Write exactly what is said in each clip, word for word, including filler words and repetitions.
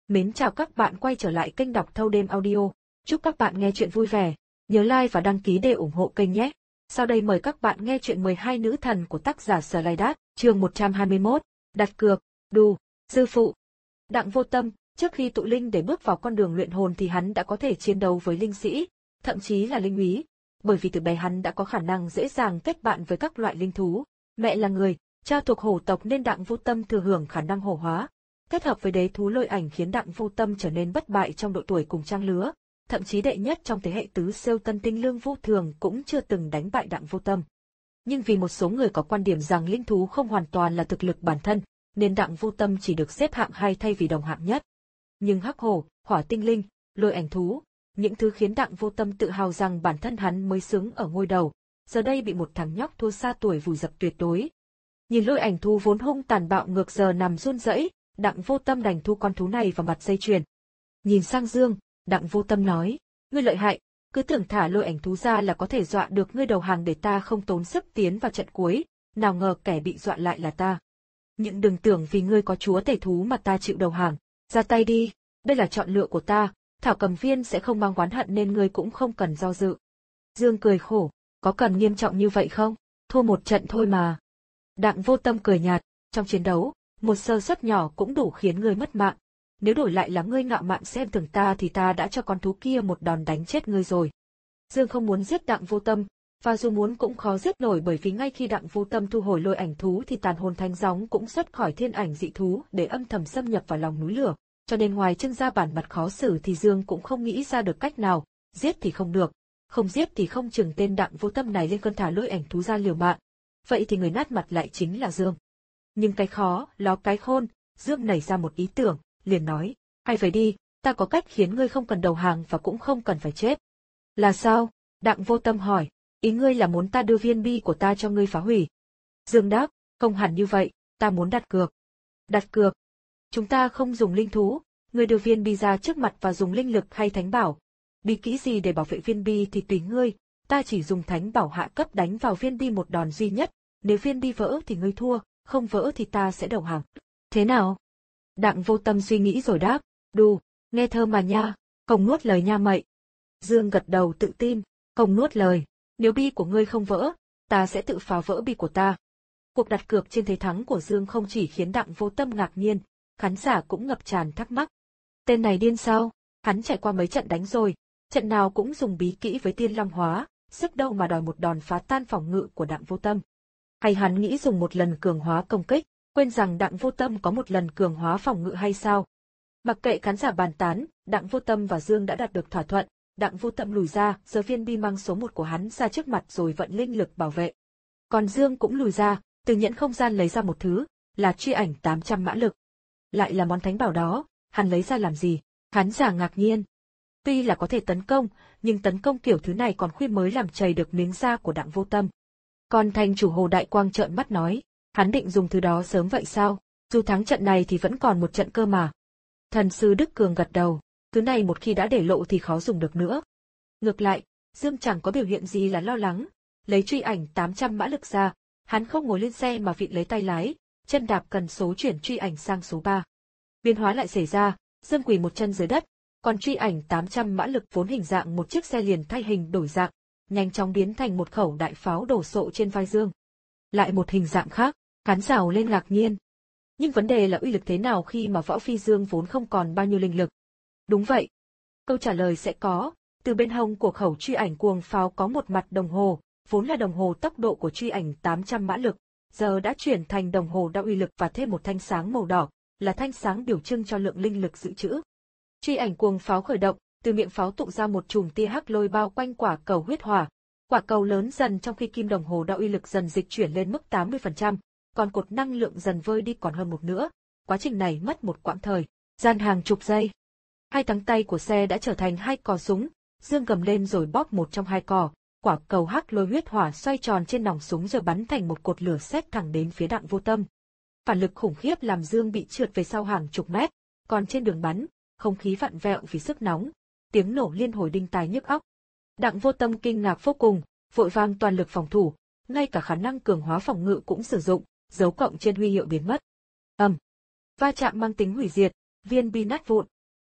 Mến chào các bạn quay trở lại kênh đọc thâu đêm audio. Chúc các bạn nghe chuyện vui vẻ. Nhớ like và đăng ký để ủng hộ kênh nhé. Sau đây mời các bạn nghe chuyện mười hai nữ thần của tác giả Sở Lai Đát, chương một trăm hai mươi mốt, đặt cược, đù, sư phụ. Đặng Vô Tâm, trước khi tụ linh để bước vào con đường luyện hồn thì hắn đã có thể chiến đấu với linh sĩ, thậm chí là linh úy, bởi vì từ bé hắn đã có khả năng dễ dàng kết bạn với các loại linh thú. Mẹ là người, cha thuộc hổ tộc nên Đặng Vô Tâm thừa hưởng khả năng hổ hóa. Kết hợp với đế thú lôi ảnh khiến Đặng Vô Tâm trở nên bất bại trong độ tuổi cùng trang lứa, thậm chí đệ nhất trong thế hệ tứ siêu tân tinh Lương Vô Thường cũng chưa từng đánh bại Đặng Vô Tâm. Nhưng vì một số người có quan điểm rằng linh thú không hoàn toàn là thực lực bản thân, nên Đặng Vô Tâm chỉ được xếp hạng hai thay vì đồng hạng nhất. Nhưng hắc hổ, hỏa tinh linh, lôi ảnh thú, những thứ khiến Đặng Vô Tâm tự hào rằng bản thân hắn mới xứng ở ngôi đầu, giờ đây bị một thằng nhóc thua xa tuổi vùi dập tuyệt đối. Nhìn lôi ảnh thú vốn hung tàn bạo ngược giờ nằm run rẩy, Đặng Vô Tâm đành thu con thú này vào mặt dây chuyền. Nhìn sang Dương, Đặng Vô Tâm nói, ngươi lợi hại, cứ tưởng thả lôi ảnh thú ra là có thể dọa được ngươi đầu hàng để ta không tốn sức tiến vào trận cuối, nào ngờ kẻ bị dọa lại là ta. Nhưng đừng tưởng vì ngươi có chúa tể thú mà ta chịu đầu hàng, ra tay đi, đây là chọn lựa của ta, Thảo Cầm Viên sẽ không mang oán hận nên ngươi cũng không cần do dự. Dương cười khổ, có cần nghiêm trọng như vậy không, thua một trận thôi mà. Đặng Vô Tâm cười nhạt, trong chiến đấu, một sơ suất nhỏ cũng đủ khiến ngươi mất mạng. Nếu đổi lại là ngươi ngạo mạn xem thường ta thì ta đã cho con thú kia một đòn đánh chết ngươi rồi. Dương không muốn giết Đặng Vô Tâm, và dù muốn cũng khó giết nổi bởi vì ngay khi Đặng Vô Tâm thu hồi lôi ảnh thú thì tàn hồn thánh gióng cũng xuất khỏi thiên ảnh dị thú để âm thầm xâm nhập vào lòng núi lửa, cho nên ngoài trưng ra bản mặt khó xử thì Dương cũng không nghĩ ra được cách nào, giết thì không được, không giết thì không chừng tên Đặng Vô Tâm này lên cơn thả lôi ảnh thú ra liều mạng. Vậy thì người nát mặt lại chính là Dương. Nhưng cái khó, ló cái khôn, Dương nảy ra một ý tưởng, liền nói, hay vậy đi, ta có cách khiến ngươi không cần đầu hàng và cũng không cần phải chết. Là sao? Đặng Vô Tâm hỏi, ý ngươi là muốn ta đưa viên bi của ta cho ngươi phá hủy. Dương đáp, không hẳn như vậy, ta muốn đặt cược. Đặt cược? Chúng ta không dùng linh thú, ngươi đưa viên bi ra trước mặt và dùng linh lực hay thánh bảo. Bí kỹ gì để bảo vệ viên bi thì tùy ngươi, ta chỉ dùng thánh bảo hạ cấp đánh vào viên bi một đòn duy nhất, nếu viên bi vỡ thì ngươi thua, không vỡ thì ta sẽ đầu hàng. Thế nào? Đặng Vô Tâm suy nghĩ rồi đáp, đù, nghe thơ mà nha, không nuốt lời nha mậy. Dương gật đầu tự tin, không nuốt lời, nếu bi của ngươi không vỡ, ta sẽ tự phá vỡ bi của ta. Cuộc đặt cược trên thế thắng của Dương không chỉ khiến Đặng Vô Tâm ngạc nhiên, khán giả cũng ngập tràn thắc mắc. Tên này điên sao? Hắn trải qua mấy trận đánh rồi, trận nào cũng dùng bí kỹ với tiên long hóa, sức đâu mà đòi một đòn phá tan phòng ngự của Đặng Vô Tâm. Hay hắn nghĩ dùng một lần cường hóa công kích, quên rằng Đặng Vô Tâm có một lần cường hóa phòng ngự hay sao? Mặc kệ khán giả bàn tán, Đặng Vô Tâm và Dương đã đạt được thỏa thuận, Đặng Vô Tâm lùi ra, giờ viên bi mang số một của hắn ra trước mặt rồi vận linh lực bảo vệ. Còn Dương cũng lùi ra, từ nhẫn không gian lấy ra một thứ, là truy ảnh tám trăm mã lực. Lại là món thánh bảo đó, hắn lấy ra làm gì? Khán giả ngạc nhiên. Tuy là có thể tấn công, nhưng tấn công kiểu thứ này còn khuyên mới làm chảy được miếng da của Đặng Vô Tâm. Còn thành chủ Hồ Đại Quang trợn mắt nói, hắn định dùng thứ đó sớm vậy sao? Dù thắng trận này thì vẫn còn một trận cơ mà. Thần sư Đức Cường gật đầu, thứ này một khi đã để lộ thì khó dùng được nữa. Ngược lại, Dương chẳng có biểu hiện gì là lo lắng, lấy truy ảnh tám trăm mã lực ra, hắn không ngồi lên xe mà vịn lấy tay lái, chân đạp cần số chuyển truy ảnh sang số ba. Biến hóa lại xảy ra, Dương quỳ một chân dưới đất, còn truy ảnh tám trăm mã lực vốn hình dạng một chiếc xe liền thay hình đổi dạng, nhanh chóng biến thành một khẩu đại pháo đổ sộ trên vai Dương. Lại một hình dạng khác, khán giả lên ngạc nhiên. Nhưng vấn đề là uy lực thế nào khi mà võ phi Dương vốn không còn bao nhiêu linh lực? Đúng vậy. Câu trả lời sẽ có, từ bên hông của khẩu truy ảnh cuồng pháo có một mặt đồng hồ, vốn là đồng hồ tốc độ của truy ảnh tám trăm mã lực, giờ đã chuyển thành đồng hồ đo uy lực và thêm một thanh sáng màu đỏ, là thanh sáng biểu trưng cho lượng linh lực dự trữ. Truy ảnh cuồng pháo khởi động, từ miệng pháo tụ ra một chùm tia hắc lôi bao quanh quả cầu huyết hỏa. Quả cầu lớn dần trong khi kim đồng hồ đo uy lực dần dịch chuyển lên mức tám mươi phần trăm, còn cột năng lượng dần vơi đi còn hơn một nữa. Quá trình này mất một quãng thời gian hàng chục giây. Hai thắng tay của xe đã trở thành hai cò súng, Dương gầm lên rồi bóp một trong hai cò, quả cầu hắc lôi huyết hỏa xoay tròn trên nòng súng rồi bắn thành một cột lửa sét thẳng đến phía Đặng Vô Tâm. Phản lực khủng khiếp làm Dương bị trượt về sau hàng chục mét, còn trên đường bắn, không khí vặn vẹo vì sức nóng, tiếng nổ liên hồi đinh tai nhức óc. Đặng Vô Tâm kinh ngạc vô cùng, vội vàng toàn lực phòng thủ, ngay cả khả năng cường hóa phòng ngự cũng sử dụng, dấu cộng trên huy hiệu biến mất. Ầm, va chạm mang tính hủy diệt, viên bi nát vụn,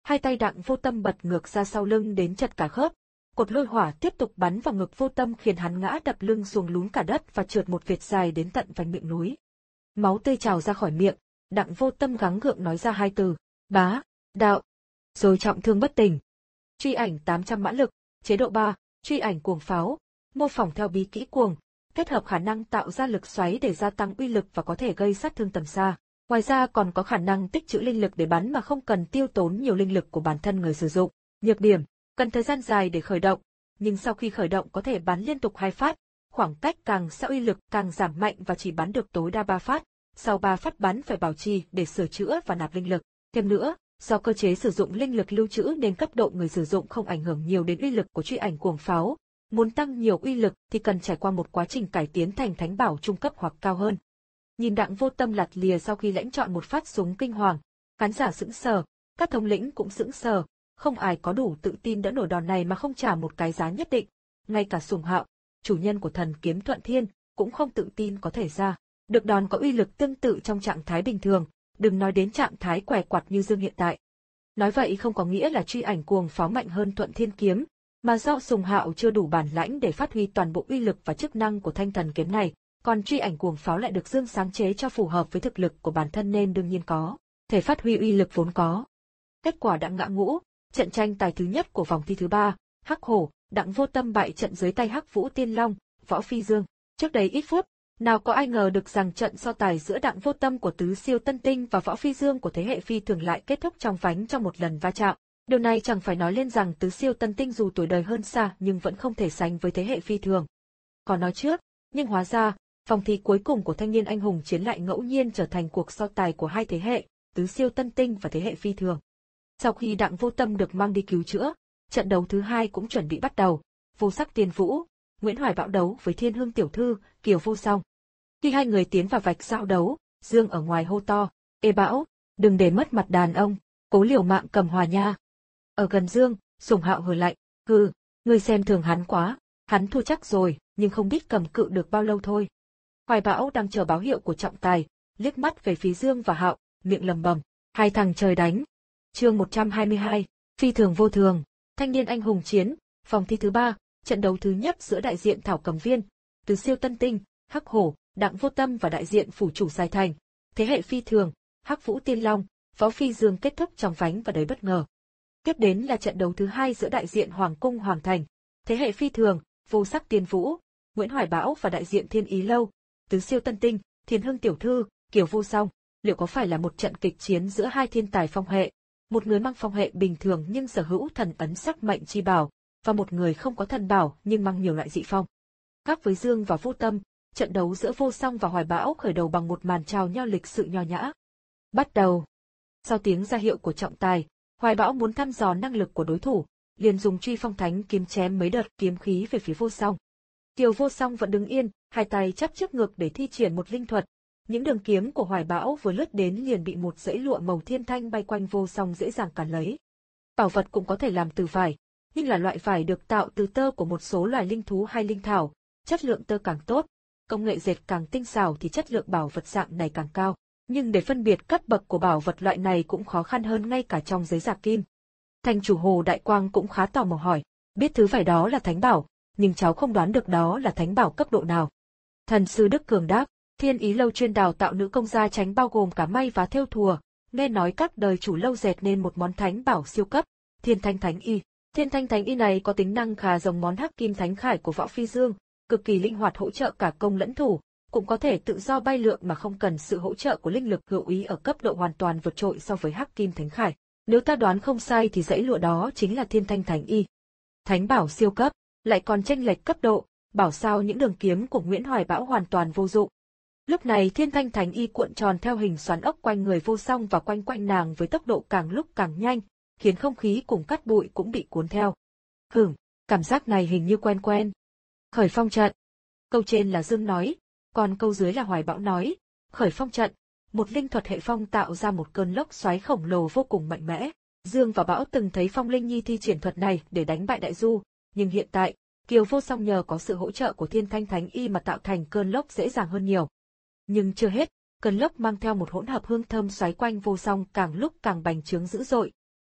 Hai tay Đặng Vô Tâm bật ngược ra sau lưng đến chật cả khớp. Cột lôi hỏa tiếp tục bắn vào ngực Vô Tâm khiến hắn ngã đập lưng xuống lún cả đất và trượt một vệt dài đến tận vành miệng núi. Máu tươi trào ra khỏi miệng, Đặng Vô Tâm gắng gượng nói ra hai từ, bá, đạo, rồi trọng thương bất tỉnh. Truy ảnh tám trăm mã lực, chế độ ba, truy ảnh cuồng pháo, mô phỏng theo bí kỹ cuồng, kết hợp khả năng tạo ra lực xoáy để gia tăng uy lực và có thể gây sát thương tầm xa. Ngoài ra còn có khả năng tích trữ linh lực để bắn mà không cần tiêu tốn nhiều linh lực của bản thân người sử dụng. Nhược điểm, cần thời gian dài để khởi động, nhưng sau khi khởi động có thể bắn liên tục hai phát, khoảng cách càng xa uy lực càng giảm mạnh và chỉ bắn được tối đa ba phát, sau ba phát bắn phải bảo trì để sửa chữa và nạp linh lực. Thêm nữa, do cơ chế sử dụng linh lực lưu trữ nên cấp độ người sử dụng không ảnh hưởng nhiều đến uy lực của truy ảnh cuồng pháo. Muốn tăng nhiều uy lực thì cần trải qua một quá trình cải tiến thành thánh bảo trung cấp hoặc cao hơn. Nhìn Đặng Vô Tâm lặt lìa sau khi lãnh chọn một phát súng kinh hoàng, khán giả sững sờ, các thống lĩnh cũng sững sờ, không ai có đủ tự tin đỡ nổi đòn này mà không trả một cái giá nhất định. Ngay cả Sùng Hạo, chủ nhân của thần kiếm Thuận Thiên, cũng không tự tin có thể ra được đòn có uy lực tương tự trong trạng thái bình thường, đừng nói đến trạng thái què quặt như Dương hiện tại. Nói vậy không có nghĩa là truy ảnh cuồng pháo mạnh hơn Thuận Thiên kiếm, mà do Sùng Hạo chưa đủ bản lãnh để phát huy toàn bộ uy lực và chức năng của thanh thần kiếm này, còn truy ảnh cuồng pháo lại được Dương sáng chế cho phù hợp với thực lực của bản thân nên đương nhiên có thể phát huy uy lực vốn có. Kết quả đã ngã ngũ, trận tranh tài thứ nhất của vòng thi thứ ba, Hắc Hổ, Đặng Vô Tâm bại trận dưới tay Hắc Vũ Tiên Long, Võ Phi Dương. Trước đây ít phút, nào có ai ngờ được rằng trận so tài giữa Đặng Vô Tâm của tứ siêu tân tinh và Võ Phi Dương của thế hệ phi thường lại kết thúc trong vánh trong một lần va chạm. Điều này chẳng phải nói lên rằng tứ siêu tân tinh dù tuổi đời hơn xa nhưng vẫn không thể sánh với thế hệ phi thường. Còn nói trước, nhưng hóa ra, vòng thi cuối cùng của thanh niên anh hùng chiến lại ngẫu nhiên trở thành cuộc so tài của hai thế hệ, tứ siêu tân tinh và thế hệ phi thường. Sau khi Đặng Vô Tâm được mang đi cứu chữa, trận đấu thứ hai cũng chuẩn bị bắt đầu. Vô Sắc Tiên Vũ, Nguyễn Hoài Bão đấu với Thiên Hương Tiểu Thư, Kiều Vô Song. Khi hai người tiến vào vạch giao đấu, Dương ở ngoài hô to, "Ê Bão, đừng để mất mặt đàn ông, cố liều mạng cầm hòa nha." Ở gần Dương, Sùng Hạo hừ lạnh, "Hừ, ngươi xem thường hắn quá, hắn thua chắc rồi, nhưng không biết cầm cự được bao lâu thôi." Hoài Bão đang chờ báo hiệu của trọng tài, liếc mắt về phía Dương và Hạo, miệng lầm bầm, "Hai thằng trời đánh." Chương một trăm hai mươi hai, Phi thường vô thường, thanh niên anh hùng chiến, vòng thi thứ ba, trận đấu thứ nhất giữa đại diện Thảo Cầm Viên, Tứ Siêu Tân Tinh, Hắc Hổ, Đặng Vô Tâm và đại diện phủ chủ Sài Thành, thế hệ phi thường, Hắc Vũ Tiên Long, Võ Phi Dương kết thúc trong vánh và đầy bất ngờ. Tiếp đến là trận đấu thứ hai giữa đại diện Hoàng Cung Hoàng Thành, thế hệ phi thường, Vô Sắc Tiên Vũ, Nguyễn Hoài Bão và đại diện Thiên Ý Lâu, Tứ Siêu Tân Tinh, Thiên Hương Tiểu Thư, Kiều Vô Song. Liệu có phải là một trận kịch chiến giữa hai thiên tài phong hệ, một người mang phong hệ bình thường nhưng sở hữu thần ấn sắc mệnh chi bảo, và một người không có thần bảo nhưng mang nhiều loại dị phong? Khác với Dương và Vô Tâm, trận đấu giữa Vô Song và Hoài Bão khởi đầu bằng một màn chào nho lịch sự nho nhã. Bắt đầu. Sau tiếng ra hiệu của trọng tài, Hoài Bão muốn thăm dò năng lực của đối thủ, liền dùng truy phong thánh kiếm chém mấy đợt kiếm khí về phía Vô Song. Kiều Vô Song vẫn đứng yên, hai tay chắp trước ngực để thi triển một linh thuật. Những đường kiếm của Hoài Bão vừa lướt đến liền bị một dãy lụa màu thiên thanh bay quanh Vô Song dễ dàng cản lấy. Bảo vật cũng có thể làm từ vải, nhưng là loại vải được tạo từ tơ của một số loài linh thú hay linh thảo, chất lượng tơ càng tốt, công nghệ dệt càng tinh xảo thì chất lượng bảo vật dạng này càng cao. Nhưng để phân biệt cấp bậc của bảo vật loại này cũng khó khăn hơn ngay cả trong giấy giả kim. Thành chủ Hồ Đại Quang cũng khá tò mò hỏi, biết thứ vải đó là thánh bảo, nhưng cháu không đoán được đó là thánh bảo cấp độ nào. Thần sư Đức Cường đáp, Thiên Ý Lâu chuyên đào tạo nữ công gia tránh bao gồm cả may và thêu thùa, nghe nói các đời chủ lâu dệt nên một món thánh bảo siêu cấp, Thiên Thanh Thánh Y. Thiên Thanh Thánh Y này có tính năng khá giống món Hắc Kim Thánh Khải của Võ Phi Dương, cực kỳ linh hoạt hỗ trợ cả công lẫn thủ, cũng có thể tự do bay lượn mà không cần sự hỗ trợ của linh lực hữu ý ở cấp độ hoàn toàn vượt trội so với Hắc Kim Thánh Khải. Nếu ta đoán không sai thì dãy lụa đó chính là Thiên Thanh Thánh Y. Thánh bảo siêu cấp, lại còn chênh lệch cấp độ, bảo sao những đường kiếm của Nguyễn Hoài Bão hoàn toàn vô dụng. Lúc này Thiên Thanh Thánh Y cuộn tròn theo hình xoắn ốc quanh người Vô Song và quanh quanh nàng với tốc độ càng lúc càng nhanh, khiến không khí cùng cát bụi cũng bị cuốn theo. Hửm, cảm giác này hình như quen quen. Khởi phong trận. Câu trên là Dương nói, còn câu dưới là Hoài Bão nói. Khởi phong trận, một linh thuật hệ phong tạo ra một cơn lốc xoáy khổng lồ vô cùng mạnh mẽ. Dương và Bão từng thấy Phong Linh Nhi thi triển thuật này để đánh bại Đại Du, nhưng hiện tại, Kiều Vô Song nhờ có sự hỗ trợ của Thiên Thanh Thánh Y mà tạo thành cơn lốc dễ dàng hơn nhiều. Nhưng chưa hết, cơn lốc mang theo một hỗn hợp hương thơm xoáy quanh Vô Song càng lúc càng bành trướng dữ dội,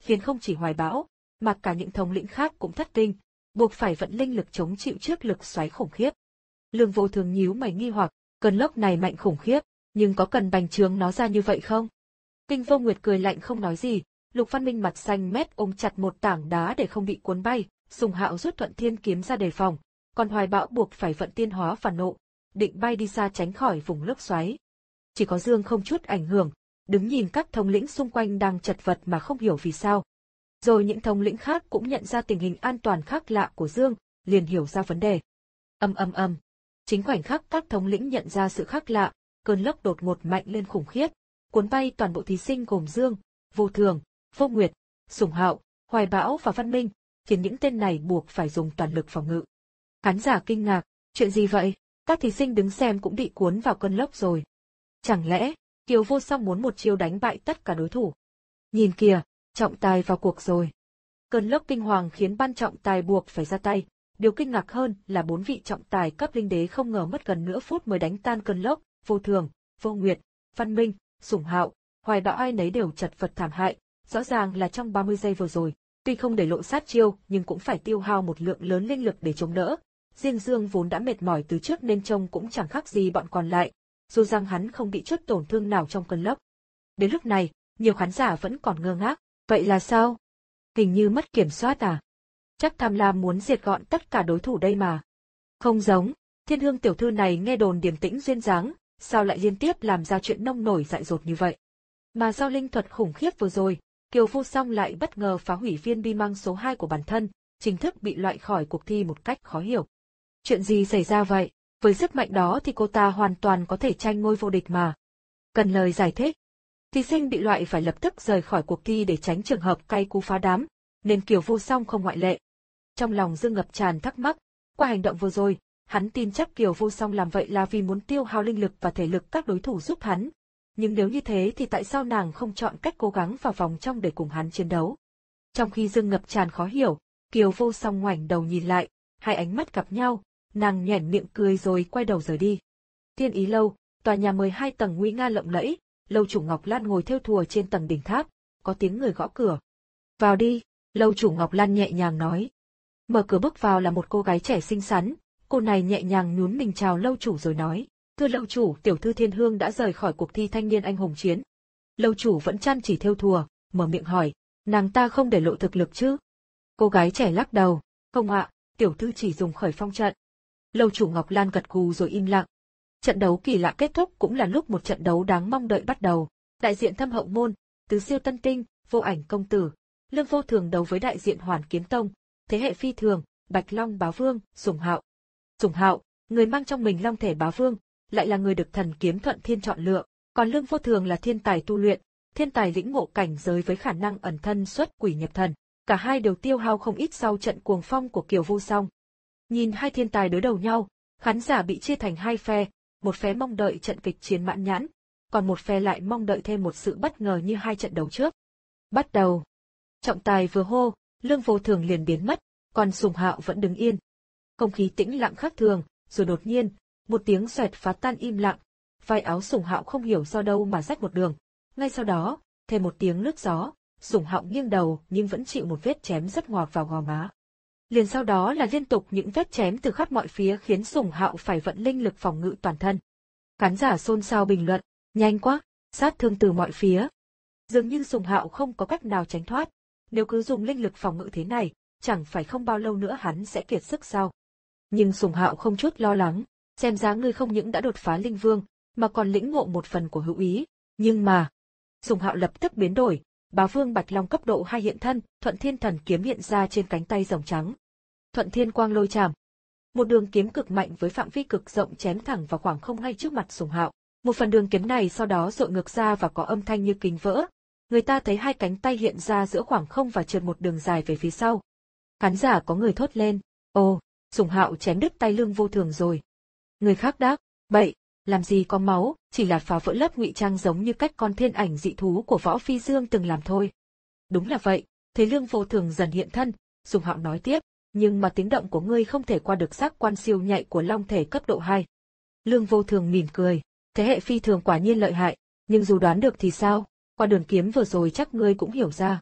khiến không chỉ Hoài Bão, mà cả những thống lĩnh khác cũng thất kinh, buộc phải vận linh lực chống chịu trước lực xoáy khủng khiếp. Lương Vô Thường nhíu mày nghi hoặc, cơn lốc này mạnh khủng khiếp, nhưng có cần bành trướng nó ra như vậy không? Kinh Vô Nguyệt cười lạnh không nói gì, Lục Văn Minh mặt xanh mét ôm chặt một tảng đá để không bị cuốn bay, Sùng Hạo rút Thuận Thiên kiếm ra đề phòng, còn Hoài Bão buộc phải vận tiên hóa phản nộ, định bay đi xa tránh khỏi vùng lốc xoáy. Chỉ có Dương không chút ảnh hưởng, đứng nhìn các thống lĩnh xung quanh đang chật vật mà không hiểu vì sao. Rồi những thống lĩnh khác cũng nhận ra tình hình an toàn khác lạ của Dương, liền hiểu ra vấn đề. Ầm ầm ầm. Chính khoảnh khắc các thống lĩnh nhận ra sự khác lạ, cơn lốc đột ngột mạnh lên khủng khiếp, cuốn bay toàn bộ thí sinh gồm Dương, Vô Thường, Vô Nguyệt, Sùng Hạo, Hoài Bão và Văn Minh, khiến những tên này buộc phải dùng toàn lực phòng ngự. Khán giả kinh ngạc, chuyện gì vậy? Các thí sinh đứng xem cũng bị cuốn vào cơn lốc rồi. Chẳng lẽ, Kiều Vô Song muốn một chiêu đánh bại tất cả đối thủ? Nhìn kìa, trọng tài vào cuộc rồi. Cơn lốc kinh hoàng khiến ban trọng tài buộc phải ra tay. Điều kinh ngạc hơn là bốn vị trọng tài cấp linh đế không ngờ mất gần nửa phút mới đánh tan cơn lốc. Vô Thường, Vô Nguyệt, Văn Minh, Sùng Hạo, Hoài Bão ai nấy đều chật vật thảm hại. Rõ ràng là trong ba mươi giây vừa rồi, tuy không để lộ sát chiêu nhưng cũng phải tiêu hao một lượng lớn linh lực để chống đỡ. Riêng Dương vốn đã mệt mỏi từ trước nên trông cũng chẳng khác gì bọn còn lại, dù rằng hắn không bị chút tổn thương nào trong cơn lốc. Đến lúc này, nhiều khán giả vẫn còn ngơ ngác, vậy là sao? Hình như mất kiểm soát à? Chắc tham lam muốn diệt gọn tất cả đối thủ đây mà. Không giống, Thiên Hương tiểu thư này nghe đồn điềm tĩnh duyên dáng, sao lại liên tiếp làm ra chuyện nông nổi dại dột như vậy? Mà do linh thuật khủng khiếp vừa rồi, Kiều Vô Song lại bất ngờ phá hủy viên bi măng số hai của bản thân, chính thức bị loại khỏi cuộc thi một cách khó hiểu. Chuyện gì xảy ra vậy? Với sức mạnh đó thì cô ta hoàn toàn có thể tranh ngôi vô địch mà. Cần lời giải thích. Thí sinh bị loại phải lập tức rời khỏi cuộc thi để tránh trường hợp cay cú phá đám, nên Kiều Vô Song không ngoại lệ. Trong lòng Dương ngập tràn thắc mắc, qua hành động vừa rồi, hắn tin chắc Kiều Vô Song làm vậy là vì muốn tiêu hao linh lực và thể lực các đối thủ giúp hắn. Nhưng nếu như thế thì tại sao nàng không chọn cách cố gắng vào vòng trong để cùng hắn chiến đấu? Trong khi Dương ngập tràn khó hiểu, Kiều Vô Song ngoảnh đầu nhìn lại, hai ánh mắt gặp nhau, nàng nhoẻn miệng cười rồi quay đầu rời đi. Thiên Ý Lâu, tòa nhà mười hai tầng nguy nga lộng lẫy, lâu chủ Ngọc Lan ngồi thêu thùa trên tầng đỉnh tháp, có tiếng người gõ cửa. Vào đi, lâu chủ Ngọc Lan nhẹ nhàng nói. Mở cửa bước vào là một cô gái trẻ xinh xắn, cô này nhẹ nhàng nhún mình chào lâu chủ rồi nói, thưa lâu chủ, tiểu thư Thiên Hương đã rời khỏi cuộc thi thanh niên anh hùng chiến. Lâu chủ vẫn chăm chỉ thêu thùa, mở miệng hỏi, nàng ta không để lộ thực lực chứ? Cô gái trẻ lắc đầu, không ạ, tiểu thư chỉ dùng khởi phong trận. Lâu chủ Ngọc Lan gật gù rồi im lặng. Trận đấu kỳ lạ kết thúc cũng là lúc một trận đấu đáng mong đợi bắt đầu. Đại diện Thâm Hậu Môn, Tứ Siêu Tân Tinh, Vô Ảnh Công Tử, Lương Vô Thường đấu với đại diện Hoàn Kiếm Tông, thế hệ phi thường, Bạch Long Bá Vương, Sùng Hạo. Sùng Hạo, người mang trong mình Long thể Bá Vương, lại là người được thần kiếm Thuận Thiên chọn lựa, còn Lương Vô Thường là thiên tài tu luyện, thiên tài lĩnh ngộ cảnh giới với khả năng ẩn thân xuất quỷ nhập thần. Cả hai đều tiêu hao không ít sau trận cuồng phong của Kiều Vô Song. Nhìn hai thiên tài đối đầu nhau, khán giả bị chia thành hai phe, một phe mong đợi trận kịch chiến mãn nhãn, còn một phe lại mong đợi thêm một sự bất ngờ như hai trận đấu trước. Bắt đầu. Trọng tài vừa hô, Lương Vô Thường liền biến mất, còn Sùng Hạo vẫn đứng yên. Không khí tĩnh lặng khác thường, rồi đột nhiên, một tiếng xoẹt phá tan im lặng, vai áo Sùng Hạo không hiểu do đâu mà rách một đường. Ngay sau đó, thêm một tiếng lướt gió, Sùng Hạo nghiêng đầu nhưng vẫn chịu một vết chém rất ngoạc vào gò má. Liền sau đó là liên tục những vết chém từ khắp mọi phía khiến Sùng Hạo phải vận linh lực phòng ngự toàn thân. Khán giả xôn xao bình luận, nhanh quá, sát thương từ mọi phía. Dường như Sùng Hạo không có cách nào tránh thoát, nếu cứ dùng linh lực phòng ngự thế này, chẳng phải không bao lâu nữa hắn sẽ kiệt sức sao. Nhưng Sùng Hạo không chút lo lắng, xem ra ngươi không những đã đột phá linh vương, mà còn lĩnh ngộ một phần của hữu ý, nhưng mà... Sùng Hạo lập tức biến đổi, Bá Vương Bạch Long cấp độ hai hiện thân, Thuận Thiên Thần kiếm hiện ra trên cánh tay rồng trắng. Thuận Thiên Quang Lôi Chảm. Một đường kiếm cực mạnh với phạm vi cực rộng chém thẳng vào khoảng không ngay trước mặt Sùng Hạo. Một phần đường kiếm này sau đó dội ngược ra và có âm thanh như kính vỡ. Người ta thấy hai cánh tay hiện ra giữa khoảng không và trượt một đường dài về phía sau. Khán giả có người thốt lên, ồ, Sùng Hạo chém đứt tay Lương Vô Thường rồi. Người khác đáp, bậy, làm gì có máu, chỉ là phá vỡ lớp ngụy trang giống như cách con thiên ảnh dị thú của Võ Phi Dương từng làm thôi. Đúng là vậy, thấy Lương Vô Thường dần hiện thân, Sùng Hạo nói tiếp, nhưng mà tiếng động của ngươi không thể qua được giác quan siêu nhạy của Long thể cấp độ hai. Lương Vô Thường mỉm cười, thế hệ phi thường quả nhiên lợi hại, nhưng dù đoán được thì sao, qua đường kiếm vừa rồi chắc ngươi cũng hiểu ra.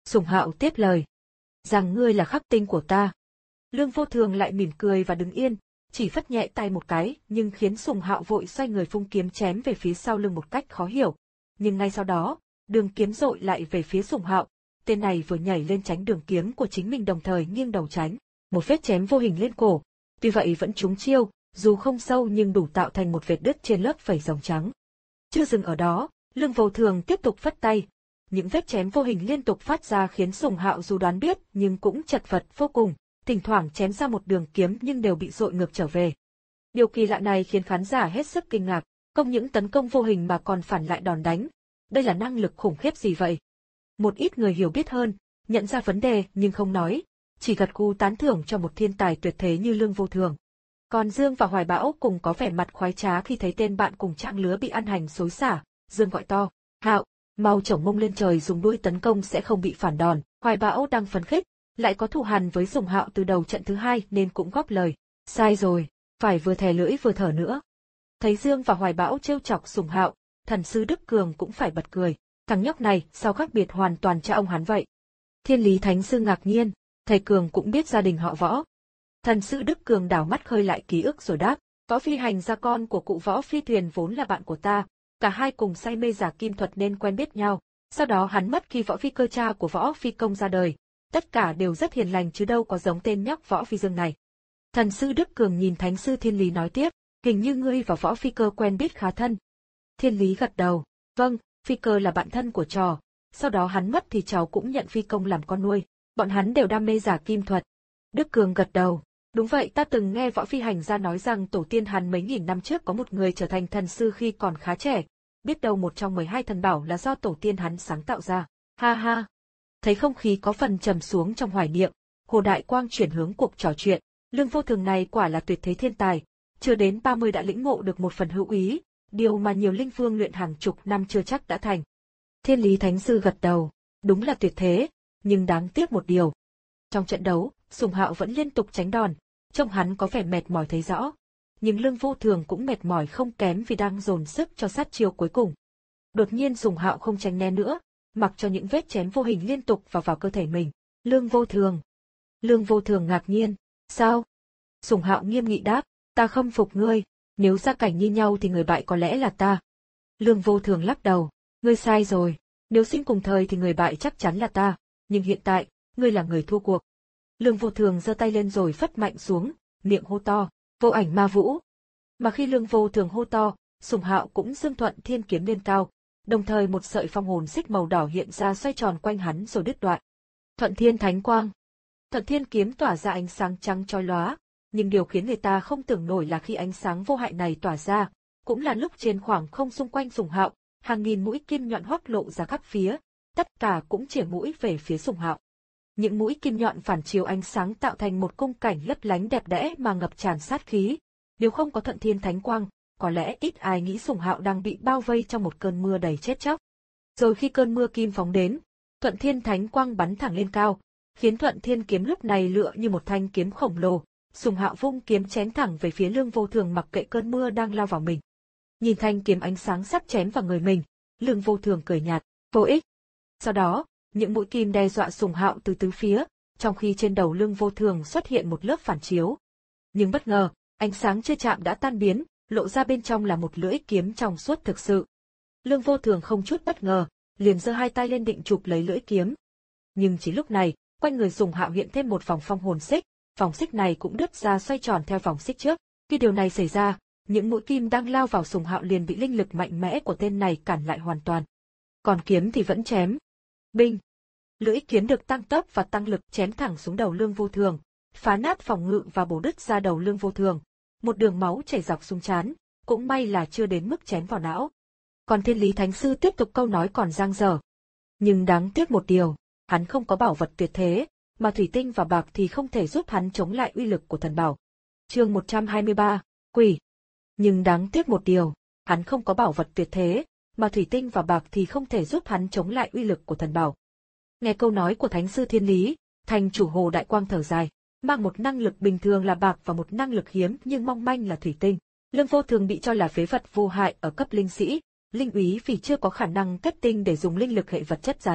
Sùng Hạo tiếp lời. Rằng ngươi là khắc tinh của ta. Lương Vô Thường lại mỉm cười và đứng yên, chỉ phất nhẹ tay một cái, nhưng khiến Sùng Hạo vội xoay người vung kiếm chém về phía sau lưng một cách khó hiểu. Nhưng ngay sau đó, đường kiếm dội lại về phía Sùng Hạo, tên này vừa nhảy lên tránh đường kiếm của chính mình đồng thời nghiêng đầu tránh, một vết chém vô hình lên cổ, tuy vậy vẫn trúng chiêu, dù không sâu nhưng đủ tạo thành một vết đứt trên lớp vảy rồng trắng. Chưa dừng ở đó, Lương Vô Thường tiếp tục phất tay, những vết chém vô hình liên tục phát ra khiến Sùng Hạo dù đoán biết nhưng cũng chật vật vô cùng, thỉnh thoảng chém ra một đường kiếm nhưng đều bị dội ngược trở về. Điều kỳ lạ này khiến khán giả hết sức kinh ngạc, không những tấn công vô hình mà còn phản lại đòn đánh. Đây là năng lực khủng khiếp gì vậy? Một ít người hiểu biết hơn, nhận ra vấn đề nhưng không nói, chỉ gật gù tán thưởng cho một thiên tài tuyệt thế như Lương Vô Thường. Còn Dương và Hoài Bão cùng có vẻ mặt khoái trá khi thấy tên bạn cùng chạng lứa bị ăn hành xối xả. Dương gọi to, Hạo, mau chổng mông lên trời dùng đuôi tấn công sẽ không bị phản đòn. Hoài Bão đang phấn khích, lại có thù hằn với Sùng Hạo từ đầu trận thứ hai nên cũng góp lời. Sai rồi, phải vừa thè lưỡi vừa thở nữa. Thấy Dương và Hoài Bão trêu chọc Sùng Hạo, thần sư Đức Cường cũng phải bật cười. Thằng nhóc này sao khác biệt hoàn toàn cha ông hắn vậy? Thiên Lý Thánh Sư ngạc nhiên, thầy Cường cũng biết gia đình họ Võ. Thần sư Đức Cường đảo mắt khơi lại ký ức rồi đáp, Võ Phi Hành gia con của cụ Võ Phi Thuyền vốn là bạn của ta, cả hai cùng say mê giả kim thuật nên quen biết nhau. Sau đó hắn mất khi Võ Phi Cơ cha của Võ Phi Công ra đời. Tất cả đều rất hiền lành chứ đâu có giống tên nhóc Võ Phi Dương này. Thần sư Đức Cường nhìn Thánh sư Thiên Lý nói tiếp, hình như ngươi và Võ Phi Cơ quen biết khá thân. Thiên Lý gật đầu, vâng, Phi Cơ là bạn thân của trò, sau đó hắn mất thì cháu cũng nhận Phi Công làm con nuôi, bọn hắn đều đam mê giả kim thuật. Đức Cường gật đầu, đúng vậy, ta từng nghe Võ Phi Hành gia nói rằng tổ tiên hắn mấy nghìn năm trước có một người trở thành thần sư khi còn khá trẻ, biết đâu một trong mười hai thần bảo là do tổ tiên hắn sáng tạo ra, ha ha. Thấy không khí có phần trầm xuống trong hoài niệm, Hồ Đại Quang chuyển hướng cuộc trò chuyện, Lương Vô Thường này quả là tuyệt thế thiên tài, chưa đến ba mươi đã lĩnh ngộ được một phần hữu ý, điều mà nhiều linh vương luyện hàng chục năm chưa chắc đã thành. Thiên Lý Thánh Sư gật đầu, đúng là tuyệt thế, nhưng đáng tiếc một điều. Trong trận đấu, Sùng Hạo vẫn liên tục tránh đòn, trông hắn có vẻ mệt mỏi thấy rõ. Nhưng Lương Vô Thường cũng mệt mỏi không kém vì đang dồn sức cho sát chiêu cuối cùng. Đột nhiên Sùng Hạo không tránh né nữa, mặc cho những vết chém vô hình liên tục vào vào cơ thể mình. Lương Vô Thường. Lương Vô Thường ngạc nhiên. Sao? Sùng Hạo nghiêm nghị đáp, ta không phục ngươi, nếu gia cảnh như nhau thì người bại có lẽ là ta. Lương Vô Thường lắc đầu, ngươi sai rồi, nếu sinh cùng thời thì người bại chắc chắn là ta, nhưng hiện tại, ngươi là người thua cuộc. Lương Vô Thường giơ tay lên rồi phất mạnh xuống, miệng hô to, vô ảnh ma vũ. Mà khi Lương Vô Thường hô to, Sùng Hạo cũng dương thuận thiên kiếm lên cao, đồng thời một sợi phong hồn xích màu đỏ hiện ra xoay tròn quanh hắn rồi đứt đoạn. Thuận Thiên Thánh Quang. Thuận Thiên kiếm tỏa ra ánh sáng trắng chói lóa, nhưng điều khiến người ta không tưởng nổi là khi ánh sáng vô hại này tỏa ra, cũng là lúc trên khoảng không xung quanh Sùng Hạo, hàng nghìn mũi kim nhọn hoắc lộ ra khắp phía, tất cả cũng chĩa mũi về phía Sùng Hạo. Những mũi kim nhọn phản chiếu ánh sáng tạo thành một khung cảnh lấp lánh đẹp đẽ mà ngập tràn sát khí. Nếu không có Thuận Thiên Thánh Quang, có lẽ ít ai nghĩ Sùng Hạo đang bị bao vây trong một cơn mưa đầy chết chóc. Rồi khi cơn mưa kim phóng đến, Thuận Thiên Thánh Quang bắn thẳng lên cao, khiến Thuận Thiên kiếm lúc này lựa như một thanh kiếm khổng lồ. Sùng Hạo vung kiếm chém thẳng về phía Lương Vô Thường mặc kệ cơn mưa đang lao vào mình. Nhìn thanh kiếm ánh sáng sắp chém vào người mình, Lương Vô Thường cười nhạt, vô ích. Sau đó, những mũi kim đe dọa Sùng Hạo từ tứ phía, trong khi trên đầu Lương Vô Thường xuất hiện một lớp phản chiếu. Nhưng bất ngờ, ánh sáng chưa chạm đã tan biến, lộ ra bên trong là một lưỡi kiếm trong suốt thực sự. Lương Vô Thường không chút bất ngờ, liền giơ hai tay lên định chụp lấy lưỡi kiếm. Nhưng chỉ lúc này, quanh người Sùng Hạo hiện thêm một vòng phong hồn xích, vòng xích này cũng đứt ra xoay tròn theo vòng xích trước. Khi điều này xảy ra, những mũi kim đang lao vào Sùng Hạo liền bị linh lực mạnh mẽ của tên này cản lại hoàn toàn. Còn kiếm thì vẫn chém. Binh! Lưỡi kiếm được tăng tốc và tăng lực chém thẳng xuống đầu Lương Vô Thường, phá nát phòng ngự và bổ đứt ra đầu Lương Vô Thường. Một đường máu chảy dọc xuống trán, cũng may là chưa đến mức chém vào não. Còn Thiên Lý Thánh Sư tiếp tục câu nói còn dang dở. Nhưng đáng tiếc một điều, hắn không có bảo vật tuyệt thế, mà thủy tinh và bạc thì không thể giúp hắn chống lại uy lực của thần bảo. Chương một trăm hai mươi ba, Quỷ. Nhưng đáng tiếc một điều, hắn không có bảo vật tuyệt thế, mà thủy tinh và bạc thì không thể giúp hắn chống lại uy lực của thần bảo. Nghe câu nói của Thánh Sư Thiên Lý, thành chủ Hồ Đại Quang thở dài, mang một năng lực bình thường là bạc và một năng lực hiếm nhưng mong manh là thủy tinh. Lương Vô Thường bị cho là phế vật vô hại ở cấp linh sĩ, linh úy vì chưa có khả năng kết tinh để dùng linh lực hệ vật chất rắn.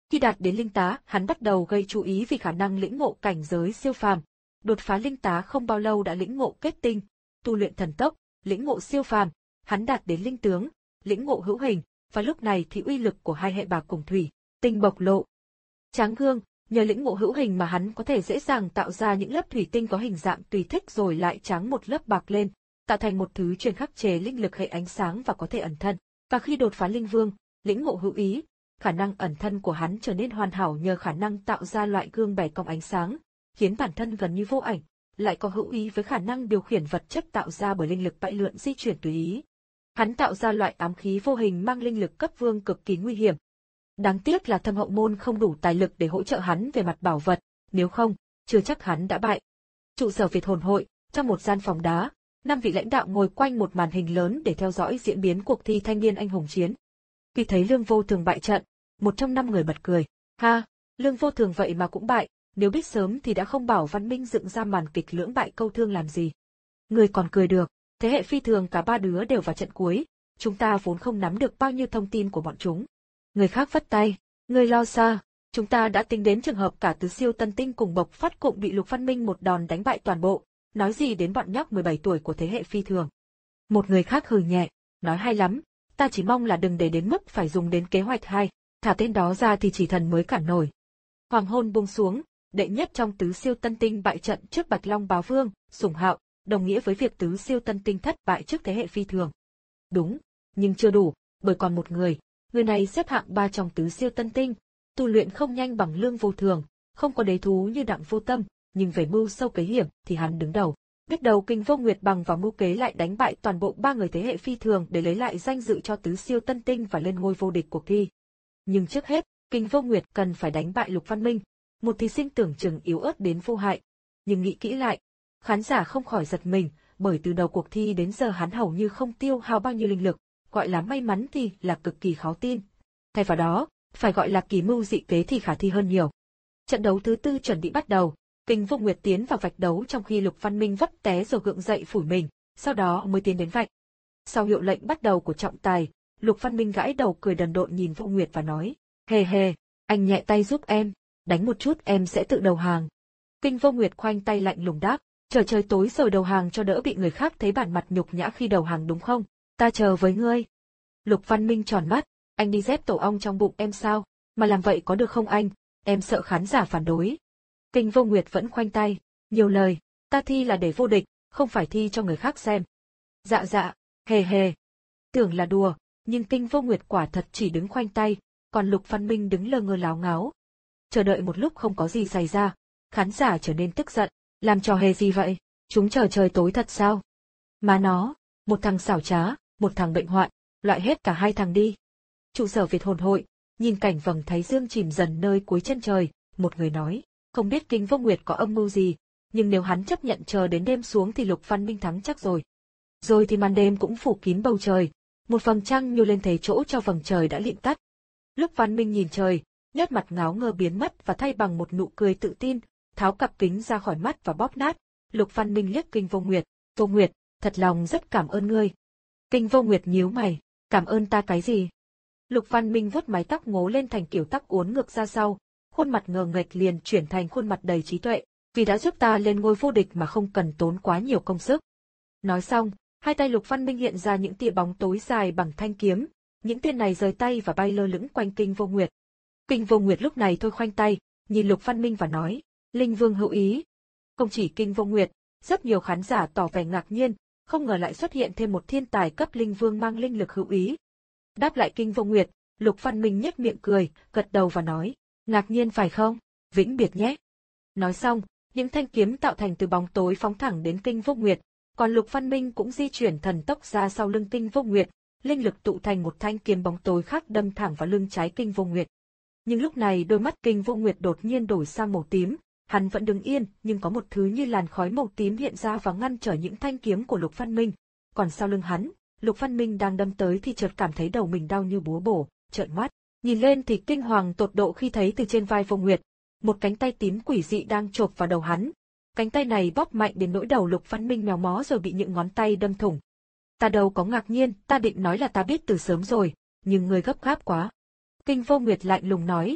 Khi đạt đến linh tá, hắn bắt đầu gây chú ý vì khả năng lĩnh ngộ cảnh giới siêu phàm. Đột phá linh tá không bao lâu đã lĩnh ngộ kết tinh, tu luyện thần tốc, lĩnh ngộ siêu phàm, hắn đạt đến linh tướng, lĩnh ngộ hữu hình, và lúc này thì uy lực của hai hệ bạc cùng thủy tinh bộc lộ. Tráng gương, nhờ lĩnh ngộ hữu hình mà hắn có thể dễ dàng tạo ra những lớp thủy tinh có hình dạng tùy thích rồi lại tráng một lớp bạc lên, tạo thành một thứ chuyên khắc chế linh lực hệ ánh sáng và có thể ẩn thân. Và khi đột phá linh vương, lĩnh ngộ hữu ý, khả năng ẩn thân của hắn trở nên hoàn hảo nhờ khả năng tạo ra loại gương bẻ cong ánh sáng, khiến bản thân gần như vô ảnh, lại có hữu ý với khả năng điều khiển vật chất tạo ra bởi linh lực bại lượn di chuyển tùy ý. Hắn tạo ra loại ám khí vô hình mang linh lực cấp vương cực kỳ nguy hiểm. Đáng tiếc là Thâm Hậu Môn không đủ tài lực để hỗ trợ hắn về mặt bảo vật, nếu không, chưa chắc hắn đã bại. Trụ sở Việt Hồn Hội, trong một gian phòng đá, năm vị lãnh đạo ngồi quanh một màn hình lớn để theo dõi diễn biến cuộc thi thanh niên anh hùng chiến. Khi thấy Lương Vô Thường bại trận, một trong năm người bật cười. Ha, Lương Vô Thường vậy mà cũng bại, nếu biết sớm thì đã không bảo Văn Minh dựng ra màn kịch lưỡng bại câu thương làm gì. Người còn cười được, thế hệ phi thường cả ba đứa đều vào trận cuối, chúng ta vốn không nắm được bao nhiêu thông tin của bọn chúng. Người khác vất tay, người lo xa, chúng ta đã tính đến trường hợp cả tứ siêu tân tinh cùng Bộc Phát Cụm bị Lục Văn Minh một đòn đánh bại toàn bộ, nói gì đến bọn nhóc mười bảy tuổi của thế hệ phi thường. Một người khác hừ nhẹ, nói hay lắm, ta chỉ mong là đừng để đến mức phải dùng đến kế hoạch hai, thả tên đó ra thì chỉ thần mới cản nổi. Hoàng hôn buông xuống, đệ nhất trong tứ siêu tân tinh bại trận trước Bạch Long Bá Vương, Sủng Hạo, đồng nghĩa với việc tứ siêu tân tinh thất bại trước thế hệ phi thường. Đúng, nhưng chưa đủ, bởi còn một người, người này xếp hạng ba trong tứ siêu tân tinh, tu luyện không nhanh bằng Lương Vô Thường, không có đế thú như Đặng Vô Tâm, nhưng về mưu sâu kế hiểm thì hắn đứng đầu. Biết đầu Kinh Vô Nguyệt bằng vào mưu kế lại đánh bại toàn bộ ba người thế hệ phi thường để lấy lại danh dự cho tứ siêu tân tinh và lên ngôi vô địch cuộc thi. Nhưng trước hết, Kinh Vô Nguyệt cần phải đánh bại Lục Văn Minh, một thí sinh tưởng chừng yếu ớt đến vô hại. Nhưng nghĩ kỹ lại, khán giả không khỏi giật mình, bởi từ đầu cuộc thi đến giờ hắn hầu như không tiêu hao bao nhiêu linh lực, gọi là may mắn thì là cực kỳ khó tin. Thay vào đó, phải gọi là kỳ mưu dị kế thì khả thi hơn nhiều. Trận đấu thứ tư chuẩn bị bắt đầu, Kinh Vô Nguyệt tiến vào vạch đấu trong khi Lục Văn Minh vấp té rồi gượng dậy phủi mình, sau đó mới tiến đến vạch. Sau hiệu lệnh bắt đầu của trọng tài, Lục Văn Minh gãi đầu cười đần độn nhìn Vô Nguyệt và nói, hề hề, anh nhẹ tay giúp em, đánh một chút em sẽ tự đầu hàng. Kinh Vô Nguyệt khoanh tay lạnh lùng đáp, chờ trời tối rồi đầu hàng cho đỡ bị người khác thấy bản mặt nhục nhã khi đầu hàng đúng không? Ta chờ với ngươi. Lục Văn Minh tròn mắt, anh đi dép tổ ong trong bụng em sao? Mà làm vậy có được không anh? Em sợ khán giả phản đối. Kinh Vô Nguyệt vẫn khoanh tay, nhiều lời, ta thi là để vô địch, không phải thi cho người khác xem. Dạ dạ, hề hề. Tưởng là đùa, nhưng Kinh Vô Nguyệt quả thật chỉ đứng khoanh tay, còn Lục Văn Minh đứng lơ ngơ láo ngáo. Chờ đợi một lúc không có gì xảy ra, khán giả trở nên tức giận, làm trò hề gì vậy? Chúng chờ trời tối thật sao? Mà nó, một thằng xảo trá, một thằng bệnh hoạn, loại hết cả hai thằng đi. Trụ sở Việt Hồn Hội, nhìn cảnh vầng thái dương chìm dần nơi cuối chân trời, một người nói, không biết Kinh Vô Nguyệt có âm mưu gì, nhưng nếu hắn chấp nhận chờ đến đêm xuống thì Lục Văn Minh thắng chắc rồi. Rồi thì màn đêm cũng phủ kín bầu trời, một vầng trăng nhô lên thế chỗ cho vầng trời đã lịm tắt. Lục Văn Minh nhìn trời, nét mặt ngáo ngơ biến mất và thay bằng một nụ cười tự tin, tháo cặp kính ra khỏi mắt và bóp nát. Lục Văn Minh liếc Kinh Vô Nguyệt, Vô Nguyệt, thật lòng rất cảm ơn ngươi. Kinh Vô Nguyệt nhíu mày, cảm ơn ta cái gì? Lục Văn Minh vuốt mái tóc ngố lên thành kiểu tóc uốn ngược ra sau, khuôn mặt ngờ nghệch liền chuyển thành khuôn mặt đầy trí tuệ, vì đã giúp ta lên ngôi vô địch mà không cần tốn quá nhiều công sức. Nói xong, hai tay Lục Văn Minh hiện ra những tia bóng tối dài bằng thanh kiếm, những tia này rời tay và bay lơ lửng quanh Kinh Vô Nguyệt. Kinh Vô Nguyệt lúc này thôi khoanh tay, nhìn Lục Văn Minh và nói, Linh Vương hữu ý. Không chỉ Kinh Vô Nguyệt, rất nhiều khán giả tỏ vẻ ngạc nhiên, không ngờ lại xuất hiện thêm một thiên tài cấp Linh Vương mang linh lực hữu ý. Đáp lại Kinh Vô Nguyệt, Lục Văn Minh nhếch miệng cười, gật đầu và nói, ngạc nhiên phải không? Vĩnh biệt nhé. Nói xong, những thanh kiếm tạo thành từ bóng tối phóng thẳng đến Kinh Vô Nguyệt, còn Lục Văn Minh cũng di chuyển thần tốc ra sau lưng Kinh Vô Nguyệt, linh lực tụ thành một thanh kiếm bóng tối khác đâm thẳng vào lưng trái Kinh Vô Nguyệt. Nhưng lúc này đôi mắt Kinh Vô Nguyệt đột nhiên đổi sang màu tím, hắn vẫn đứng yên, nhưng có một thứ như làn khói màu tím hiện ra và ngăn trở những thanh kiếm của Lục Văn Minh. Còn sau lưng hắn, Lục Văn Minh đang đâm tới thì chợt cảm thấy đầu mình đau như búa bổ, trợn mắt, nhìn lên thì kinh hoàng tột độ khi thấy từ trên vai Vô Nguyệt, một cánh tay tím quỷ dị đang chộp vào đầu hắn. Cánh tay này bóp mạnh đến nỗi đầu Lục Văn Minh méo mó rồi bị những ngón tay đâm thủng. Ta đâu có ngạc nhiên, ta định nói là ta biết từ sớm rồi, nhưng ngươi gấp gáp quá. Kinh Vô Nguyệt lạnh lùng nói,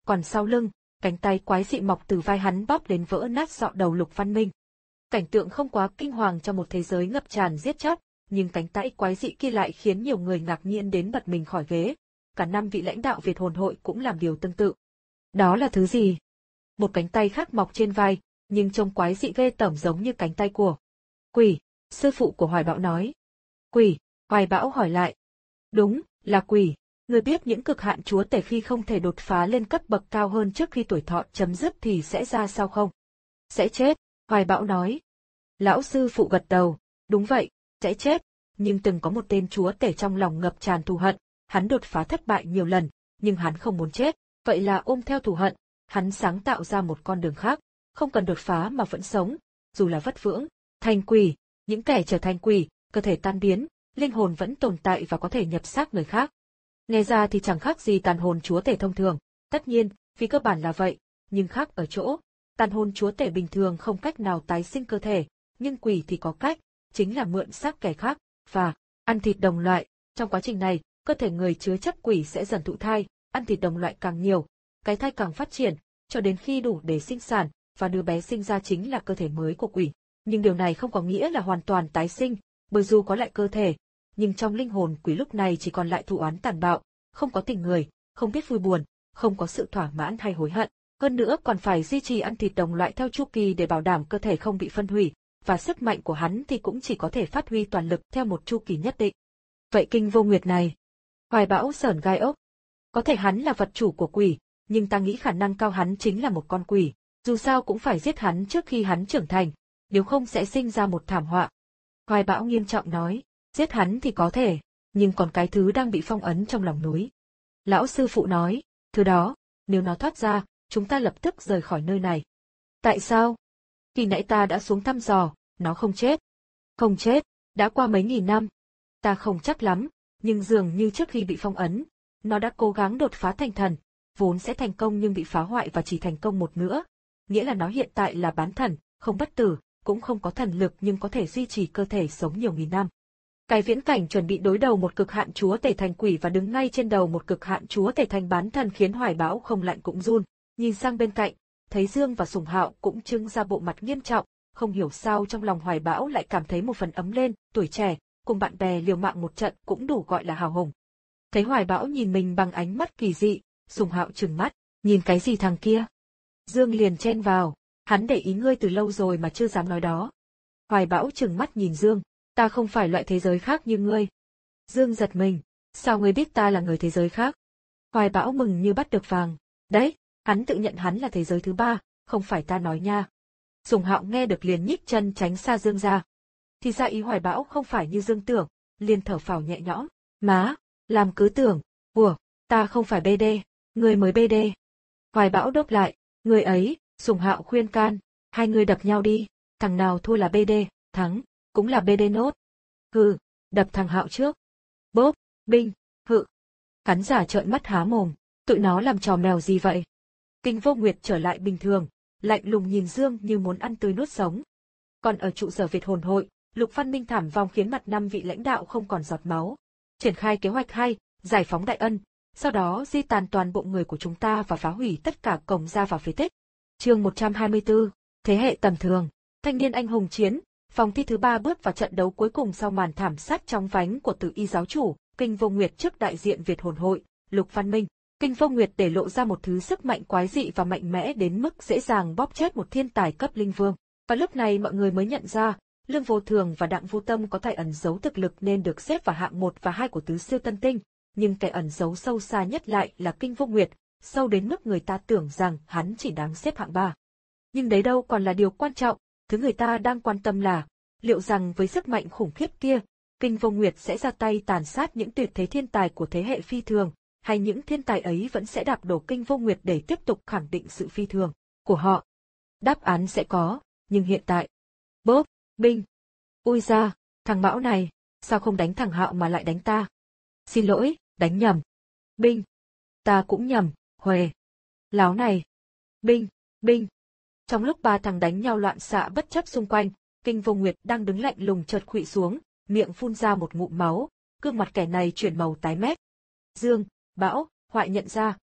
còn sau lưng, cánh tay quái dị mọc từ vai hắn bóp đến vỡ nát sọ đầu Lục Văn Minh. Cảnh tượng không quá kinh hoàng cho một thế giới ngập tràn giết chóc, nhưng cánh tay quái dị kia lại khiến nhiều người ngạc nhiên đến bật mình khỏi ghế. Cả năm vị lãnh đạo Việt hồn hội cũng làm điều tương tự. Đó là thứ gì? Một cánh tay khác mọc trên vai, nhưng trông quái dị ghê tởm giống như cánh tay của quỷ, sư phụ của Hoài Bão nói. Quỷ, Hoài Bão hỏi lại. Đúng, là quỷ. Người biết những cực hạn chúa tể khi không thể đột phá lên cấp bậc cao hơn trước khi tuổi thọ chấm dứt thì sẽ ra sao không? Sẽ chết, Hoài Bão nói. Lão sư phụ gật đầu, đúng vậy, sẽ chết, nhưng từng có một tên chúa tể trong lòng ngập tràn thù hận, hắn đột phá thất bại nhiều lần, nhưng hắn không muốn chết, vậy là ôm theo thù hận, hắn sáng tạo ra một con đường khác, không cần đột phá mà vẫn sống, dù là vất vưởng, thành quỷ, những kẻ trở thành quỷ, cơ thể tan biến, linh hồn vẫn tồn tại và có thể nhập xác người khác. Nghe ra thì chẳng khác gì tàn hồn chúa tể thông thường, tất nhiên, vì cơ bản là vậy, nhưng khác ở chỗ, tàn hồn chúa tể bình thường không cách nào tái sinh cơ thể, nhưng quỷ thì có cách, chính là mượn xác kẻ khác, và ăn thịt đồng loại. Trong quá trình này, cơ thể người chứa chấp quỷ sẽ dần thụ thai, ăn thịt đồng loại càng nhiều, cái thai càng phát triển, cho đến khi đủ để sinh sản, và đứa bé sinh ra chính là cơ thể mới của quỷ. Nhưng điều này không có nghĩa là hoàn toàn tái sinh, bởi dù có lại cơ thể, nhưng trong linh hồn quỷ lúc này chỉ còn lại thù oán tàn bạo, không có tình người, không biết vui buồn, không có sự thỏa mãn hay hối hận. Hơn nữa còn phải duy trì ăn thịt đồng loại theo chu kỳ để bảo đảm cơ thể không bị phân hủy, và sức mạnh của hắn thì cũng chỉ có thể phát huy toàn lực theo một chu kỳ nhất định. Vậy Kinh Vô Nguyệt này? Hoài Bão sởn gai ốc. Có thể hắn là vật chủ của quỷ, nhưng ta nghĩ khả năng cao hắn chính là một con quỷ, dù sao cũng phải giết hắn trước khi hắn trưởng thành, nếu không sẽ sinh ra một thảm họa. Hoài Bão nghiêm trọng nói, giết hắn thì có thể, nhưng còn cái thứ đang bị phong ấn trong lòng núi. Lão sư phụ nói, thứ đó, nếu nó thoát ra, chúng ta lập tức rời khỏi nơi này. Tại sao? Khi nãy ta đã xuống thăm dò, nó không chết. Không chết, đã qua mấy nghìn năm. Ta không chắc lắm, nhưng dường như trước khi bị phong ấn, nó đã cố gắng đột phá thành thần, vốn sẽ thành công nhưng bị phá hoại và chỉ thành công một nữa. Nghĩa là nó hiện tại là bán thần, không bất tử, cũng không có thần lực nhưng có thể duy trì cơ thể sống nhiều nghìn năm. Cái viễn cảnh chuẩn bị đối đầu một cực hạn chúa tể thành quỷ và đứng ngay trên đầu một cực hạn chúa tể thành bán thần khiến Hoài Bão không lạnh cũng run, nhìn sang bên cạnh, thấy Dương và Sùng Hạo cũng trưng ra bộ mặt nghiêm trọng, không hiểu sao trong lòng Hoài Bão lại cảm thấy một phần ấm lên, tuổi trẻ, cùng bạn bè liều mạng một trận cũng đủ gọi là hào hùng. Thấy Hoài Bão nhìn mình bằng ánh mắt kỳ dị, Sùng Hạo trừng mắt, nhìn cái gì thằng kia? Dương liền chen vào, hắn để ý ngươi từ lâu rồi mà chưa dám nói đó. Hoài Bão trừng mắt nhìn Dương, ta không phải loại thế giới khác như ngươi. Dương giật mình, sao ngươi biết ta là người thế giới khác? Hoài Bão mừng như bắt được vàng, đấy, hắn tự nhận hắn là thế giới thứ ba, không phải ta nói nha. Sùng Hạo nghe được liền nhích chân tránh xa Dương ra. Thì ra ý Hoài Bão không phải như Dương tưởng, liền thở phào nhẹ nhõm, má, làm cứ tưởng, ủa, ta không phải bê đê, người mới bê đê. Hoài Bão đốc lại, người ấy, Sùng Hạo khuyên can, hai người đập nhau đi, thằng nào thua là bê đê, thắng, cũng là bê đê nốt. Hừ, đập thằng Hạo trước. Bốp, binh, hự. Khán giả trợn mắt há mồm, tụi nó làm trò mèo gì vậy? Kinh Vô Nguyệt trở lại bình thường, lạnh lùng nhìn Dương như muốn ăn tươi nuốt sống. Còn ở trụ sở Việt hồn hội, Lục Văn Minh thảm vong khiến mặt năm vị lãnh đạo không còn giọt máu. Triển khai kế hoạch hai, giải phóng Đại Ân, sau đó di tàn toàn bộ người của chúng ta và phá hủy tất cả cổng ra vào phế tích. Chương một trăm hai mươi tư, thế hệ tầm thường, thanh niên anh hùng chiến, vòng thi thứ ba bước vào trận đấu cuối cùng sau màn thảm sát chóng vánh của Tử Y giáo chủ, Kinh Vô Nguyệt trước đại diện Việt hồn hội, Lục Văn Minh. Kinh Vô Nguyệt để lộ ra một thứ sức mạnh quái dị và mạnh mẽ đến mức dễ dàng bóp chết một thiên tài cấp linh vương. Và lúc này mọi người mới nhận ra, Lương Vô Thường và Đặng Vô Tâm có tài ẩn giấu thực lực nên được xếp vào hạng một và hai của tứ siêu tân tinh, nhưng kẻ ẩn giấu sâu xa nhất lại là Kinh Vô Nguyệt, sâu đến mức người ta tưởng rằng hắn chỉ đáng xếp hạng ba. Nhưng đấy đâu còn là điều quan trọng, thứ người ta đang quan tâm là, liệu rằng với sức mạnh khủng khiếp kia, Kinh Vô Nguyệt sẽ ra tay tàn sát những tuyệt thế thiên tài của thế hệ phi thường, hay những thiên tài ấy vẫn sẽ đạp đổ Kinh Vô Nguyệt để tiếp tục khẳng định sự phi thường của họ? Đáp án sẽ có, nhưng hiện tại... Bốp, binh. Ui da, thằng Mão này, sao không đánh thằng Hạo mà lại đánh ta? Xin lỗi, đánh nhầm. Binh. Ta cũng nhầm, Huề. Láo này. Binh, binh. Trong lúc ba thằng đánh nhau loạn xạ bất chấp xung quanh, Kinh Vô Nguyệt đang đứng lạnh lùng chợt khuỵu xuống, miệng phun ra một ngụm máu, gương mặt kẻ này chuyển màu tái mét. Dương, Bão, Hoại nhận ra,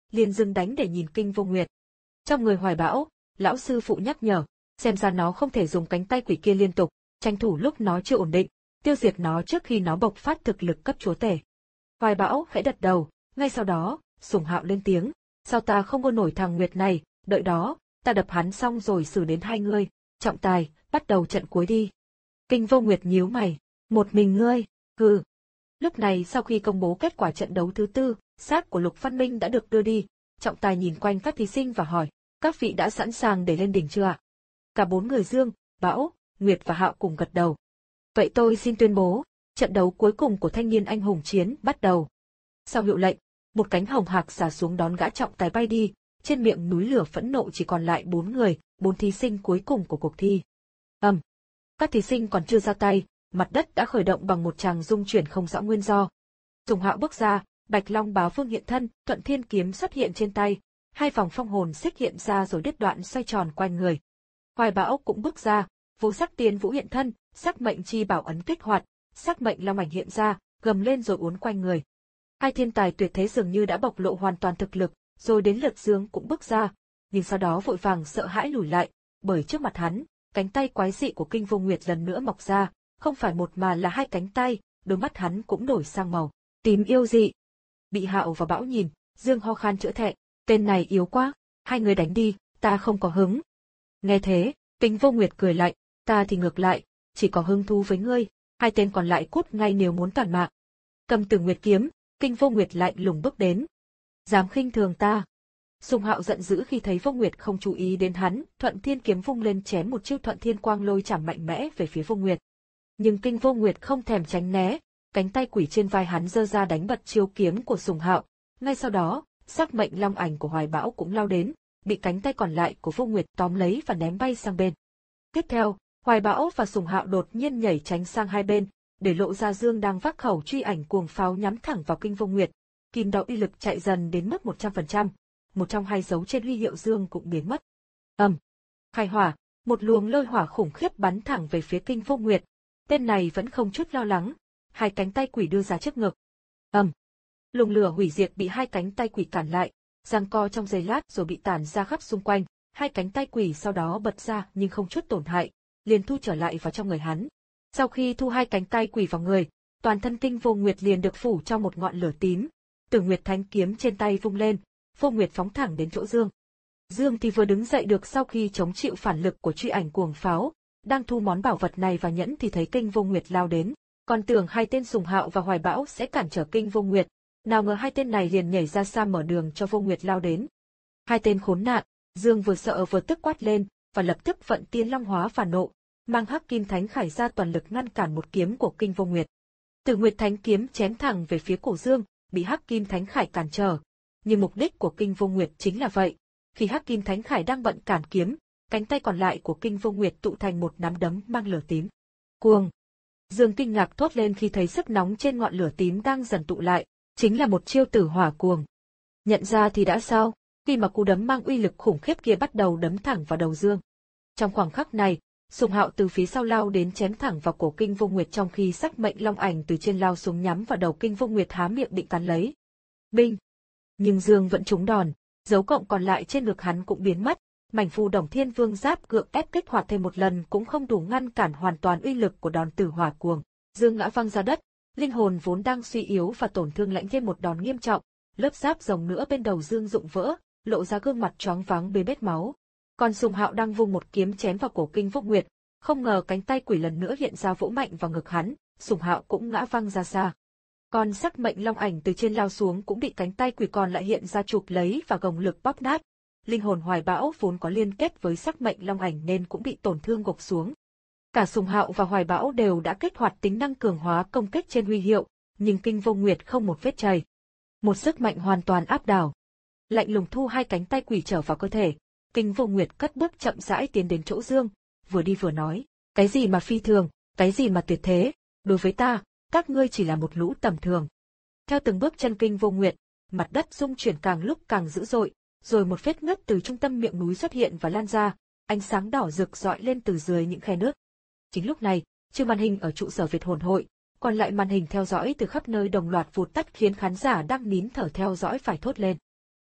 liền dừng đánh để nhìn Kinh Vô Nguyệt. Trong người Hoài Bão, lão sư phụ nhắc nhở, xem ra nó không thể dùng cánh tay quỷ kia liên tục, tranh thủ lúc nó chưa ổn định, tiêu diệt nó trước khi nó bộc phát thực lực cấp chúa tể. Hoài Bão khẽ đặt đầu, ngay sau đó, Sùng Hạo lên tiếng, sao ta không có nổi thằng Nguyệt này, đợi đó, ta đập hắn xong rồi xử đến hai ngươi, trọng tài, bắt đầu trận cuối đi. Kinh Vô Nguyệt nhíu mày, một mình ngươi, hừ. Lúc này sau khi công bố kết quả trận đấu thứ tư, xác của Lục Văn Minh đã được đưa đi, trọng tài nhìn quanh các thí sinh và hỏi, các vị đã sẵn sàng để lên đỉnh chưa ạ? Cả bốn người Dương, Bão, Nguyệt và Hạo cùng gật đầu. Vậy tôi xin tuyên bố, trận đấu cuối cùng của thanh niên anh hùng chiến bắt đầu. Sau hiệu lệnh, một cánh hồng hạc xả xuống đón gã trọng tài bay đi, trên miệng núi lửa phẫn nộ chỉ còn lại bốn người, bốn thí sinh cuối cùng của cuộc thi. Ầm, um, các thí sinh còn chưa ra tay, mặt đất đã khởi động bằng một tràng rung chuyển không rõ nguyên do. Sùng Hạo bước ra, Bạch Long Bá Vương hiện thân, Thuận Thiên kiếm xuất hiện trên tay, hai vòng phong hồn xích hiện ra rồi đứt đoạn xoay tròn quanh người. Hoài Bão cũng bước ra, Vô Sắc Tiên Vũ hiện thân, sắc mệnh chi bảo ấn kích hoạt, sắc mệnh long ảnh hiện ra, gầm lên rồi uốn quanh người. Hai thiên tài tuyệt thế dường như đã bộc lộ hoàn toàn thực lực, rồi đến lượt Dương cũng bước ra, nhưng sau đó vội vàng sợ hãi lùi lại, bởi trước mặt hắn, cánh tay quái dị của Kinh Vô Nguyệt lần nữa mọc ra, không phải một mà là hai cánh tay, đôi mắt hắn cũng đổi sang màu tím yêu dị. Bị Hạo và Bão nhìn, Dương ho khan chữa thẹn, tên này yếu quá, hai người đánh đi, ta không có hứng. Nghe thế, Kinh Vô Nguyệt cười lạnh, ta thì ngược lại, chỉ có hứng thú với ngươi, hai tên còn lại cút ngay nếu muốn toàn mạng. Cầm Tử Nguyệt kiếm, Kinh Vô Nguyệt lạnh lùng bước đến. Dám khinh thường ta. Sùng Hạo giận dữ khi thấy Vô Nguyệt không chú ý đến hắn, Thuận Thiên kiếm vung lên chém một chiêu Thuận Thiên quang lôi chảm mạnh mẽ về phía Vô Nguyệt. Nhưng Kinh Vô Nguyệt không thèm tránh né, cánh tay quỷ trên vai hắn giơ ra đánh bật chiêu kiếm của Sùng Hạo. Ngay sau đó, sắc mệnh long ảnh của Hoài Bão cũng lao đến, bị cánh tay còn lại của Vô Nguyệt tóm lấy và ném bay sang bên. Tiếp theo, Hoài Bão và Sùng Hạo đột nhiên nhảy tránh sang hai bên, để lộ ra Dương đang vác khẩu truy ảnh cuồng pháo nhắm thẳng vào Kinh Vô Nguyệt. Kim đạo uy lực chạy dần đến mức một trăm phần trăm, một trong hai dấu trên huy hiệu Dương cũng biến mất. Ầm, um, khai hỏa, một luồng lôi hỏa khủng khiếp bắn thẳng về phía Kinh Vô Nguyệt. Tên này vẫn không chút lo lắng, hai cánh tay quỷ đưa ra trước ngực. Ầm, um, luồng lửa hủy diệt bị hai cánh tay quỷ cản lại, giằng co trong giây lát rồi bị tản ra khắp xung quanh. Hai cánh tay quỷ sau đó bật ra nhưng không chút tổn hại, liền thu trở lại vào trong người hắn. Sau khi thu hai cánh tay quỷ vào người, toàn thân Kinh Vô Nguyệt liền được phủ trong một ngọn lửa tím. Tử Nguyệt Thánh kiếm trên tay vung lên, Vô Nguyệt phóng thẳng đến chỗ Dương. Dương thì vừa đứng dậy được sau khi chống chịu phản lực của truy ảnh cuồng pháo, đang thu món bảo vật này vào nhẫn thì thấy Kinh Vô Nguyệt lao đến, còn tưởng hai tên Sùng Hạo và Hoài Bão sẽ cản trở Kinh Vô Nguyệt, nào ngờ hai tên này liền nhảy ra xa mở đường cho Vô Nguyệt lao đến. Hai tên khốn nạn, Dương vừa sợ vừa tức quát lên, và lập tức vận Tiên Long hóa phản nộ, mang Hắc Kim Thánh Khải ra toàn lực ngăn cản một kiếm của Kinh Vô Nguyệt. Tử Nguyệt Thánh kiếm chém thẳng về phía cổ Dương, bị Hắc Kim Thánh Khải cản trở. Nhưng mục đích của Kinh Vô Nguyệt chính là vậy. Khi Hắc Kim Thánh Khải đang bận cản kiếm, cánh tay còn lại của Kinh Vô Nguyệt tụ thành một nắm đấm mang lửa tím. Cuồng! Dương kinh ngạc thốt lên khi thấy sức nóng trên ngọn lửa tím đang dần tụ lại, chính là một chiêu Tử Hỏa Cuồng. Nhận ra thì đã sao, khi mà cú đấm mang uy lực khủng khiếp kia bắt đầu đấm thẳng vào đầu Dương. Trong khoảng khắc này, Sùng Hạo từ phía sau lao đến chém thẳng vào cổ Kinh Vô Nguyệt trong khi sắc mệnh long ảnh từ trên lao xuống nhắm vào đầu Kinh Vô Nguyệt há miệng định cắn lấy. Binh! Nhưng Dương vẫn trúng đòn, dấu cộng còn lại trên ngực hắn cũng biến mất, mảnh phù Đồng Thiên Vương giáp gượng ép kích hoạt thêm một lần cũng không đủ ngăn cản hoàn toàn uy lực của đòn Tử Hỏa Cuồng. Dương ngã văng ra đất, linh hồn vốn đang suy yếu và tổn thương lãnh thêm một đòn nghiêm trọng, lớp giáp rồng nữa bên đầu Dương rụng vỡ, lộ ra gương mặt choáng váng bê bết máu. Còn Sùng Hạo đang vung một kiếm chém vào cổ Kinh Vô Nguyệt, không ngờ cánh tay quỷ lần nữa hiện ra vỗ mạnh vào ngực hắn, Sùng Hạo cũng ngã văng ra xa. Còn sắc mệnh long ảnh từ trên lao xuống cũng bị cánh tay quỷ còn lại hiện ra chụp lấy và gồng lực bóp nát. Linh hồn Hoài Bão vốn có liên kết với sắc mệnh long ảnh nên cũng bị tổn thương gục xuống. Cả Sùng Hạo và Hoài Bão đều đã kích hoạt tính năng cường hóa công kích trên huy hiệu, nhưng Kinh Vô Nguyệt không một vết chảy. Một sức mạnh hoàn toàn áp đảo. Lạnh lùng thu hai cánh tay quỷ trở vào cơ thể, Kinh Vô Nguyệt cất bước chậm rãi tiến đến chỗ Dương, vừa đi vừa nói, cái gì mà phi thường, cái gì mà tuyệt thế, đối với ta, các ngươi chỉ là một lũ tầm thường. Theo từng bước chân Kinh Vô Nguyệt, mặt đất rung chuyển càng lúc càng dữ dội, rồi một vết nứt từ trung tâm miệng núi xuất hiện và lan ra, ánh sáng đỏ rực rọi lên từ dưới những khe nước. Chính lúc này, trừ màn hình ở trụ sở Việt Hồn Hội, còn lại màn hình theo dõi từ khắp nơi đồng loạt vụt tắt khiến khán giả đang nín thở theo dõi phải thốt lên.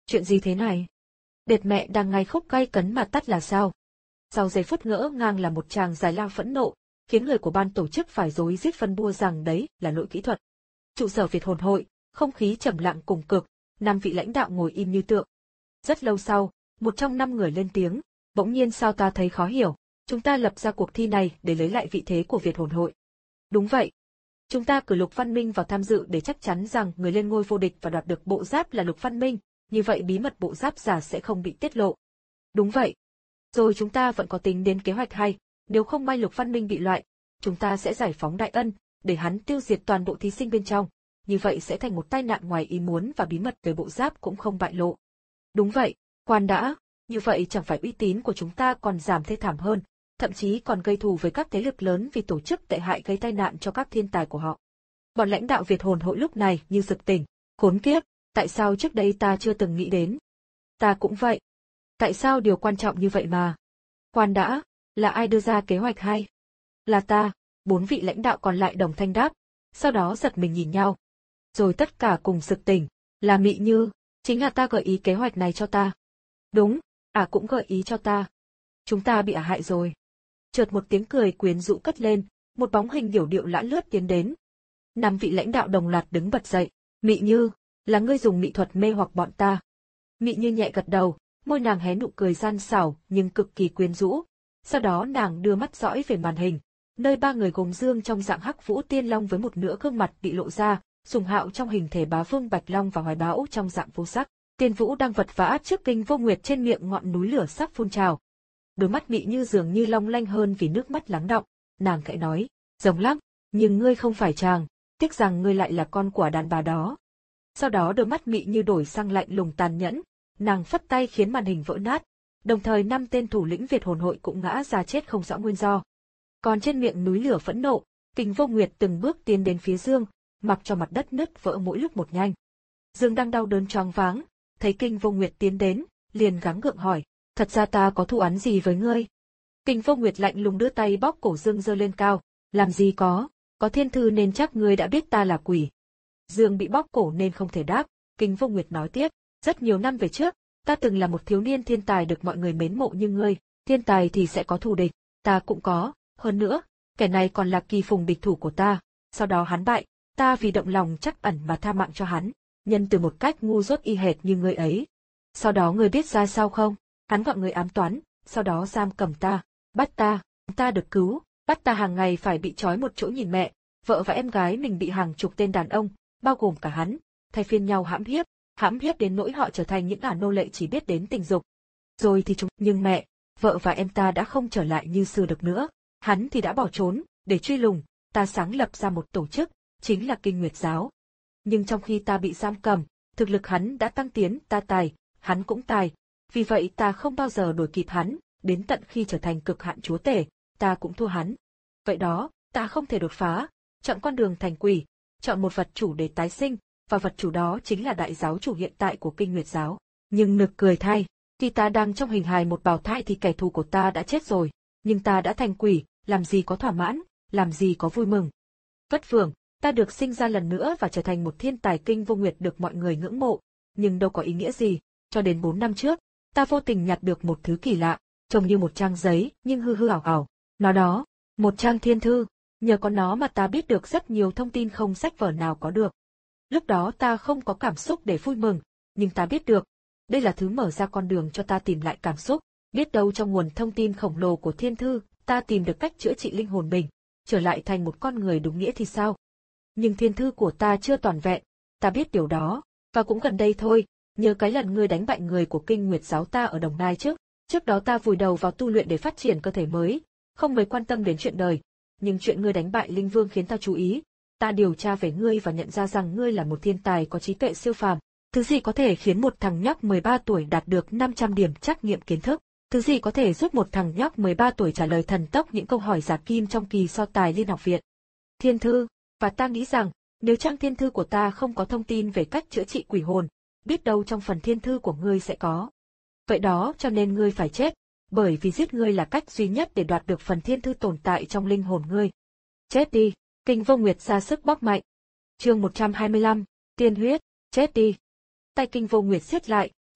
Chuyện gì thế này? Đệt mẹ đang ngay khúc gay cấn mà tắt là sao? Sau giây phút ngỡ ngàng là một tràng giải lao phẫn nộ, khiến người của ban tổ chức phải rối rít phân bua rằng đấy là lỗi kỹ thuật. Trụ sở Việt Hồn Hội, không khí trầm lặng cùng cực, năm vị lãnh đạo ngồi im như tượng. Rất lâu sau, một trong năm người lên tiếng, bỗng nhiên sao ta thấy khó hiểu, chúng ta lập ra cuộc thi này để lấy lại vị thế của Việt Hồn Hội. Đúng vậy. Chúng ta cử Lục Văn Minh vào tham dự để chắc chắn rằng người lên ngôi vô địch và đoạt được bộ giáp là Lục Văn Minh, như vậy bí mật bộ giáp giả sẽ không bị tiết lộ. Đúng vậy. Rồi chúng ta vẫn có tính đến kế hoạch hay, nếu không may Lục Văn Minh bị loại, chúng ta sẽ giải phóng Đại Ân, để hắn tiêu diệt toàn bộ thí sinh bên trong, như vậy sẽ thành một tai nạn ngoài ý muốn và bí mật về bộ giáp cũng không bại lộ. Đúng vậy, khoan đã, như vậy chẳng phải uy tín của chúng ta còn giảm thê thảm hơn, thậm chí còn gây thù với các thế lực lớn vì tổ chức tệ hại gây tai nạn cho các thiên tài của họ. Bọn lãnh đạo Việt Hồn Hội lúc này như sực tỉnh, khốn kiếp, tại sao trước đây ta chưa từng nghĩ đến? Ta cũng vậy. Tại sao điều quan trọng như vậy mà? Khoan đã, là ai đưa ra kế hoạch hay? Là ta, bốn vị lãnh đạo còn lại đồng thanh đáp, sau đó giật mình nhìn nhau. Rồi tất cả cùng sực tỉnh, là Mị Như, chính là ta gợi ý kế hoạch này cho ta. Đúng, ả à cũng gợi ý cho ta. Chúng ta bị ả hại rồi. Chợt một tiếng cười quyến rũ cất lên, một bóng hình điểu điệu lãn lướt tiến đến. Năm vị lãnh đạo đồng loạt đứng bật dậy, Mị Như, là ngươi dùng mỹ thuật mê hoặc bọn ta. Mị Như nhẹ gật đầu, môi nàng hé nụ cười gian xảo nhưng cực kỳ quyến rũ. Sau đó nàng đưa mắt dõi về màn hình, nơi ba người gồm Dương trong dạng Hắc Vũ Tiên Long với một nửa gương mặt bị lộ ra, Sùng Hạo trong hình thể Bá Vương Bạch Long và Hoài Bão trong dạng vô sắc. Tiên Vũ đang vật vã trước Kinh Vô Nguyệt trên miệng ngọn núi lửa sắp phun trào. Đôi mắt Mị Như dường như long lanh hơn vì nước mắt lắng đọng, nàng khẽ nói, giống lắm, nhưng ngươi không phải chàng, tiếc rằng ngươi lại là con của đàn bà đó. Sau đó đôi mắt Mị Như đổi sang lạnh lùng tàn nhẫn, nàng phất tay khiến màn hình vỡ nát, đồng thời năm tên thủ lĩnh Việt Hồn Hội cũng ngã ra chết không rõ nguyên do. Còn trên miệng núi lửa phẫn nộ, Kinh Vô Nguyệt từng bước tiến đến phía Dương, mặc cho mặt đất nứt vỡ mỗi lúc một nhanh. Dương đang đau đớn choáng váng, thấy Kinh Vô Nguyệt tiến đến, liền gắng gượng hỏi, thật ra ta có thù oán gì với ngươi? Kinh Vô Nguyệt lạnh lùng đưa tay bóp cổ Dương giơ lên cao, làm gì có, có thiên thư nên chắc ngươi đã biết ta là quỷ. Dương bị bóp cổ nên không thể đáp, Kinh Vô Nguyệt nói tiếp, rất nhiều năm về trước, ta từng là một thiếu niên thiên tài được mọi người mến mộ như ngươi, thiên tài thì sẽ có thù địch, ta cũng có, hơn nữa, kẻ này còn là kỳ phùng địch thủ của ta, sau đó hắn bại, ta vì động lòng trắc ẩn mà tha mạng cho hắn, nhân từ một cách ngu dốt y hệt như ngươi ấy. Sau đó ngươi biết ra sao không? Hắn gọi người ám toán, sau đó giam cầm ta, bắt ta, ta được cứu, bắt ta hàng ngày phải bị trói một chỗ nhìn mẹ, vợ và em gái mình bị hàng chục tên đàn ông, bao gồm cả hắn, thay phiên nhau hãm hiếp, hãm hiếp đến nỗi họ trở thành những ả nô lệ chỉ biết đến tình dục. Rồi thì chúng, nhưng mẹ, vợ và em ta đã không trở lại như xưa được nữa, hắn thì đã bỏ trốn, để truy lùng, ta sáng lập ra một tổ chức, chính là Kinh Nguyệt Giáo. Nhưng trong khi ta bị giam cầm, thực lực hắn đã tăng tiến, ta tài, hắn cũng tài, vì vậy ta không bao giờ đuổi kịp hắn, đến tận khi trở thành cực hạn chúa tể, ta cũng thua hắn. Vậy đó, ta không thể đột phá, chọn con đường thành quỷ, chọn một vật chủ để tái sinh, và vật chủ đó chính là đại giáo chủ hiện tại của Kinh Nguyệt Giáo. Nhưng nực cười thay, khi ta đang trong hình hài một bào thai thì kẻ thù của ta đã chết rồi, nhưng ta đã thành quỷ, làm gì có thỏa mãn, làm gì có vui mừng. Vất vưởng, ta được sinh ra lần nữa và trở thành một thiên tài Kinh Vô Nguyệt được mọi người ngưỡng mộ, nhưng đâu có ý nghĩa gì, cho đến bốn năm trước, ta vô tình nhặt được một thứ kỳ lạ, trông như một trang giấy nhưng hư hư ảo ảo, nó đó, một trang thiên thư, nhờ có nó mà ta biết được rất nhiều thông tin không sách vở nào có được. Lúc đó ta không có cảm xúc để vui mừng, nhưng ta biết được, đây là thứ mở ra con đường cho ta tìm lại cảm xúc, biết đâu trong nguồn thông tin khổng lồ của thiên thư, ta tìm được cách chữa trị linh hồn mình, trở lại thành một con người đúng nghĩa thì sao? Nhưng thiên thư của ta chưa toàn vẹn, ta biết điều đó, và cũng gần đây thôi, nhờ cái lần ngươi đánh bại người của Kinh Nguyệt Giáo ta ở Đồng Nai trước, trước đó ta vùi đầu vào tu luyện để phát triển cơ thể mới, không mấy quan tâm đến chuyện đời, nhưng chuyện ngươi đánh bại Linh Vương khiến ta chú ý, ta điều tra về ngươi và nhận ra rằng ngươi là một thiên tài có trí tuệ siêu phàm, thứ gì có thể khiến một thằng nhóc mười ba tuổi đạt được năm trăm điểm trắc nghiệm kiến thức, thứ gì có thể giúp một thằng nhóc mười ba tuổi trả lời thần tốc những câu hỏi giả kim trong kỳ so tài Liên học viện. Thiên thư, và ta nghĩ rằng, nếu trang thiên thư của ta không có thông tin về cách chữa trị quỷ hồn, biết đâu trong phần thiên thư của ngươi sẽ có. Vậy đó cho nên ngươi phải chết, bởi vì giết ngươi là cách duy nhất để đoạt được phần thiên thư tồn tại trong linh hồn ngươi. Chết đi, Kinh Vô Nguyệt ra sức bóp mạnh. Chương một trăm hai mươi lăm, Tiên huyết, chết đi. Tay Kinh Vô Nguyệt siết lại,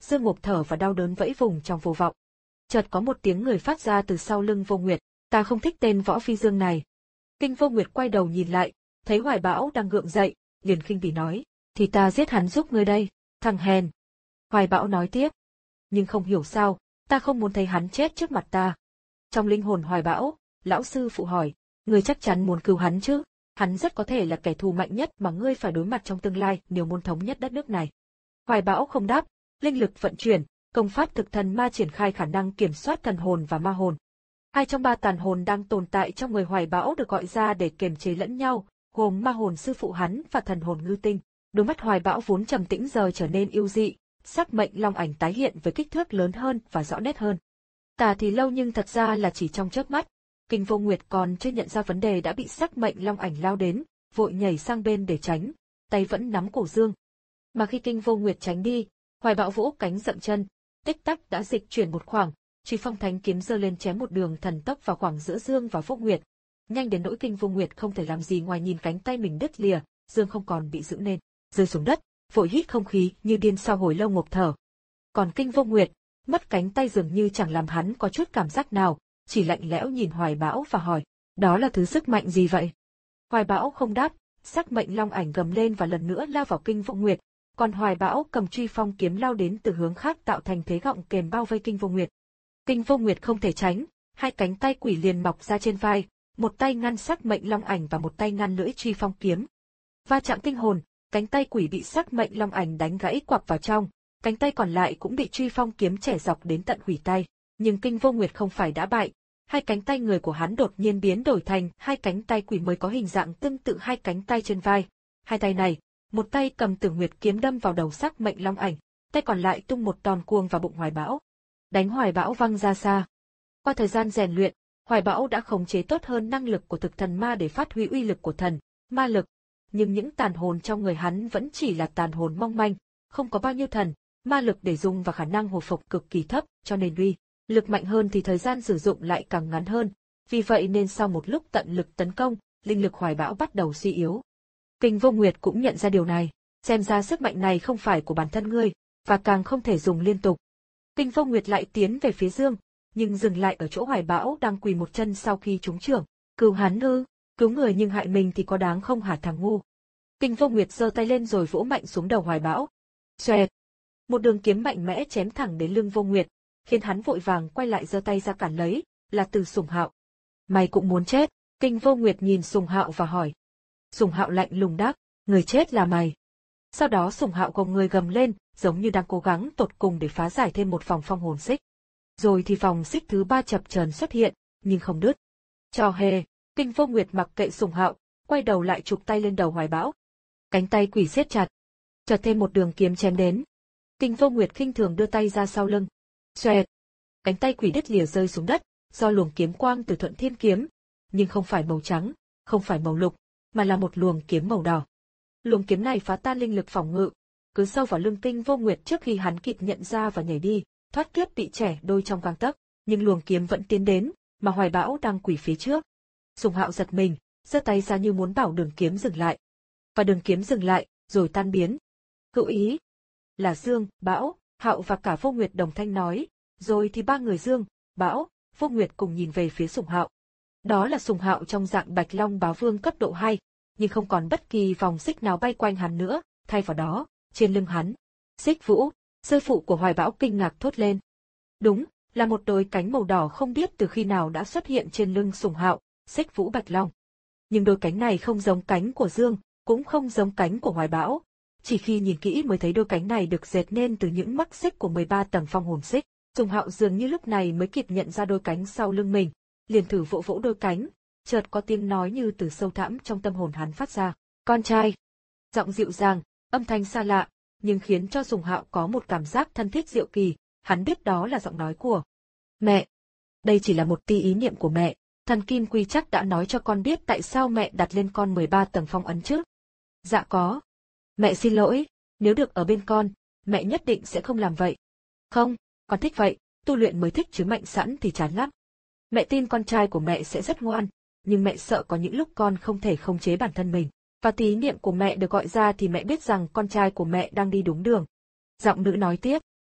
Dương ngộp thở và đau đớn vẫy vùng trong vô vọng. Chợt có một tiếng người phát ra từ sau lưng Vô Nguyệt, ta không thích tên Võ Phi Dương này. Kinh Vô Nguyệt quay đầu nhìn lại, thấy Hoài Bão đang gượng dậy, liền khinh bỉ nói, thì ta giết hắn giúp ngươi đây, thằng hèn. Hoài Bão nói tiếp, nhưng không hiểu sao, ta không muốn thấy hắn chết trước mặt ta. Trong linh hồn Hoài Bão, lão sư phụ hỏi, ngươi chắc chắn muốn cứu hắn chứ? Hắn rất có thể là kẻ thù mạnh nhất mà ngươi phải đối mặt trong tương lai nếu muốn thống nhất đất nước này. Hoài Bão không đáp, linh lực vận chuyển, công pháp thực thần ma triển khai khả năng kiểm soát thần hồn và ma hồn. Hai trong ba tàn hồn đang tồn tại trong người Hoài Bão được gọi ra để kiềm chế lẫn nhau, gồm ma hồn sư phụ hắn và thần hồn ngư tinh. Đôi mắt Hoài Bão vốn trầm tĩnh giờ trở nên yêu dị, sắc mệnh long ảnh tái hiện với kích thước lớn hơn và rõ nét hơn. Tà thì lâu nhưng thật ra là chỉ trong chớp mắt. Kinh Vô Nguyệt còn chưa nhận ra vấn đề đã bị sắc mệnh long ảnh lao đến, vội nhảy sang bên để tránh, tay vẫn nắm cổ Dương. Mà khi Kinh Vô Nguyệt tránh đi, Hoài Bão vỗ cánh dậm chân, tích tắc đã dịch chuyển một khoảng, Truy Phong Thánh kiếm giơ lên chém một đường thần tốc vào khoảng giữa Dương và Vô Nguyệt. Nhanh đến nỗi Kinh Vô Nguyệt không thể làm gì ngoài nhìn cánh tay mình đứt lìa, Dương không còn bị giữ nên, rơi xuống đất, vội hít không khí như điên sau hồi lâu ngộp thở. Còn Kinh Vô Nguyệt, mất cánh tay dường như chẳng làm hắn có chút cảm giác nào, chỉ lạnh lẽo nhìn Hoài Bão và hỏi, đó là thứ sức mạnh gì vậy? Hoài Bão không đáp, sắc mệnh long ảnh gầm lên và lần nữa lao vào Kinh Vô Nguyệt, còn Hoài Bão cầm Truy Phong kiếm lao đến từ hướng khác tạo thành thế gọng kềm bao vây Kinh Vô Nguyệt. Kinh Vô Nguyệt không thể tránh, hai cánh tay quỷ liền mọc ra trên vai, một tay ngăn sắc mệnh long ảnh và một tay ngăn lưỡi Truy Phong kiếm. Va chạm kinh hồn, cánh tay quỷ bị sắc mệnh long ảnh đánh gãy quặp vào trong, cánh tay còn lại cũng bị Truy Phong kiếm chẻ dọc đến tận hủy tay. Nhưng Kinh Vô Nguyệt không phải đã bại, hai cánh tay người của hắn đột nhiên biến đổi thành hai cánh tay quỷ mới có hình dạng tương tự hai cánh tay trên vai. Hai tay này, một tay cầm Tử Nguyệt kiếm đâm vào đầu sắc mệnh long ảnh, tay còn lại tung một đòn cuồng vào bụng Hoài Bão, đánh Hoài Bão văng ra xa. Qua thời gian rèn luyện, Hoài Bão đã khống chế tốt hơn năng lực của thực thần ma để phát huy uy lực của thần, ma lực, nhưng những tàn hồn trong người hắn vẫn chỉ là tàn hồn mong manh, không có bao nhiêu thần, ma lực để dùng và khả năng hồi phục cực kỳ thấp, cho nên uy lực mạnh hơn thì thời gian sử dụng lại càng ngắn hơn, vì vậy nên sau một lúc tận lực tấn công, linh lực Hoài Bão bắt đầu suy yếu. Kinh Vô Nguyệt cũng nhận ra điều này, xem ra sức mạnh này không phải của bản thân ngươi, và càng không thể dùng liên tục. Kinh Vô Nguyệt lại tiến về phía Dương, nhưng dừng lại ở chỗ Hoài Bão đang quỳ một chân sau khi trúng chưởng. Cứu hắn ư? Cứu người nhưng hại mình thì có đáng không hả thằng ngu? Kinh Vô Nguyệt giơ tay lên rồi vỗ mạnh xuống đầu Hoài Bão. Xoẹt! Một đường kiếm mạnh mẽ chém thẳng đến lưng Vô Nguyệt, khiến hắn vội vàng quay lại giơ tay ra cản lấy, là Từ Sùng Hạo. Mày cũng muốn chết? Kinh Vô Nguyệt nhìn Sùng Hạo và hỏi. Sùng Hạo lạnh lùng đáp, người chết là mày. Sau đó Sùng Hạo gồng người gầm lên, giống như đang cố gắng tột cùng để phá giải thêm một vòng phong hồn xích. Rồi thì vòng xích thứ ba chập chờn xuất hiện, nhưng không đứt. Cho hề, Kinh Vô Nguyệt mặc kệ Sùng Hạo, quay đầu lại chụp tay lên đầu Hoài Bão. Cánh tay quỷ siết chặt, chợt thêm một đường kiếm chém đến. Kinh Vô Nguyệt khinh thường đưa tay ra sau lưng. Xoẹt! Cánh tay quỷ đứt lìa rơi xuống đất, do luồng kiếm quang từ Thuận Thiên kiếm, nhưng không phải màu trắng, không phải màu lục, mà là một luồng kiếm màu đỏ. Luồng kiếm này phá tan linh lực phòng ngự, cứ sâu vào lưng Kinh Vô Nguyệt trước khi hắn kịp nhận ra và nhảy đi, thoát kiếp bị chẻ đôi trong gang tấc, nhưng luồng kiếm vẫn tiến đến, mà Hoài Bão đang quỳ phía trước. Sùng Hạo giật mình, giơ tay ra như muốn bảo đường kiếm dừng lại. Và đường kiếm dừng lại, rồi tan biến. Hữu ý là Dương, Bão, Hạo và cả Vô Nguyệt đồng thanh nói, rồi thì ba người Dương, Bão, Vô Nguyệt cùng nhìn về phía Sùng Hạo. Đó là Sùng Hạo trong dạng Bạch Long Bá Vương cấp độ hai, nhưng không còn bất kỳ vòng xích nào bay quanh hắn nữa, thay vào đó, trên lưng hắn, Xích Vũ, sư phụ của Hoài Bão kinh ngạc thốt lên. Đúng, là một đôi cánh màu đỏ không biết từ khi nào đã xuất hiện trên lưng Sùng Hạo, Xích Vũ Bạch Long. Nhưng đôi cánh này không giống cánh của Dương, cũng không giống cánh của Hoài Bão. Chỉ khi nhìn kỹ mới thấy đôi cánh này được dệt nên từ những mắc xích của mười ba tầng phong hồn xích. Sùng Hạo dường như lúc này mới kịp nhận ra đôi cánh sau lưng mình, liền thử vỗ vỗ đôi cánh, chợt có tiếng nói như từ sâu thẳm trong tâm hồn hắn phát ra. Con trai! Giọng dịu dàng, âm thanh xa lạ, nhưng khiến cho Sùng Hạo có một cảm giác thân thiết diệu kỳ, hắn biết đó là giọng nói của mẹ. Đây chỉ là một tia ý niệm của mẹ, thần Kim Quy chắc đã nói cho con biết tại sao mẹ đặt lên con mười ba tầng phong ấn chứ. Dạ có. Mẹ xin lỗi, nếu được ở bên con, mẹ nhất định sẽ không làm vậy. Không, con thích vậy, tu luyện mới thích chứ mạnh sẵn thì chán lắm. Mẹ tin con trai của mẹ sẽ rất ngoan, nhưng mẹ sợ có những lúc con không thể khống chế bản thân mình. Và tí ý niệm của mẹ được gọi ra thì mẹ biết rằng con trai của mẹ đang đi đúng đường. Giọng nữ nói tiếp,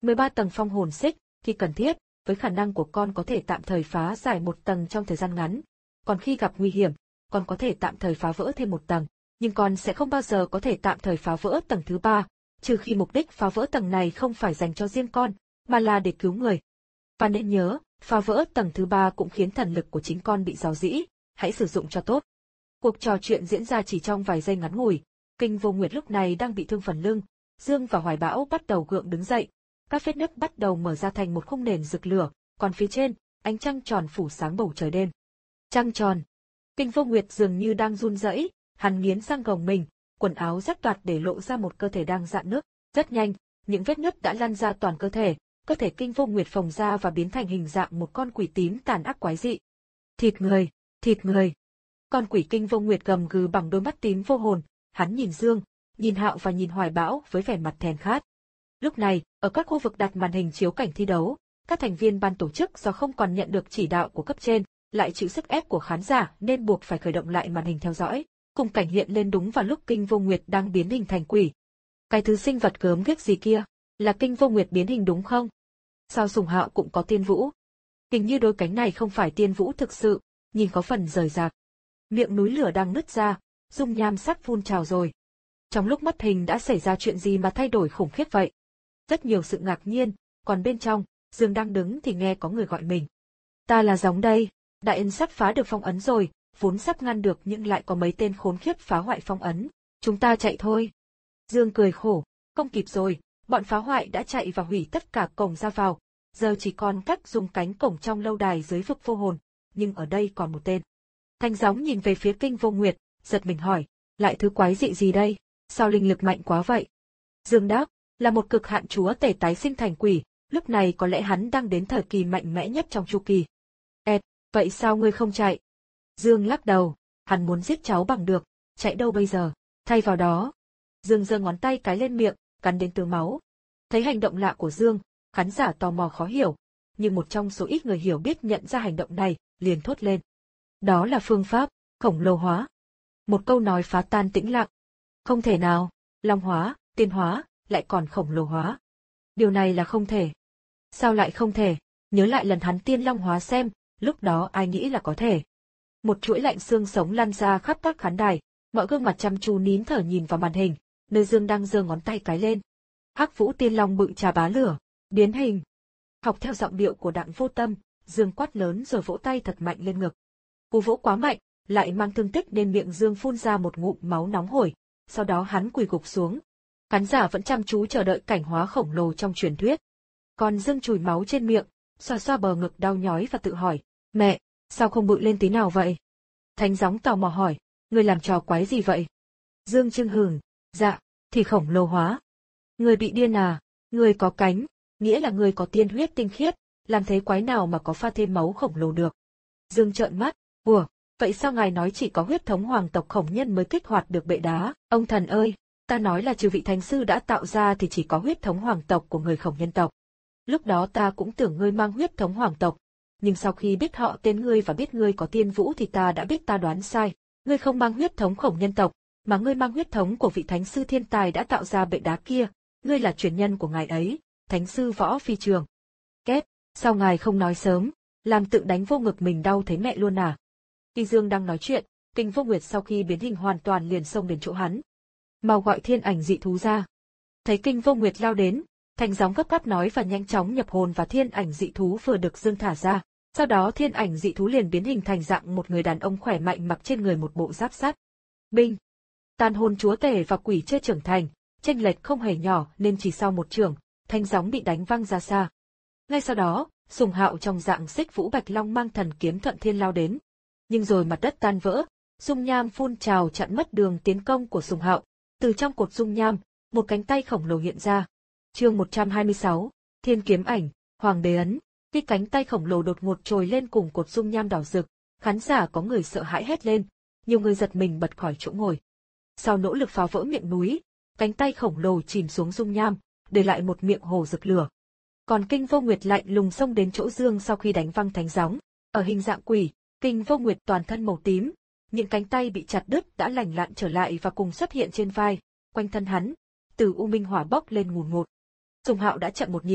mười ba tầng phong hồn xích, khi cần thiết, với khả năng của con có thể tạm thời phá giải một tầng trong thời gian ngắn. Còn khi gặp nguy hiểm, con có thể tạm thời phá vỡ thêm một tầng, nhưng con sẽ không bao giờ có thể tạm thời phá vỡ tầng thứ ba, trừ khi mục đích phá vỡ tầng này không phải dành cho riêng con, mà là để cứu người. Và nên nhớ, phá vỡ tầng thứ ba cũng khiến thần lực của chính con bị rò rĩ, hãy sử dụng cho tốt. Cuộc trò chuyện diễn ra chỉ trong vài giây ngắn ngủi. Kinh Vô Nguyệt lúc này đang bị thương phần lưng, Dương và Hoài Bão bắt đầu gượng đứng dậy, các vết nứt bắt đầu mở ra thành một khung nền rực lửa, còn phía trên, ánh trăng tròn phủ sáng bầu trời đêm. Trăng tròn. Kinh Vô Nguyệt dường như đang run rẩy, hắn nghiến răng gồng mình, quần áo rách toạc để lộ ra một cơ thể đang rạn nứt. Rất nhanh, những vết nứt đã lan ra toàn cơ thể, cơ thể Kinh Vô Nguyệt phồng ra và biến thành hình dạng một con quỷ tím tàn ác quái dị. Thịt người, thịt người. Con quỷ Kinh Vô Nguyệt gầm gừ bằng đôi mắt tím vô hồn, hắn nhìn Dương, nhìn Hạo và nhìn Hoài Bão với vẻ mặt thèm khát. Lúc này, ở các khu vực đặt màn hình chiếu cảnh thi đấu, các thành viên ban tổ chức do không còn nhận được chỉ đạo của cấp trên, lại chịu sức ép của khán giả nên buộc phải khởi động lại màn hình theo dõi. Khung cảnh hiện lên đúng vào lúc Kinh Vô Nguyệt đang biến hình thành quỷ. Cái thứ sinh vật gớm ghiếc gì kia, là Kinh Vô Nguyệt biến hình đúng không? Sao Sùng Hạo cũng có tiên vũ? Hình như đôi cánh này không phải tiên vũ thực sự, nhìn có phần rời rạc. Miệng núi lửa đang nứt ra, dung nham sắc phun trào rồi. Trong lúc mất hình đã xảy ra chuyện gì mà thay đổi khủng khiếp vậy? Rất nhiều sự ngạc nhiên, còn bên trong, Dương đang đứng thì nghe có người gọi mình. Ta là Gióng đây, Đại Ân sắp phá được phong ấn rồi, vốn sắp ngăn được nhưng lại có mấy tên khốn khiếp phá hoại phong ấn. Chúng ta chạy thôi. Dương cười khổ, không kịp rồi, bọn phá hoại đã chạy và hủy tất cả cổng ra vào, giờ chỉ còn cách dùng cánh cổng trong lâu đài dưới vực vô hồn, nhưng ở đây còn một tên. Thanh Gióng nhìn về phía Kinh Vô Nguyệt, giật mình hỏi, lại thứ quái dị gì đây, sao linh lực mạnh quá vậy? Dương đáp, là một cực hạn chúa tể tái sinh thành quỷ, lúc này có lẽ hắn đang đến thời kỳ mạnh mẽ nhất trong chu kỳ. Ẹt, vậy sao ngươi không chạy? Dương lắc đầu, hắn muốn giết cháu bằng được, chạy đâu bây giờ, thay vào đó. Dương giơ ngón tay cái lên miệng, cắn đến tứ máu. Thấy hành động lạ của Dương, khán giả tò mò khó hiểu, nhưng một trong số ít người hiểu biết nhận ra hành động này, liền thốt lên. Đó là phương pháp, khổng lồ hóa. Một câu nói phá tan tĩnh lặng. Không thể nào, long hóa, tiên hóa, lại còn khổng lồ hóa. Điều này là không thể. Sao lại không thể? Nhớ lại lần hắn tiên long hóa xem, lúc đó ai nghĩ là có thể. Một chuỗi lạnh xương sống lan ra khắp các khán đài, mọi gương mặt chăm chú nín thở nhìn vào màn hình, nơi Dương đang giơ ngón tay cái lên. Hắc Vũ Tiên Long bự trà bá lửa, biến hình. Học theo giọng điệu của Đặng Vô Tâm, Dương quát lớn rồi vỗ tay thật mạnh lên ngực. Cú vỗ quá mạnh, lại mang thương tích nên miệng Dương phun ra một ngụm máu nóng hổi, sau đó hắn quỳ gục xuống. Khán giả vẫn chăm chú chờ đợi cảnh hóa khổng lồ trong truyền thuyết. Còn Dương chùi máu trên miệng, xoa xoa bờ ngực đau nhói và tự hỏi, mẹ, sao không bự lên tí nào vậy? Thanh Gióng tò mò hỏi, người làm trò quái gì vậy? Dương chưng hửng, dạ, thì khổng lồ hóa. Người bị điên à, người có cánh, nghĩa là người có tiên huyết tinh khiết, làm thế quái nào mà có pha thêm máu khổng lồ được? Dương trợn mắt, ủa, vậy sao ngài nói chỉ có huyết thống hoàng tộc khổng nhân mới kích hoạt được bệ đá? Ông thần ơi, ta nói là trừ vị thánh sư đã tạo ra thì chỉ có huyết thống hoàng tộc của người khổng nhân tộc. Lúc đó ta cũng tưởng ngươi mang huyết thống hoàng tộc, nhưng sau khi biết họ tên ngươi và biết ngươi có tiên vũ thì ta đã biết ta đoán sai. Ngươi không mang huyết thống khổng nhân tộc, mà ngươi mang huyết thống của vị thánh sư thiên tài đã tạo ra bệ đá kia, ngươi là truyền nhân của ngài ấy, thánh sư Võ Phi Trường. Két, sao ngài không nói sớm, làm tự đánh vô ngực mình đau thấy mẹ luôn à? Khi Dương đang nói chuyện, Kinh Vô Nguyệt sau khi biến hình hoàn toàn liền xông đến chỗ hắn. Mau gọi thiên ảnh dị thú ra. Thấy Kinh Vô Nguyệt lao đến, Thanh Gióng gấp gáp nói và nhanh chóng nhập hồn vào thiên ảnh dị thú vừa được Dương thả ra. Sau đó thiên ảnh dị thú liền biến hình thành dạng một người đàn ông khỏe mạnh mặc trên người một bộ giáp sắt. Binh! Tàn hồn chúa tể và quỷ chưa trưởng thành, chênh lệch không hề nhỏ nên chỉ sau một chưởng, Thanh Gióng bị đánh văng ra xa. Ngay sau đó, Sùng Hạo trong dạng Xích Vũ Bạch Long mang thần kiếm thuận thiên lao đến. Nhưng rồi mặt đất tan vỡ, dung nham phun trào chặn mất đường tiến công của Sùng Hạo. Từ trong cột dung nham, một cánh tay khổng lồ hiện ra. Chương một trăm hai mươi sáu, Thiên Kiếm Ảnh, Hoàng Đế Ấn. Khi cánh tay khổng lồ đột ngột trồi lên cùng cột dung nham đỏ rực, khán giả có người sợ hãi hét lên, nhiều người giật mình bật khỏi chỗ ngồi. Sau nỗ lực phá vỡ miệng núi, cánh tay khổng lồ chìm xuống dung nham, để lại một miệng hồ rực lửa. Còn Kinh Vô Nguyệt lạnh lùng xông đến chỗ Dương sau khi đánh văng Thanh Gióng. Ở hình dạng quỷ, Kinh Vô Nguyệt toàn thân màu tím, những cánh tay bị chặt đứt đã lành lặn trở lại và cùng xuất hiện trên vai, quanh thân hắn, từ u minh hỏa bốc lên ngùn ngụt. Sùng Hạo đã chậm một nhịp,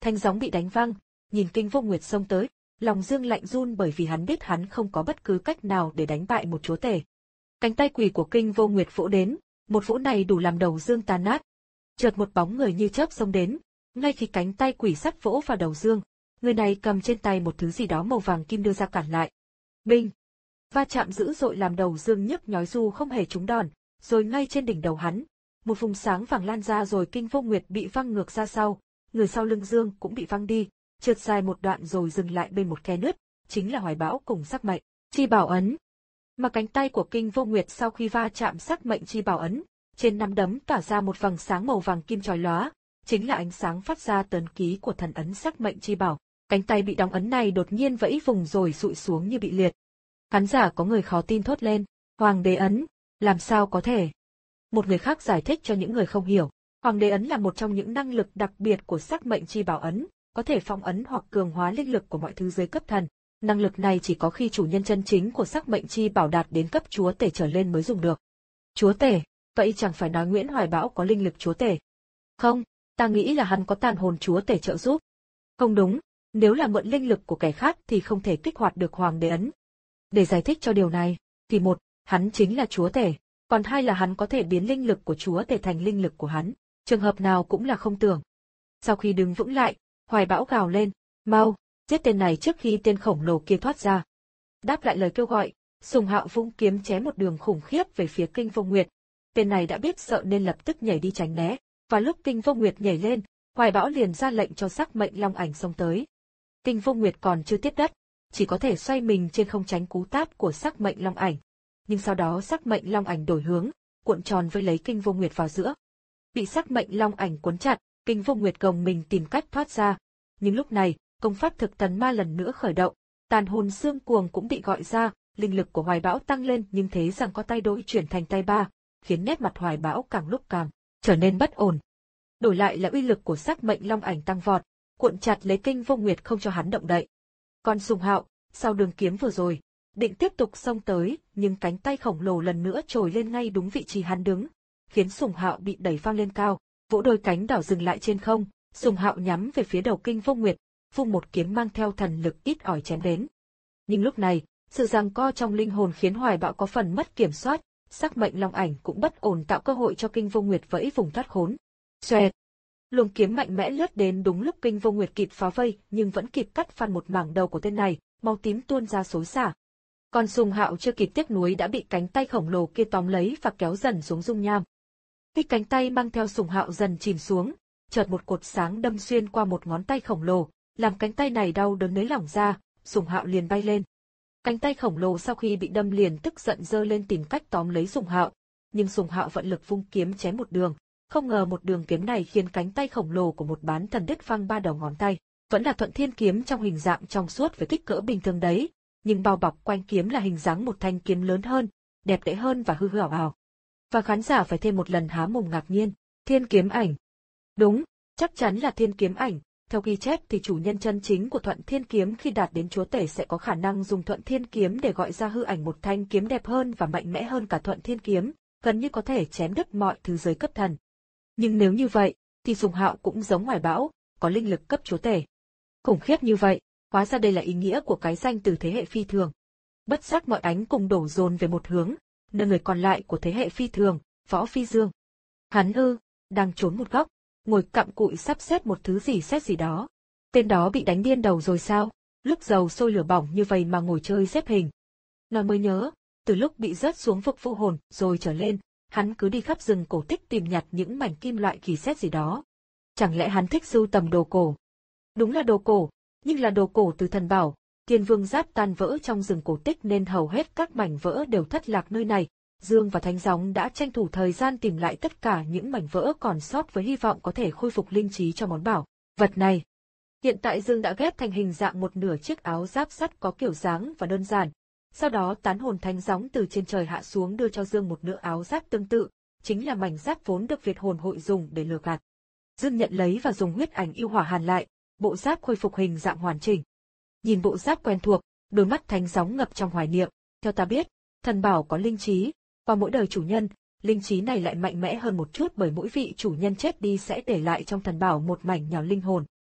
Thanh gióng bị đánh văng, nhìn Kinh Vô Nguyệt xông tới, lòng Dương lạnh run bởi vì hắn biết hắn không có bất cứ cách nào để đánh bại một chúa tể. Cánh tay quỳ của Kinh Vô Nguyệt vỗ đến, một vỗ này đủ làm đầu Dương tan nát. Chợt một bóng người như chớp xông đến, ngay khi cánh tay quỷ sắt vỗ vào đầu Dương, người này cầm trên tay một thứ gì đó màu vàng kim đưa ra cản lại. Binh! Va chạm dữ dội làm đầu Dương nhức nhói dù không hề trúng đòn, rồi ngay trên đỉnh đầu hắn, một vùng sáng vàng lan ra rồi Kinh Vô Nguyệt bị văng ngược ra sau, người sau lưng Dương cũng bị văng đi, trượt dài một đoạn rồi dừng lại bên một khe nứt, chính là Hoài Bão cùng sắc mệnh chi bảo ấn. Mà cánh tay của Kinh Vô Nguyệt sau khi va chạm sắc mệnh chi bảo ấn, trên nắm đấm tỏa ra một vầng sáng màu vàng kim chói lóa, chính là ánh sáng phát ra từ ấn ký của thần ấn sắc mệnh chi bảo. Cánh tay bị đóng ấn này đột nhiên vẫy vùng rồi sụi xuống như bị liệt. Khán giả có người khó tin thốt lên, Hoàng đế ấn, làm sao có thể? Một người khác giải thích cho những người không hiểu, Hoàng đế ấn là một trong những năng lực đặc biệt của sắc mệnh chi bảo ấn, có thể phong ấn hoặc cường hóa linh lực của mọi thứ dưới cấp thần. Năng lực này chỉ có khi chủ nhân chân chính của sắc mệnh chi bảo đạt đến cấp chúa tể trở lên mới dùng được. Chúa tể, vậy chẳng phải nói Nguyễn Hoài Bão có linh lực chúa tể? Không, ta nghĩ là hắn có tàn hồn chúa tể trợ giúp. Không đúng, nếu là mượn linh lực của kẻ khác thì không thể kích hoạt được Hoàng đế ấn. Để giải thích cho điều này, thì một, hắn chính là chúa tể, còn hai là hắn có thể biến linh lực của chúa tể thành linh lực của hắn, trường hợp nào cũng là không tưởng. Sau khi đứng vững lại, Hoài Bão gào lên, mau, giết tên này trước khi tên khổng lồ kia thoát ra. Đáp lại lời kêu gọi, Sùng Hạo vung kiếm chém một đường khủng khiếp về phía Kinh Vô Nguyệt. Tên này đã biết sợ nên lập tức nhảy đi tránh né, và lúc Kinh Vô Nguyệt nhảy lên, Hoài Bão liền ra lệnh cho sắc mệnh long ảnh xông tới. Kinh Vô Nguyệt còn chưa tiếp đất, chỉ có thể xoay mình trên không tránh cú tát của sắc mệnh long ảnh. Nhưng sau đó sắc mệnh long ảnh đổi hướng, cuộn tròn với lấy Kinh Vô Nguyệt vào giữa. Bị sắc mệnh long ảnh cuốn chặt, Kinh Vô Nguyệt gồng mình tìm cách thoát ra. Nhưng lúc này, công pháp thực tấn ma lần nữa khởi động, tàn hồn xương cuồng cũng bị gọi ra, linh lực của Hoài Bão tăng lên nhưng thế rằng có tay đổi chuyển thành tay ba, khiến nét mặt Hoài Bão càng lúc càng trở nên bất ổn. Đổi lại là uy lực của sắc mệnh long ảnh tăng vọt, cuộn chặt lấy Kinh Vô Nguyệt không cho hắn động đậy. Còn Sùng Hạo, sau đường kiếm vừa rồi, định tiếp tục xông tới, nhưng cánh tay khổng lồ lần nữa trồi lên ngay đúng vị trí hắn đứng, khiến Sùng Hạo bị đẩy văng lên cao, vỗ đôi cánh đảo dừng lại trên không. Sùng Hạo nhắm về phía đầu Kinh Vô Nguyệt, vung một kiếm mang theo thần lực ít ỏi chém đến. Nhưng lúc này, sự giằng co trong linh hồn khiến Hoài Bão có phần mất kiểm soát, sắc mệnh long ảnh cũng bất ổn tạo cơ hội cho Kinh Vô Nguyệt vẫy vùng thoát khốn. Xoẹt! Luồng kiếm mạnh mẽ lướt đến đúng lúc Kinh Vô Nguyệt kịp phá vây, nhưng vẫn kịp cắt phăn một mảng đầu của tên này, máu tím tuôn ra xối xả. Còn Sùng Hạo chưa kịp tiếc nuối đã bị cánh tay khổng lồ kia tóm lấy và kéo dần xuống dung nham. Khi cánh tay mang theo Sùng Hạo dần chìm xuống, chợt một cột sáng đâm xuyên qua một ngón tay khổng lồ, làm cánh tay này đau đớn nới lỏng ra, Sùng Hạo liền bay lên. Cánh tay khổng lồ sau khi bị đâm liền tức giận giơ lên tìm cách tóm lấy Sùng Hạo, nhưng Sùng Hạo vận lực vung kiếm chém một đường, không ngờ một đường kiếm này khiến cánh tay khổng lồ của một bán thần đứt văng ba đầu ngón tay. Vẫn là Thuận Thiên kiếm trong hình dạng trong suốt với kích cỡ bình thường đấy, nhưng bao bọc quanh kiếm là hình dáng một thanh kiếm lớn hơn, đẹp đẽ hơn và hư hư ảo ảo. Và khán giả phải thêm một lần há mồm ngạc nhiên, Thiên kiếm ảnh. Đúng, chắc chắn là Thiên kiếm ảnh. Theo ghi chép thì chủ nhân chân chính của Thuận Thiên kiếm khi đạt đến chúa tể sẽ có khả năng dùng Thuận Thiên kiếm để gọi ra hư ảnh một thanh kiếm đẹp hơn và mạnh mẽ hơn cả Thuận Thiên kiếm, gần như có thể chém đứt mọi thứ dưới cấp thần. Nhưng nếu như vậy, thì Sùng Hạo cũng giống Hoài Bão, có linh lực cấp chúa tể. Khủng khiếp như vậy, hóa ra đây là ý nghĩa của cái danh từ thế hệ phi thường. Bất giác mọi ánh cùng đổ dồn về một hướng, nơi người còn lại của thế hệ phi thường, Võ Phi Dương. Hắn ư, đang trốn một góc, ngồi cặm cụi sắp xếp một thứ gì xét gì đó. Tên đó bị đánh điên đầu rồi sao, lúc dầu sôi lửa bỏng như vậy mà ngồi chơi xếp hình. Nói mới nhớ, từ lúc bị rớt xuống vực vô hồn rồi trở lên, hắn cứ đi khắp rừng cổ tích tìm nhặt những mảnh kim loại kỳ xét gì đó. Chẳng lẽ hắn thích sưu tầm đồ cổ? Đúng là đồ cổ, nhưng là đồ cổ từ thần bảo, Thiên Vương Giáp tan vỡ trong rừng cổ tích nên hầu hết các mảnh vỡ đều thất lạc nơi này. Dương và Thánh Gióng đã tranh thủ thời gian tìm lại tất cả những mảnh vỡ còn sót với hy vọng có thể khôi phục linh trí cho món bảo vật này. Hiện tại Dương đã ghép thành hình dạng một nửa chiếc áo giáp sắt có kiểu dáng và đơn giản. Sau đó tán hồn Thánh Gióng từ trên trời hạ xuống đưa cho Dương một nửa áo giáp tương tự, chính là mảnh giáp vốn được Việt hồn hội dùng để lừa gạt. Dương nhận lấy và dùng huyết ảnh yêu hỏa hàn lại, bộ giáp khôi phục hình dạng hoàn chỉnh. Nhìn bộ giáp quen thuộc, đôi mắt Thánh Gióng ngập trong hoài niệm. Theo ta biết, thần bảo có linh trí. Qua mỗi đời chủ nhân, linh trí này lại mạnh mẽ hơn một chút bởi mỗi vị chủ nhân chết đi sẽ để lại trong thần bảo một mảnh nhỏ linh hồn.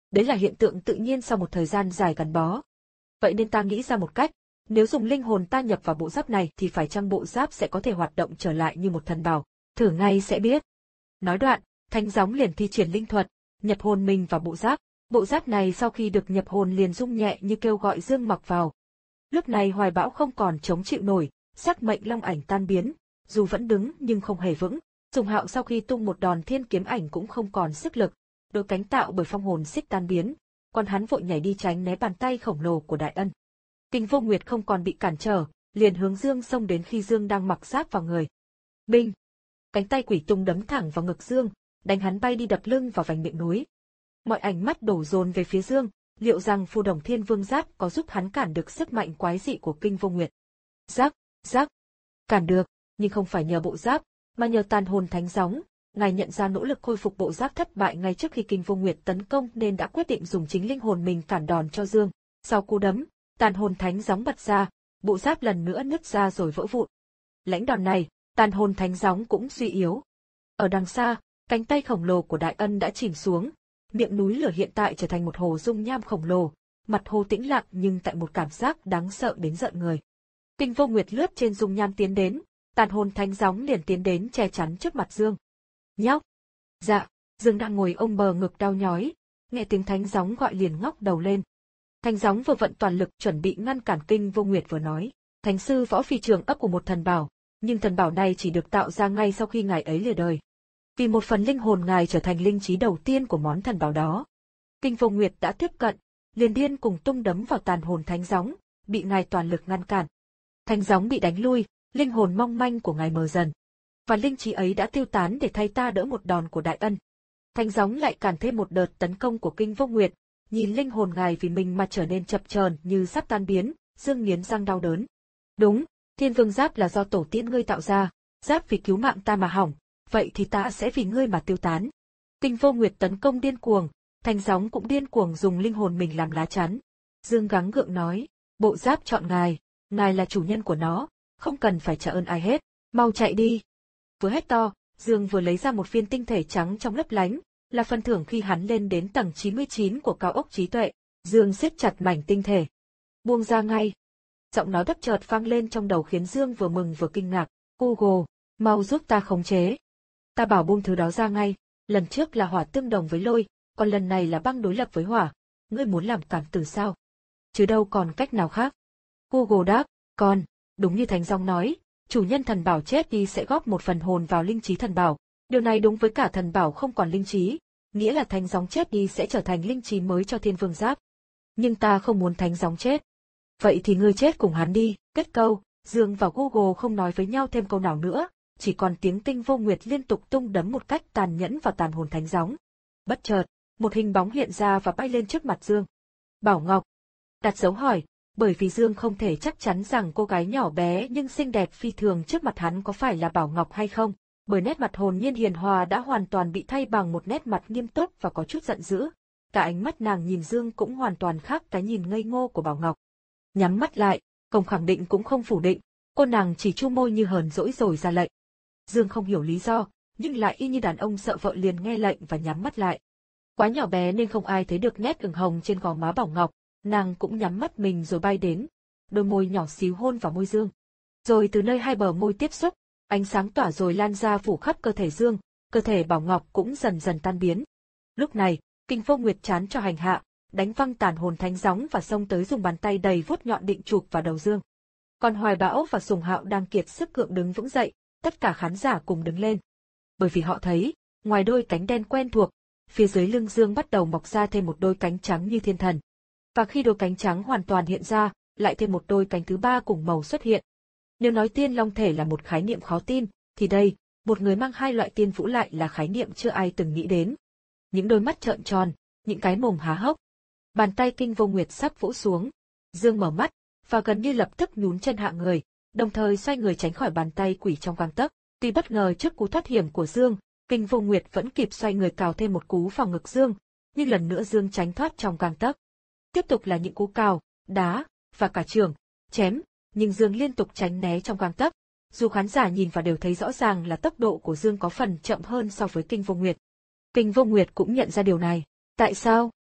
Đấy là hiện tượng tự nhiên sau một thời gian dài gắn bó. Vậy nên ta nghĩ ra một cách, nếu dùng linh hồn ta nhập vào bộ giáp này thì phải chăng bộ giáp sẽ có thể hoạt động trở lại như một thần bảo, thử ngay sẽ biết. Nói đoạn, thánh gióng liền thi triển linh thuật, nhập hồn mình vào bộ giáp. Bộ giáp này sau khi được nhập hồn liền rung nhẹ như kêu gọi Dương mặc vào. Lúc này Hoài Bão không còn chống chịu nổi, sắc mệnh long ảnh tan biến, dù vẫn đứng nhưng không hề vững. Sùng Hạo sau khi tung một đòn thiên kiếm ảnh cũng không còn sức lực, đôi cánh tạo bởi phong hồn xích tan biến, còn hắn vội nhảy đi tránh né bàn tay khổng lồ của Đại Ân. Kinh Vô Nguyệt không còn bị cản trở, liền hướng Dương xông đến khi Dương đang mặc giáp vào người. Binh! Cánh tay quỷ tung đấm thẳng vào ngực Dương, đánh hắn bay đi đập lưng vào vành miệng núi. Mọi ánh mắt đổ dồn về phía Dương, liệu rằng Phù Đồng Thiên Vương giáp có giúp hắn cản được sức mạnh quái dị của Kinh Vô Nguyệt? Giáp, giáp, cản được, nhưng không phải nhờ bộ giáp, mà nhờ tàn hồn thánh gióng. Ngài nhận ra nỗ lực khôi phục bộ giáp thất bại ngay trước khi Kinh Vô Nguyệt tấn công nên đã quyết định dùng chính linh hồn mình cản đòn cho Dương. Sau cú đấm, tàn hồn thánh gióng bật ra, bộ giáp lần nữa nứt ra rồi vỡ vụn. Lãnh đòn này, tàn hồn thánh gióng cũng suy yếu. Ở đằng xa, cánh tay khổng lồ của Đại Ân đã chìm xuống, miệng núi lửa hiện tại trở thành một hồ dung nham khổng lồ, mặt hồ tĩnh lặng nhưng tại một cảm giác đáng sợ đến giận người. Kinh Vô Nguyệt lướt trên dung nham tiến đến, tàn hồn thánh gióng liền tiến đến che chắn trước mặt Dương. Nhóc! Dạ! Dương đang ngồi ôm bờ ngực đau nhói, nghe tiếng thánh gióng gọi liền ngóc đầu lên. Thánh gióng vừa vận toàn lực chuẩn bị ngăn cản Kinh Vô Nguyệt vừa nói, thánh sư võ phi trường ấp của một thần bảo, nhưng thần bảo này chỉ được tạo ra ngay sau khi ngài ấy lìa đời. Vì một phần linh hồn ngài trở thành linh trí đầu tiên của món thần bảo đó. Kinh Vô Nguyệt đã tiếp cận, liền điên cùng tung đấm vào tàn hồn thánh gióng, bị ngài toàn lực ngăn cản. Thánh gióng bị đánh lui, linh hồn mong manh của ngài mờ dần. Và linh trí ấy đã tiêu tán để thay ta đỡ một đòn của Đại Ân. Thánh gióng lại cản thêm một đợt tấn công của Kinh Vô Nguyệt, nhìn linh hồn ngài vì mình mà trở nên chập chờn như sắp tan biến, Dương nghiến răng đau đớn. Đúng, Thiên Vương giáp là do tổ tiên ngươi tạo ra, giáp vì cứu mạng ta mà hỏng, vậy thì ta sẽ vì ngươi mà tiêu tán. Kinh Vô Nguyệt tấn công điên cuồng, thánh gióng cũng điên cuồng dùng linh hồn mình làm lá chắn. Dương gắng gượng nói, bộ giáp chọn ngài, ngài là chủ nhân của nó, không cần phải trả ơn ai hết, mau chạy đi. Vừa hét to, Dương vừa lấy ra một viên tinh thể trắng trong lấp lánh, là phần thưởng khi hắn lên đến tầng chín mươi chín của cao ốc trí tuệ. Dương siết chặt mảnh tinh thể. Buông ra ngay. Giọng nói bất chợt vang lên trong đầu khiến Dương vừa mừng vừa kinh ngạc. Google, mau giúp ta khống chế. Ta bảo buông thứ đó ra ngay. Lần trước là hỏa tương đồng với lôi, còn lần này là băng đối lập với hỏa. Ngươi muốn làm cảm tử sao? Chứ đâu còn cách nào khác. Google đáp, còn, đúng như Thánh Gióng nói, chủ nhân thần bảo chết đi sẽ góp một phần hồn vào linh trí thần bảo. Điều này đúng với cả thần bảo không còn linh trí, nghĩa là Thánh Gióng chết đi sẽ trở thành linh trí mới cho Thiên Vương giáp. Nhưng ta không muốn Thánh Gióng chết. Vậy thì ngươi chết cùng hắn đi. Kết câu, Dương và Google không nói với nhau thêm câu nào nữa, chỉ còn tiếng Kinh Vô Nguyệt liên tục tung đấm một cách tàn nhẫn vào tàn hồn Thánh Gióng. Bất chợt, một hình bóng hiện ra và bay lên trước mặt Dương. Bảo Ngọc. Đặt dấu hỏi, bởi vì Dương không thể chắc chắn rằng cô gái nhỏ bé nhưng xinh đẹp phi thường trước mặt hắn có phải là Bảo Ngọc hay không, bởi nét mặt hồn nhiên hiền hòa đã hoàn toàn bị thay bằng một nét mặt nghiêm túc và có chút giận dữ. Cả ánh mắt nàng nhìn Dương cũng hoàn toàn khác cái nhìn ngây ngô của Bảo Ngọc. Nhắm mắt lại, không khẳng định cũng không phủ định, cô nàng chỉ chu môi như hờn dỗi rồi ra lệnh. Dương không hiểu lý do, nhưng lại y như đàn ông sợ vợ liền nghe lệnh và nhắm mắt lại. Quá nhỏ bé nên không ai thấy được nét ửng hồng trên gò má Bảo Ngọc, nàng cũng nhắm mắt mình rồi bay đến, đôi môi nhỏ xíu hôn vào môi Dương. Rồi từ nơi hai bờ môi tiếp xúc, ánh sáng tỏa rồi lan ra phủ khắp cơ thể Dương, cơ thể Bảo Ngọc cũng dần dần tan biến. Lúc này, Kinh Vô Nguyệt chán cho hành hạ, đánh văng tàn hồn Thánh Gióng và xông tới dùng bàn tay đầy vuốt nhọn định chụp vào đầu Dương. Còn Hoài Bão và Sùng Hạo đang kiệt sức gượng đứng vững dậy, tất cả khán giả cùng đứng lên. Bởi vì họ thấy, ngoài đôi cánh đen quen thuộc, phía dưới lưng Dương bắt đầu mọc ra thêm một đôi cánh trắng như thiên thần. Và khi đôi cánh trắng hoàn toàn hiện ra, lại thêm một đôi cánh thứ ba cùng màu xuất hiện. Nếu nói tiên long thể là một khái niệm khó tin, thì đây, một người mang hai loại tiên vũ lại là khái niệm chưa ai từng nghĩ đến. Những đôi mắt trợn tròn, những cái mồm há hốc. Bàn tay Kinh Vô Nguyệt sắp vỗ xuống. Dương mở mắt, và gần như lập tức nhún chân hạ người, đồng thời xoay người tránh khỏi bàn tay quỷ trong gang tấc. Tuy bất ngờ trước cú thoát hiểm của Dương, Kinh Vô Nguyệt vẫn kịp xoay người cào thêm một cú vào ngực Dương, nhưng lần nữa Dương tránh thoát trong gang tấc. Tiếp tục là những cú cào, đá, và cả chưởng, chém, nhưng Dương liên tục tránh né trong gang tấc. Dù khán giả nhìn vào đều thấy rõ ràng là tốc độ của Dương có phần chậm hơn so với Kinh Vô Nguyệt. Kinh Vô Nguyệt cũng nhận ra điều này. Tại sao?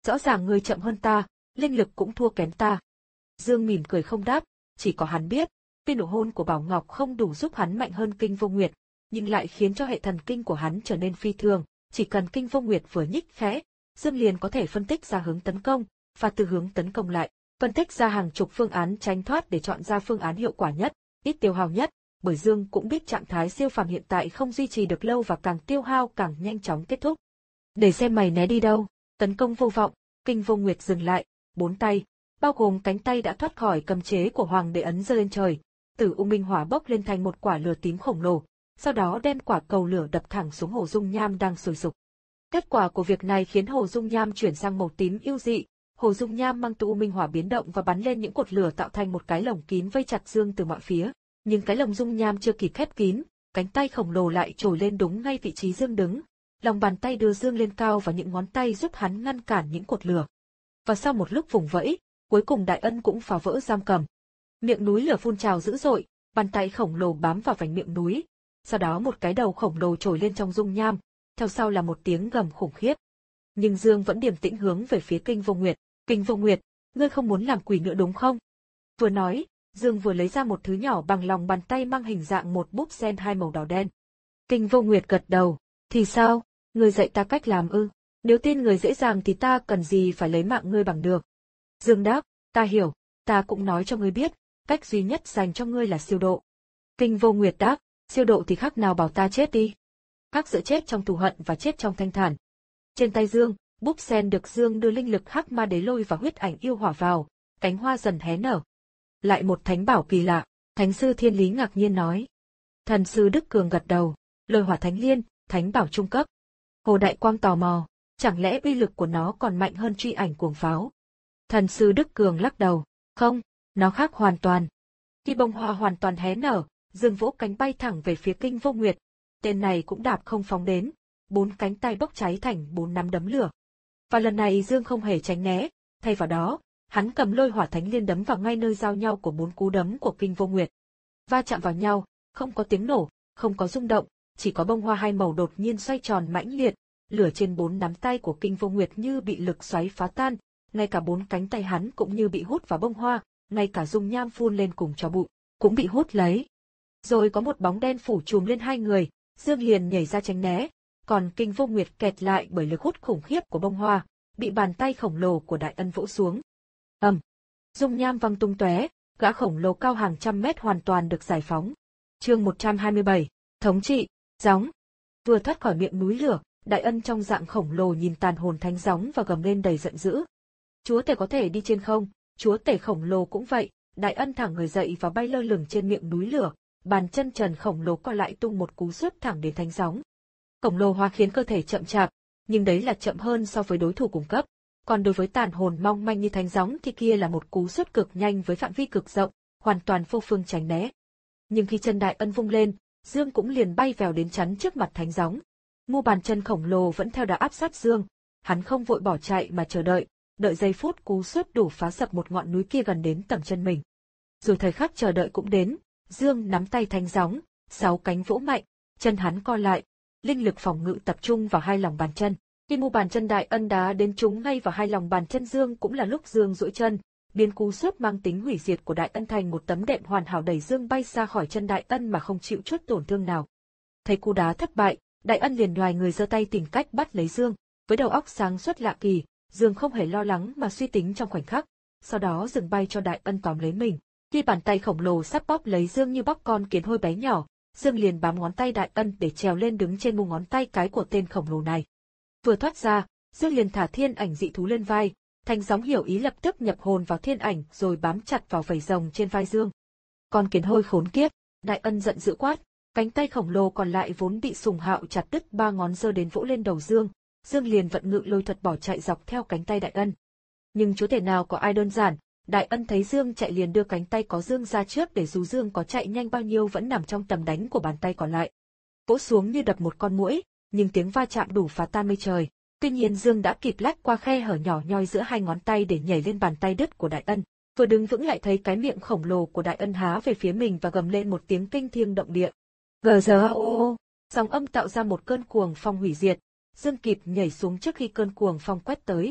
Rõ ràng ngươi chậm hơn ta, linh lực cũng thua kém ta. Dương mỉm cười không đáp, chỉ có hắn biết, tuy nụ hôn của Bảo Ngọc không đủ giúp hắn mạnh hơn Kinh Vô Nguyệt, nhưng lại khiến cho hệ thần kinh của hắn trở nên phi thường, chỉ cần Kinh Vô Nguyệt vừa nhích khẽ, Dương liền có thể phân tích ra hướng tấn công, và từ hướng tấn công lại, phân tích ra hàng chục phương án tránh thoát để chọn ra phương án hiệu quả nhất, ít tiêu hao nhất, bởi Dương cũng biết trạng thái siêu phàm hiện tại không duy trì được lâu và càng tiêu hao càng nhanh chóng kết thúc. Để xem mày né đi đâu, tấn công vô vọng, Kinh Vô Nguyệt dừng lại, bốn tay, bao gồm cánh tay đã thoát khỏi cầm chế của Hoàng đế ấn giơ lên trời, Tử U Minh Hỏa bốc lên thành một quả lửa tím khổng lồ, sau đó đem quả cầu lửa đập thẳng xuống Hồ Dung Nham đang sôi sục. Kết quả của việc này khiến Hồ Dung Nham chuyển sang màu tím yêu dị, Hồ Dung Nham mang Tử U Minh Hỏa biến động và bắn lên những cột lửa tạo thành một cái lồng kín vây chặt Dương từ mọi phía, nhưng cái lồng Dung Nham chưa kịp khép kín, cánh tay khổng lồ lại trồi lên đúng ngay vị trí Dương đứng. Lòng bàn tay đưa Dương lên cao và những ngón tay giúp hắn ngăn cản những cột lửa. Và sau một lúc vùng vẫy, cuối cùng Đại Ân cũng phá vỡ giam cầm. Miệng núi lửa phun trào dữ dội, bàn tay khổng lồ bám vào vành miệng núi. Sau đó một cái đầu khổng lồ trồi lên trong dung nham, theo sau là một tiếng gầm khủng khiếp. Nhưng Dương vẫn điềm tĩnh hướng về phía Kinh Vô Nguyệt. Kinh Vô Nguyệt, ngươi không muốn làm quỷ nữa đúng không? Vừa nói, Dương vừa lấy ra một thứ nhỏ bằng lòng bàn tay mang hình dạng một búp sen hai màu đỏ đen. Kinh Vô Nguyệt gật đầu, thì sao? Ngươi dạy ta cách làm ư? Nếu tin người dễ dàng thì ta cần gì phải lấy mạng ngươi bằng được. Dương đáp, ta hiểu, ta cũng nói cho ngươi biết, cách duy nhất dành cho ngươi là siêu độ. Kinh Vô Nguyệt đáp, siêu độ thì khác nào bảo ta chết đi. Khác giữa chết trong thù hận và chết trong thanh thản. Trên tay Dương, búp sen được Dương đưa linh lực Hắc Ma Đế Lôi và huyết ảnh yêu hỏa vào, cánh hoa dần hé nở. Lại một thánh bảo kỳ lạ, Thánh sư Thiên Lý ngạc nhiên nói. Thần sư Đức Cường gật đầu, Lôi Hỏa Thánh Liên, thánh bảo trung cấp. Hồ Đại Quang tò mò, chẳng lẽ uy lực của nó còn mạnh hơn truy ảnh cuồng pháo? Thần sư Đức Cường lắc đầu, không, nó khác hoàn toàn. Khi bông hoa hoàn toàn hé nở, Dương vỗ cánh bay thẳng về phía Kinh Vô Nguyệt. Tên này cũng đạp không phóng đến, bốn cánh tay bốc cháy thành bốn nắm đấm lửa. Và lần này Dương không hề tránh né, thay vào đó, hắn cầm Lôi Hỏa Thánh Liên đấm vào ngay nơi giao nhau của bốn cú đấm của Kinh Vô Nguyệt. Va chạm vào nhau, không có tiếng nổ, không có rung động, chỉ có bông hoa hai màu đột nhiên xoay tròn mãnh liệt, lửa trên bốn nắm tay của Kinh Vô Nguyệt như bị lực xoáy phá tan, ngay cả bốn cánh tay hắn cũng như bị hút vào bông hoa, ngay cả dung nham phun lên cùng cho bụi, cũng bị hút lấy. Rồi có một bóng đen phủ trùm lên hai người, Dương liền nhảy ra tránh né, còn Kinh Vô Nguyệt kẹt lại bởi lực hút khủng khiếp của bông hoa, bị bàn tay khổng lồ của Đại Ân vỗ xuống. Ầm, um, dung nham văng tung tóe, gã khổng lồ cao hàng trăm mét hoàn toàn được giải phóng. Chương một trăm hai mươi bảy, thống trị, gióng. Vừa thoát khỏi miệng núi lửa, Đại Ân trong dạng khổng lồ nhìn tàn hồn thánh gióng và gầm lên đầy giận dữ. Chúa tể có thể đi trên không, chúa tể khổng lồ cũng vậy. Đại Ân thẳng người dậy và bay lơ lửng trên miệng núi lửa, bàn chân trần khổng lồ co lại tung một cú sút thẳng đến thánh gióng. Khổng lồ hóa khiến cơ thể chậm chạp, nhưng đấy là chậm hơn so với đối thủ cùng cấp. Còn đối với tàn hồn mong manh như thánh gióng thì kia là một cú sút cực nhanh với phạm vi cực rộng, hoàn toàn vô phương tránh né. Nhưng khi chân Đại Ân vung lên, Dương cũng liền bay vèo đến chắn trước mặt thánh gióng. Mu bàn chân khổng lồ vẫn theo đà áp sát Dương, hắn không vội bỏ chạy mà chờ đợi, đợi giây phút cú sút đủ phá sập một ngọn núi kia gần đến tầm chân mình. Rồi thời khắc chờ đợi cũng đến, Dương nắm tay thánh gióng, sáu cánh vỗ mạnh, chân hắn co lại, linh lực phòng ngự tập trung vào hai lòng bàn chân. Khi mu bàn chân Đại Ân đá đến trúng ngay vào hai lòng bàn chân Dương cũng là lúc Dương duỗi chân, biến cú sút mang tính hủy diệt của Đại Ân thành một tấm đệm hoàn hảo đẩy Dương bay xa khỏi chân Đại Ân mà không chịu chút tổn thương nào. Thấy cú đá thất bại, Đại Ân liền nhoài người giơ tay tìm cách bắt lấy Dương, với đầu óc sáng suốt lạ kỳ, Dương không hề lo lắng mà suy tính trong khoảnh khắc, sau đó dừng bay cho Đại Ân tóm lấy mình. Khi bàn tay khổng lồ sắp bóp lấy Dương như bóp con kiến hôi bé nhỏ, Dương liền bám ngón tay Đại Ân để trèo lên đứng trên mu ngón tay cái của tên khổng lồ này. Vừa thoát ra, Dương liền thả thiên ảnh dị thú lên vai, thánh gióng hiểu ý lập tức nhập hồn vào thiên ảnh rồi bám chặt vào vảy rồng trên vai Dương. Con kiến hôi khốn kiếp, Đại Ân giận dữ quát, cánh tay khổng lồ còn lại vốn bị Sùng Hạo chặt đứt ba ngón giơ đến vỗ lên đầu Dương, Dương liền vận ngự lôi thuật bỏ chạy dọc theo cánh tay Đại Ân. Nhưng chúa tể nào có ai đơn giản, Đại Ân thấy Dương chạy liền đưa cánh tay có Dương ra trước để dù Dương có chạy nhanh bao nhiêu vẫn nằm trong tầm đánh của bàn tay còn lại. Vỗ xuống như đập một con muỗi, nhưng tiếng va chạm đủ phá tan mây trời. Tuy nhiên Dương đã kịp lách qua khe hở nhỏ nhoi giữa hai ngón tay để nhảy lên bàn tay đứt của Đại Ân. Vừa đứng vững lại thấy cái miệng khổng lồ của Đại Ân há về phía mình và gầm lên một tiếng kinh thiên động địa. Gờ giờ ô, sóng âm tạo ra một cơn cuồng phong hủy diệt. Dương kịp nhảy xuống trước khi cơn cuồng phong quét tới.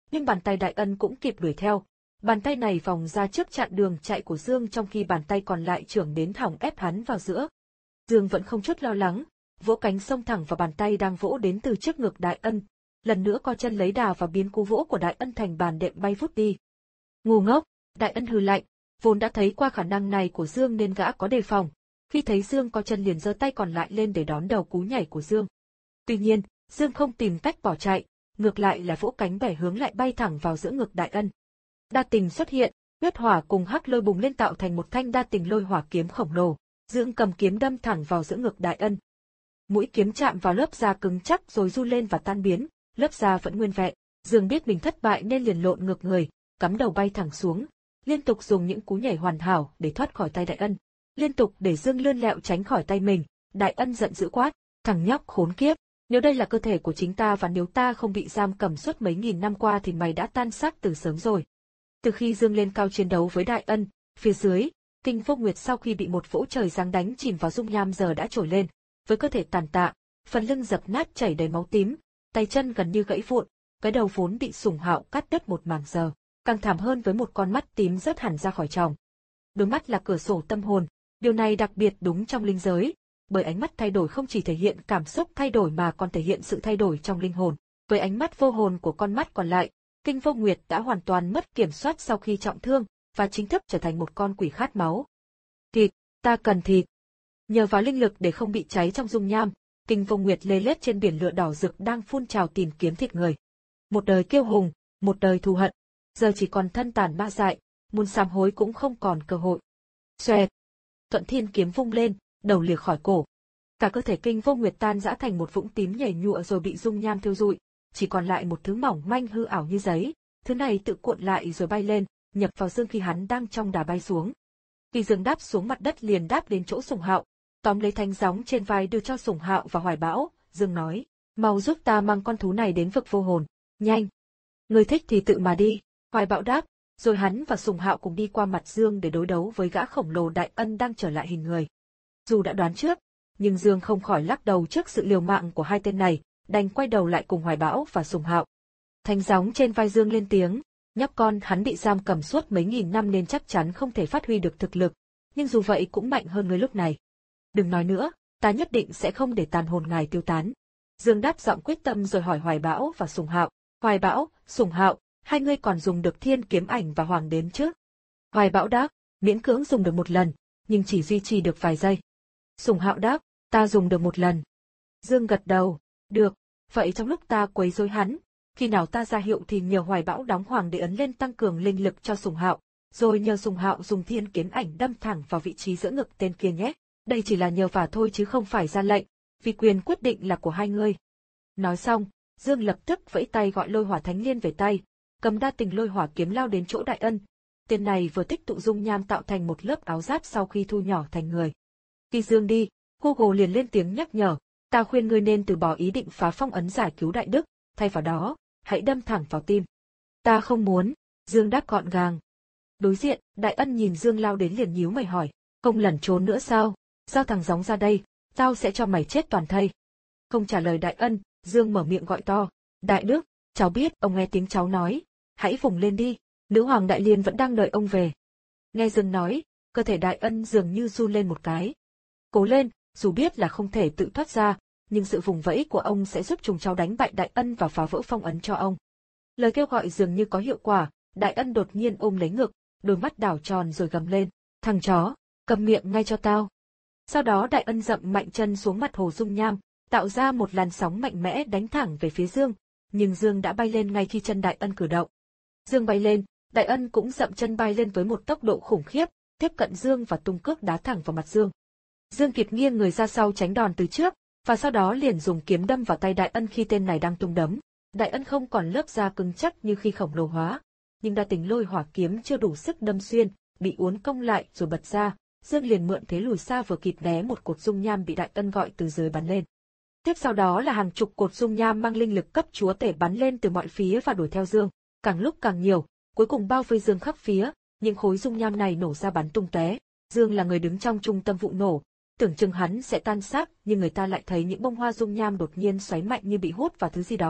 nhưng bàn tay Đại Ân cũng kịp đuổi theo. Bàn tay này vòng ra trước chặn đường chạy của Dương, trong khi bàn tay còn lại chưởng đến thẳng ép hắn vào giữa. Dương vẫn không chút lo lắng, vỗ cánh xông thẳng vào bàn tay đang vỗ đến từ trước ngực Đại Ân, lần nữa co chân lấy đà và biến cú vỗ của Đại Ân thành bàn đệm bay vút đi. Ngu ngốc, Đại Ân hừ lạnh, vốn đã thấy qua khả năng này của Dương nên gã có đề phòng, khi thấy Dương co chân liền giơ tay còn lại lên để đón đầu cú nhảy của Dương. Tuy nhiên, Dương không tìm cách bỏ chạy, ngược lại là vỗ cánh bẻ hướng lại bay thẳng vào giữa ngực Đại Ân. Đa tình xuất hiện, huyết hỏa cùng hắc lôi bùng lên tạo thành một thanh đa tình lôi hỏa kiếm khổng lồ. Dương cầm kiếm đâm thẳng vào giữa ngực Đại Ân. Mũi kiếm chạm vào lớp da cứng chắc rồi du lên và tan biến, lớp da vẫn nguyên vẹn. Dương biết mình thất bại nên liền lộn ngược người, cắm đầu bay thẳng xuống, liên tục dùng những cú nhảy hoàn hảo để thoát khỏi tay Đại Ân. Liên tục để Dương lươn lẹo tránh khỏi tay mình, Đại Ân giận dữ quát, thằng nhóc khốn kiếp, nếu đây là cơ thể của chính ta và nếu ta không bị giam cầm suốt mấy nghìn năm qua thì mày đã tan xác từ sớm rồi. Từ khi Dương lên cao chiến đấu với Đại Ân, phía dưới, Kinh Vô Nguyệt sau khi bị một vỗ trời giáng đánh chìm vào dung nham giờ đã trồi lên, với cơ thể tàn tạ, phần lưng dập nát chảy đầy máu tím, tay chân gần như gãy vụn, cái đầu vốn bị Sùng Hạo cắt đứt một mảng giờ, càng thảm hơn với một con mắt tím rớt hẳn ra khỏi tròng. Đôi mắt là cửa sổ tâm hồn, điều này đặc biệt đúng trong linh giới, bởi ánh mắt thay đổi không chỉ thể hiện cảm xúc thay đổi mà còn thể hiện sự thay đổi trong linh hồn. Với ánh mắt vô hồn của con mắt còn lại, Kinh Vô Nguyệt đã hoàn toàn mất kiểm soát sau khi trọng thương, và chính thức trở thành một con quỷ khát máu. Thịt, ta cần thịt. Nhờ vào linh lực để không bị cháy trong dung nham, Kinh Vô Nguyệt lê lết trên biển lửa đỏ rực đang phun trào tìm kiếm thịt người. Một đời kiêu hùng, một đời thù hận, giờ chỉ còn thân tàn ma dại, muốn sám hối cũng không còn cơ hội. Xoẹt. Thuận Thiên kiếm vung lên, đầu lìa khỏi cổ. Cả cơ thể Kinh Vô Nguyệt tan rã thành một vũng tím nhảy nhụa rồi bị dung nham thiêu rụi, chỉ còn lại một thứ mỏng manh hư ảo như giấy, thứ này tự cuộn lại rồi bay lên, nhập vào Dương khi hắn đang trong đà bay xuống. Khi Dương đáp xuống mặt đất liền đáp đến chỗ Sùng Hạo, tóm lấy thanh gióng trên vai đưa cho Sùng Hạo và Hoài Bão, Dương nói, mau giúp ta mang con thú này đến vực vô hồn, nhanh. Người thích thì tự mà đi, Hoài Bão đáp, rồi hắn và Sùng Hạo cùng đi qua mặt Dương để đối đấu với gã khổng lồ Đại Ân đang trở lại hình người. Dù đã đoán trước, nhưng Dương không khỏi lắc đầu trước sự liều mạng của hai tên này, đành quay đầu lại cùng Hoài Bão và Sùng Hạo. Thanh gióng trên vai Dương lên tiếng, nhóc con hắn bị giam cầm suốt mấy nghìn năm nên chắc chắn không thể phát huy được thực lực, nhưng dù vậy cũng mạnh hơn ngươi lúc này. Đừng nói nữa, ta nhất định sẽ không để tàn hồn ngài tiêu tán. Dương đáp giọng quyết tâm rồi hỏi Hoài Bão và Sùng Hạo, Hoài Bão, Sùng Hạo, hai ngươi còn dùng được Thiên Kiếm Ảnh và Hoàng Đến chứ? Hoài Bão đáp, miễn cưỡng dùng được một lần, nhưng chỉ duy trì được vài giây. Sùng Hạo đáp, ta dùng được một lần. Dương gật đầu, được, vậy trong lúc ta quấy rối hắn, khi nào ta ra hiệu thì nhờ Hoài Bão đóng Hoàng Đế ấn lên tăng cường linh lực cho Sùng Hạo, rồi nhờ Sùng Hạo dùng Thiên Kiếm Ảnh đâm thẳng vào vị trí giữa ngực tên kia nhé. Đây chỉ là nhờ vả thôi chứ không phải ra lệnh, vì quyền quyết định là của hai ngươi. Nói xong, Dương lập tức vẫy tay gọi Lôi Hỏa Thánh Liên về tay, cầm đa tình lôi hỏa kiếm lao đến chỗ Đại Ân. Tên này vừa tích tụ dung nham tạo thành một lớp áo giáp sau khi thu nhỏ thành người. Khi Dương đi, Google liền lên tiếng nhắc nhở, ta khuyên ngươi nên từ bỏ ý định phá phong ấn giải cứu Đại Đức, thay vào đó, hãy đâm thẳng vào tim. Ta không muốn, Dương đáp gọn gàng. Đối diện, Đại Ân nhìn Dương lao đến liền nhíu mày hỏi, không lẩn trốn nữa sao? Giao thằng gióng ra đây, tao sẽ cho mày chết toàn thây. Không trả lời Đại Ân, Dương mở miệng gọi to, Đại Đức, cháu biết, ông nghe tiếng cháu nói, hãy vùng lên đi, nữ hoàng Đại Liên vẫn đang đợi ông về. Nghe Dương nói, cơ thể Đại Ân dường như run lên một cái. Cố lên, dù biết là không thể tự thoát ra, nhưng sự vùng vẫy của ông sẽ giúp chúng cháu đánh bại Đại Ân và phá vỡ phong ấn cho ông. Lời kêu gọi dường như có hiệu quả, Đại Ân đột nhiên ôm lấy ngực, đôi mắt đảo tròn rồi gầm lên, thằng chó, cầm miệng ngay cho tao. Sau đó Đại Ân dậm mạnh chân xuống mặt hồ dung nham, tạo ra một làn sóng mạnh mẽ đánh thẳng về phía Dương, nhưng Dương đã bay lên ngay khi chân Đại Ân cử động. Dương bay lên, Đại Ân cũng dậm chân bay lên với một tốc độ khủng khiếp, tiếp cận Dương và tung cước đá thẳng vào mặt Dương. Dương kịp nghiêng người ra sau tránh đòn từ trước, và sau đó liền dùng kiếm đâm vào tay Đại Ân khi tên này đang tung đấm. Đại Ân không còn lớp da cứng chắc như khi khổng lồ hóa, nhưng đa tình lôi hỏa kiếm chưa đủ sức đâm xuyên, bị uốn cong lại rồi bật ra. Dương liền mượn thế lùi xa vừa kịp né một cột dung nham bị Đại Ân gọi từ dưới bắn lên. Tiếp sau đó là hàng chục cột dung nham mang linh lực cấp chúa tể bắn lên từ mọi phía và đuổi theo Dương, càng lúc càng nhiều, cuối cùng bao vây Dương khắp phía, những khối dung nham này nổ ra bắn tung tóe. Dương là người đứng trong trung tâm vụ nổ, tưởng chừng hắn sẽ tan xác, nhưng người ta lại thấy những bông hoa dung nham đột nhiên xoáy mạnh như bị hút vào thứ gì đó,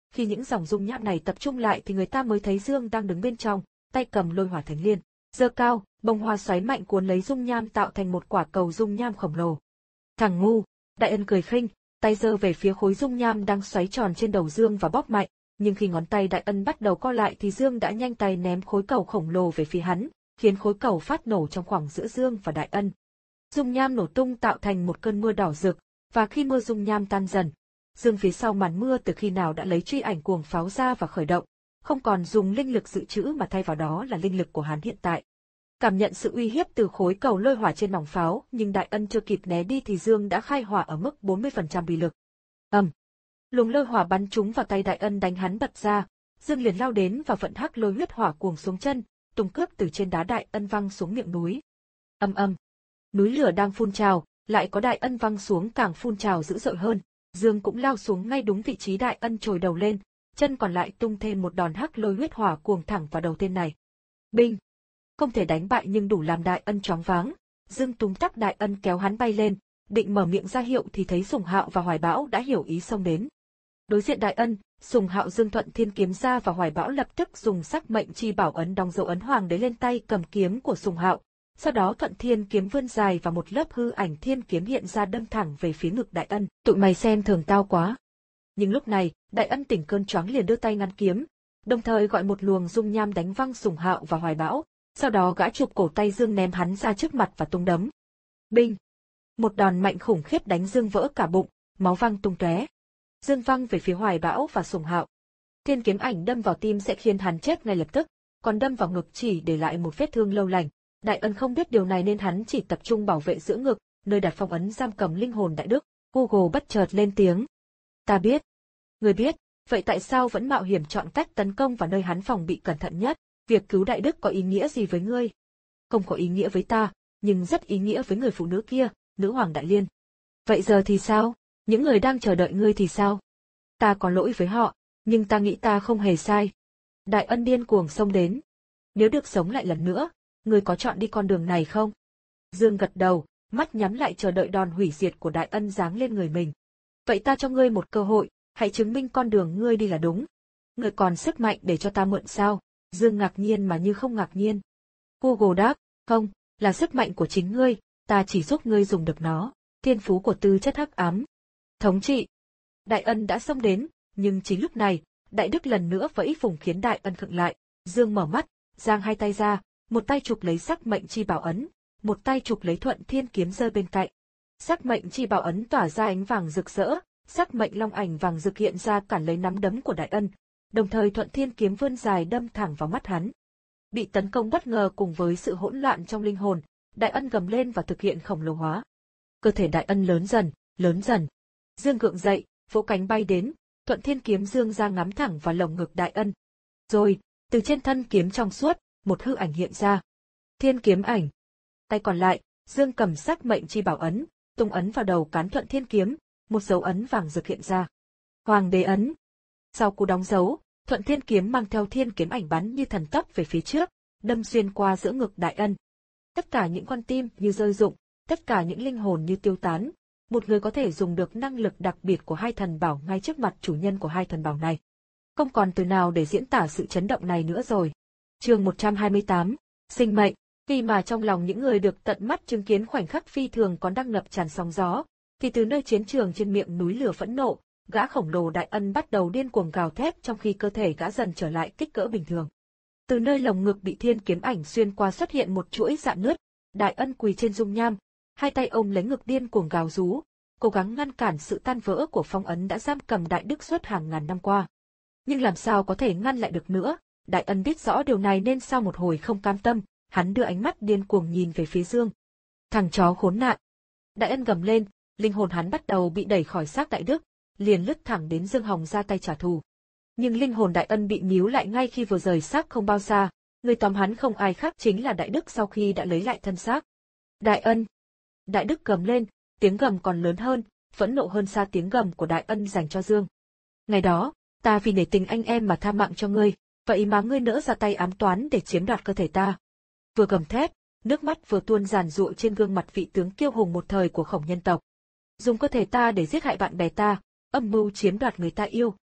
Khi những dòng dung nham này tập trung lại thì người ta mới thấy Dương đang đứng bên trong, tay cầm lôi hỏa thánh liên, giơ cao, bông hoa xoáy mạnh cuốn lấy dung nham tạo thành một quả cầu dung nham khổng lồ. Thằng ngu, Đại Ân cười khinh, tay giơ về phía khối dung nham đang xoáy tròn trên đầu Dương và bóp mạnh, nhưng khi ngón tay Đại Ân bắt đầu co lại thì Dương đã nhanh tay ném khối cầu khổng lồ về phía hắn, khiến khối cầu phát nổ trong khoảng giữa Dương và Đại Ân. Dung nham nổ tung tạo thành một cơn mưa đỏ rực, và khi mưa dung nham tan dần, Dương phía sau màn mưa từ khi nào đã lấy truy ảnh cuồng pháo ra và khởi động, không còn dùng linh lực dự trữ mà thay vào đó là linh lực của hắn hiện tại. Cảm nhận sự uy hiếp từ khối cầu lôi hỏa trên nòng pháo, nhưng Đại Ân chưa kịp né đi thì Dương đã khai hỏa ở mức bốn mươi phần trăm uy lực. Ầm, um, luồng lôi hỏa bắn trúng vào tay Đại Ân đánh hắn bật ra, Dương liền lao đến và vận hắc lôi huyết hỏa cuồng xuống chân, tung cước từ trên đá Đại Ân văng xuống miệng núi. Âm âm, núi lửa đang phun trào, lại có Đại Ân văng xuống càng phun trào dữ dội hơn. Dương cũng lao xuống ngay đúng vị trí Đại Ân trồi đầu lên, chân còn lại tung thêm một đòn hắc lôi huyết hỏa cuồng thẳng vào đầu tên này. Binh! Không thể đánh bại nhưng đủ làm Đại Ân choáng váng. Dương túm tắc Đại Ân kéo hắn bay lên, định mở miệng ra hiệu thì thấy Sùng Hạo và Hoài Bão đã hiểu ý xông đến. Đối diện Đại Ân, Sùng Hạo dương Thuận Thiên kiếm ra và Hoài Bão lập tức dùng sắc mệnh chi bảo ấn đóng dấu ấn hoàng đế lên tay cầm kiếm của Sùng Hạo. Sau đó Thuận Thiên kiếm vươn dài và một lớp hư ảnh thiên kiếm hiện ra đâm thẳng về phía ngực Đại Ân. Tụi mày xem thường tao quá. Nhưng lúc này, Đại Ân tỉnh cơn choáng liền đưa tay ngăn kiếm, đồng thời gọi một luồng dung nham đánh văng Sùng Hạo và Hoài Bão. Sau đó gã chụp cổ tay Dương ném hắn ra trước mặt và tung đấm. Binh! Một đòn mạnh khủng khiếp đánh Dương vỡ cả bụng, máu văng tung tóe. Dương văng về phía Hoài Bão và Sùng Hạo. Thiên kiếm ảnh đâm vào tim sẽ khiến hắn chết ngay lập tức, còn đâm vào ngực chỉ để lại một vết thương lâu lành. Đại Ân không biết điều này nên hắn chỉ tập trung bảo vệ giữa ngực, nơi đặt phong ấn giam cầm linh hồn Đại Đức. Google bất chợt lên tiếng. Ta biết. Người biết, vậy tại sao vẫn mạo hiểm chọn cách tấn công vào nơi hắn phòng bị cẩn thận nhất? Việc cứu Đại Đức có ý nghĩa gì với ngươi? Không có ý nghĩa với ta, nhưng rất ý nghĩa với người phụ nữ kia, nữ hoàng Đại Liên. Vậy giờ thì sao? Những người đang chờ đợi ngươi thì sao? Ta có lỗi với họ, nhưng ta nghĩ ta không hề sai. Đại Ân điên cuồng xông đến. Nếu được sống lại lần nữa, ngươi có chọn đi con đường này không? Dương gật đầu, mắt nhắm lại chờ đợi đòn hủy diệt của Đại Ân giáng lên người mình. Vậy ta cho ngươi một cơ hội, hãy chứng minh con đường ngươi đi là đúng. Ngươi còn sức mạnh để cho ta mượn sao? Dương ngạc nhiên mà như không ngạc nhiên. Google đáp, không, là sức mạnh của chính ngươi, ta chỉ giúp ngươi dùng được nó, thiên phú của tư chất hắc ám. Thống trị. Đại Ân đã xông đến, nhưng chính lúc này, Đại Đức lần nữa vẫy vùng khiến Đại Ân khựng lại. Dương mở mắt, giang hai tay ra, một tay chụp lấy sắc mệnh chi bảo ấn, một tay chụp lấy Thuận Thiên kiếm giơ bên cạnh. Sắc mệnh chi bảo ấn tỏa ra ánh vàng rực rỡ, sắc mệnh long ảnh vàng rực hiện ra cản lấy nắm đấm của Đại Ân. Đồng thời Thuận Thiên kiếm vươn dài đâm thẳng vào mắt hắn. Bị tấn công bất ngờ cùng với sự hỗn loạn trong linh hồn, Đại Ân gầm lên và thực hiện khổng lồ hóa. Cơ thể Đại Ân lớn dần, lớn dần. Dương gượng dậy, vỗ cánh bay đến, Thuận Thiên kiếm dương ra ngắm thẳng vào lồng ngực Đại Ân. Rồi, từ trên thân kiếm trong suốt, một hư ảnh hiện ra. Thiên kiếm ảnh. Tay còn lại, Dương cầm sắc mệnh chi bảo ấn, tung ấn vào đầu cán Thuận Thiên kiếm, một dấu ấn vàng rực hiện ra. Hoàng đế ấn. Sau cú đóng dấu, Thuận Thiên kiếm mang theo thiên kiếm ảnh bắn như thần tốc về phía trước, đâm xuyên qua giữa ngực Đại Ân. Tất cả những con tim như rơi rụng, tất cả những linh hồn như tiêu tán. Một người có thể dùng được năng lực đặc biệt của hai thần bảo ngay trước mặt chủ nhân của hai thần bảo này. Không còn từ nào để diễn tả sự chấn động này nữa rồi. Chương một trăm hai mươi tám, sinh mệnh. Khi mà trong lòng những người được tận mắt chứng kiến khoảnh khắc phi thường còn đang ngập tràn sóng gió, thì từ nơi chiến trường trên miệng núi lửa phẫn nộ, gã khổng lồ Đại Ân bắt đầu điên cuồng gào thét trong khi cơ thể gã dần trở lại kích cỡ bình thường. Từ nơi lồng ngực bị thiên kiếm ảnh xuyên qua xuất hiện một chuỗi rạn nứt, Đại Ân quỳ trên dung nham, hai tay ôm lấy ngực điên cuồng gào rú, cố gắng ngăn cản sự tan vỡ của phong ấn đã giam cầm Đại Đức suốt hàng ngàn năm qua. Nhưng làm sao có thể ngăn lại được nữa? Đại Ân biết rõ điều này nên sau một hồi không cam tâm, hắn đưa ánh mắt điên cuồng nhìn về phía Dương. Thằng chó khốn nạn! Đại Ân gầm lên, linh hồn hắn bắt đầu bị đẩy khỏi xác Đại Đức, liền lướt thẳng đến Dương Hồng ra tay trả thù. Nhưng linh hồn Đại Ân bị níu lại ngay khi vừa rời xác không bao xa, người tóm hắn không ai khác chính là Đại Đức sau khi đã lấy lại thân xác. Đại Ân! Đại Đức gầm lên, tiếng gầm còn lớn hơn, phẫn nộ hơn xa tiếng gầm của Đại Ân dành cho Dương. Ngày đó, ta vì nể tình anh em mà tha mạng cho ngươi, vậy mà ngươi nỡ ra tay ám toán để chiếm đoạt cơ thể ta. Vừa gầm thét, nước mắt vừa tuôn giàn giụa trên gương mặt vị tướng kiêu hùng một thời của Khổng nhân tộc. Dùng cơ thể ta để giết hại bạn bè ta, âm mưu chiếm đoạt người ta yêu,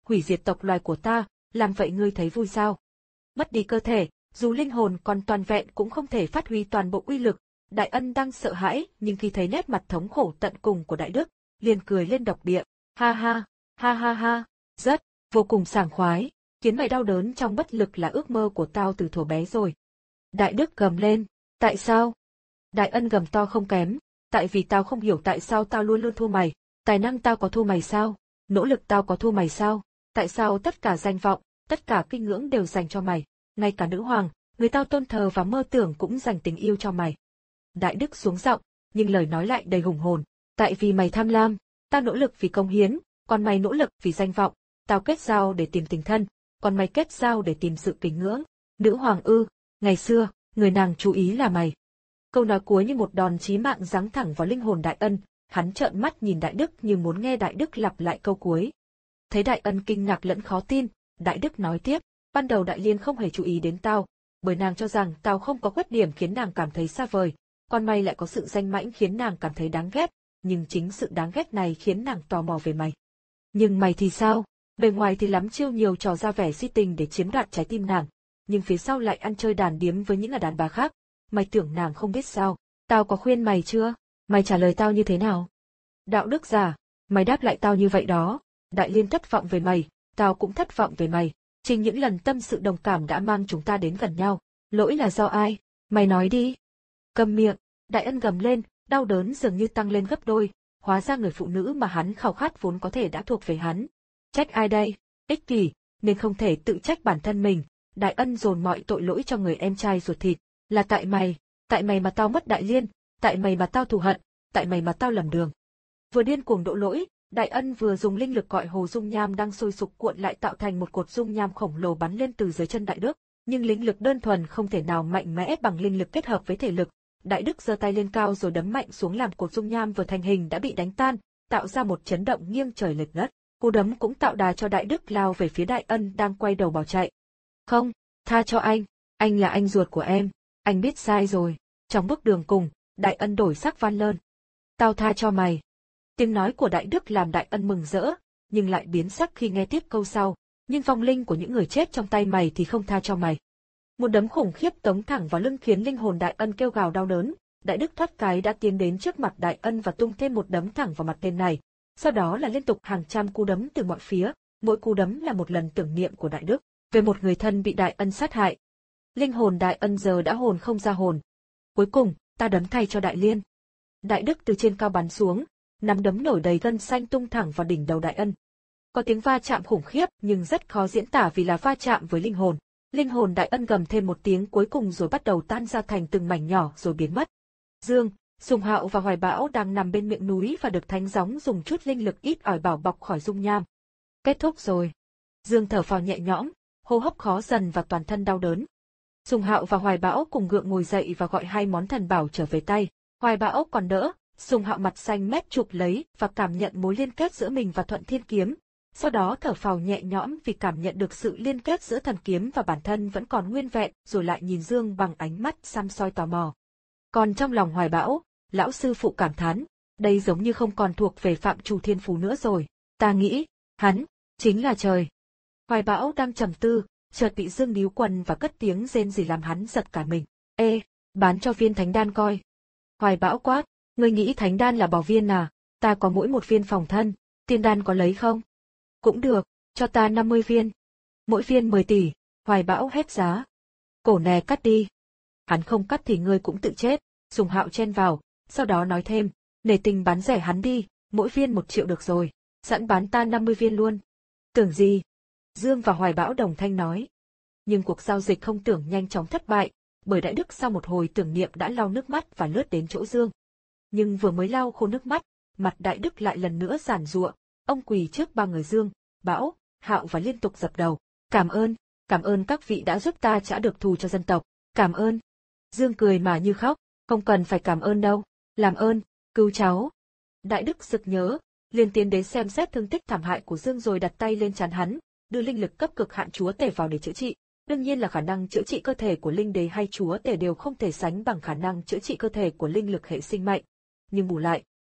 hủy diệt tộc loài của ta, làm vậy ngươi thấy vui sao? Mất đi cơ thể, dù linh hồn còn toàn vẹn cũng không thể phát huy toàn bộ uy lực. Đại Ân đang sợ hãi, nhưng khi thấy nét mặt thống khổ tận cùng của Đại Đức, liền cười lên độc địa. Ha ha, ha ha ha, rất, vô cùng sảng khoái, khiến mày đau đớn trong bất lực là ước mơ của tao từ thuở bé rồi. Đại Đức gầm lên, tại sao? Đại Ân gầm to không kém, tại vì tao không hiểu tại sao tao luôn luôn thua mày, tài năng tao có thua mày sao? Nỗ lực tao có thua mày sao? Tại sao tất cả danh vọng, tất cả kinh ngưỡng đều dành cho mày, ngay cả nữ hoàng, người tao tôn thờ và mơ tưởng cũng dành tình yêu cho mày. Đại Đức xuống giọng, nhưng lời nói lại đầy hùng hồn, tại vì mày tham lam, tao nỗ lực vì công hiến, còn mày nỗ lực vì danh vọng, tao kết giao để tìm tình thân, còn mày kết giao để tìm sự kính ngưỡng. Nữ hoàng ư, ngày xưa, người nàng chú ý là mày. Câu nói cuối như một đòn chí mạng giáng thẳng vào linh hồn Đại Ân, hắn trợn mắt nhìn Đại Đức như muốn nghe Đại Đức lặp lại câu cuối. Thấy Đại Ân kinh ngạc lẫn khó tin, Đại Đức nói tiếp, ban đầu Đại Liên không hề chú ý đến tao, bởi nàng cho rằng tao không có khuyết điểm khiến nàng cảm thấy xa vời, còn mày lại có sự danh mãnh khiến nàng cảm thấy đáng ghét, nhưng chính sự đáng ghét này khiến nàng tò mò về mày. Nhưng mày thì sao? Bề ngoài thì lắm chiêu nhiều trò ra vẻ si tình để chiếm đoạt trái tim nàng, nhưng phía sau lại ăn chơi đàn điếm với những đàn bà khác. Mày tưởng nàng không biết sao? Tao có khuyên mày chưa? Mày trả lời tao như thế nào? Đạo đức giả, mày đáp lại tao như vậy đó. Đại Liên thất vọng về mày, tao cũng thất vọng về mày. Chính những lần tâm sự đồng cảm đã mang chúng ta đến gần nhau. Lỗi là do ai? Mày nói đi. Câm miệng, Đại Ân gầm lên, đau đớn dường như tăng lên gấp đôi. Hóa ra người phụ nữ mà hắn khao khát vốn có thể đã thuộc về hắn. Trách ai đây? Ích kỷ, nên không thể tự trách bản thân mình. Đại Ân dồn mọi tội lỗi cho người em trai ruột thịt. Là tại mày, tại mày mà tao mất Đại Liên, tại mày mà tao thù hận, tại mày mà tao lầm đường. Vừa điên cuồng đổ lỗi, Đại Ân vừa dùng linh lực gọi hồ dung nham đang sôi sục cuộn lại tạo thành một cột dung nham khổng lồ bắn lên từ dưới chân Đại Đức, nhưng linh lực đơn thuần không thể nào mạnh mẽ bằng linh lực kết hợp với thể lực. Đại Đức giơ tay lên cao rồi đấm mạnh xuống làm cột dung nham vừa thành hình đã bị đánh tan, tạo ra một chấn động nghiêng trời lệch đất. Cú đấm cũng tạo đà cho Đại Đức lao về phía Đại Ân đang quay đầu bỏ chạy. Không, tha cho anh, anh là anh ruột của em, anh biết sai rồi. Trong bước đường cùng, Đại Ân đổi sắc van lơn. Tao tha cho mày. Tiếng nói của Đại Đức làm Đại Ân mừng rỡ, nhưng lại biến sắc khi nghe tiếp câu sau. Nhưng vong linh của những người chết trong tay mày thì không tha cho mày. Một đấm khủng khiếp tống thẳng vào lưng khiến linh hồn Đại Ân kêu gào đau đớn. Đại Đức thoát cái đã tiến đến trước mặt Đại Ân và tung thêm một đấm thẳng vào mặt tên này. Sau đó là liên tục hàng trăm cú đấm từ mọi phía, mỗi cú đấm là một lần tưởng niệm của Đại Đức về một người thân bị Đại Ân sát hại. Linh hồn Đại Ân giờ đã hồn không ra hồn. Cuối cùng, ta đấm thay cho Đại Liên. Đại Đức từ trên cao bắn xuống, nắm đấm nổi đầy gân xanh tung thẳng vào đỉnh đầu Đại Ân. Có tiếng va chạm khủng khiếp nhưng rất khó diễn tả vì là va chạm với linh hồn. Linh hồn Đại Ân gầm thêm một tiếng cuối cùng rồi bắt đầu tan ra thành từng mảnh nhỏ rồi biến mất. Dương, Sùng Hạo và Hoài Bão đang nằm bên miệng núi và được Thánh Gióng dùng chút linh lực ít ỏi bảo bọc khỏi dung nham. Kết thúc rồi. Dương thở phào nhẹ nhõm, hô hấp khó dần và toàn thân đau đớn. Sùng Hạo và Hoài Bão cùng gượng ngồi dậy và gọi hai món thần bảo trở về tay. Hoài Bão còn đỡ, Sùng Hạo mặt xanh mét chụp lấy và cảm nhận mối liên kết giữa mình và Thuận Thiên Kiếm. Sau đó thở phào nhẹ nhõm vì cảm nhận được sự liên kết giữa thần kiếm và bản thân vẫn còn nguyên vẹn, rồi lại nhìn Dương bằng ánh mắt săm soi tò mò. Còn trong lòng Hoài Bão, lão sư phụ cảm thán, đây giống như không còn thuộc về phạm trù thiên phú nữa rồi. Ta nghĩ, hắn, chính là trời. Hoài Bão đang trầm tư, chợt bị Dương níu quần và cất tiếng rên rỉ làm hắn giật cả mình. Ê, bán cho viên thánh đan coi. Hoài Bão quát, ngươi nghĩ thánh đan là bò viên à? Ta có mỗi một viên phòng thân, tiên đan có lấy không? Cũng được, cho ta năm mươi viên. Mỗi viên mười tỷ, Hoài Bão hét giá. Cổ nè cắt đi. Hắn không cắt thì ngươi cũng tự chết, Sùng Hạo chen vào, sau đó nói thêm, nể tình bán rẻ hắn đi, mỗi viên một triệu được rồi, sẵn bán ta năm mươi viên luôn. Tưởng gì? Dương và Hoài Bão đồng thanh nói. Nhưng cuộc giao dịch không tưởng nhanh chóng thất bại, bởi Đại Đức sau một hồi tưởng niệm đã lau nước mắt và lướt đến chỗ Dương. Nhưng vừa mới lau khô nước mắt, mặt Đại Đức lại lần nữa giản giụa, ông quỳ trước ba người Dương, Bão, Hạo và liên tục dập đầu. Cảm ơn, cảm ơn các vị đã giúp ta trả được thù cho dân tộc, cảm ơn. Dương cười mà như khóc, không cần phải cảm ơn đâu, làm ơn, cứu cháu. Đại Đức sực nhớ, liền tiến đến xem xét thương tích thảm hại của Dương rồi đặt tay lên trán hắn, đưa linh lực cấp cực hạn chúa tể vào để chữa trị. Đương nhiên là khả năng chữa trị cơ thể của linh đế hay chúa tể đều không thể sánh bằng khả năng chữa trị cơ thể của linh lực hệ sinh mệnh. Nhưng bù lại,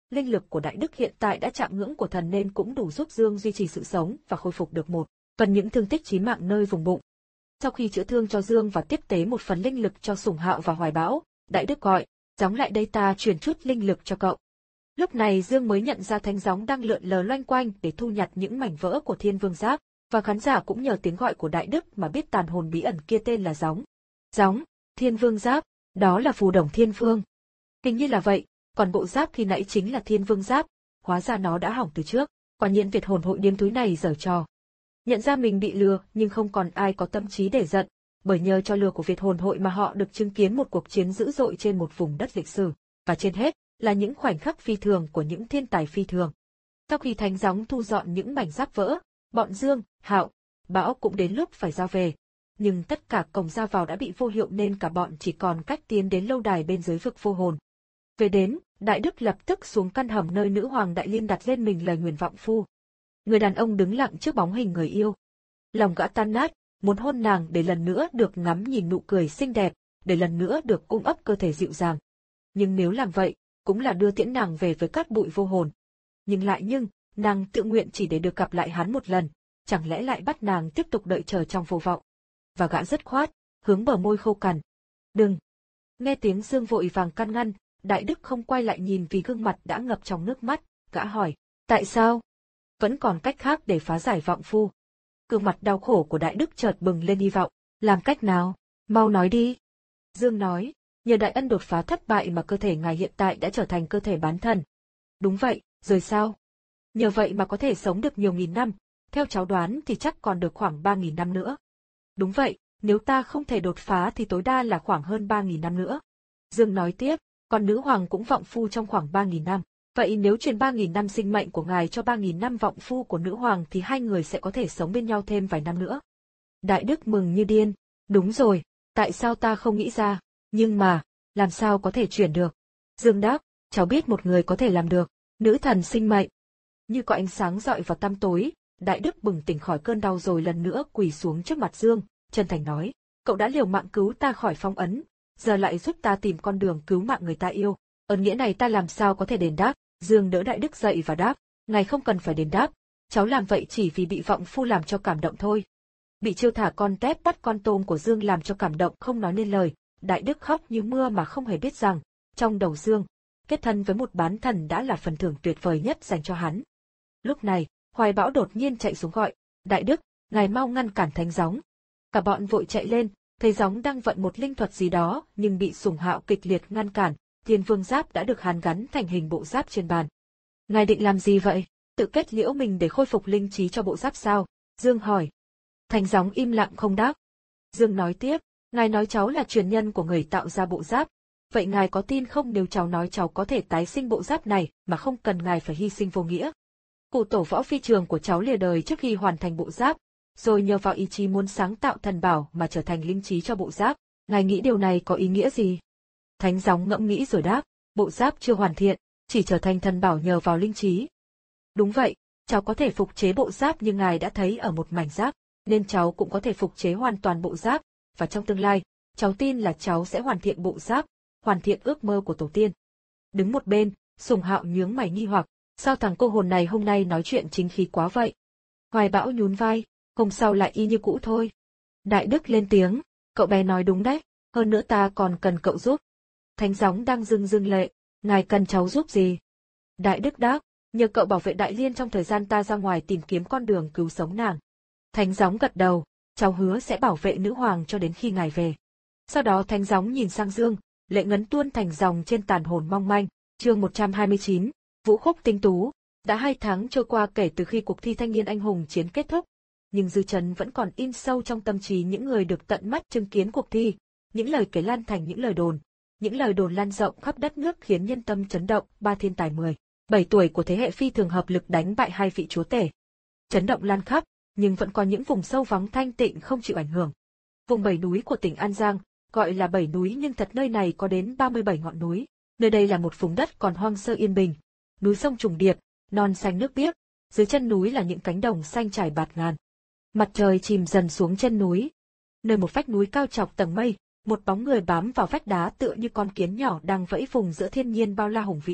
linh lực của Đại Đức hiện tại đã chạm ngưỡng của thần nên cũng đủ giúp Dương duy trì sự sống và khôi phục được một phần những thương tích chí mạng nơi vùng bụng. Sau khi chữa thương cho Dương và tiếp tế một phần linh lực cho Sùng Hạo và Hoài Bão, Đại Đức gọi, gióng lại đây ta truyền chút linh lực cho cậu. Lúc này Dương mới nhận ra thánh gióng đang lượn lờ loanh quanh để thu nhặt những mảnh vỡ của Thiên Vương Giáp, và khán giả cũng nhờ tiếng gọi của Đại Đức mà biết tàn hồn bí ẩn kia tên là gióng. Gióng, Thiên Vương Giáp, đó là phù đồng Thiên Vương. Hình như là vậy, còn bộ giáp khi nãy chính là Thiên Vương Giáp, hóa ra nó đã hỏng từ trước, quả nhiên Việt hồn hội điếm túi này giở trò. Nhận ra mình bị lừa nhưng không còn ai có tâm trí để giận, bởi nhờ cho lừa của Việt hồn hội mà họ được chứng kiến một cuộc chiến dữ dội trên một vùng đất lịch sử, và trên hết là những khoảnh khắc phi thường của những thiên tài phi thường. Sau khi thánh gióng thu dọn những mảnh giáp vỡ, bọn Dương, Hạo, Bão cũng đến lúc phải ra về. Nhưng tất cả cổng ra vào đã bị vô hiệu nên cả bọn chỉ còn cách tiến đến lâu đài bên dưới vực vô hồn. Về đến, Đại Đức lập tức xuống căn hầm nơi nữ hoàng Đại Liên đặt lên mình lời nguyền vọng phu. Người đàn ông đứng lặng trước bóng hình người yêu. Lòng gã tan nát, muốn hôn nàng để lần nữa được ngắm nhìn nụ cười xinh đẹp, để lần nữa được ôm ấp cơ thể dịu dàng. Nhưng nếu làm vậy, cũng là đưa tiễn nàng về với cát bụi vô hồn. Nhưng lại nhưng, nàng tự nguyện chỉ để được gặp lại hắn một lần, chẳng lẽ lại bắt nàng tiếp tục đợi chờ trong vô vọng. Và gã dứt khoát, hướng bờ môi khô cằn. Đừng! Nghe tiếng Dương vội vàng can ngăn, Đại Đức không quay lại nhìn vì gương mặt đã ngập trong nước mắt, gã hỏi, tại sao? Vẫn còn cách khác để phá giải vọng phu. Gương mặt đau khổ của Đại Đức chợt bừng lên hy vọng, làm cách nào? Mau nói đi. Dương nói, nhờ đại ân đột phá thất bại mà cơ thể ngài hiện tại đã trở thành cơ thể bán thần. Đúng vậy, rồi sao? Nhờ vậy mà có thể sống được nhiều nghìn năm, theo cháu đoán thì chắc còn được khoảng ba nghìn năm nữa. Đúng vậy, nếu ta không thể đột phá thì tối đa là khoảng hơn ba nghìn năm nữa. Dương nói tiếp, còn nữ hoàng cũng vọng phu trong khoảng ba nghìn năm. Vậy nếu truyền ba nghìn năm sinh mệnh của ngài cho ba nghìn năm vọng phu của nữ hoàng thì hai người sẽ có thể sống bên nhau thêm vài năm nữa. Đại Đức mừng như điên, đúng rồi, tại sao ta không nghĩ ra, nhưng mà, làm sao có thể chuyển được? Dương đáp, cháu biết một người có thể làm được, nữ thần sinh mệnh. Như có ánh sáng rọi vào tăm tối, Đại Đức bừng tỉnh khỏi cơn đau rồi lần nữa quỳ xuống trước mặt Dương, chân thành nói, cậu đã liều mạng cứu ta khỏi phong ấn, giờ lại giúp ta tìm con đường cứu mạng người ta yêu, ơn nghĩa này ta làm sao có thể đền đáp? Dương đỡ Đại Đức dậy và đáp, ngài không cần phải đền đáp, cháu làm vậy chỉ vì bị vọng phu làm cho cảm động thôi. Bị chiêu thả con tép bắt con tôm của Dương làm cho cảm động không nói nên lời, Đại Đức khóc như mưa mà không hề biết rằng, trong đầu Dương, kết thân với một bán thần đã là phần thưởng tuyệt vời nhất dành cho hắn. Lúc này, Hoài Bão đột nhiên chạy xuống gọi, Đại Đức, ngài mau ngăn cản thánh gióng. Cả bọn vội chạy lên, thấy gióng đang vận một linh thuật gì đó nhưng bị Sùng Hạo kịch liệt ngăn cản. Thiên Vương Giáp đã được hàn gắn thành hình bộ giáp trên bàn. Ngài định làm gì vậy? Tự kết liễu mình để khôi phục linh trí cho bộ giáp sao? Dương hỏi. Thánh gióng im lặng không đáp. Dương nói tiếp, ngài nói cháu là truyền nhân của người tạo ra bộ giáp. Vậy ngài có tin không nếu cháu nói cháu có thể tái sinh bộ giáp này mà không cần ngài phải hy sinh vô nghĩa? Cụ tổ võ phi trường của cháu lìa đời trước khi hoàn thành bộ giáp, rồi nhờ vào ý chí muốn sáng tạo thần bảo mà trở thành linh trí cho bộ giáp. Ngài nghĩ điều này có ý nghĩa gì? Thánh gióng ngẫm nghĩ rồi đáp, bộ giáp chưa hoàn thiện, chỉ trở thành thần bảo nhờ vào linh trí. Đúng vậy, cháu có thể phục chế bộ giáp như ngài đã thấy ở một mảnh giáp, nên cháu cũng có thể phục chế hoàn toàn bộ giáp, và trong tương lai, cháu tin là cháu sẽ hoàn thiện bộ giáp, hoàn thiện ước mơ của tổ tiên. Đứng một bên, Sùng Hạo nhướng mày nghi hoặc, sao thằng cô hồn này hôm nay nói chuyện chính khí quá vậy? Hoài Bão nhún vai, hôm sau lại y như cũ thôi. Đại Đức lên tiếng, cậu bé nói đúng đấy, hơn nữa ta còn cần cậu giúp. Thánh gióng đang rưng rưng lệ, ngài cần cháu giúp gì? Đại Đức đáp, nhờ cậu bảo vệ Đại Liên trong thời gian ta ra ngoài tìm kiếm con đường cứu sống nàng. Thánh gióng gật đầu, cháu hứa sẽ bảo vệ nữ hoàng cho đến khi ngài về. Sau đó thánh gióng nhìn sang Dương, lệ ngấn tuôn thành dòng trên tàn hồn mong manh. Chương một trăm hai mươi chín, Vũ khúc tinh tú. Đã hai tháng trôi qua kể từ khi cuộc thi thanh niên anh hùng chiến kết thúc, nhưng dư chấn vẫn còn in sâu trong tâm trí những người được tận mắt chứng kiến cuộc thi. Những lời kể lan thành những lời đồn. Những lời đồn lan rộng khắp đất nước khiến nhân tâm chấn động. Ba thiên tài mười bảy tuổi của thế hệ phi thường hợp lực đánh bại hai vị chúa tể. Chấn động lan khắp, nhưng vẫn có những vùng sâu vắng thanh tịnh không chịu ảnh hưởng. Vùng bảy núi của tỉnh An Giang, gọi là bảy núi nhưng thật nơi này có đến ba mươi bảy ngọn núi. Nơi đây là một vùng đất còn hoang sơ yên bình, núi sông trùng điệp, non xanh nước biếc, dưới chân núi là những cánh đồng xanh trải bạt ngàn. Mặt trời chìm dần xuống chân núi. Nơi một vách núi cao chọc tầng mây, một bóng người bám vào vách đá tựa như con kiến nhỏ đang vẫy vùng giữa thiên nhiên bao la hùng vĩ.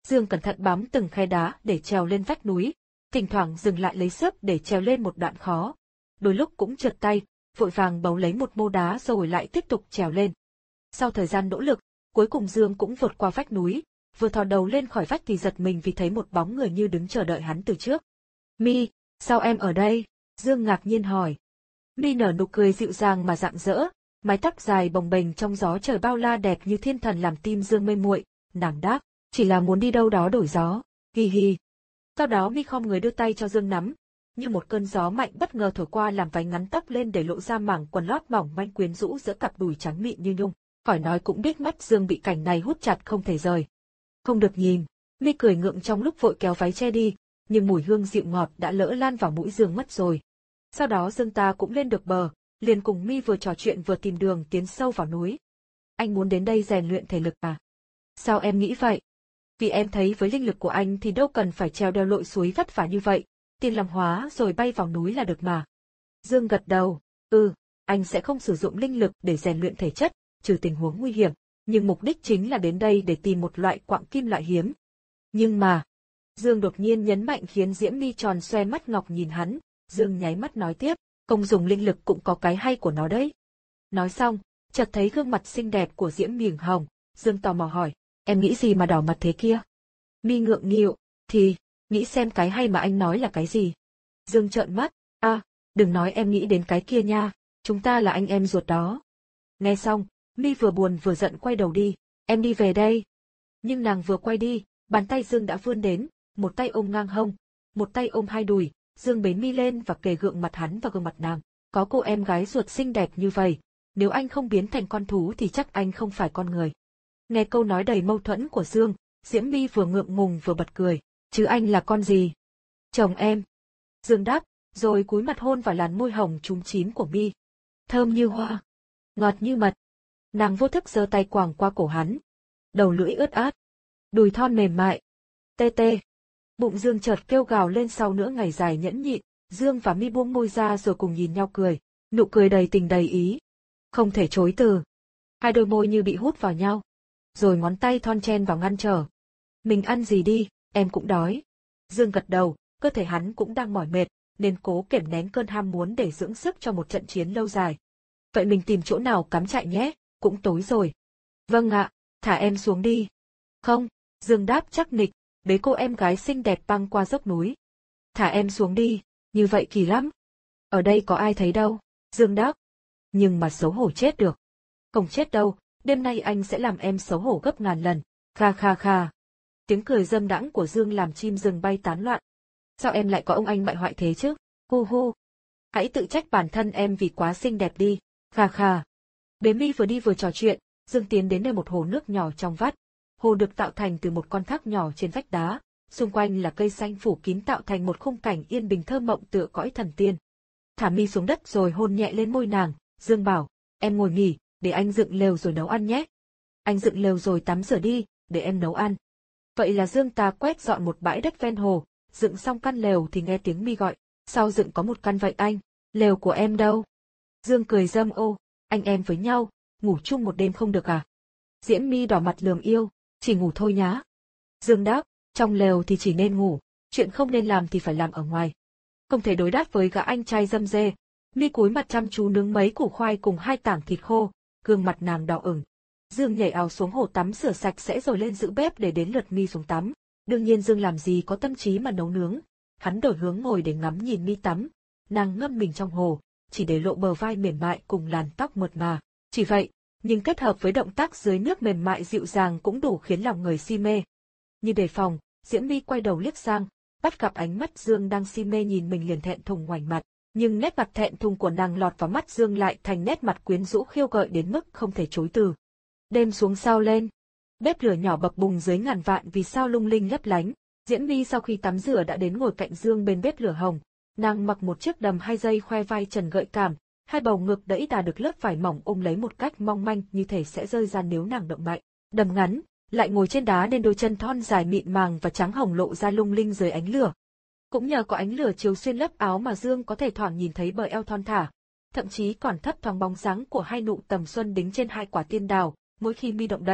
Dương cẩn thận bám từng khe đá để trèo lên vách núi, thỉnh thoảng dừng lại lấy sức để trèo lên một đoạn khó. Đôi lúc cũng trượt tay, vội vàng bấu lấy một mô đá rồi lại tiếp tục trèo lên. Sau thời gian nỗ lực, cuối cùng Dương cũng vượt qua vách núi, vừa thò đầu lên khỏi vách thì giật mình vì thấy một bóng người như đứng chờ đợi hắn từ trước. Mi, sao em ở đây? Dương ngạc nhiên hỏi. Mi nở nụ cười dịu dàng mà rạng rỡ, mái tóc dài bồng bềnh trong gió trời bao la đẹp như thiên thần làm tim Dương mê muội. Nàng đáp, chỉ là muốn đi đâu đó đổi gió, hi hi. Sau đó Mi khom người đưa tay cho Dương nắm, như một cơn gió mạnh bất ngờ thổi qua làm váy ngắn tóc lên để lộ ra mảng quần lót mỏng manh quyến rũ giữa cặp đùi trắng mịn như nhung. Khỏi nói cũng biết mắt Dương bị cảnh này hút chặt không thể rời. Không được nhìn, Mi cười ngượng trong lúc vội kéo váy che đi, nhưng mùi hương dịu ngọt đã lỡ lan vào mũi Dương mất rồi. Sau đó Dương ta cũng lên được bờ, liền cùng Mi vừa trò chuyện vừa tìm đường tiến sâu vào núi. Anh muốn đến đây rèn luyện thể lực à? Sao em nghĩ vậy? Vì em thấy với linh lực của anh thì đâu cần phải trèo đèo lội suối vất vả như vậy, tiên làm hóa rồi bay vào núi là được mà. Dương gật đầu, ừ, anh sẽ không sử dụng linh lực để rèn luyện thể chất, trừ tình huống nguy hiểm, nhưng mục đích chính là đến đây để tìm một loại quặng kim loại hiếm. Nhưng mà, Dương đột nhiên nhấn mạnh khiến Diễm My tròn xoe mắt ngọc nhìn hắn, Dương nháy mắt nói tiếp, không dùng linh lực cũng có cái hay của nó đấy. Nói xong, chợt thấy gương mặt xinh đẹp của Diễm My hồng, Dương tò mò hỏi, em nghĩ gì mà đỏ mặt thế kia? My ngượng nghịu, thì, nghĩ xem cái hay mà anh nói là cái gì. Dương trợn mắt, à, đừng nói em nghĩ đến cái kia nha, chúng ta là anh em ruột đó. Nghe xong, My vừa buồn vừa giận quay đầu đi, em đi về đây. Nhưng nàng vừa quay đi, bàn tay Dương đã vươn đến, một tay ôm ngang hông, một tay ôm hai đùi, Dương bế My lên và kề gượng mặt hắn vào gương mặt nàng. Có cô em gái ruột xinh đẹp như vậy, nếu anh không biến thành con thú thì chắc anh không phải con người. Nghe câu nói đầy mâu thuẫn của Dương, Diễm My vừa ngượng ngùng vừa bật cười, chứ anh là con gì? Chồng em. Dương đáp, rồi cúi mặt hôn vào làn môi hồng chúm chím của My. Thơm như hoa, ngọt như mật. Nàng vô thức giơ tay quàng qua cổ hắn. Đầu lưỡi ướt át, đùi thon mềm mại. Tê tê. Bụng Dương chợt kêu gào lên sau nửa ngày dài nhẫn nhịn, Dương và My buông môi ra rồi cùng nhìn nhau cười, nụ cười đầy tình đầy ý. Không thể chối từ. Hai đôi môi như bị hút vào nhau. Rồi ngón tay thon chen vào ngăn trở. Mình ăn gì đi, em cũng đói. Dương gật đầu, cơ thể hắn cũng đang mỏi mệt, nên cố kiềm nén cơn ham muốn để dưỡng sức cho một trận chiến lâu dài. Vậy mình tìm chỗ nào cắm trại nhé, cũng tối rồi. Vâng ạ, thả em xuống đi. Không, Dương đáp chắc nịch, bế cô em gái xinh đẹp băng qua dốc núi. Thả em xuống đi, như vậy kỳ lắm. Ở đây có ai thấy đâu, Dương đáp. Nhưng mà xấu hổ chết được. Không chết đâu, đêm nay anh sẽ làm em xấu hổ gấp ngàn lần. Kha kha kha. Tiếng cười dâm đãng của Dương làm chim rừng bay tán loạn. Sao em lại có ông anh bại hoại thế chứ? Hu hu. Hãy tự trách bản thân em vì quá xinh đẹp đi. Kha kha. Bế My vừa đi vừa trò chuyện, Dương tiến đến nơi một hồ nước nhỏ trong vắt. Hồ được tạo thành từ một con thác nhỏ trên vách đá, xung quanh là cây xanh phủ kín tạo thành một khung cảnh yên bình thơ mộng tựa cõi thần tiên. Thả My xuống đất rồi hôn nhẹ lên môi nàng, Dương bảo, em ngồi nghỉ, để anh dựng lều rồi nấu ăn nhé. Anh dựng lều rồi tắm rửa đi, để em nấu ăn. Vậy là Dương ta quét dọn một bãi đất ven hồ, dựng xong căn lều thì nghe tiếng My gọi, sao dựng có một căn vậy anh, lều của em đâu? Dương cười dâm ô, anh em với nhau, ngủ chung một đêm không được à? Diễm My đỏ mặt lườm yêu, chỉ ngủ thôi nhá. Dương đáp, trong lều thì chỉ nên ngủ, chuyện không nên làm thì phải làm ở ngoài. Không thể đối đáp với gã anh trai dâm dê. My cúi mặt chăm chú nướng mấy củ khoai cùng hai tảng thịt khô, gương mặt nàng đỏ ửng. Dương nhảy ào xuống hồ tắm rửa sạch sẽ rồi lên giữ bếp để đến lượt My xuống tắm. Đương nhiên Dương làm gì có tâm trí mà nấu nướng. Hắn đổi hướng ngồi để ngắm nhìn My tắm. Nàng ngâm mình trong hồ, chỉ để lộ bờ vai mềm mại cùng làn tóc mượt mà. Chỉ vậy, nhưng kết hợp với động tác dưới nước mềm mại dịu dàng cũng đủ khiến lòng người si mê. Như đề phòng, Diễm My quay đầu liếc sang, bắt gặp ánh mắt Dương đang si mê nhìn mình liền thẹn thùng ngoảnh mặt. Nhưng nét mặt thẹn thùng của nàng lọt vào mắt Dương lại thành nét mặt quyến rũ khiêu gợi đến mức không thể chối từ. Đêm xuống sao lên, bếp lửa nhỏ bập bùng dưới ngàn vạn vì sao lung linh lấp lánh. Diễm My sau khi tắm rửa đã đến ngồi cạnh Dương bên bếp lửa hồng. Nàng mặc một chiếc đầm hai dây khoe vai trần gợi cảm, hai bầu ngực đẫy đà được lớp vải mỏng ôm lấy một cách mong manh như thể sẽ rơi ra nếu nàng động mạnh. Đầm ngắn, lại ngồi trên đá nên đôi chân thon dài mịn màng và trắng hồng lộ ra lung linh dưới ánh lửa. Cũng nhờ có ánh lửa chiếu xuyên lớp áo mà Dương có thể thoảng nhìn thấy bờ eo thon thả, thậm chí còn thấp thoáng bóng dáng của hai nụ tầm xuân đính trên hai quả tiên đào, mỗi khi My động đậy.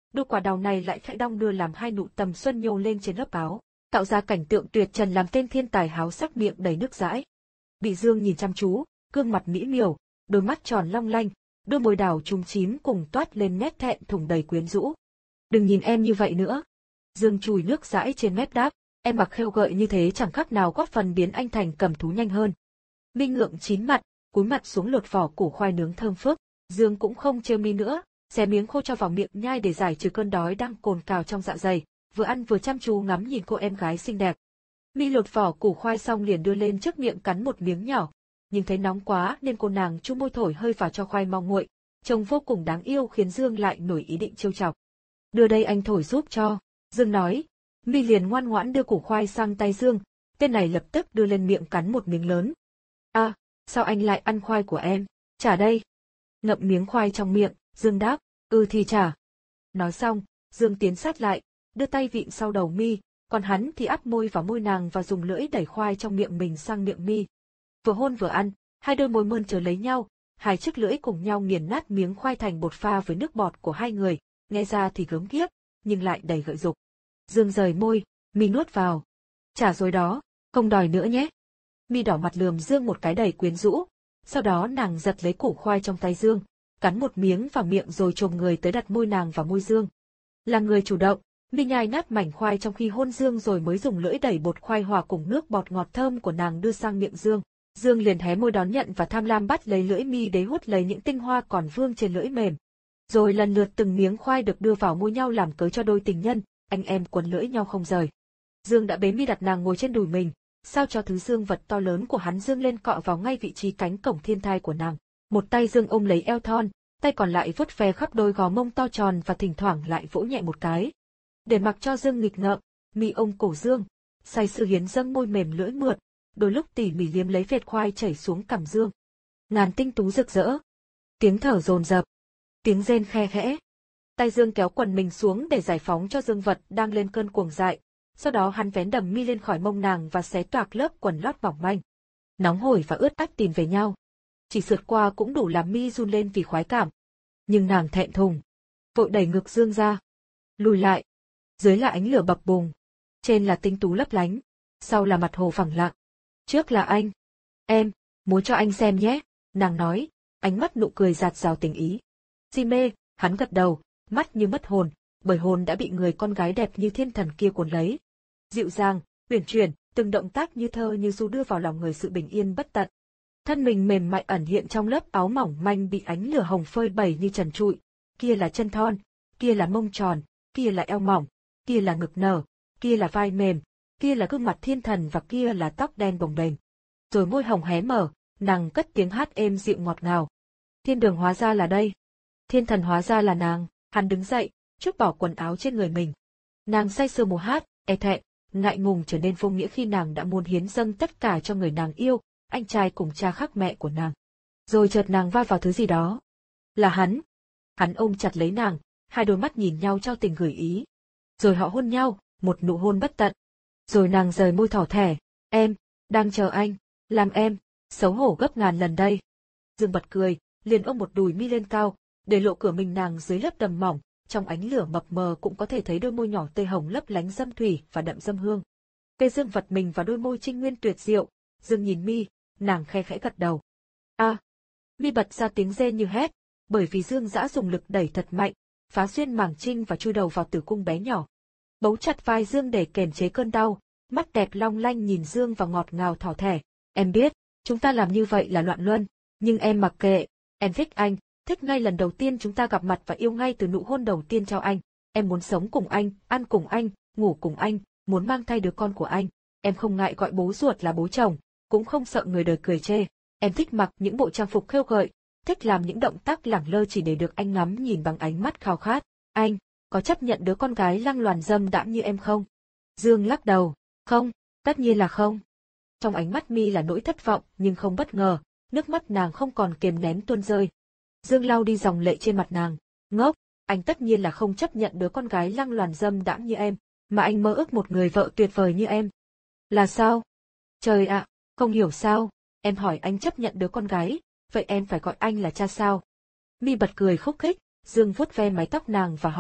đôi quả đào này lại khẽ đong đưa làm hai nụ tầm xuân nhô lên trên lớp áo, tạo ra cảnh tượng tuyệt trần làm tên thiên tài háo sắc miệng đầy nước dãi. Bị Dương nhìn chăm chú, gương mặt mỹ miều, đôi mắt tròn long lanh, đôi môi đào chúm chím cùng toát lên nét thẹn thùng đầy quyến rũ. Đừng nhìn em như vậy nữa. Dương chùi nước dãi trên mép đáp, em mặc khêu gợi như thế chẳng khác nào góp phần biến anh thành cầm thú nhanh hơn. Mi ngượng chín mặt, cúi mặt xuống lột vỏ củ khoai nướng thơm phức. Dương cũng không trêu Mi nữa, xé miếng khô cho vào miệng nhai để giải trừ cơn đói đang cồn cào trong dạ dày, vừa ăn vừa chăm chú ngắm nhìn cô em gái xinh đẹp. Mi lột vỏ củ khoai xong liền đưa lên trước miệng cắn một miếng nhỏ, nhưng thấy nóng quá nên cô nàng chu môi thổi hơi vào cho khoai mau nguội, trông vô cùng đáng yêu khiến Dương lại nổi ý định trêu chọc. Đưa đây anh thổi giúp cho, Dương nói. Mi liền ngoan ngoãn đưa củ khoai sang tay Dương, tên này lập tức đưa lên miệng cắn một miếng lớn. À, sao anh lại ăn khoai của em? Trả đây. Ngậm miếng khoai trong miệng, Dương đáp, ừ thì trả. Nói xong, Dương tiến sát lại, đưa tay vịn sau đầu Mi, còn hắn thì áp môi vào môi nàng và dùng lưỡi đẩy khoai trong miệng mình sang miệng Mi. Vừa hôn vừa ăn, hai đôi môi mơn trớn lấy nhau, hai chiếc lưỡi cùng nhau nghiền nát miếng khoai thành bột pha với nước bọt của hai người, nghe ra thì gớm ghiếc, nhưng lại đầy gợi dục. Dương rời môi, Mi nuốt vào. Trả rồi đó, không đòi nữa nhé. Mi đỏ mặt lườm Dương một cái đầy quyến rũ, sau đó nàng giật lấy củ khoai trong tay Dương, cắn một miếng vào miệng rồi chồm người tới đặt môi nàng vào môi Dương. Là người chủ động, Mi nhai nát mảnh khoai trong khi hôn Dương rồi mới dùng lưỡi đẩy bột khoai hòa cùng nước bọt ngọt thơm của nàng đưa sang miệng Dương. Dương liền hé môi đón nhận và tham lam bắt lấy lưỡi Mi để hút lấy những tinh hoa còn vương trên lưỡi mềm. Rồi lần lượt từng miếng khoai được đưa vào môi nhau làm cớ cho đôi tình nhân, anh em quấn lưỡi nhau không rời. Dương đã bế Mi đặt nàng ngồi trên đùi mình, sao cho thứ dương vật to lớn của hắn dương lên cọ vào ngay vị trí cánh cổng thiên thai của nàng. Một tay Dương ôm lấy eo thon, tay còn lại vuốt ve khắp đôi gò mông to tròn và thỉnh thoảng lại vỗ nhẹ một cái. Để mặc cho Dương nghịch ngợm, Mi ôm cổ Dương, say sưa hiến dâng môi mềm lưỡi mượt, đôi lúc tỉ mỉ liếm lấy vệt khoai chảy xuống cằm Dương. Ngàn tinh tú rực rỡ, tiếng thở dồn dập, tiếng rên khe khẽ. Tay Dương kéo quần mình xuống để giải phóng cho dương vật đang lên cơn cuồng dại. Sau đó hắn vén đầm Mi lên khỏi mông nàng và xé toạc lớp quần lót mỏng manh. Nóng hổi và ướt át tìm về nhau. Chỉ sượt qua cũng đủ làm Mi run lên vì khoái cảm. Nhưng nàng thẹn thùng, vội đẩy ngực Dương ra. Lùi lại. Dưới là ánh lửa bập bùng. Trên là tinh tú lấp lánh. Sau là mặt hồ phẳng lặng. Trước là anh. Em, muốn cho anh xem nhé, nàng nói, ánh mắt nụ cười giạt rào tình ý. Si mê, hắn gật đầu, mắt như mất hồn, bởi hồn đã bị người con gái đẹp như thiên thần kia cuốn lấy. Dịu dàng, uyển chuyển, từng động tác như thơ như du đưa vào lòng người sự bình yên bất tận. Thân mình mềm mại ẩn hiện trong lớp áo mỏng manh bị ánh lửa hồng phơi bày như trần trụi, kia là chân thon, kia là mông tròn, kia là eo mỏng, kia là ngực nở, kia là vai mềm, kia là gương mặt thiên thần và kia là tóc đen bồng bềnh. Rồi môi hồng hé mở, nàng cất tiếng hát êm dịu ngọt ngào. Thiên đường hóa ra là đây. Thiên thần hóa ra là nàng. Hắn đứng dậy, trút bỏ quần áo trên người mình. Nàng say sưa múa hát, e thẹn, ngại ngùng trở nên vô nghĩa khi nàng đã muốn hiến dâng tất cả cho người nàng yêu, anh trai cùng cha khác mẹ của nàng. Rồi chợt nàng va vào thứ gì đó. Là hắn. Hắn ôm chặt lấy nàng, hai đôi mắt nhìn nhau trao tình gửi ý. Rồi họ hôn nhau, một nụ hôn bất tận. Rồi nàng rời môi thỏ thẻ, em, đang chờ anh, làm em, xấu hổ gấp ngàn lần đây. Dương bật cười, liền ôm một đùi Mi lên cao, để lộ cửa mình nàng dưới lớp đầm mỏng, trong ánh lửa mập mờ cũng có thể thấy đôi môi nhỏ tê hồng lấp lánh dâm thủy và đậm dâm hương. Cây Dương vật mình vào đôi môi trinh nguyên tuyệt diệu, Dương nhìn Mi, nàng khe khẽ gật đầu. A, à, Mi bật ra tiếng rên như hét, bởi vì Dương dã dùng lực đẩy thật mạnh, phá xuyên màng trinh và chui đầu vào tử cung bé nhỏ. Bấu chặt vai Dương để kềm chế cơn đau, mắt đẹp long lanh nhìn Dương và ngọt ngào thỏ thẻ. Em biết, chúng ta làm như vậy là loạn luân, nhưng em mặc kệ, em thích anh. Thích ngay lần đầu tiên chúng ta gặp mặt và yêu ngay từ nụ hôn đầu tiên trao anh. Em muốn sống cùng anh, ăn cùng anh, ngủ cùng anh, muốn mang thai đứa con của anh. Em không ngại gọi bố ruột là bố chồng, cũng không sợ người đời cười chê. Em thích mặc những bộ trang phục khêu gợi, thích làm những động tác lẳng lơ chỉ để được anh ngắm nhìn bằng ánh mắt khao khát. Anh, có chấp nhận đứa con gái lăng loàn dâm đãng như em không? Dương lắc đầu, không, tất nhiên là không. Trong ánh mắt Mi là nỗi thất vọng nhưng không bất ngờ, nước mắt nàng không còn kiềm nén tuôn rơi. Dương lau đi dòng lệ trên mặt nàng, ngốc, anh tất nhiên là không chấp nhận đứa con gái lăng loàn dâm đãng như em, mà anh mơ ước một người vợ tuyệt vời như em. Là sao? Trời ạ, không hiểu sao, em hỏi anh chấp nhận đứa con gái, vậy em phải gọi anh là cha sao? Mi bật cười khúc khích, Dương vuốt ve mái tóc nàng và hỏi,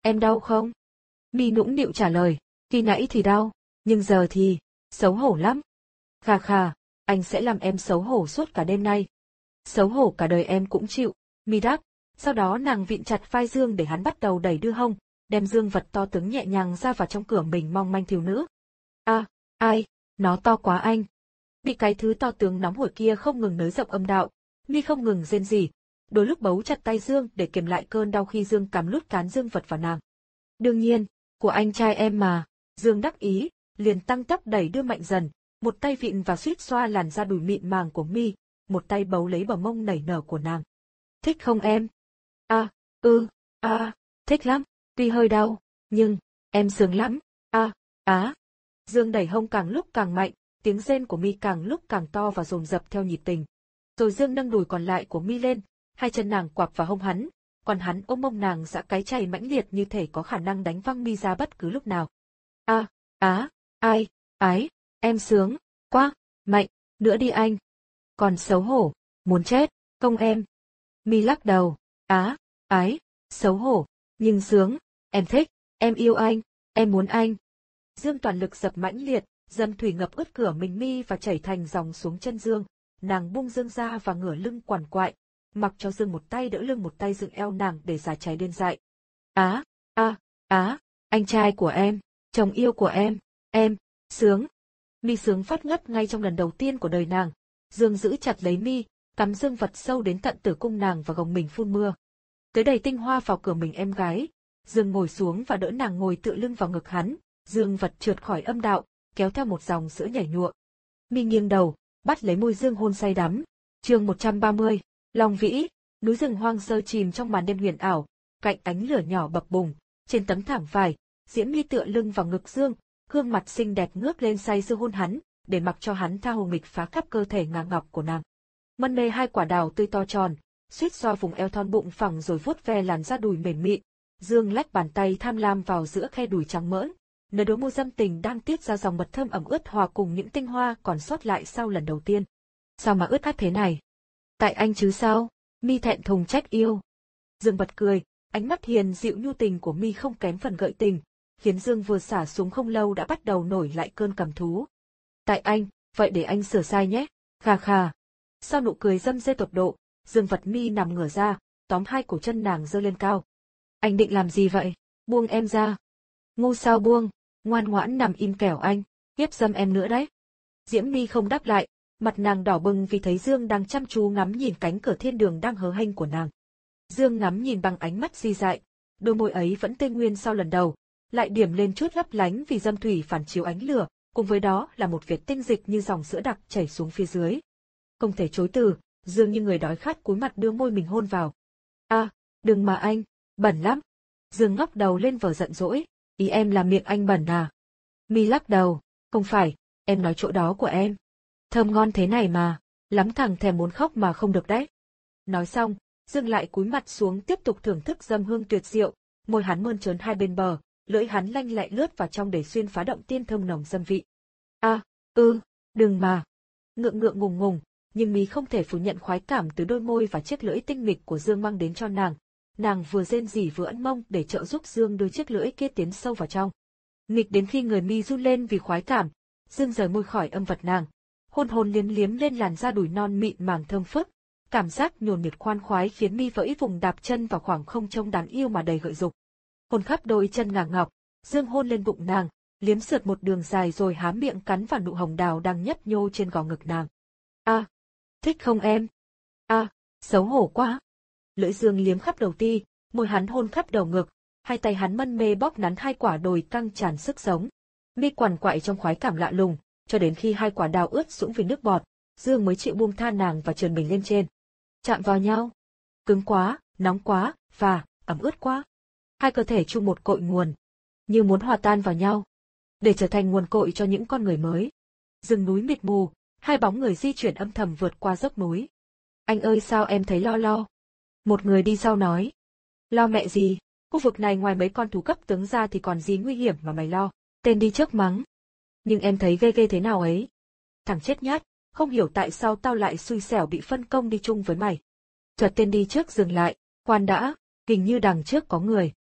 Em đau không? Mi nũng nịu trả lời, khi nãy thì đau, nhưng giờ thì, xấu hổ lắm. Khà khà, anh sẽ làm em xấu hổ suốt cả đêm nay. Xấu hổ cả đời em cũng chịu, Mi đáp. Sau đó nàng vịn chặt vai Dương để hắn bắt đầu đẩy đưa hông, đem dương vật to tướng nhẹ nhàng ra vào trong cửa mình mong manh thiếu nữ. À, ai, nó to quá anh. Bị cái thứ to tướng nóng hổi kia không ngừng nới rộng âm đạo, Mi không ngừng rên rỉ, đôi lúc bấu chặt tay Dương để kiềm lại cơn đau khi Dương cắm lút cán dương vật vào nàng. Đương nhiên, của anh trai em mà, Dương đắc ý, liền tăng tốc đẩy đưa mạnh dần, một tay vịn và suýt xoa làn da đùi mịn màng của Mi, một tay bấu lấy bờ mông nảy nở của nàng. Thích không em? À, ừ, à, thích lắm, tuy hơi đau, nhưng, em sướng lắm, à, á. Dương đẩy hông càng lúc càng mạnh, tiếng rên của Mi càng lúc càng to và dồn dập theo nhịp tình. Rồi Dương nâng đùi còn lại của Mi lên, hai chân nàng quặp vào hông hắn, còn hắn ôm mông nàng giã cái chày mãnh liệt như thể có khả năng đánh văng Mi ra bất cứ lúc nào. À, á, ai, ái, em sướng, quá, mạnh, nữa đi anh. Còn xấu hổ, muốn chết, không em. Mi lắc đầu, á, ái, xấu hổ, nhưng sướng, em thích, em yêu anh, em muốn anh. Dương toàn lực dập mãnh liệt, dâm thủy ngập ướt cửa mình Mi và chảy thành dòng xuống chân Dương, nàng buông Dương ra và ngửa lưng quằn quại, mặc cho Dương một tay đỡ lưng một tay dựng eo nàng để giải cháy điên dại. Á, a, á, anh trai của em, chồng yêu của em, em, sướng. Mi sướng phát ngất ngay trong lần đầu tiên của đời nàng. Dương giữ chặt lấy Mi, cắm dương vật sâu đến tận tử cung nàng và gồng mình phun mưa. Tới đầy tinh hoa vào cửa mình em gái. Dương ngồi xuống và đỡ nàng ngồi tựa lưng vào ngực hắn, dương vật trượt khỏi âm đạo, kéo theo một dòng sữa nhảy nhụa. Mi nghiêng đầu, bắt lấy môi Dương hôn say đắm. Chương một trăm ba mươi, Long Vĩ, núi rừng hoang sơ chìm trong màn đêm huyền ảo, cạnh ánh lửa nhỏ bập bùng, trên tấm thảm vải, Diễm My tựa lưng vào ngực Dương, gương mặt xinh đẹp ngước lên say sưa hôn hắn, để mặc cho hắn tha hồ nghịch phá khắp cơ thể ngà ngọc của nàng. Mân mê hai quả đào tươi to tròn, suýt xoa vùng eo thon bụng phẳng rồi vuốt ve làn da đùi mềm mịn. Dương lách bàn tay tham lam vào giữa khe đùi trắng mỡn, nơi đôi môi dâm tình đang tiết ra dòng mật thơm ẩm ướt hòa cùng những tinh hoa còn sót lại sau lần đầu tiên. Sao mà ướt át thế này? Tại anh chứ sao? Mi thẹn thùng trách yêu. Dương bật cười, ánh mắt hiền dịu nhu tình của Mi không kém phần gợi tình, khiến Dương vừa xả xuống không lâu đã bắt đầu nổi lại cơn cầm thú. Tại anh, vậy để anh sửa sai nhé. Khà khà. Sau nụ cười dâm dê tột độ, Dương vật Mi nằm ngửa ra, tóm hai cổ chân nàng giơ lên cao. Anh định làm gì vậy? Buông em ra. Ngu sao buông, ngoan ngoãn nằm im kẻo anh, hiếp dâm em nữa đấy. Diễm My không đáp lại, mặt nàng đỏ bừng vì thấy Dương đang chăm chú ngắm nhìn cánh cửa thiên đường đang hớ hênh của nàng. Dương ngắm nhìn bằng ánh mắt di dại, đôi môi ấy vẫn tê nguyên sau lần đầu, lại điểm lên chút lấp lánh vì dâm thủy phản chiếu ánh lửa, cùng với đó là một vệt tinh dịch như dòng sữa đặc chảy xuống phía dưới. Không thể chối từ, Dương như người đói khát cúi mặt đưa môi mình hôn vào. À, đừng mà anh, bẩn lắm. Dương ngóc đầu lên vờ giận dỗi, ý em là miệng anh bẩn à? Mi lắc đầu, không phải, em nói chỗ đó của em. Thơm ngon thế này mà, lắm thằng thèm muốn khóc mà không được đấy. Nói xong, Dương lại cúi mặt xuống tiếp tục thưởng thức dâm hương tuyệt diệu, môi hắn mơn trớn hai bên bờ, lưỡi hắn lanh lẹ lướt vào trong để xuyên phá động tiên thơm nồng dâm vị. À, ừ, đừng mà. Ngượng ngượng ngùng ngùng, nhưng Mi không thể phủ nhận khoái cảm từ đôi môi và chiếc lưỡi tinh nghịch của Dương mang đến cho nàng. Nàng vừa rên rỉ vừa ấn mông để trợ giúp Dương đưa chiếc lưỡi kia tiến sâu vào trong. Nghịch đến khi người Mi run lên vì khoái cảm, Dương rời môi khỏi âm vật nàng, hôn hôn liếm liếm lên làn da đùi non mịn màng thơm phức. Cảm giác nhồn nhột khoan khoái khiến Mi vẫy vùng đạp chân vào khoảng không trông đáng yêu mà đầy gợi dục. Hôn khắp đôi chân ngà ngọc, Dương hôn lên bụng nàng, liếm sượt một đường dài rồi há miệng cắn vào nụ hồng đào đang nhấp nhô trên gò ngực nàng. À, thích không em? À, xấu hổ quá. Lưỡi Dương liếm khắp đầu ti, môi hắn hôn khắp đầu ngực, hai tay hắn mân mê bóp nắn hai quả đồi căng tràn sức sống. Mi quằn quại trong khoái cảm lạ lùng, cho đến khi hai quả đào ướt sũng vì nước bọt, Dương mới chịu buông tha nàng và trườn mình lên trên. Chạm vào nhau. Cứng quá, nóng quá, và ẩm ướt quá. Hai cơ thể chung một cội nguồn, như muốn hòa tan vào nhau, để trở thành nguồn cội cho những con người mới. Rừng núi mịt mù, hai bóng người di chuyển âm thầm vượt qua dốc núi. Anh ơi sao em thấy lo lo? Một người đi sau nói. Lo mẹ gì, khu vực này ngoài mấy con thú cấp tướng ra thì còn gì nguy hiểm mà mày lo, tên đi trước mắng. Nhưng em thấy ghê ghê thế nào ấy? Thằng chết nhát, không hiểu tại sao tao lại xui xẻo bị phân công đi chung với mày. Chợt tên đi trước dừng lại, khoan đã, hình như đằng trước có người.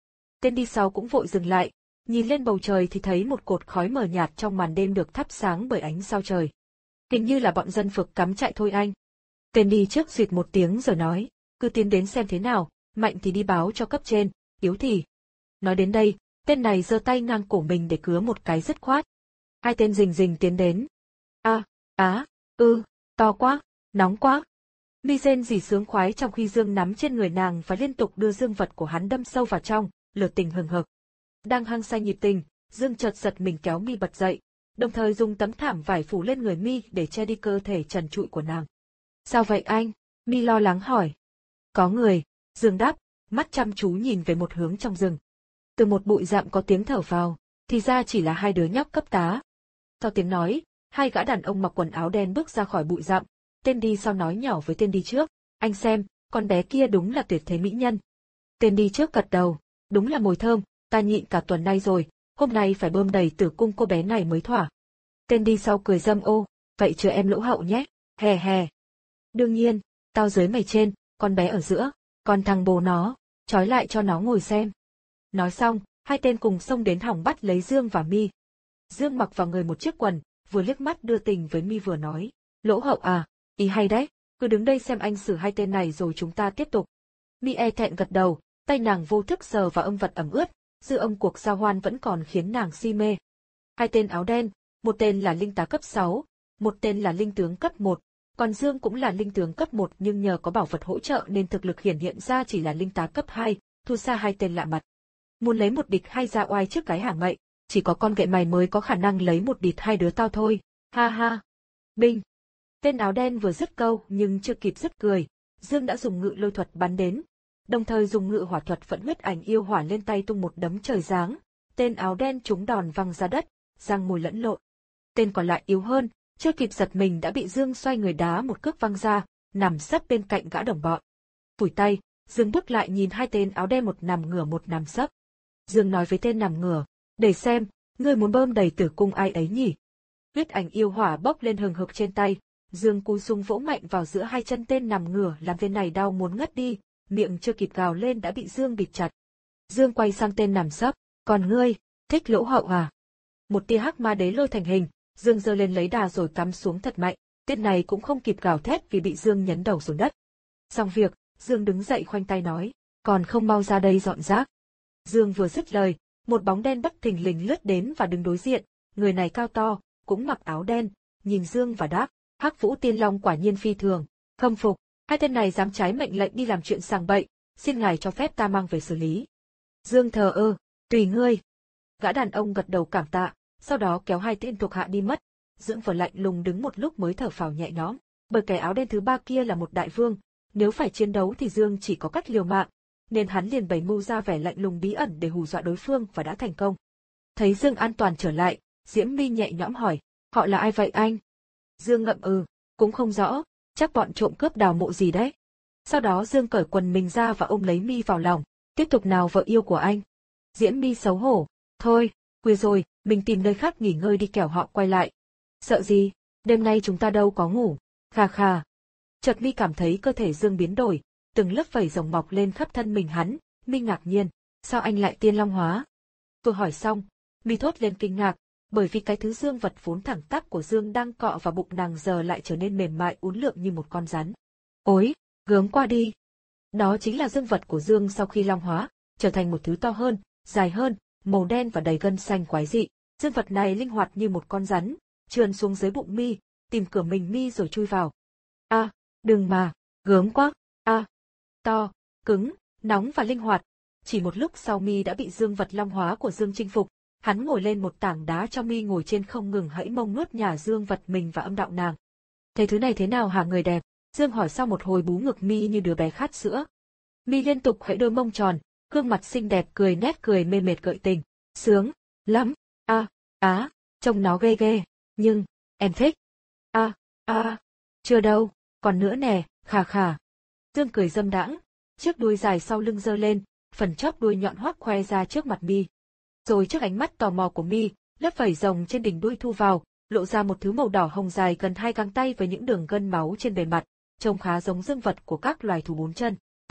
Tên đi sau cũng vội dừng lại, nhìn lên bầu trời thì thấy một cột khói mờ nhạt trong màn đêm được thắp sáng bởi ánh sao trời. Hình như là bọn dân phược cắm trại thôi anh. Tên đi trước duyệt một tiếng rồi nói, cứ tiến đến xem thế nào, mạnh thì đi báo cho cấp trên, yếu thì. Nói đến đây, tên này giơ tay ngang cổ mình để cứa một cái dứt khoát. Hai tên rình rình tiến đến. A, á, ư, to quá, nóng quá. Mi rên rỉ sướng khoái trong khi Dương nắm trên người nàng và liên tục đưa dương vật của hắn đâm sâu vào trong, lửa tình hừng hực. Đang hăng say nhịp tình, Dương chợt giật mình kéo Mi bật dậy, đồng thời dùng tấm thảm vải phủ lên người Mi để che đi cơ thể trần trụi của nàng. Sao vậy anh? Mi lo lắng hỏi. Có người, Dương đáp, mắt chăm chú nhìn về một hướng trong rừng. Từ một bụi rậm có tiếng thở vào, thì ra chỉ là hai đứa nhóc cấp tá. Sau tiếng nói, hai gã đàn ông mặc quần áo đen bước ra khỏi bụi rậm. Tên đi sau nói nhỏ với tên đi trước, anh xem, con bé kia đúng là tuyệt thế mỹ nhân. Tên đi trước gật đầu, đúng là mồi thơm, ta nhịn cả tuần nay rồi, hôm nay phải bơm đầy tử cung cô bé này mới thỏa. Tên đi sau cười dâm ô, vậy chờ em lỗ hậu nhé, hè hè. Đương nhiên, tao dưới mày trên, con bé ở giữa, còn thằng bồ nó, trói lại cho nó ngồi xem. Nói xong, hai tên cùng xông đến hỏng bắt lấy Dương và Mi. Dương mặc vào người một chiếc quần, vừa liếc mắt đưa tình với Mi vừa nói, lỗ hậu à, ý hay đấy, cứ đứng đây xem anh xử hai tên này rồi chúng ta tiếp tục. Mi e thẹn gật đầu, tay nàng vô thức sờ vào âm vật ẩm ướt, dư âm cuộc giao hoan vẫn còn khiến nàng si mê. Hai tên áo đen, một tên là linh tá cấp sáu, một tên là linh tướng cấp một, còn Dương cũng là linh tướng cấp một nhưng nhờ có bảo vật hỗ trợ nên thực lực hiển hiện ra chỉ là linh tá cấp hai, thua xa hai tên lạ mặt. Muốn lấy một địch hai ra oai trước cái hả ngậy, chỉ có con gậy mày mới có khả năng lấy một địch hai đứa tao thôi, ha ha. Binh! Tên áo đen vừa dứt câu nhưng chưa kịp dứt cười, Dương đã dùng ngự lôi thuật bắn đến, đồng thời dùng ngự hỏa thuật vận huyết ảnh yêu hỏa lên tay tung một đấm trời giáng, tên áo đen trúng đòn văng ra đất, răng môi lẫn lộn. Tên còn lại yếu hơn, chưa kịp giật mình đã bị Dương xoay người đá một cước văng ra, nằm sấp bên cạnh gã đồng bọn. Phủi tay, Dương bước lại nhìn hai tên áo đen một nằm ngửa một nằm sấp. Dương nói với tên nằm ngửa, để xem, ngươi muốn bơm đầy tử cung ai ấy nhỉ? Huyết ảnh yêu hỏa bốc lên hừng hực trên tay, Dương cúi xuống vỗ mạnh vào giữa hai chân tên nằm ngửa làm tên này đau muốn ngất đi, miệng chưa kịp gào lên đã bị Dương bịt chặt. Dương quay sang tên nằm sấp, còn ngươi, thích lỗ hậu à? Một tia hắc ma đế lôi thành hình, Dương giơ lên lấy đà rồi cắm xuống thật mạnh, tên này cũng không kịp gào thét vì bị Dương nhấn đầu xuống đất. Xong việc, Dương đứng dậy khoanh tay nói, còn không mau ra đây dọn rác. Dương vừa dứt lời, một bóng đen bất thình lình lướt đến và đứng đối diện, người này cao to, cũng mặc áo đen, nhìn Dương và đáp, Hắc Vũ Tiên Long quả nhiên phi thường, khâm phục, hai tên này dám trái mệnh lệnh đi làm chuyện sàng bậy, xin ngài cho phép ta mang về xử lý. Dương thờ ơ, tùy ngươi. Gã đàn ông gật đầu cảm tạ, sau đó kéo hai tên thuộc hạ đi mất. Dương vừa lạnh lùng đứng một lúc mới thở phào nhẹ nhõm, bởi kẻ áo đen thứ ba kia là một đại vương, nếu phải chiến đấu thì Dương chỉ có cách liều mạng, nên hắn liền bày mưu ra vẻ lạnh lùng bí ẩn để hù dọa đối phương và đã thành công. Thấy Dương an toàn trở lại, Diễm My nhẹ nhõm hỏi, họ là ai vậy anh? Dương ngậm ừ, cũng không rõ, chắc bọn trộm cướp đào mộ gì đấy. Sau đó Dương cởi quần mình ra và ôm lấy My vào lòng, tiếp tục nào vợ yêu của anh. Diễm My xấu hổ, thôi, khuya rồi, mình tìm nơi khác nghỉ ngơi đi kẻo họ quay lại. Sợ gì, đêm nay chúng ta đâu có ngủ, khà khà. Chợt My cảm thấy cơ thể Dương biến đổi, từng lớp vảy rồng mọc lên khắp thân mình hắn, My ngạc nhiên, sao anh lại tiên long hóa? Vừa hỏi xong, My thốt lên kinh ngạc, bởi vì cái thứ dương vật vốn thẳng tắp của Dương đang cọ vào bụng nàng giờ lại trở nên mềm mại uốn lượn như một con rắn. Ôi, gớm qua đi. Đó chính là dương vật của Dương sau khi long hóa, trở thành một thứ to hơn, dài hơn, màu đen và đầy gân xanh quái dị. Dương vật này linh hoạt như một con rắn, trườn xuống dưới bụng My, tìm cửa mình My rồi chui vào. A, à, đừng mà, gớm quá. A, à, to, cứng, nóng và linh hoạt. Chỉ một lúc sau My đã bị dương vật long hóa của Dương chinh phục. Hắn ngồi lên một tảng đá cho My ngồi trên không ngừng hẫy mông nuốt nhả dương vật mình và âm đạo nàng. Thế thứ này thế nào hả người đẹp? Dương hỏi sau một hồi bú ngực My như đứa bé khát sữa. My liên tục hẫy đôi mông tròn, gương mặt xinh đẹp cười nét cười mê mệt gợi tình. Sướng, lắm, a, à, á, trông nó ghê ghê, nhưng, em thích. A, a, à, chưa đâu, còn nữa nè, khà khà. Dương cười dâm đãng, chiếc đuôi dài sau lưng giơ lên, phần chóp đuôi nhọn hoắt khoe ra trước mặt My. Rồi trước ánh mắt tò mò của My, lớp vảy rồng trên đỉnh đuôi thu vào, lộ ra một thứ màu đỏ hồng dài gần hai găng tay với những đường gân máu trên bề mặt, trông khá giống dương vật của các loài thú bốn chân.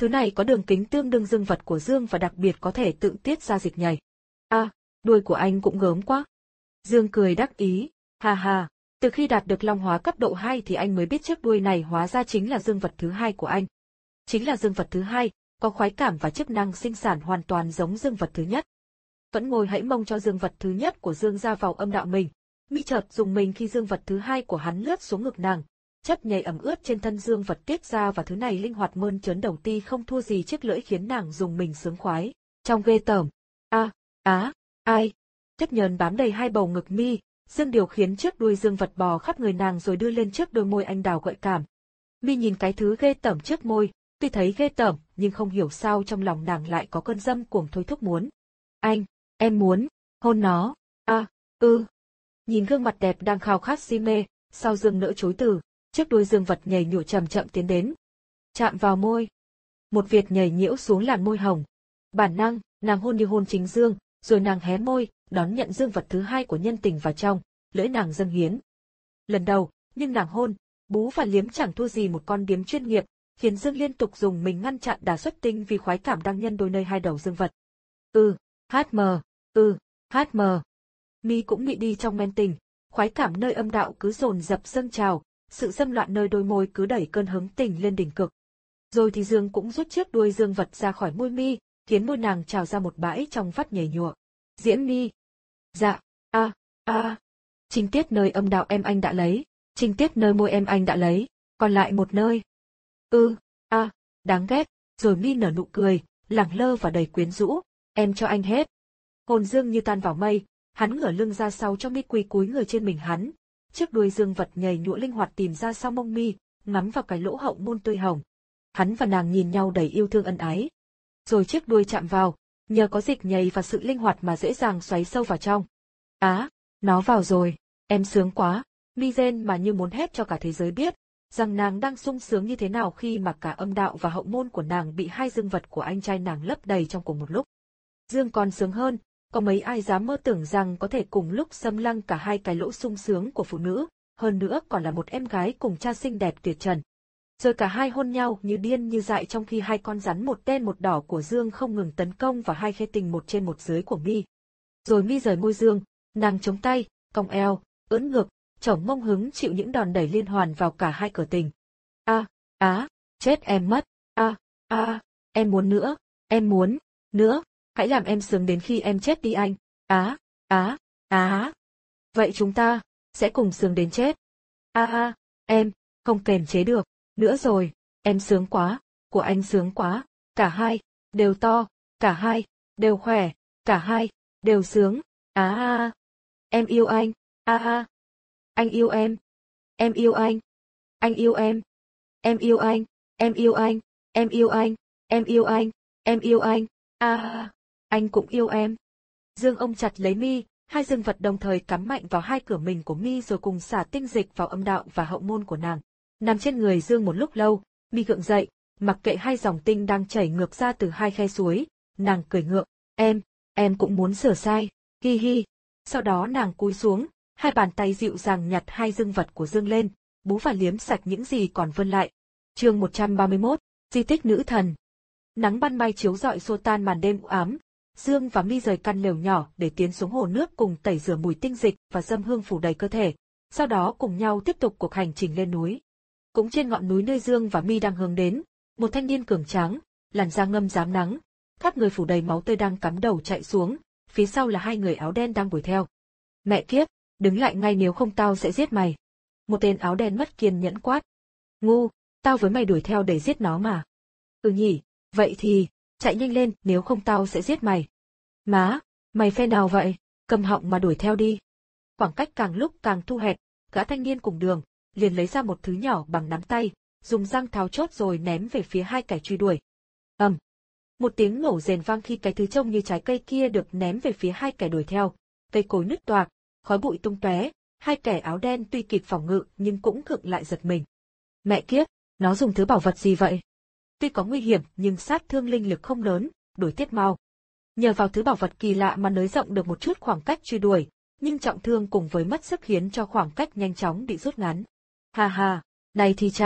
Thứ này có đường kính tương đương dương vật của Dương và đặc biệt có thể tự tiết ra dịch nhầy. A, à, đuôi của anh cũng gớm quá. Dương cười đắc ý, ha ha, từ khi đạt được long hóa cấp độ hai thì anh mới biết chiếc đuôi này hóa ra chính là dương vật thứ hai của anh. Chính là dương vật thứ hai, có khoái cảm và chức năng sinh sản hoàn toàn giống dương vật thứ nhất. Vẫn ngồi hãy mong cho dương vật thứ nhất của Dương ra vào âm đạo mình. Mi chợt dùng mình khi dương vật thứ hai của hắn lướt xuống ngực nàng. Chất nhầy ẩm ướt trên thân dương vật tiết ra và thứ này linh hoạt mơn trớn đầu ti không thua gì chiếc lưỡi khiến nàng dùng mình sướng khoái. Trong ghê tởm. A, á, ai. Chất nhờn bám đầy hai bầu ngực Mi, Dương điều khiến chiếc đuôi dương vật bò khắp người nàng rồi đưa lên trước đôi môi anh đào gợi cảm. Mi nhìn cái thứ ghê tởm trước môi, tuy thấy ghê tởm nhưng không hiểu sao trong lòng nàng lại có cơn dâm cuồng thôi thúc muốn. Anh, em muốn, hôn nó. A, à, ư. Nhìn gương mặt đẹp đang khao khát si mê, sao Dương nỡ chối từ, chiếc đuôi dương vật nhảy nhụa chậm chậm tiến đến. Chạm vào môi. Một Việt nhảy nhiễu xuống làn môi hồng. Bản năng, nàng hôn như hôn chính Dương, rồi nàng hé môi, đón nhận dương vật thứ hai của nhân tình vào trong, lưỡi nàng dâng hiến. Lần đầu, nhưng nàng hôn, bú và liếm chẳng thua gì một con điếm chuyên nghiệp, khiến Dương liên tục dùng mình ngăn chặn đà xuất tinh vì khoái cảm đang nhân đôi nơi hai đầu dương vật. Ừ, hát mờ, ừ, hát mờ. Mi cũng bị đi trong men tình, khoái cảm nơi âm đạo cứ dồn dập dâng trào, sự dâm loạn nơi đôi môi cứ đẩy cơn hứng tình lên đỉnh cực. Rồi thì Dương cũng rút chiếc đuôi dương vật ra khỏi môi Mi, khiến môi nàng trào ra một bãi trong vắt nhảy nhụa. Diễn Mi. Dạ, a, a. Trinh tiết nơi âm đạo em anh đã lấy, trinh tiết nơi môi em anh đã lấy, còn lại một nơi. Ừ, a, đáng ghét. Rồi Mi nở nụ cười, lẳng lơ và đầy quyến rũ, em cho anh hết. Hồn Dương như tan vào mây, hắn ngửa lưng ra sau cho Mi quỳ cúi người trên mình hắn. Chiếc đuôi dương vật nhảy nhụa linh hoạt tìm ra sau mông Mi, ngắm vào cái lỗ hậu môn tươi hồng. Hắn và nàng nhìn nhau đầy yêu thương ân ái. Rồi chiếc đuôi chạm vào, nhờ có dịch nhầy và sự linh hoạt mà dễ dàng xoáy sâu vào trong. Á, nó vào rồi, em sướng quá. Mi rên mà như muốn hét cho cả thế giới biết, rằng nàng đang sung sướng như thế nào khi mà cả âm đạo và hậu môn của nàng bị hai dương vật của anh trai nàng lấp đầy trong cùng một lúc. Dương còn sướng hơn, có mấy ai dám mơ tưởng rằng có thể cùng lúc xâm lăng cả hai cái lỗ sung sướng của phụ nữ, hơn nữa còn là một em gái cùng cha xinh đẹp tuyệt trần. Rồi cả hai hôn nhau như điên như dại trong khi hai con rắn một đen một đỏ của Dương không ngừng tấn công vào hai khe tình một trên một dưới của Mi. Rồi Mi rời môi Dương, nàng chống tay, cong eo, ưỡn ngực, chổng mông hứng chịu những đòn đẩy liên hoàn vào cả hai cửa tình. A, á, chết em mất. A, a, em muốn nữa, em muốn, nữa, hãy làm em sướng đến khi em chết đi anh. Á, á, á. Vậy chúng ta sẽ cùng sướng đến chết. A a, em không kềm chế được. Nữa rồi, em sướng quá, của anh sướng quá, cả hai, đều to, cả hai, đều khỏe, cả hai, đều sướng, á a a, em yêu anh, a a, anh yêu em, em yêu anh, anh yêu em, em yêu anh, em yêu anh, em yêu anh, em yêu anh, em yêu anh, a a, anh cũng yêu em. Dương ôm chặt lấy Mi, hai dương vật đồng thời cắm mạnh vào hai cửa mình của Mi rồi cùng xả tinh dịch vào âm đạo và hậu môn của nàng. Nằm trên người Dương một lúc lâu, Mi gượng dậy, mặc kệ hai dòng tinh đang chảy ngược ra từ hai khe suối, nàng cười ngượng, em, em cũng muốn sửa sai, hi hi. Sau đó nàng cúi xuống, hai bàn tay dịu dàng nhặt hai dương vật của Dương lên, bú và liếm sạch những gì còn vươn lại. Chương một trăm ba mươi mốt, di tích nữ thần. Nắng ban mai chiếu rọi xua tan màn đêm u ám, Dương và Mi rời căn lều nhỏ để tiến xuống hồ nước cùng tẩy rửa mùi tinh dịch và dâm hương phủ đầy cơ thể, sau đó cùng nhau tiếp tục cuộc hành trình lên núi. Cũng trên ngọn núi nơi Dương và Mi đang hướng đến, một thanh niên cường tráng, làn da ngâm rám nắng, khắp người phủ đầy máu tươi đang cắm đầu chạy xuống, phía sau là hai người áo đen đang đuổi theo. Mẹ kiếp, đứng lại ngay nếu không tao sẽ giết mày. Một tên áo đen mất kiên nhẫn quát. Ngu, tao với mày đuổi theo để giết nó mà. Ừ nhỉ, vậy thì, chạy nhanh lên nếu không tao sẽ giết mày. Má, mày phe nào vậy, cầm họng mà đuổi theo đi. Khoảng cách càng lúc càng thu hẹp, gã thanh niên cùng đường, liền lấy ra một thứ nhỏ bằng nắm tay, dùng răng tháo chốt rồi ném về phía hai kẻ truy đuổi. Ầm. Um. Một tiếng nổ rền vang khi cái thứ trông như trái cây kia được ném về phía hai kẻ đuổi theo, cây cối nứt toạc, khói bụi tung tóe, hai kẻ áo đen tuy kịp phòng ngự nhưng cũng khựng lại giật mình. Mẹ kiếp, nó dùng thứ bảo vật gì vậy? Tuy có nguy hiểm nhưng sát thương linh lực không lớn, đuổi tiếp mau. Nhờ vào thứ bảo vật kỳ lạ mà nới rộng được một chút khoảng cách truy đuổi, nhưng trọng thương cùng với mất sức khiến cho khoảng cách nhanh chóng bị rút ngắn. Ha ha, này thì chạy,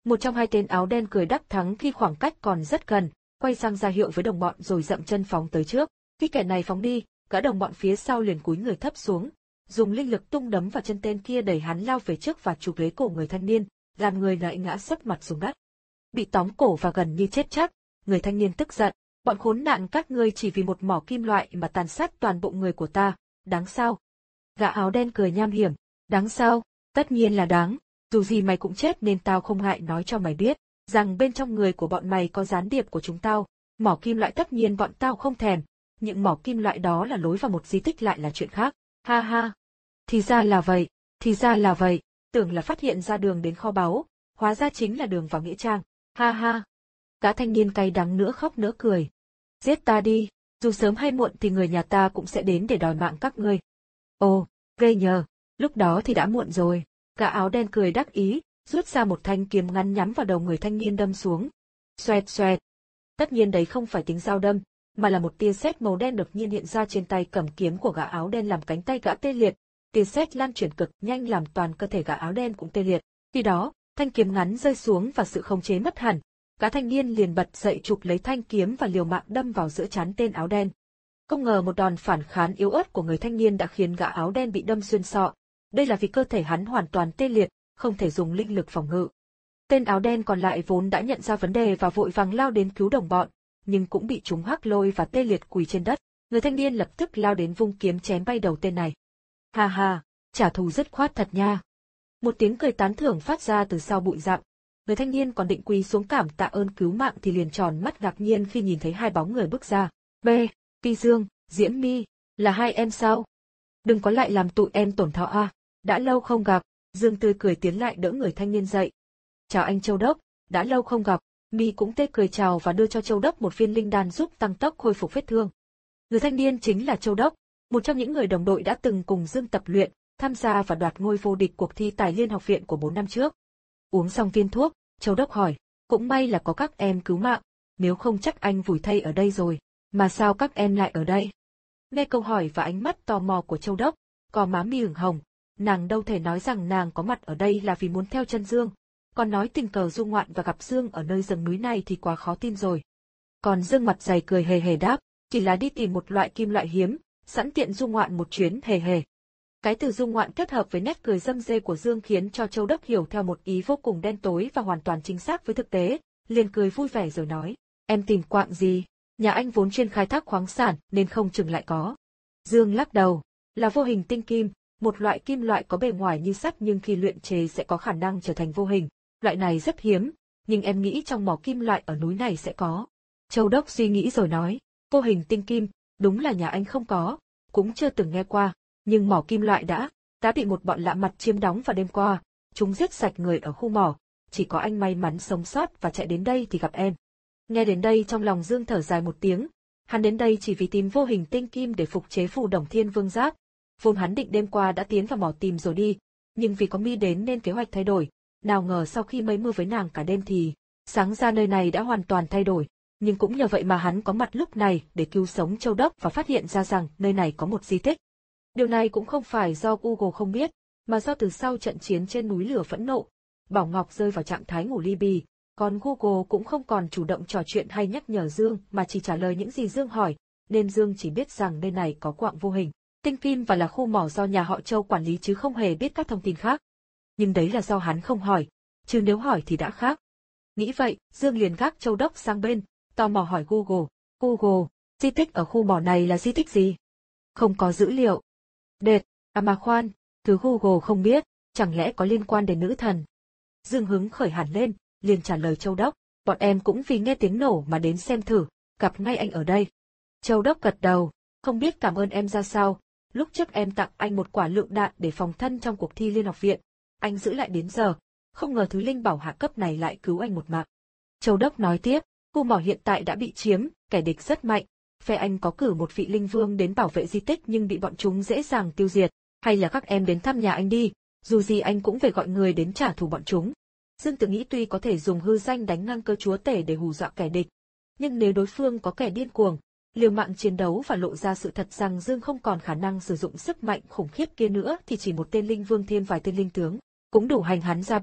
Một trong hai tên áo đen cười đắc thắng khi khoảng cách còn rất gần, quay sang ra hiệu với đồng bọn rồi dậm chân phóng tới trước. Khi kẻ này phóng đi, gã đồng bọn phía sau liền cúi người thấp xuống, dùng linh lực tung đấm vào chân tên kia đẩy hắn lao về trước và chụp lấy cổ người thanh niên, làm người lại ngã sấp mặt xuống đất. Bị tóm cổ và gần như chết chắc, người thanh niên tức giận, bọn khốn nạn các ngươi chỉ vì một mỏ kim loại mà tàn sát toàn bộ người của ta, đáng sao? Gã áo đen cười nham hiểm, đáng sao? Tất nhiên là đáng, dù gì mày cũng chết nên tao không ngại nói cho mày biết, rằng bên trong người của bọn mày có gián điệp của chúng tao, mỏ kim loại tất nhiên bọn tao không thèm, những mỏ kim loại đó là lối vào một di tích lại là chuyện khác, ha ha. Thì ra là vậy, thì ra là vậy, tưởng là phát hiện ra đường đến kho báu, hóa ra chính là đường vào nghĩa trang, ha ha. Gã thanh niên cay đắng nữa khóc nữa cười. Giết ta đi, dù sớm hay muộn thì người nhà ta cũng sẽ đến để đòi mạng các ngươi. Ồ, ghê nhờ, lúc đó thì đã muộn rồi. Gã áo đen cười đắc ý, rút ra một thanh kiếm ngắn nhắm vào đầu người thanh niên đâm xuống. Xoẹt xoẹt. Tất nhiên đấy không phải tiếng dao đâm, mà là một tia sét màu đen đột nhiên hiện ra trên tay cầm kiếm của gã áo đen làm cánh tay gã tê liệt. Tia sét lan truyền cực nhanh làm toàn cơ thể gã áo đen cũng tê liệt. Khi đó, thanh kiếm ngắn rơi xuống và sự khống chế mất hẳn. Gã thanh niên liền bật dậy chụp lấy thanh kiếm và liều mạng đâm vào giữa trán tên áo đen. Không ngờ một đòn phản kháng yếu ớt của người thanh niên đã khiến gã áo đen bị đâm xuyên sọ. Đây là vì cơ thể hắn hoàn toàn tê liệt, không thể dùng linh lực phòng ngự. Tên áo đen còn lại vốn đã nhận ra vấn đề và vội vàng lao đến cứu đồng bọn, nhưng cũng bị chúng hắc lôi và tê liệt quỳ trên đất. Người thanh niên lập tức lao đến vung kiếm chém bay đầu tên này. Ha ha, trả thù dứt khoát thật nha. Một tiếng cười tán thưởng phát ra từ sau bụi rậm. Người thanh niên còn định quỳ xuống cảm tạ ơn cứu mạng thì liền tròn mắt ngạc nhiên khi nhìn thấy hai bóng người bước ra. B, Pi Dương, Diễm My, là hai em sao? Đừng có lại làm tụi em tổn thọ a. Đã lâu không gặp. Dương tươi cười tiến lại đỡ người thanh niên dậy. Chào anh Châu Đốc, đã lâu không gặp. My cũng tê cười chào và đưa cho Châu Đốc một viên linh đan giúp tăng tốc khôi phục vết thương. Người thanh niên chính là Châu Đốc, một trong những người đồng đội đã từng cùng Dương tập luyện, tham gia và đoạt ngôi vô địch cuộc thi Tài Liên học viện của bốn năm trước. Uống xong viên thuốc, Châu Đốc hỏi, cũng may là có các em cứu mạng, nếu không chắc anh vùi thây ở đây rồi, mà sao các em lại ở đây? Nghe câu hỏi và ánh mắt tò mò của Châu Đốc, cò má mi ửng hồng, nàng đâu thể nói rằng nàng có mặt ở đây là vì muốn theo chân Dương, còn nói tình cờ du ngoạn và gặp Dương ở nơi rừng núi này thì quá khó tin rồi. Còn Dương mặt dày cười hề hề đáp, chỉ là đi tìm một loại kim loại hiếm, sẵn tiện du ngoạn một chuyến hề hề. Cái từ du ngoạn kết hợp với nét cười râm rê của Dương khiến cho Châu Đốc hiểu theo một ý vô cùng đen tối và hoàn toàn chính xác với thực tế, liền cười vui vẻ rồi nói, em tìm quạng gì? Nhà anh vốn chuyên khai thác khoáng sản nên không chừng lại có. Dương lắc đầu, là vô hình tinh kim, một loại kim loại có bề ngoài như sắt nhưng khi luyện chế sẽ có khả năng trở thành vô hình, loại này rất hiếm, nhưng em nghĩ trong mỏ kim loại ở núi này sẽ có. Châu Đốc suy nghĩ rồi nói, vô hình tinh kim, đúng là nhà anh không có, cũng chưa từng nghe qua, nhưng mỏ kim loại đã, đã bị một bọn lạ mặt chiếm đóng vào đêm qua, chúng giết sạch người ở khu mỏ, chỉ có anh may mắn sống sót và chạy đến đây thì gặp em. Nghe đến đây trong lòng Dương thở dài một tiếng, hắn đến đây chỉ vì tìm vô hình tinh kim để phục chế phù Đồng Thiên Vương Giáp. Vốn hắn định đêm qua đã tiến vào mỏ tìm rồi đi, nhưng vì có Mi đến nên kế hoạch thay đổi, nào ngờ sau khi mấy mưa với nàng cả đêm thì, sáng ra nơi này đã hoàn toàn thay đổi, nhưng cũng nhờ vậy mà hắn có mặt lúc này để cứu sống Châu Đốc và phát hiện ra rằng nơi này có một di tích. Điều này cũng không phải do Google không biết, mà do từ sau trận chiến trên núi lửa phẫn nộ, Bảo Ngọc rơi vào trạng thái ngủ li bì, còn Google cũng không còn chủ động trò chuyện hay nhắc nhở Dương mà chỉ trả lời những gì Dương hỏi, nên Dương chỉ biết rằng nơi này có quạng vô hình tinh kim và là khu mỏ do nhà họ Châu quản lý chứ không hề biết các thông tin khác. Nhưng đấy là do hắn không hỏi, chứ nếu hỏi thì đã khác. Nghĩ vậy, Dương liền gác Châu Đốc sang bên, tò mò hỏi Google, Google, di tích ở khu mỏ này là di tích gì? Không có dữ liệu. Đệt, à mà khoan, thứ Google không biết, chẳng lẽ có liên quan đến nữ thần? Dương hứng khởi hẳn lên, liền trả lời Châu Đốc, bọn em cũng vì nghe tiếng nổ mà đến xem thử, gặp ngay anh ở đây. Châu Đốc gật đầu, không biết cảm ơn em ra sao, lúc trước em tặng anh một quả lựu đạn để phòng thân trong cuộc thi Liên học viện, anh giữ lại đến giờ, không ngờ thứ linh bảo hạ cấp này lại cứu anh một mạng. Châu Đốc nói tiếp, khu mỏ hiện tại đã bị chiếm, kẻ địch rất mạnh, phe anh có cử một vị linh vương đến bảo vệ di tích nhưng bị bọn chúng dễ dàng tiêu diệt, hay là các em đến thăm nhà anh đi, dù gì anh cũng về gọi người đến trả thù bọn chúng. Dương tự nghĩ tuy có thể dùng hư danh đánh ngang cơ chúa tể để hù dọa kẻ địch, nhưng nếu đối phương có kẻ điên cuồng, liều mạng chiến đấu và lộ ra sự thật rằng Dương không còn khả năng sử dụng sức mạnh khủng khiếp kia nữa thì chỉ một tên linh vương thêm vài tên linh tướng, cũng đủ hành hắn ra bã.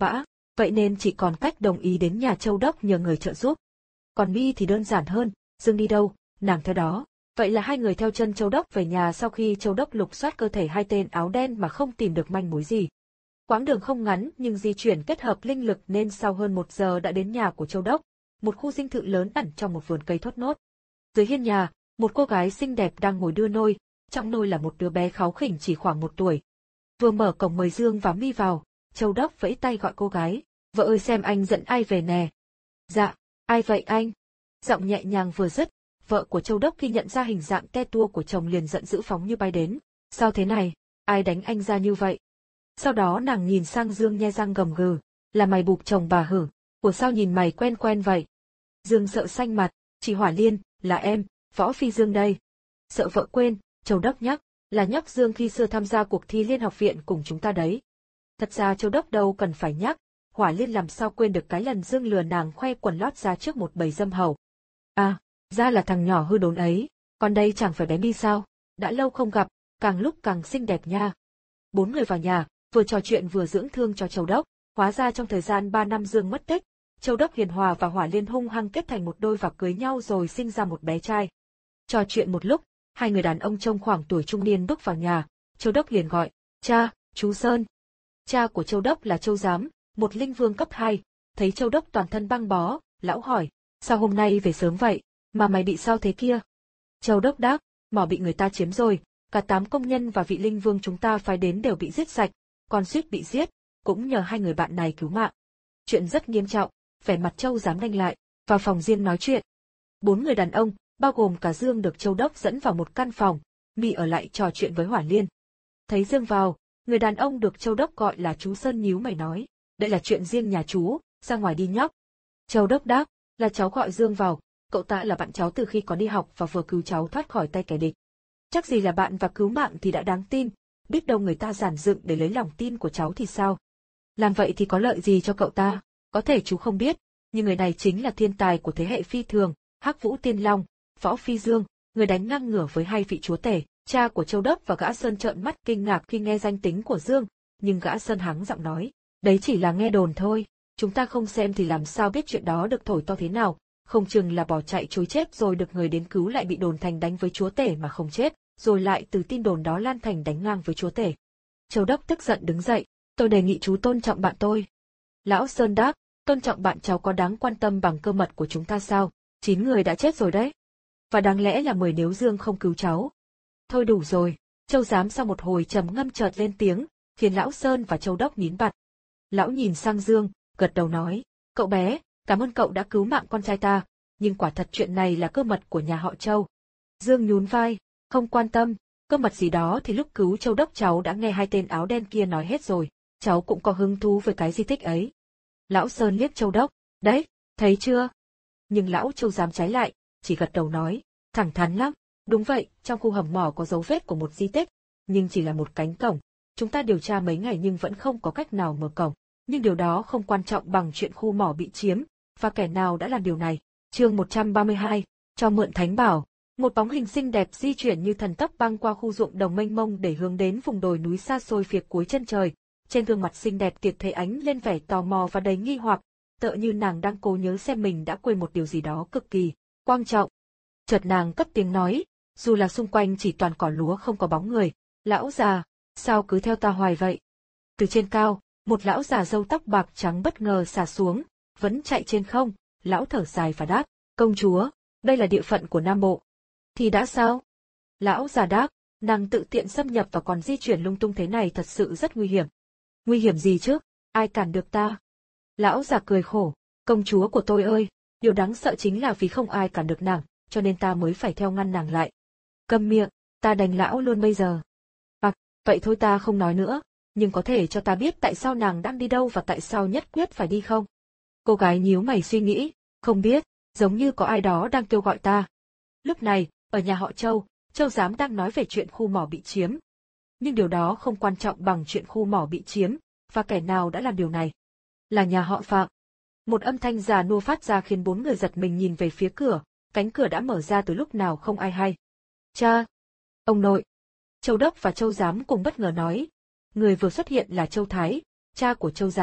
vậy nên chỉ còn cách đồng ý đến nhà Châu Đốc nhờ người trợ giúp. Còn Mi thì đơn giản hơn, Dương đi đâu, nàng theo đó. Vậy là hai người theo chân Châu Đốc về nhà sau khi Châu Đốc lục soát cơ thể hai tên áo đen mà không tìm được manh mối gì. Quãng đường không ngắn nhưng di chuyển kết hợp linh lực nên sau hơn một giờ đã đến nhà của Châu Đốc, một khu dinh thự lớn ẩn trong một vườn cây thốt nốt. Dưới hiên nhà, một cô gái xinh đẹp đang ngồi đưa nôi, trong nôi là một đứa bé kháu khỉnh chỉ khoảng một tuổi. Vừa mở cổng mời Dương và Mi vào, Châu Đốc vẫy tay gọi cô gái, vợ ơi xem anh dẫn ai về nè. Dạ, ai vậy anh? Giọng nhẹ nhàng vừa dứt, vợ của Châu Đốc khi nhận ra hình dạng te tua của chồng liền giận dữ phóng như bay đến. Sao thế này, ai đánh anh ra như vậy? Sau đó nàng nhìn sang Dương nhe răng gầm gừ, là mày bụp chồng bà hử, của sao nhìn mày quen quen vậy? Dương sợ xanh mặt, chị Hỏa Liên, là em, Võ Phi Dương đây. Sợ vợ quên, Châu Đốc nhắc, là nhóc Dương khi xưa tham gia cuộc thi liên học viện cùng chúng ta đấy. Thật ra Châu Đốc đâu cần phải nhắc, Hỏa Liên làm sao quên được cái lần Dương lừa nàng khoe quần lót ra trước một bầy dâm hầu. À, ra là thằng nhỏ hư đốn ấy, còn đây chẳng phải bé Mi sao, đã lâu không gặp, càng lúc càng xinh đẹp nha. Bốn người vào nhà, vừa trò chuyện vừa dưỡng thương cho Châu Đốc, hóa ra trong thời gian ba năm Dương mất tích, Châu Đốc hiền hòa và Hỏa Liên hung hăng kết thành một đôi và cưới nhau rồi sinh ra một bé trai. Trò chuyện một lúc, hai người đàn ông trông khoảng tuổi trung niên bước vào nhà, Châu Đốc liền gọi, cha, chú Sơn. Cha của Châu Đốc là Châu Giám, một linh vương cấp hai, thấy Châu Đốc toàn thân băng bó, lão hỏi, sao hôm nay về sớm vậy, mà mày bị sao thế kia? Châu Đốc đáp, mỏ bị người ta chiếm rồi, cả tám công nhân và vị linh vương chúng ta phái đến đều bị giết sạch, còn suýt bị giết, cũng nhờ hai người bạn này cứu mạng. Chuyện rất nghiêm trọng, vẻ mặt Châu Giám đanh lại, vào phòng riêng nói chuyện. Bốn người đàn ông, bao gồm cả Dương được Châu Đốc dẫn vào một căn phòng, Mi ở lại trò chuyện với Hỏa Liên. Thấy Dương vào, người đàn ông được Châu Đốc gọi là chú Sơn nhíu mày nói, đây là chuyện riêng nhà chú, ra ngoài đi nhóc. Châu Đốc đáp, là cháu gọi Dương vào, cậu ta là bạn cháu từ khi còn đi học và vừa cứu cháu thoát khỏi tay kẻ địch. Chắc gì là bạn và cứu mạng thì đã đáng tin, biết đâu người ta giản dựng để lấy lòng tin của cháu thì sao? Làm vậy thì có lợi gì cho cậu ta? Có thể chú không biết, nhưng người này chính là thiên tài của thế hệ phi thường, Hắc Vũ Tiên Long, Võ Phi Dương, người đánh ngang ngửa với hai vị chúa tể. Cha của Châu Đốc và gã Sơn trợn mắt kinh ngạc khi nghe danh tính của Dương, nhưng gã Sơn hắng giọng nói, đấy chỉ là nghe đồn thôi, chúng ta không xem thì làm sao biết chuyện đó được thổi to thế nào, không chừng là bỏ chạy chối chết rồi được người đến cứu lại bị đồn thành đánh với chúa tể mà không chết, rồi lại từ tin đồn đó lan thành đánh ngang với chúa tể. Châu Đốc tức giận đứng dậy, tôi đề nghị chú tôn trọng bạn tôi. Lão Sơn đáp, tôn trọng bạn cháu có đáng quan tâm bằng cơ mật của chúng ta sao, chín người đã chết rồi đấy. Và đáng lẽ là mười nếu Dương không cứu cháu. Thôi đủ rồi, Châu Giám sau một hồi trầm ngâm chợt lên tiếng, khiến Lão Sơn và Châu Đốc nín bặt. Lão nhìn sang Dương, gật đầu nói, cậu bé, cảm ơn cậu đã cứu mạng con trai ta, nhưng quả thật chuyện này là cơ mật của nhà họ Châu. Dương nhún vai, không quan tâm, cơ mật gì đó thì lúc cứu Châu Đốc cháu đã nghe hai tên áo đen kia nói hết rồi, cháu cũng có hứng thú với cái di tích ấy. Lão Sơn liếc Châu Đốc, đấy, thấy chưa? Nhưng Lão Châu Giám trái lại, chỉ gật đầu nói, thẳng thắn lắm. Đúng vậy, trong khu hầm mỏ có dấu vết của một di tích, nhưng chỉ là một cánh cổng. Chúng ta điều tra mấy ngày nhưng vẫn không có cách nào mở cổng. Nhưng điều đó không quan trọng bằng chuyện khu mỏ bị chiếm, và kẻ nào đã làm điều này. Chương một trăm ba mươi hai, cho mượn thánh bảo. Một bóng hình xinh đẹp di chuyển như thần tốc băng qua khu ruộng đồng mênh mông để hướng đến vùng đồi núi xa xôi phía cuối chân trời. Trên gương mặt xinh đẹp tiệt thấy ánh lên vẻ tò mò và đầy nghi hoặc, tựa như nàng đang cố nhớ xem mình đã quên một điều gì đó cực kỳ quan trọng. Chợt nàng cất tiếng nói, dù là xung quanh chỉ toàn cỏ lúa không có bóng người, lão già, sao cứ theo ta hoài vậy? Từ trên cao, một lão già râu tóc bạc trắng bất ngờ xả xuống, vẫn chạy trên không, lão thở dài và đáp, công chúa, đây là địa phận của Nam Bộ. Thì đã sao? Lão già đáp, nàng tự tiện xâm nhập và còn di chuyển lung tung thế này thật sự rất nguy hiểm. Nguy hiểm gì chứ, ai cản được ta? Lão già cười khổ, công chúa của tôi ơi, điều đáng sợ chính là vì không ai cản được nàng, cho nên ta mới phải theo ngăn nàng lại. Câm miệng, ta đánh lão luôn bây giờ. À, vậy thôi ta không nói nữa, nhưng có thể cho ta biết tại sao nàng đang đi đâu và tại sao nhất quyết phải đi không? Cô gái nhíu mày suy nghĩ, không biết, giống như có ai đó đang kêu gọi ta. Lúc này, ở nhà họ Châu, Châu Giám đang nói về chuyện khu mỏ bị chiếm. Nhưng điều đó không quan trọng bằng chuyện khu mỏ bị chiếm, và kẻ nào đã làm điều này. Là nhà họ Phạm. Một âm thanh già nua phát ra khiến bốn người giật mình nhìn về phía cửa, cánh cửa đã mở ra từ lúc nào không ai hay. Cha! Ông nội! Châu Đốc và Châu Giám cùng bất ngờ nói. Người vừa xuất hiện là Châu Thái, cha của Châu Giám,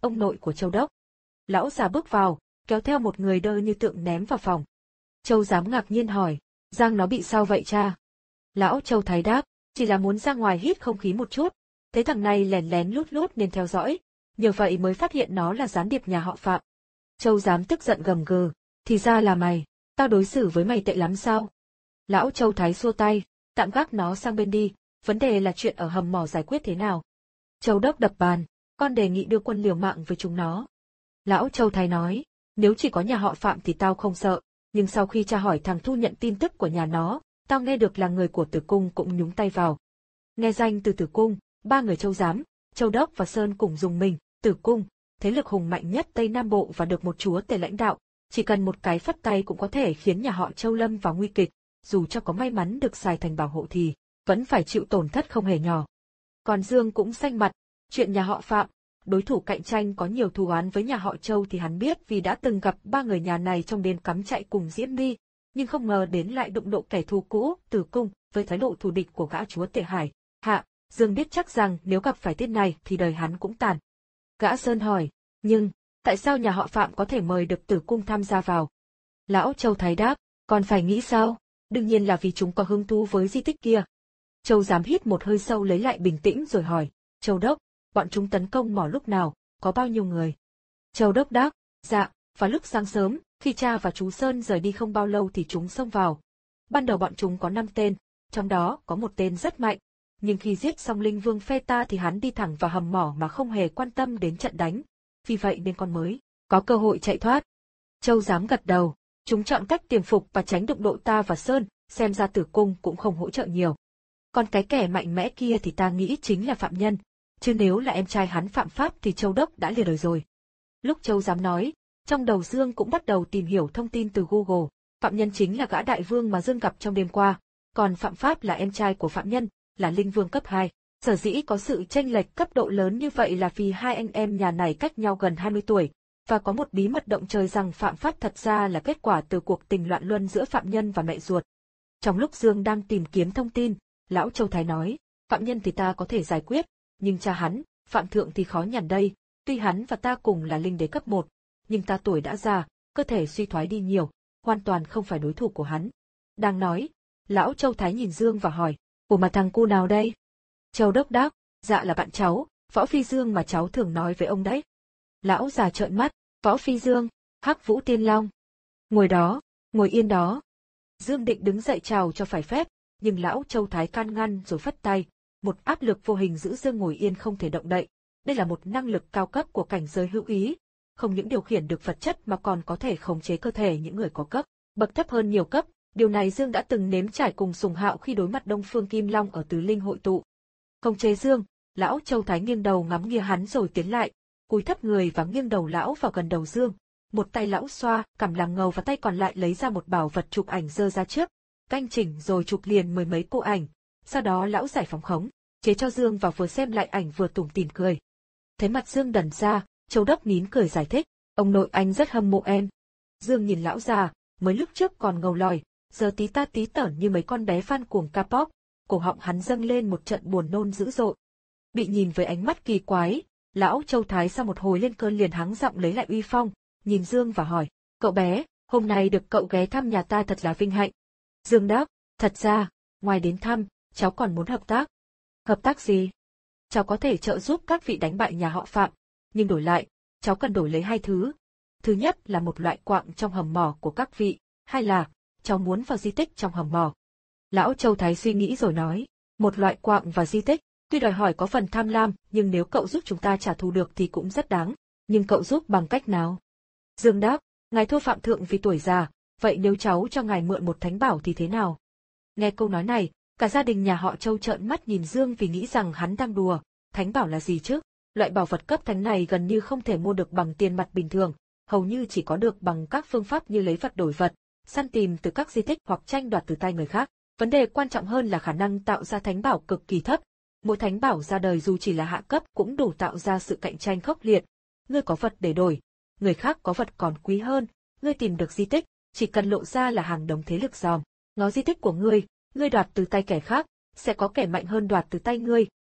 ông nội của Châu Đốc. Lão già bước vào, kéo theo một người đơ như tượng ném vào phòng. Châu Giám ngạc nhiên hỏi, Giang nó bị sao vậy cha? Lão Châu Thái đáp, chỉ là muốn ra ngoài hít không khí một chút, thấy thằng này lén lén lút lút nên theo dõi, nhờ vậy mới phát hiện nó là gián điệp nhà họ Phạm. Châu Giám tức giận gầm gừ, thì ra là mày, tao đối xử với mày tệ lắm sao? Lão Châu Thái xua tay, tạm gác nó sang bên đi, vấn đề là chuyện ở hầm mỏ giải quyết thế nào. Châu Đốc đập bàn, con đề nghị đưa quân liều mạng với chúng nó. Lão Châu Thái nói, nếu chỉ có nhà họ Phạm thì tao không sợ, nhưng sau khi tra hỏi thằng Thu nhận tin tức của nhà nó, tao nghe được là người của Tử Cung cũng nhúng tay vào. Nghe danh từ Tử Cung, ba người Châu Giám, Châu Đốc và Sơn cùng dùng mình. Tử Cung, thế lực hùng mạnh nhất Tây Nam Bộ và được một chúa tể lãnh đạo, chỉ cần một cái phất tay cũng có thể khiến nhà họ Châu lâm vào nguy kịch, dù cho có may mắn được xài thành bảo hộ thì vẫn phải chịu tổn thất không hề nhỏ. Còn Dương cũng xanh mặt, chuyện nhà họ Phạm, đối thủ cạnh tranh có nhiều thù oán với nhà họ Châu thì hắn biết vì đã từng gặp ba người nhà này trong đêm cắm trại cùng Diễm My, nhưng không ngờ đến lại đụng độ kẻ thù cũ, Tử Cung, với thái độ thù địch của gã chúa tể Hải Hạ. Dương biết chắc rằng nếu gặp phải tên này thì đời hắn cũng tàn. Gã Sơn hỏi, nhưng, tại sao nhà họ Phạm có thể mời được Tử Cung tham gia vào? Lão Châu Thái đáp, còn phải nghĩ sao? Đương nhiên là vì chúng có hứng thú với di tích kia. Châu Giám hít một hơi sâu lấy lại bình tĩnh rồi hỏi, Châu Đốc, bọn chúng tấn công mỏ lúc nào, có bao nhiêu người? Châu Đốc đáp, dạ, vào lúc sáng sớm, khi cha và chú Sơn rời đi không bao lâu thì chúng xông vào. Ban đầu bọn chúng có năm tên, trong đó có một tên rất mạnh, nhưng khi giết xong Linh Vương Phê Ta thì hắn đi thẳng vào hầm mỏ mà không hề quan tâm đến trận đánh, vì vậy nên con mới có cơ hội chạy thoát. Châu Giám gật đầu, chúng chọn cách tiềm phục và tránh đụng độ ta và Sơn, xem ra Tử Cung cũng không hỗ trợ nhiều. Còn cái kẻ mạnh mẽ kia thì ta nghĩ chính là Phạm Nhân, chứ nếu là em trai hắn phạm pháp thì Châu Đốc đã lìa đời rồi. Lúc Châu Giám nói, trong đầu Dương cũng bắt đầu tìm hiểu thông tin từ Google. Phạm Nhân chính là gã đại vương mà Dương gặp trong đêm qua, còn Phạm Pháp là em trai của Phạm Nhân, là linh vương cấp hai. Sở dĩ có sự chênh lệch cấp độ lớn như vậy là vì hai anh em nhà này cách nhau gần hai mươi tuổi, và có một bí mật động trời rằng Phạm Pháp thật ra là kết quả từ cuộc tình loạn luân giữa Phạm Nhân và mẹ ruột. Trong lúc Dương đang tìm kiếm thông tin, Lão Châu Thái nói, Phạm Nhân thì ta có thể giải quyết, nhưng cha hắn, Phạm Thượng thì khó nhằn đây, tuy hắn và ta cùng là linh đế cấp một, nhưng ta tuổi đã già, cơ thể suy thoái đi nhiều, hoàn toàn không phải đối thủ của hắn. Đang nói, Lão Châu Thái nhìn Dương và hỏi, ủa mà thằng cu nào đây? Châu Đốc đáp, dạ là bạn cháu, Võ Phi Dương mà cháu thường nói với ông đấy. Lão già trợn mắt, Võ Phi Dương, Hắc Vũ Tiên Long. Ngồi đó, ngồi yên đó. Dương định đứng dậy chào cho phải phép, nhưng Lão Châu Thái can ngăn rồi phất tay, một áp lực vô hình giữ Dương ngồi yên không thể động đậy. Đây là một năng lực cao cấp của cảnh giới hữu ý, không những điều khiển được vật chất mà còn có thể khống chế cơ thể những người có cấp bậc thấp hơn nhiều cấp. Điều này Dương đã từng nếm trải cùng Sùng Hạo khi đối mặt Đông Phương Kim Long ở Tứ Linh hội tụ. Khống chế Dương, Lão Châu Thái nghiêng đầu ngắm nghía hắn rồi tiến lại, cúi thấp người và nghiêng đầu lão vào gần đầu Dương. Một tay lão xoa, cằm làng ngầu và tay còn lại lấy ra một bảo vật chụp ảnh giơ ra trước, canh chỉnh rồi chụp liền mười mấy cô ảnh. Sau đó lão giải phóng khống chế cho Dương và vừa xem lại ảnh vừa tủm tỉm cười. Thấy mặt Dương đần ra, Châu Đốc nín cười giải thích, ông nội anh rất hâm mộ em. Dương nhìn lão già, mới lúc trước còn ngầu lòi, giờ tí ta tí tởn như mấy con bé fan cuồng K-pop, cổ họng hắn dâng lên một trận buồn nôn dữ dội. Bị nhìn với ánh mắt kỳ quái, Lão Châu Thái sau một hồi lên cơn liền hắng giọng lấy lại uy phong, nhìn Dương và hỏi, cậu bé, hôm nay được cậu ghé thăm nhà ta thật là vinh hạnh. Dương đáp, thật ra, ngoài đến thăm, cháu còn muốn hợp tác. Hợp tác gì? Cháu có thể trợ giúp các vị đánh bại nhà họ Phạm, nhưng đổi lại, cháu cần đổi lấy hai thứ. Thứ nhất là một loại quạng trong hầm mỏ của các vị, hai là, cháu muốn vào di tích trong hầm mỏ. Lão Châu Thái suy nghĩ rồi nói, một loại quạng và di tích, tuy đòi hỏi có phần tham lam, nhưng nếu cậu giúp chúng ta trả thù được thì cũng rất đáng. Nhưng cậu giúp bằng cách nào? Dương đáp, ngài thua Phạm Thượng vì tuổi già, vậy nếu cháu cho ngài mượn một thánh bảo thì thế nào? Nghe câu nói này, cả gia đình nhà họ Châu trợn mắt nhìn Dương vì nghĩ rằng hắn đang đùa. Thánh bảo là gì chứ? Loại bảo vật cấp thánh này gần như không thể mua được bằng tiền mặt bình thường, hầu như chỉ có được bằng các phương pháp như lấy vật đổi vật, săn tìm từ các di tích hoặc tranh đoạt từ tay người khác. Vấn đề quan trọng hơn là khả năng tạo ra thánh bảo cực kỳ thấp. Mỗi thánh bảo ra đời dù chỉ là hạ cấp cũng đủ tạo ra sự cạnh tranh khốc liệt. Ngươi có vật để đổi, người khác có vật còn quý hơn, ngươi tìm được di tích, chỉ cần lộ ra là hàng đống thế lực giòm ngó di tích của ngươi, ngươi đoạt từ tay kẻ khác, sẽ có kẻ mạnh hơn đoạt từ tay ngươi,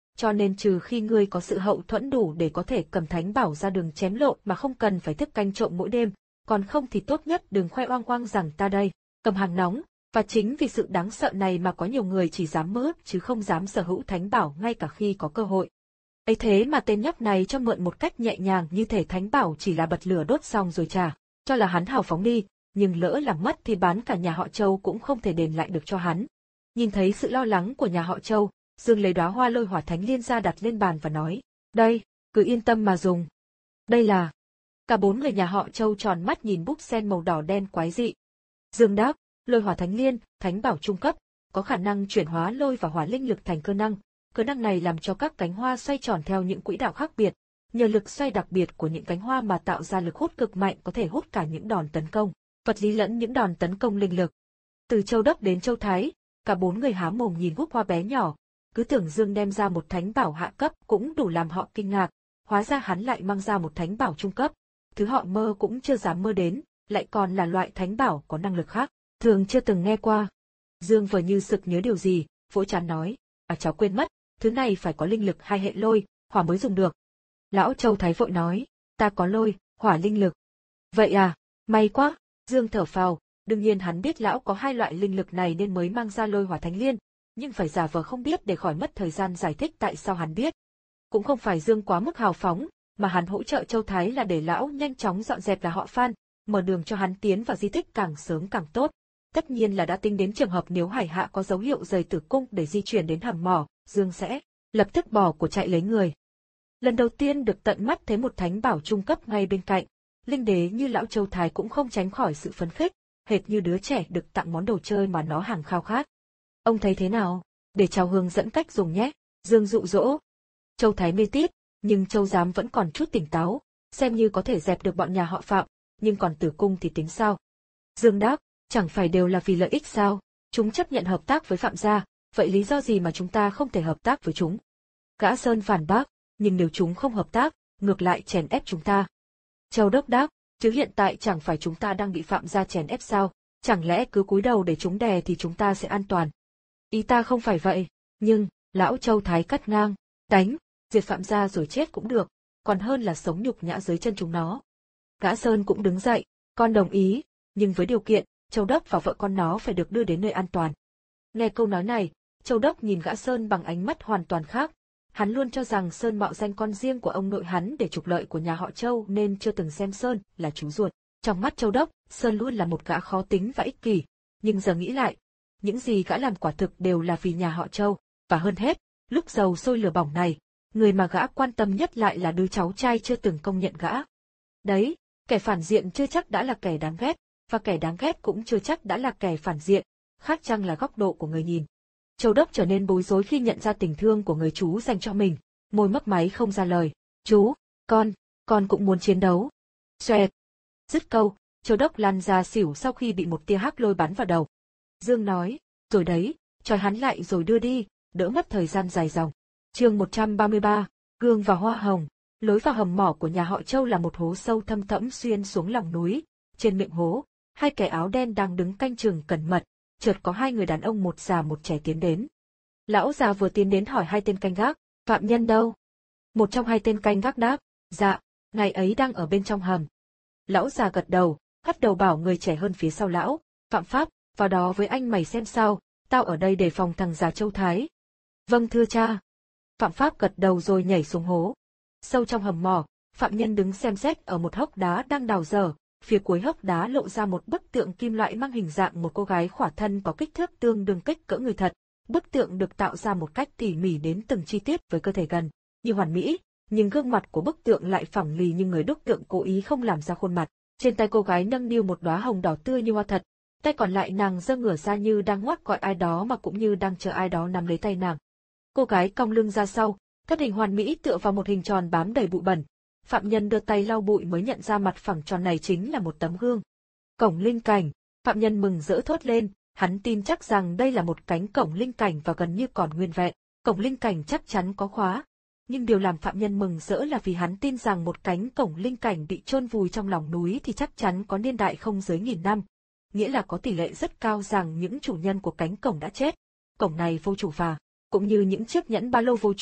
cho nên trừ khi ngươi có sự hậu thuẫn đủ để có thể cầm thánh bảo ra đường chém lộn mà không cần phải thức canh trộm mỗi đêm, còn không thì tốt nhất đừng khoe oang oang rằng ta đây, cầm hàng nóng, và chính vì sự đáng sợ này mà có nhiều người chỉ dám mơ ước chứ không dám sở hữu thánh bảo ngay cả khi có cơ hội. Ấy thế mà tên nhóc này cho mượn một cách nhẹ nhàng như thể thánh bảo chỉ là bật lửa đốt xong rồi trả, cho là hắn hào phóng đi, nhưng lỡ làm mất thì bán cả nhà họ Châu cũng không thể đền lại được cho hắn. Nhìn thấy sự lo lắng của nhà họ Châu, Dương lấy đóa hoa lôi hỏa thánh liên ra đặt lên bàn và nói, đây, cứ yên tâm mà dùng. Đây là... Cả bốn người nhà họ Châu tròn mắt nhìn búp sen màu đỏ đen quái dị. Dương đáp, lôi hỏa thánh liên, thánh bảo trung cấp, có khả năng chuyển hóa lôi và hỏa linh lực thành cơ năng. Cơ năng này làm cho các cánh hoa xoay tròn theo những quỹ đạo khác biệt, nhờ lực xoay đặc biệt của những cánh hoa mà tạo ra lực hút cực mạnh có thể hút cả những đòn tấn công, vật lý lẫn những đòn tấn công linh lực. Từ Châu Đốc đến Châu Thái, cả bốn người há mồm nhìn búp hoa bé nhỏ, cứ tưởng Dương đem ra một thánh bảo hạ cấp cũng đủ làm họ kinh ngạc, hóa ra hắn lại mang ra một thánh bảo trung cấp, thứ họ mơ cũng chưa dám mơ đến, lại còn là loại thánh bảo có năng lực khác, thường chưa từng nghe qua. Dương vừa như sực nhớ điều gì, vỗ trán nói, à cháu quên mất, thứ này phải có linh lực hai hệ lôi, hỏa mới dùng được. Lão Châu Thái vội nói, ta có lôi, hỏa linh lực. Vậy à, may quá, Dương thở phào, đương nhiên hắn biết lão có hai loại linh lực này nên mới mang ra lôi hỏa thánh liên, nhưng phải giả vờ không biết để khỏi mất thời gian giải thích tại sao hắn biết. Cũng không phải Dương quá mức hào phóng, mà hắn hỗ trợ Châu Thái là để lão nhanh chóng dọn dẹp là họ Phan, mở đường cho hắn tiến vào di tích càng sớm càng tốt. Tất nhiên là đã tính đến trường hợp nếu Hải Hạ có dấu hiệu rời tử cung để di chuyển đến hầm mỏ, Dương sẽ lập tức bỏ của chạy lấy người. Lần đầu tiên được tận mắt thấy một thánh bảo trung cấp ngay bên cạnh, linh đế như lão Châu Thái cũng không tránh khỏi sự phấn khích, hệt như đứa trẻ được tặng món đồ chơi mà nó hàng khao khát. Ông thấy thế nào? Để cháu hướng dẫn cách dùng nhé, Dương dụ dỗ. Châu Thái mê tít, nhưng Châu Giám vẫn còn chút tỉnh táo, xem như có thể dẹp được bọn nhà họ Phạm, nhưng còn tử cung thì tính sao? Dương đáp, chẳng phải đều là vì lợi ích sao? Chúng chấp nhận hợp tác với Phạm gia, vậy lý do gì mà chúng ta không thể hợp tác với chúng? Gã Sơn phản bác, nhưng nếu chúng không hợp tác, ngược lại chèn ép chúng ta. Châu Đốc đáp, chứ hiện tại chẳng phải chúng ta đang bị Phạm gia chèn ép sao? Chẳng lẽ cứ cúi đầu để chúng đè thì chúng ta sẽ an toàn? Ý ta không phải vậy, nhưng, lão Châu Thái cắt ngang, đánh, diệt Phạm gia rồi chết cũng được, còn hơn là sống nhục nhã dưới chân chúng nó. Gã Sơn cũng đứng dậy, con đồng ý, nhưng với điều kiện, Châu Đốc và vợ con nó phải được đưa đến nơi an toàn. Nghe câu nói này, Châu Đốc nhìn gã Sơn bằng ánh mắt hoàn toàn khác. Hắn luôn cho rằng Sơn mạo danh con riêng của ông nội hắn để trục lợi của nhà họ Châu nên chưa từng xem Sơn là chú ruột. Trong mắt Châu Đốc, Sơn luôn là một gã khó tính và ích kỷ, nhưng giờ nghĩ lại, những gì gã làm quả thực đều là vì nhà họ Châu, và hơn hết, lúc dầu sôi lửa bỏng này, người mà gã quan tâm nhất lại là đứa cháu trai chưa từng công nhận gã. Đấy, kẻ phản diện chưa chắc đã là kẻ đáng ghét, và kẻ đáng ghét cũng chưa chắc đã là kẻ phản diện, khác chăng là góc độ của người nhìn. Châu Đốc trở nên bối rối khi nhận ra tình thương của người chú dành cho mình, môi mấp máy không ra lời. Chú, con, con cũng muốn chiến đấu. Xoẹt. Dứt câu, Châu Đốc lăn ra xỉu sau khi bị một tia hắc lôi bắn vào đầu. Dương nói, rồi đấy, trói hắn lại rồi đưa đi, đỡ mất thời gian dài dòng. Chương một trăm ba mươi ba, Gương và Hoa Hồng. Lối vào hầm mỏ của nhà họ Châu là một hố sâu thâm thẫm xuyên xuống lòng núi. Trên miệng hố, hai kẻ áo đen đang đứng canh chừng cẩn mật. Chợt có hai người đàn ông một già một trẻ tiến đến. Lão già vừa tiến đến hỏi hai tên canh gác, phạm nhân đâu? Một trong hai tên canh gác đáp, dạ, ngài ấy đang ở bên trong hầm. Lão già gật đầu, hất đầu bảo người trẻ hơn phía sau lão, Phạm Pháp, vào đó với anh mày xem sao, tao ở đây để phòng thằng già Châu Thái. Vâng thưa cha. Phạm Pháp gật đầu rồi nhảy xuống hố. Sâu trong hầm mỏ, phạm nhân đứng xem xét ở một hốc đá đang đào dở. Phía cuối hốc đá lộ ra một bức tượng kim loại mang hình dạng một cô gái khỏa thân có kích thước tương đương kích cỡ người thật. Bức tượng được tạo ra một cách tỉ mỉ đến từng chi tiết với cơ thể gần như hoàn mỹ, nhưng gương mặt của bức tượng lại phẳng lì như người đúc tượng cố ý không làm ra khuôn mặt. Trên tay cô gái nâng niu một đóa hồng đỏ tươi như hoa thật, tay còn lại nàng giơ ngửa ra như đang ngoắc gọi ai đó mà cũng như đang chờ ai đó nắm lấy tay nàng. Cô gái cong lưng ra sau, thân hình hoàn mỹ tựa vào một hình tròn bám đầy bụi bẩn. Phạm nhân đưa tay lau bụi mới nhận ra mặt phẳng tròn này chính là một tấm gương. Cổng linh cảnh, phạm nhân mừng rỡ thốt lên, hắn tin chắc rằng đây là một cánh cổng linh cảnh và gần như còn nguyên vẹn. Cổng linh cảnh chắc chắn có khóa, nhưng điều làm phạm nhân mừng rỡ là vì hắn tin rằng một cánh cổng linh cảnh bị chôn vùi trong lòng núi thì chắc chắn có niên đại không dưới nghìn năm, nghĩa là có tỷ lệ rất cao rằng những chủ nhân của cánh cổng đã chết. Cổng này vô chủ và, cũng như những chiếc nhẫn ba lô vô chủ,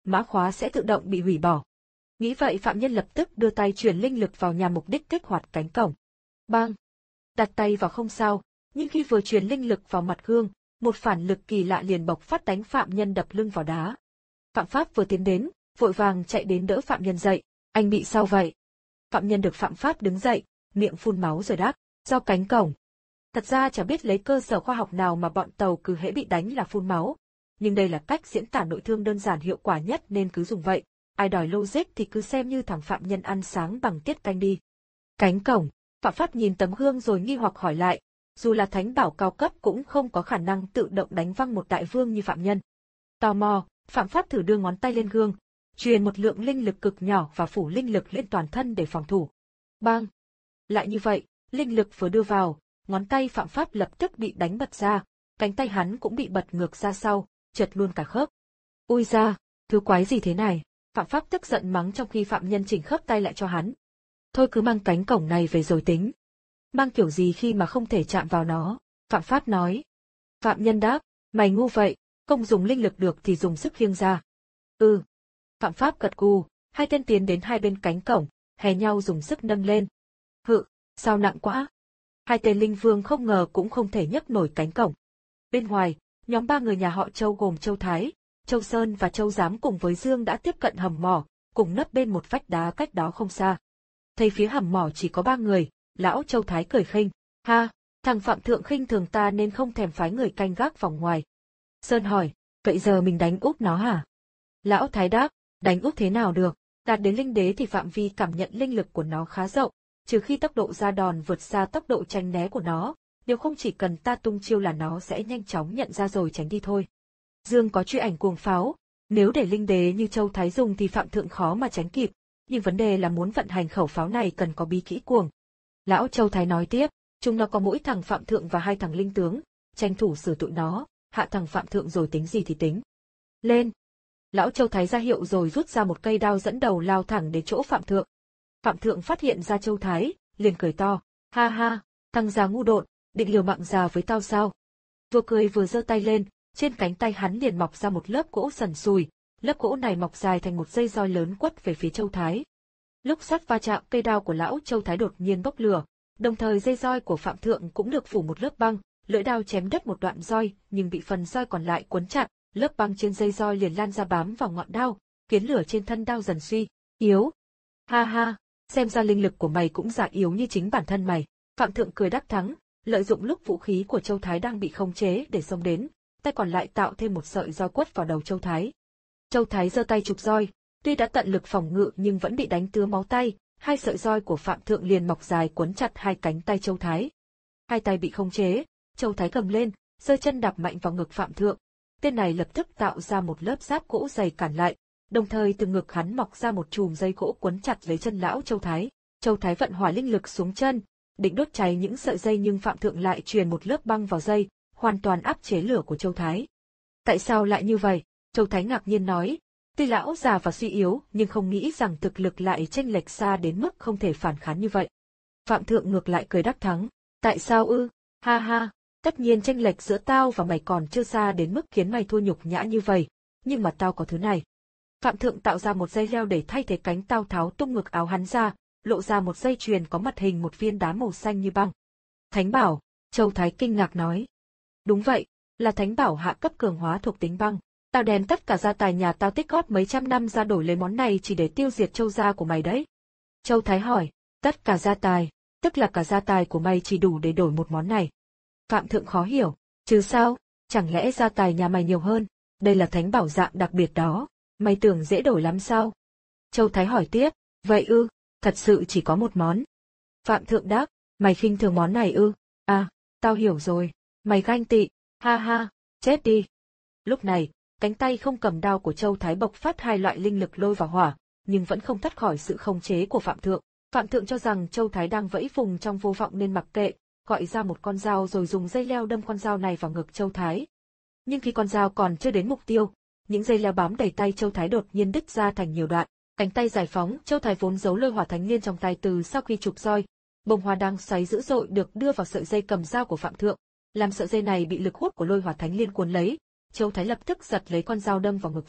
mã khóa sẽ tự động bị hủy bỏ. Nghĩ vậy phạm nhân lập tức đưa tay truyền linh lực vào nhằm mục đích kích hoạt cánh cổng. Bang! Đặt tay vào không sao, nhưng khi vừa truyền linh lực vào mặt gương, một phản lực kỳ lạ liền bộc phát đánh phạm nhân đập lưng vào đá. Phạm Pháp vừa tiến đến, vội vàng chạy đến đỡ phạm nhân dậy. Anh bị sao vậy? Phạm nhân được Phạm Pháp đứng dậy, miệng phun máu rồi đáp, do cánh cổng. Thật ra chả biết lấy cơ sở khoa học nào mà bọn Tàu cứ hễ bị đánh là phun máu. Nhưng đây là cách diễn tả nội thương đơn giản hiệu quả nhất nên cứ dùng vậy. Ai đòi logic thì cứ xem như thằng phạm nhân ăn sáng bằng tiết canh đi. Cánh cổng, Phạm Pháp nhìn tấm gương rồi nghi hoặc hỏi lại, dù là thánh bảo cao cấp cũng không có khả năng tự động đánh văng một đại vương như phạm nhân. Tò mò, Phạm Pháp thử đưa ngón tay lên gương, truyền một lượng linh lực cực nhỏ và phủ linh lực lên toàn thân để phòng thủ. Bang! Lại như vậy, linh lực vừa đưa vào, ngón tay Phạm Pháp lập tức bị đánh bật ra, cánh tay hắn cũng bị bật ngược ra sau, trật luôn cả khớp. Ui da, thứ quái gì thế này? Phạm Pháp tức giận mắng trong khi phạm nhân chỉnh khớp tay lại cho hắn. Thôi cứ mang cánh cổng này về rồi tính. Mang kiểu gì khi mà không thể chạm vào nó? Phạm Pháp nói. Phạm nhân đáp, mày ngu vậy, không dùng linh lực được thì dùng sức khiêng ra. Ừ. Phạm Pháp gật gù, hai tên tiến đến hai bên cánh cổng, hè nhau dùng sức nâng lên. Hự, sao nặng quá? Hai tên linh vương không ngờ cũng không thể nhấc nổi cánh cổng. Bên ngoài, nhóm ba người nhà họ Châu gồm Châu Thái, Châu Sơn và Châu Giám cùng với Dương đã tiếp cận hầm mỏ, cùng nấp bên một vách đá cách đó không xa. Thấy phía hầm mỏ chỉ có ba người, lão Châu Thái cười khinh, ha, thằng Phạm Thượng khinh thường ta nên không thèm phái người canh gác vòng ngoài. Sơn hỏi, vậy giờ mình đánh úp nó hả? Lão Thái đáp, đánh úp thế nào được, đạt đến linh đế thì phạm vi cảm nhận linh lực của nó khá rộng, trừ khi tốc độ ra đòn vượt xa tốc độ tránh né của nó, nếu không chỉ cần ta tung chiêu là nó sẽ nhanh chóng nhận ra rồi tránh đi thôi. Dương có truy ảnh cuồng pháo, nếu để linh đế như Châu Thái dùng thì Phạm Thượng khó mà tránh kịp, nhưng vấn đề là muốn vận hành khẩu pháo này cần có bí kỹ cuồng. Lão Châu Thái nói tiếp, chúng nó có mỗi thằng Phạm Thượng và hai thằng linh tướng, tranh thủ xử tụi nó, hạ thằng Phạm Thượng rồi tính gì thì tính. Lên! Lão Châu Thái ra hiệu rồi rút ra một cây đao dẫn đầu lao thẳng đến chỗ Phạm Thượng. Phạm Thượng phát hiện ra Châu Thái, liền cười to, ha ha, thằng già ngu độn, định liều mạng già với tao sao? Vừa cười vừa giơ tay lên, trên cánh tay hắn liền mọc ra một lớp gỗ sần sùi, lớp gỗ này mọc dài thành một dây roi lớn quất về phía Châu Thái. Lúc sắt va chạm, cây đao của lão Châu Thái đột nhiên bốc lửa, đồng thời dây roi của Phạm Thượng cũng được phủ một lớp băng, lưỡi đao chém đứt một đoạn roi, nhưng bị phần roi còn lại quấn chặt, lớp băng trên dây roi liền lan ra bám vào ngọn đao, khiến lửa trên thân đao dần suy yếu. Ha ha, xem ra linh lực của mày cũng giả yếu như chính bản thân mày. Phạm Thượng cười đắc thắng, lợi dụng lúc vũ khí của Châu Thái đang bị khống chế để xông đến, tay còn lại tạo thêm một sợi roi quất vào đầu Châu Thái. Châu Thái giơ tay chụp roi, tuy đã tận lực phòng ngự nhưng vẫn bị đánh tứa máu tay, hai sợi roi của Phạm Thượng liền mọc dài quấn chặt hai cánh tay Châu Thái. Hai tay bị khống chế, Châu Thái cầm lên, giơ chân đạp mạnh vào ngực Phạm Thượng. Tên này lập tức tạo ra một lớp giáp gỗ dày cản lại, đồng thời từ ngực hắn mọc ra một chùm dây gỗ quấn chặt lấy chân lão Châu Thái. Châu Thái vận hỏa linh lực xuống chân, định đốt cháy những sợi dây nhưng Phạm Thượng lại truyền một lớp băng vào dây, hoàn toàn áp chế lửa của Châu Thái. Tại sao lại như vậy? Châu Thái ngạc nhiên nói, tuy lão già và suy yếu nhưng không nghĩ rằng thực lực lại chênh lệch xa đến mức không thể phản kháng như vậy. Phạm Thượng ngược lại cười đắc thắng, tại sao ư? Ha ha, tất nhiên chênh lệch giữa tao và mày còn chưa xa đến mức khiến mày thua nhục nhã như vậy, nhưng mà tao có thứ này. Phạm Thượng tạo ra một dây leo để thay thế cánh tao, tháo tung ngực áo hắn ra, lộ ra một dây chuyền có mặt hình một viên đá màu xanh như băng. Thánh bảo, Châu Thái kinh ngạc nói. Đúng vậy, là thánh bảo hạ cấp cường hóa thuộc tính băng. Tao đem tất cả gia tài nhà tao tích góp mấy trăm năm ra đổi lấy món này chỉ để tiêu diệt Châu gia của mày đấy. Châu Thái hỏi, tất cả gia tài, tức là cả gia tài của mày chỉ đủ để đổi một món này. Phạm Thượng khó hiểu, chứ sao, chẳng lẽ gia tài nhà mày nhiều hơn, đây là thánh bảo dạng đặc biệt đó, mày tưởng dễ đổi lắm sao? Châu Thái hỏi tiếp, vậy ư, thật sự chỉ có một món. Phạm Thượng đáp, mày khinh thường món này ư, à, tao hiểu rồi, mày ganh tị, ha ha, chết đi. Lúc này, cánh tay không cầm đao của Châu Thái bộc phát hai loại linh lực lôi và hỏa, nhưng vẫn không thoát khỏi sự khống chế của Phạm Thượng. Phạm Thượng cho rằng Châu Thái đang vẫy vùng trong vô vọng nên mặc kệ, gọi ra một con dao rồi dùng dây leo đâm con dao này vào ngực Châu Thái. Nhưng khi con dao còn chưa đến mục tiêu, những dây leo bám đầy tay Châu Thái đột nhiên đứt ra thành nhiều đoạn. Cánh tay giải phóng, Châu Thái vốn giấu lôi hỏa thánh liên trong tay từ sau khi chụp roi, bông hoa đang xoáy dữ dội được đưa vào sợi dây cầm dao của Phạm Thượng, làm sợi dây này bị lực hút của lôi hỏa thánh liên cuốn lấy. Châu Thái lập tức giật lấy con dao đâm vào ngực Phạm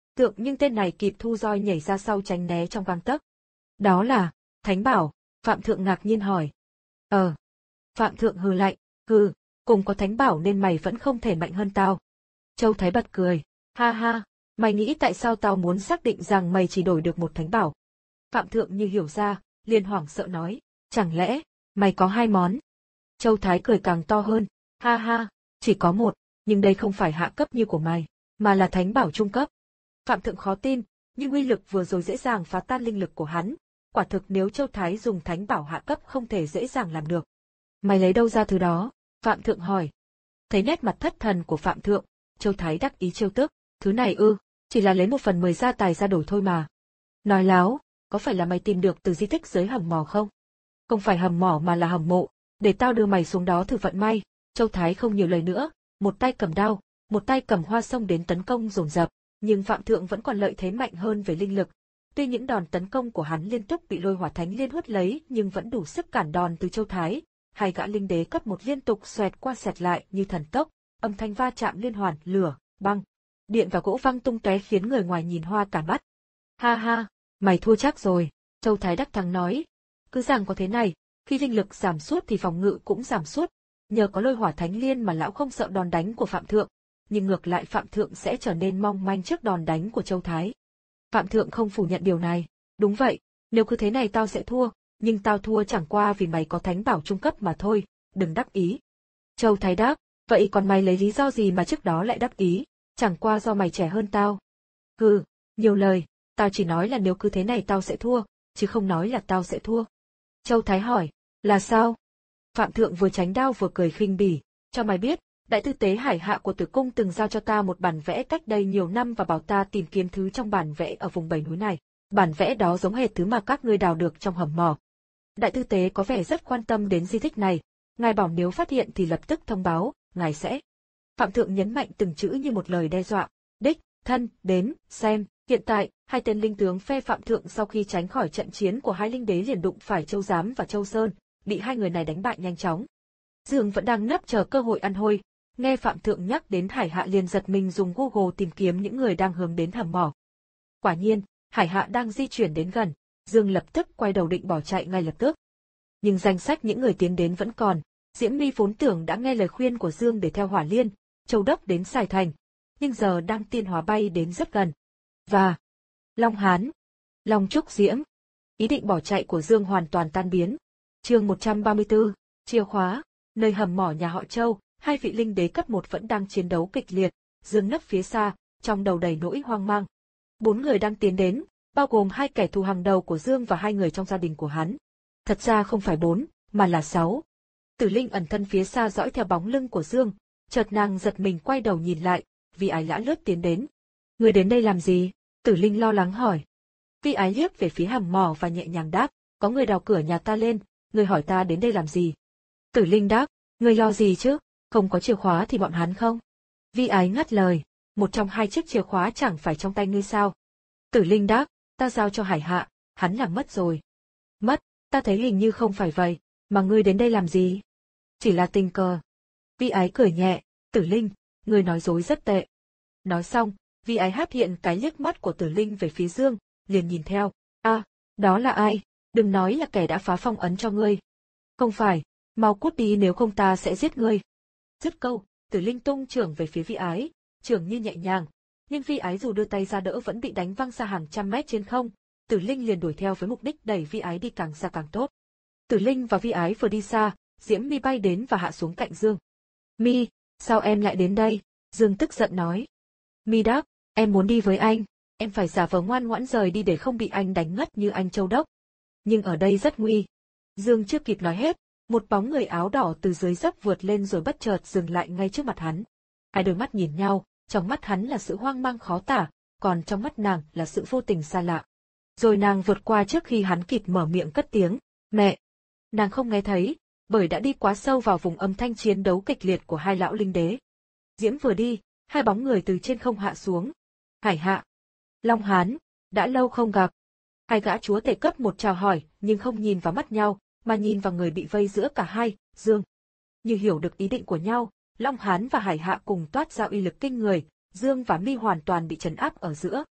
tượng nhưng tên này kịp thu roi nhảy ra sau tránh né trong gang tấc. Đó là Thánh Bảo, Phạm Thượng ngạc nhiên hỏi. Ờ. Phạm Thượng hừ lạnh, hừ, cùng có Thánh Bảo nên mày vẫn không thể mạnh hơn tao. Châu Thái bật cười, ha ha, mày nghĩ tại sao tao muốn xác định rằng mày chỉ đổi được một Thánh Bảo? Phạm Thượng như hiểu ra, liền hoảng sợ nói, chẳng lẽ, mày có hai món? Châu Thái cười càng to hơn, ha ha, chỉ có một, nhưng đây không phải hạ cấp như của mày, mà là Thánh Bảo trung cấp. Phạm Thượng khó tin, nhưng uy lực vừa rồi dễ dàng phá tan linh lực của hắn. Quả thực nếu Châu Thái dùng Thánh Bảo hạ cấp không thể dễ dàng làm được. Mày lấy đâu ra thứ đó? Phạm Thượng hỏi. Thấy nét mặt thất thần của Phạm Thượng, Châu Thái đắc ý trêu tức, thứ này ư, chỉ là lấy một phần mười gia tài ra đổi thôi mà. Nói láo, có phải là mày tìm được từ di tích dưới hầm mỏ không? Không phải hầm mỏ mà là hầm mộ, để tao đưa mày xuống đó thử vận may. Châu Thái không nhiều lời nữa, một tay cầm đao, một tay cầm hoa sông đến tấn công dồn dập, nhưng Phạm Thượng vẫn còn lợi thế mạnh hơn về linh lực. Tuy những đòn tấn công của hắn liên tục bị Lôi Hỏa Thánh Liên hút lấy nhưng vẫn đủ sức cản đòn từ Châu Thái. Hai gã linh đế cấp một liên tục xoẹt qua xẹt lại như thần tốc, âm thanh va chạm liên hoàn, lửa, băng, điện và gỗ văng tung tóe khiến người ngoài nhìn hoa cả mắt. Ha ha, mày thua chắc rồi, Châu Thái đắc thắng nói. Cứ rằng có thế này, khi linh lực giảm sút thì phòng ngự cũng giảm sút. Nhờ có Lôi Hỏa Thánh Liên mà lão không sợ đòn đánh của Phạm Thượng, nhưng ngược lại Phạm Thượng sẽ trở nên mong manh trước đòn đánh của Châu Thái. Phạm Thượng không phủ nhận điều này. Đúng vậy, nếu cứ thế này tao sẽ thua, nhưng tao thua chẳng qua vì mày có Thánh Bảo trung cấp mà thôi, đừng đắc ý. Châu Thái đáp, vậy còn mày lấy lý do gì mà trước đó lại đắc ý, chẳng qua do mày trẻ hơn tao. Hừ, nhiều lời, tao chỉ nói là nếu cứ thế này tao sẽ thua, chứ không nói là tao sẽ thua. Châu Thái hỏi, là sao? Phạm Thượng vừa tránh đao vừa cười khinh bỉ, cho mày biết, đại tư tế Hải Hạ của Tử Cung từng giao cho ta một bản vẽ cách đây nhiều năm và bảo ta tìm kiếm thứ trong bản vẽ ở vùng bảy núi này. Bản vẽ đó giống hệt thứ mà các ngươi đào được trong hầm mỏ. Đại tư tế có vẻ rất quan tâm đến di tích này, ngài bảo nếu phát hiện thì lập tức thông báo, ngài sẽ. Phạm Thượng nhấn mạnh từng chữ như một lời đe dọa, đích, thân, đến, xem. Hiện tại, hai tên linh tướng phe Phạm Thượng sau khi tránh khỏi trận chiến của hai linh đế liền đụng phải Châu Giám và Châu Sơn, bị hai người này đánh bại nhanh chóng. Dương vẫn đang nấp chờ cơ hội ăn hôi, nghe Phạm Thượng nhắc đến Hải Hạ liền giật mình dùng Google tìm kiếm những người đang hướng đến hầm mỏ. Quả nhiên, Hải Hạ đang di chuyển đến gần, Dương lập tức quay đầu định bỏ chạy ngay lập tức. Nhưng danh sách những người tiến đến vẫn còn, Diễm My vốn tưởng đã nghe lời khuyên của Dương để theo Hỏa Liên, Châu Đốc đến Sài Thành, nhưng giờ đang tiên hóa bay đến rất gần. Và Long Hán, Long Trúc Diễm. Ý định bỏ chạy của Dương hoàn toàn tan biến. Chương một trăm ba mươi tư, chìa khóa, nơi hầm mỏ nhà họ Châu, hai vị linh đế cấp một vẫn đang chiến đấu kịch liệt, Dương nấp phía xa, trong đầu đầy nỗi hoang mang. Bốn người đang tiến đến, bao gồm hai kẻ thù hàng đầu của Dương và hai người trong gia đình của hắn. Thật ra không phải bốn, mà là sáu. Tử Linh ẩn thân phía xa dõi theo bóng lưng của Dương, chợt nàng giật mình quay đầu nhìn lại, Vi Ái lã lướt tiến đến. Người đến đây làm gì? Tử Linh lo lắng hỏi. Vi Ái liếc về phía hầm mỏ và nhẹ nhàng đáp, có người đào cửa nhà ta lên, người hỏi ta đến đây làm gì? Tử Linh đáp, người lo gì chứ, không có chìa khóa thì bọn hắn không? Vi Ái ngắt lời, một trong hai chiếc chìa khóa chẳng phải trong tay ngươi sao? Tử Linh đáp, ta giao cho Hải Hạ, hắn làm mất rồi. Mất, ta thấy hình như không phải vậy, mà ngươi đến đây làm gì? Chỉ là tình cờ. Vi Ái cười nhẹ, Tử Linh, ngươi nói dối rất tệ. Nói xong, Vi Ái hát hiện cái liếc mắt của Tử Linh về phía Dương, liền nhìn theo. A, à, đó là ai? Đừng nói là kẻ đã phá phong ấn cho ngươi. Không phải, mau cút đi nếu không ta sẽ giết ngươi. Dứt câu, Tử Linh tung chưởng về phía Vi Ái, chưởng như nhẹ nhàng, nhưng Vi Ái dù đưa tay ra đỡ vẫn bị đánh văng xa hàng trăm mét trên không. Tử Linh liền đuổi theo với mục đích đẩy Vi Ái đi càng xa càng tốt. Tử Linh và Vi Ái vừa đi xa, Diễm My bay đến và hạ xuống cạnh Dương. My, sao em lại đến đây? Dương tức giận nói. My đáp, em muốn đi với anh, em phải giả vờ ngoan ngoãn rời đi để không bị anh đánh ngất như anh Châu Đốc. Nhưng ở đây rất nguy. Dương chưa kịp nói hết, một bóng người áo đỏ từ dưới dốc vượt lên rồi bất chợt dừng lại ngay trước mặt hắn. Hai đôi mắt nhìn nhau, trong mắt hắn là sự hoang mang khó tả, còn trong mắt nàng là sự vô tình xa lạ. Rồi nàng vượt qua trước khi hắn kịp mở miệng cất tiếng, mẹ. Nàng không nghe thấy, bởi đã đi quá sâu vào vùng âm thanh chiến đấu kịch liệt của hai lão linh đế. Diễm vừa đi, hai bóng người từ trên không hạ xuống. Hải Hạ, Long Hán, đã lâu không gặp. Hai gã chúa tể cấp một chào hỏi, nhưng không nhìn vào mắt nhau, mà nhìn vào người bị vây giữa cả hai, Dương. Như hiểu được ý định của nhau, Long Hán và Hải Hạ cùng toát ra uy lực kinh người, Dương và My hoàn toàn bị trấn áp ở giữa,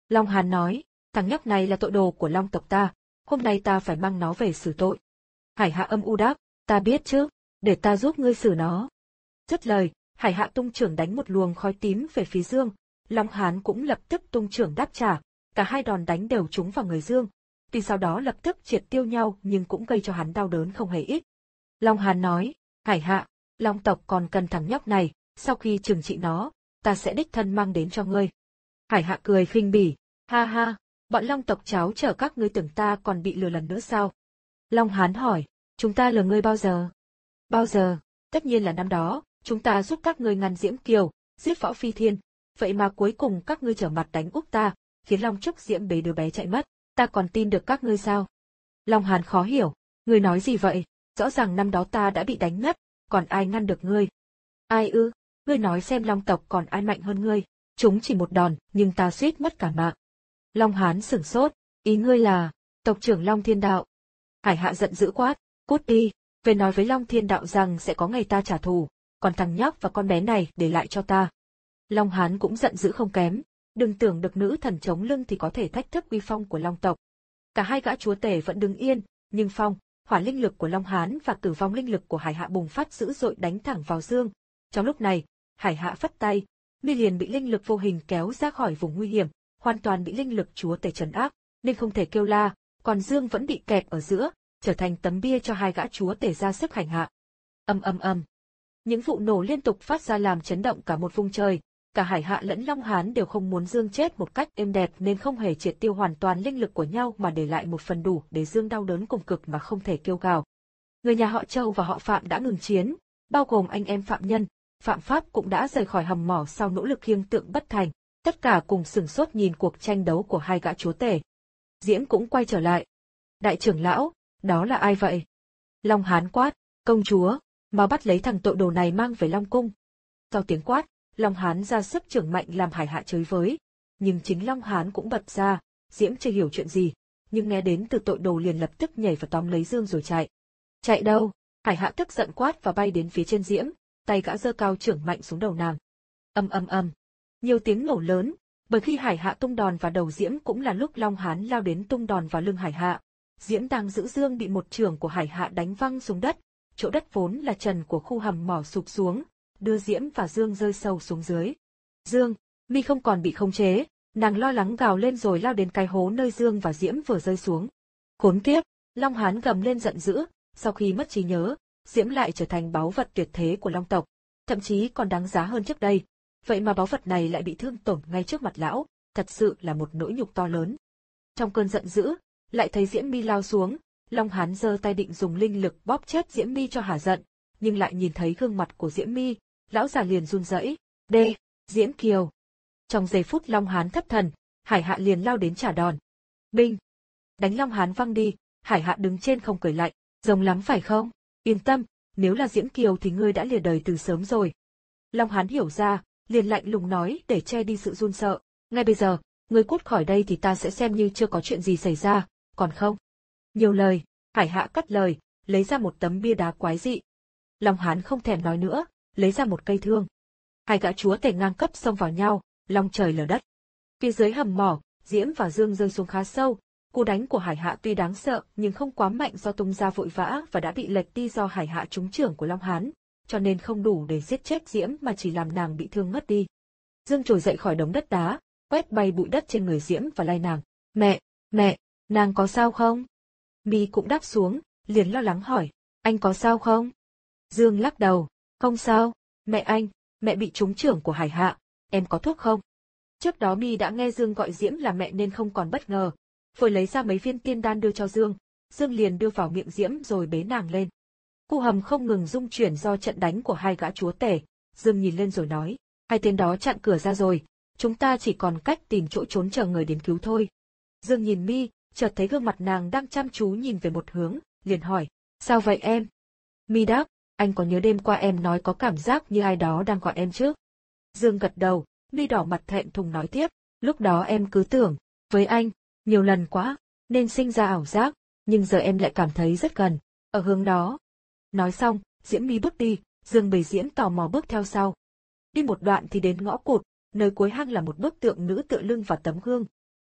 Long Hán nói, thằng nhóc này là tội đồ của Long tộc ta, hôm nay ta phải mang nó về xử tội. Hải Hạ âm u đáp, ta biết chứ, để ta giúp ngươi xử nó. Dứt lời, Hải Hạ tung trưởng đánh một luồng khói tím về phía Dương, Long Hán cũng lập tức tung trưởng đáp trả, cả hai đòn đánh đều trúng vào người Dương, tuy sau đó lập tức triệt tiêu nhau nhưng cũng gây cho hắn đau đớn không hề ít. Long Hán nói, Hải Hạ, Long tộc còn cần thằng nhóc này, sau khi trừng trị nó, ta sẽ đích thân mang đến cho ngươi. Hải Hạ cười khinh bỉ, ha ha, bọn Long tộc cháu chở các ngươi tưởng ta còn bị lừa lần nữa sao? Long Hán hỏi, chúng ta lừa ngươi bao giờ? Bao giờ? Tất nhiên là năm đó, chúng ta giúp các ngươi ngăn Diễm Kiều, giết Võ Phi Thiên, vậy mà cuối cùng các ngươi trở mặt đánh úp ta, khiến Long Trúc Diễm bế đứa bé chạy mất, ta còn tin được các ngươi sao? Long Hán khó hiểu, ngươi nói gì vậy? Rõ ràng năm đó ta đã bị đánh ngất, còn ai ngăn được ngươi? Ai ư? Ngươi nói xem Long tộc còn ai mạnh hơn ngươi? Chúng chỉ một đòn, nhưng ta suýt mất cả mạng. Long Hán sửng sốt, ý ngươi là tộc trưởng Long Thiên Đạo? Hải Hạ giận dữ quát, cút đi, về nói với Long Thiên Đạo rằng sẽ có ngày ta trả thù, còn thằng nhóc và con bé này để lại cho ta. Long Hán cũng giận dữ không kém, đừng tưởng được nữ thần chống lưng thì có thể thách thức uy phong của Long tộc. Cả hai gã chúa tể vẫn đứng yên, nhưng phong, hỏa linh lực của Long Hán và tử vong linh lực của Hải Hạ bùng phát dữ dội đánh thẳng vào Dương. Trong lúc này, Hải Hạ phất tay, mi liền bị linh lực vô hình kéo ra khỏi vùng nguy hiểm, hoàn toàn bị linh lực chúa tể trấn áp, nên không thể kêu la, còn Dương vẫn bị kẹp ở giữa, trở thành tấm bia cho hai gã chúa tể ra sức hành hạ. Ầm ầm ầm. Những vụ nổ liên tục phát ra làm chấn động cả một vùng trời, cả Hải Hạ lẫn Long Hán đều không muốn Dương chết một cách êm đẹp nên không hề triệt tiêu hoàn toàn linh lực của nhau mà để lại một phần đủ để Dương đau đớn cùng cực mà không thể kêu gào. Người nhà họ Châu và họ Phạm đã ngừng chiến, bao gồm anh em Phạm Nhân, Phạm Pháp cũng đã rời khỏi hầm mỏ sau nỗ lực khiêng tượng bất thành, tất cả cùng sửng sốt nhìn cuộc tranh đấu của hai gã chúa tể. Diễm cũng quay trở lại. Đại trưởng lão, đó là ai vậy? Long Hán quát, công chúa, mau bắt lấy thằng tội đồ này mang về Long Cung. Sau tiếng quát, Long Hán ra sức trưởng mạnh làm Hải Hạ chới với. Nhưng chính Long Hán cũng bật ra, Diễm chưa hiểu chuyện gì, nhưng nghe đến từ tội đồ liền lập tức nhảy vào tóm lấy Dương rồi chạy. Chạy đâu? Hải Hạ tức giận quát và bay đến phía trên Diễm, tay gã giơ cao trưởng mạnh xuống đầu nàng. Ầm ầm ầm. Nhiều tiếng nổ lớn, bởi khi Hải Hạ tung đòn vào đầu Diễm cũng là lúc Long Hán lao đến tung đòn vào lưng Hải Hạ. Diễm đang giữ Dương bị một chưởng của Hải Hạ đánh văng xuống đất, chỗ đất vốn là trần của khu hầm mỏ sụp xuống, đưa Diễm và Dương rơi sâu xuống dưới. Dương, mi không còn bị khống chế, nàng lo lắng gào lên rồi lao đến cái hố nơi Dương và Diễm vừa rơi xuống. Khốn kiếp, Long Hán gầm lên giận dữ, sau khi mất trí nhớ, Diễm lại trở thành báu vật tuyệt thế của Long tộc, thậm chí còn đáng giá hơn trước đây. Vậy mà báu vật này lại bị thương tổn ngay trước mặt lão, thật sự là một nỗi nhục to lớn. Trong cơn giận dữ, lại thấy Diễm Mi lao xuống, Long Hán giơ tay định dùng linh lực bóp chết Diễm Mi cho hả giận, nhưng lại nhìn thấy gương mặt của Diễm Mi, lão già liền run rẩy. Đê, Diễm Kiều. Trong giây phút Long Hán thất thần, Hải Hạ liền lao đến trả đòn. Binh! Đánh Long Hán văng đi, Hải Hạ đứng trên không cười lạnh, rồng lắm phải không? Yên tâm, nếu là Diễm Kiều thì ngươi đã lìa đời từ sớm rồi. Long Hán hiểu ra, liền lạnh lùng nói để che đi sự run sợ. Ngay bây giờ, ngươi cút khỏi đây thì ta sẽ xem như chưa có chuyện gì xảy ra, còn không? Nhiều lời, Hải Hạ cắt lời, lấy ra một tấm bia đá quái dị. Long Hán không thèm nói nữa, lấy ra một cây thương. Hai gã chúa tể ngang cấp xông vào nhau, long trời lở đất. Phía dưới hầm mỏ, Diễm và Dương rơi xuống khá sâu. Cú đánh của Hải Hạ tuy đáng sợ nhưng không quá mạnh do tung ra vội vã và đã bị lệch đi do Hải Hạ trúng chưởng của Long Hán, cho nên không đủ để giết chết Diễm mà chỉ làm nàng bị thương ngất đi. Dương trồi dậy khỏi đống đất đá, quét bay bụi đất trên người Diễm và lay nàng. Mẹ, mẹ, nàng có sao không? Mi cũng đáp xuống, liền lo lắng hỏi, anh có sao không? Dương lắc đầu, không sao, mẹ anh, mẹ bị trúng chưởng của Hải Hạ, em có thuốc không? Trước đó Mi đã nghe Dương gọi Diễm là mẹ nên không còn bất ngờ, vội lấy ra mấy viên tiên đan đưa cho Dương, Dương liền đưa vào miệng Diễm rồi bế nàng lên. Khu hầm không ngừng rung chuyển do trận đánh của hai gã chúa tể, Dương nhìn lên rồi nói, hai tên đó chặn cửa ra rồi, chúng ta chỉ còn cách tìm chỗ trốn chờ người đến cứu thôi. Dương nhìn Mi, chợt thấy gương mặt nàng đang chăm chú nhìn về một hướng, liền hỏi, sao vậy em? Mi đáp, anh có nhớ đêm qua em nói có cảm giác như ai đó đang gọi em chứ? Dương gật đầu, Mi đỏ mặt thẹn thùng nói tiếp, lúc đó em cứ tưởng, với anh, nhiều lần quá, nên sinh ra ảo giác, nhưng giờ em lại cảm thấy rất gần, ở hướng đó. Nói xong, Diễm Mi bước đi, Dương bầy Diễm tò mò bước theo sau. Đi một đoạn thì đến ngõ cụt, nơi cuối hang là một bức tượng nữ tựa lưng vào tấm gương.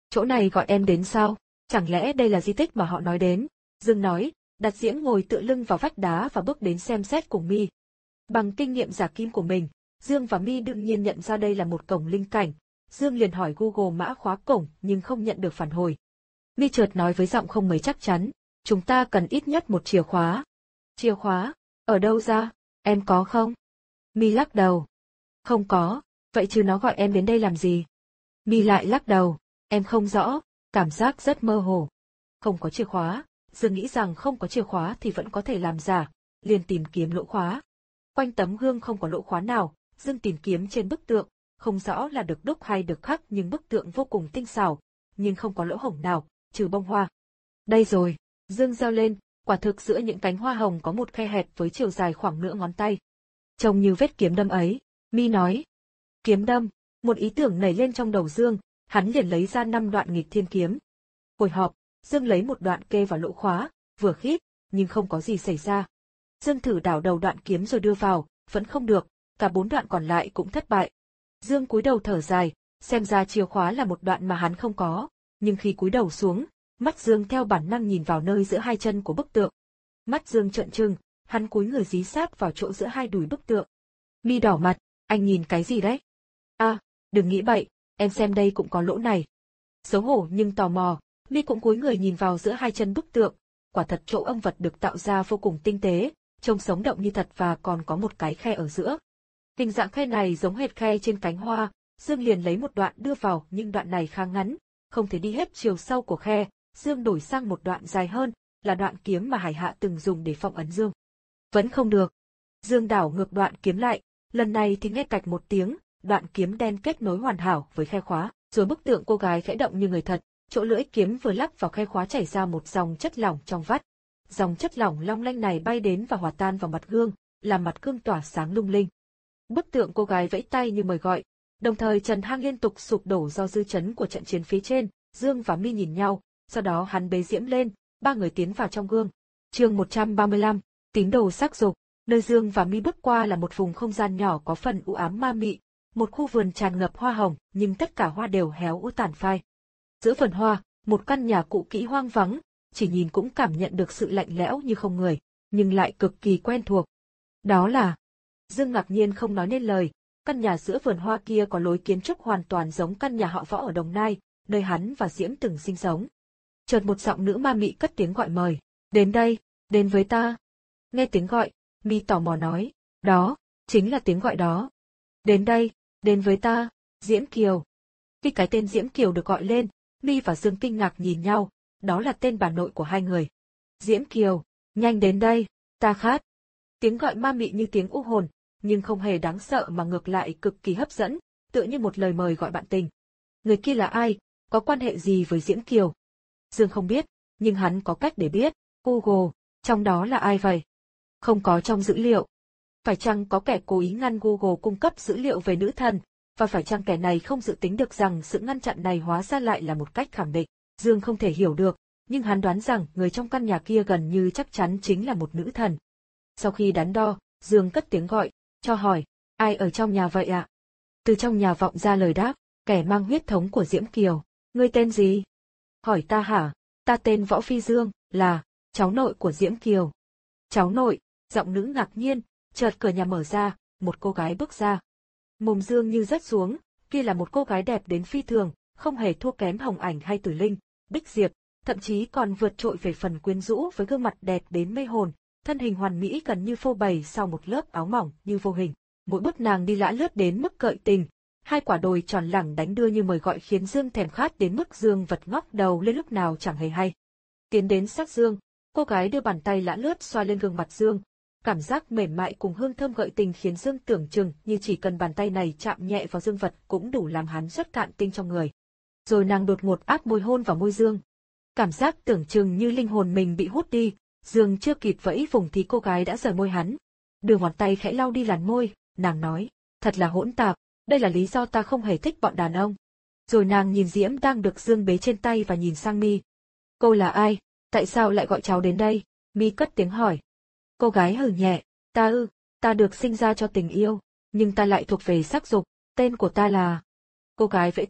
Chỗ này gọi em đến sao? Chẳng lẽ đây là di tích mà họ nói đến? Dương nói, đặt Diễm ngồi tựa lưng vào vách đá và bước đến xem xét cùng Mi. Bằng kinh nghiệm giả kim của mình, Dương và Mi đương nhiên nhận ra đây là một cổng linh cảnh. Dương liền hỏi Google mã khóa cổng nhưng không nhận được phản hồi. Mi chợt nói với giọng không mấy chắc chắn, chúng ta cần ít nhất một chìa khóa. Chìa khóa? Ở đâu ra? Em có không? Mi lắc đầu. Không có, vậy chứ nó gọi em đến đây làm gì? Mi lại lắc đầu, em không rõ, cảm giác rất mơ hồ. Không có chìa khóa, Dương nghĩ rằng không có chìa khóa thì vẫn có thể làm giả, liền tìm kiếm lỗ khóa. Quanh tấm gương không có lỗ khóa nào, Dương tìm kiếm trên bức tượng, không rõ là được đúc hay được khắc nhưng bức tượng vô cùng tinh xảo, nhưng không có lỗ hổng nào, trừ bông hoa. Đây rồi, Dương reo lên, quả thực giữa những cánh hoa hồng có một khe hẹp với chiều dài khoảng nửa ngón tay. Trông như vết kiếm đâm ấy, Mi nói. Kiếm đâm, một ý tưởng nảy lên trong đầu Dương, hắn liền lấy ra năm đoạn nghịch thiên kiếm. Hồi họp, Dương lấy một đoạn kê vào lỗ khóa, vừa khít, nhưng không có gì xảy ra. Dương thử đảo đầu đoạn kiếm rồi đưa vào, vẫn không được, cả bốn đoạn còn lại cũng thất bại. Dương cúi đầu thở dài, xem ra chìa khóa là một đoạn mà hắn không có, nhưng khi cúi đầu xuống, mắt Dương theo bản năng nhìn vào nơi giữa hai chân của bức tượng. Mắt Dương trợn trừng, hắn cúi người dí sát vào chỗ giữa hai đùi bức tượng. Mi đỏ mặt, anh nhìn cái gì đấy? À, đừng nghĩ bậy, em xem đây cũng có lỗ này. Xấu hổ nhưng tò mò, Mi cũng cúi người nhìn vào giữa hai chân bức tượng, quả thật chỗ âm vật được tạo ra vô cùng tinh tế, trông sống động như thật và còn có một cái khe ở giữa. Hình dạng khe này giống hệt khe trên cánh hoa, Dương liền lấy một đoạn đưa vào nhưng đoạn này khá ngắn, không thể đi hết chiều sâu của khe, Dương đổi sang một đoạn dài hơn, là đoạn kiếm mà Hải Hạ từng dùng để phong ấn Dương. Vẫn không được. Dương đảo ngược đoạn kiếm lại, lần này thì nghe cạch một tiếng, đoạn kiếm đen kết nối hoàn hảo với khe khóa, rồi bức tượng cô gái khẽ động như người thật, chỗ lưỡi kiếm vừa lắp vào khe khóa chảy ra một dòng chất lỏng trong vắt. Dòng chất lỏng long lanh này bay đến và hòa tan vào mặt gương, làm mặt gương tỏa sáng lung linh. Bức tượng cô gái vẫy tay như mời gọi, đồng thời trần hang liên tục sụp đổ do dư chấn của trận chiến phía trên. Dương và Mi nhìn nhau, sau đó hắn bế Diễm lên, ba người tiến vào trong gương. Chương một trăm ba mươi lăm, tín đồ sắc dục. Nơi Dương và Mi bước qua là một vùng không gian nhỏ có phần u ám ma mị, một khu vườn tràn ngập hoa hồng, nhưng tất cả hoa đều héo úa tàn phai. Giữa vườn hoa, một căn nhà cũ kỹ hoang vắng, chỉ nhìn cũng cảm nhận được sự lạnh lẽo như không người, nhưng lại cực kỳ quen thuộc. Đó là... Dương ngạc nhiên không nói nên lời, căn nhà giữa vườn hoa kia có lối kiến trúc hoàn toàn giống căn nhà họ Võ ở Đồng Nai, nơi hắn và Diễm từng sinh sống. Chợt một giọng nữ ma mị cất tiếng gọi mời, đến đây, đến với ta. Nghe tiếng gọi, Mi tò mò nói, đó, chính là tiếng gọi đó. Đến đây, đến với ta, Diễm Kiều. Khi cái tên Diễm Kiều được gọi lên, Mi và Dương kinh ngạc nhìn nhau, đó là tên bà nội của hai người. Diễm Kiều, nhanh đến đây, ta khát. Tiếng gọi ma mị như tiếng u hồn, nhưng không hề đáng sợ mà ngược lại cực kỳ hấp dẫn, tựa như một lời mời gọi bạn tình. Người kia là ai, có quan hệ gì với Diễm Kiều? Dương không biết, nhưng hắn có cách để biết. Google, trong đó là ai vậy? Không có trong dữ liệu. Phải chăng có kẻ cố ý ngăn Google cung cấp dữ liệu về nữ thần, và phải chăng kẻ này không dự tính được rằng sự ngăn chặn này hóa ra lại là một cách khẳng định? Dương không thể hiểu được, nhưng hắn đoán rằng người trong căn nhà kia gần như chắc chắn chính là một nữ thần. Sau khi đắn đo, Dương cất tiếng gọi, cho hỏi, ai ở trong nhà vậy ạ? Từ trong nhà vọng ra lời đáp, kẻ mang huyết thống của Diễm Kiều. Ngươi tên gì? Hỏi ta hả? Ta tên Võ Phi Dương, là cháu nội của Diễm Kiều. Cháu nội, giọng nữ ngạc nhiên, chợt cửa nhà mở ra, một cô gái bước ra. Mồm Dương như rớt xuống, kia là một cô gái đẹp đến phi thường, không hề thua kém Hồng Ảnh hay Tử Linh, Bích Diệp, thậm chí còn vượt trội về phần quyến rũ với gương mặt đẹp đến mê hồn, thân hình hoàn mỹ gần như phô bày sau một lớp áo mỏng như vô hình. Mỗi bước nàng đi lã lướt đến mức gợi tình, hai quả đồi tròn lẳng đánh đưa như mời gọi khiến Dương thèm khát đến mức Dương vật ngóc đầu lên lúc nào chẳng hề hay. Tiến đến sát Dương, cô gái đưa bàn tay lã lướt xoa lên gương mặt Dương. Cảm giác mềm mại cùng hương thơm gợi tình khiến Dương tưởng chừng như chỉ cần bàn tay này chạm nhẹ vào Dương vật cũng đủ làm hắn xuất cạn tinh trong người. Rồi nàng đột ngột áp môi hôn vào môi Dương. Cảm giác tưởng chừng như linh hồn mình bị hút đi, Dương chưa kịp vẫy vùng thì cô gái đã rời môi hắn. Đưa ngón tay khẽ lau đi làn môi, nàng nói, thật là hỗn tạp, đây là lý do ta không hề thích bọn đàn ông. Rồi nàng nhìn Diễm đang được Dương bế trên tay và nhìn sang Mi. Cô là ai? Tại sao lại gọi cháu đến đây? Mi cất tiếng hỏi. Cô gái hừ nhẹ, ta ư, ta được sinh ra cho tình yêu, nhưng ta lại thuộc về sắc dục, tên của ta là... Cô gái vẫy tay,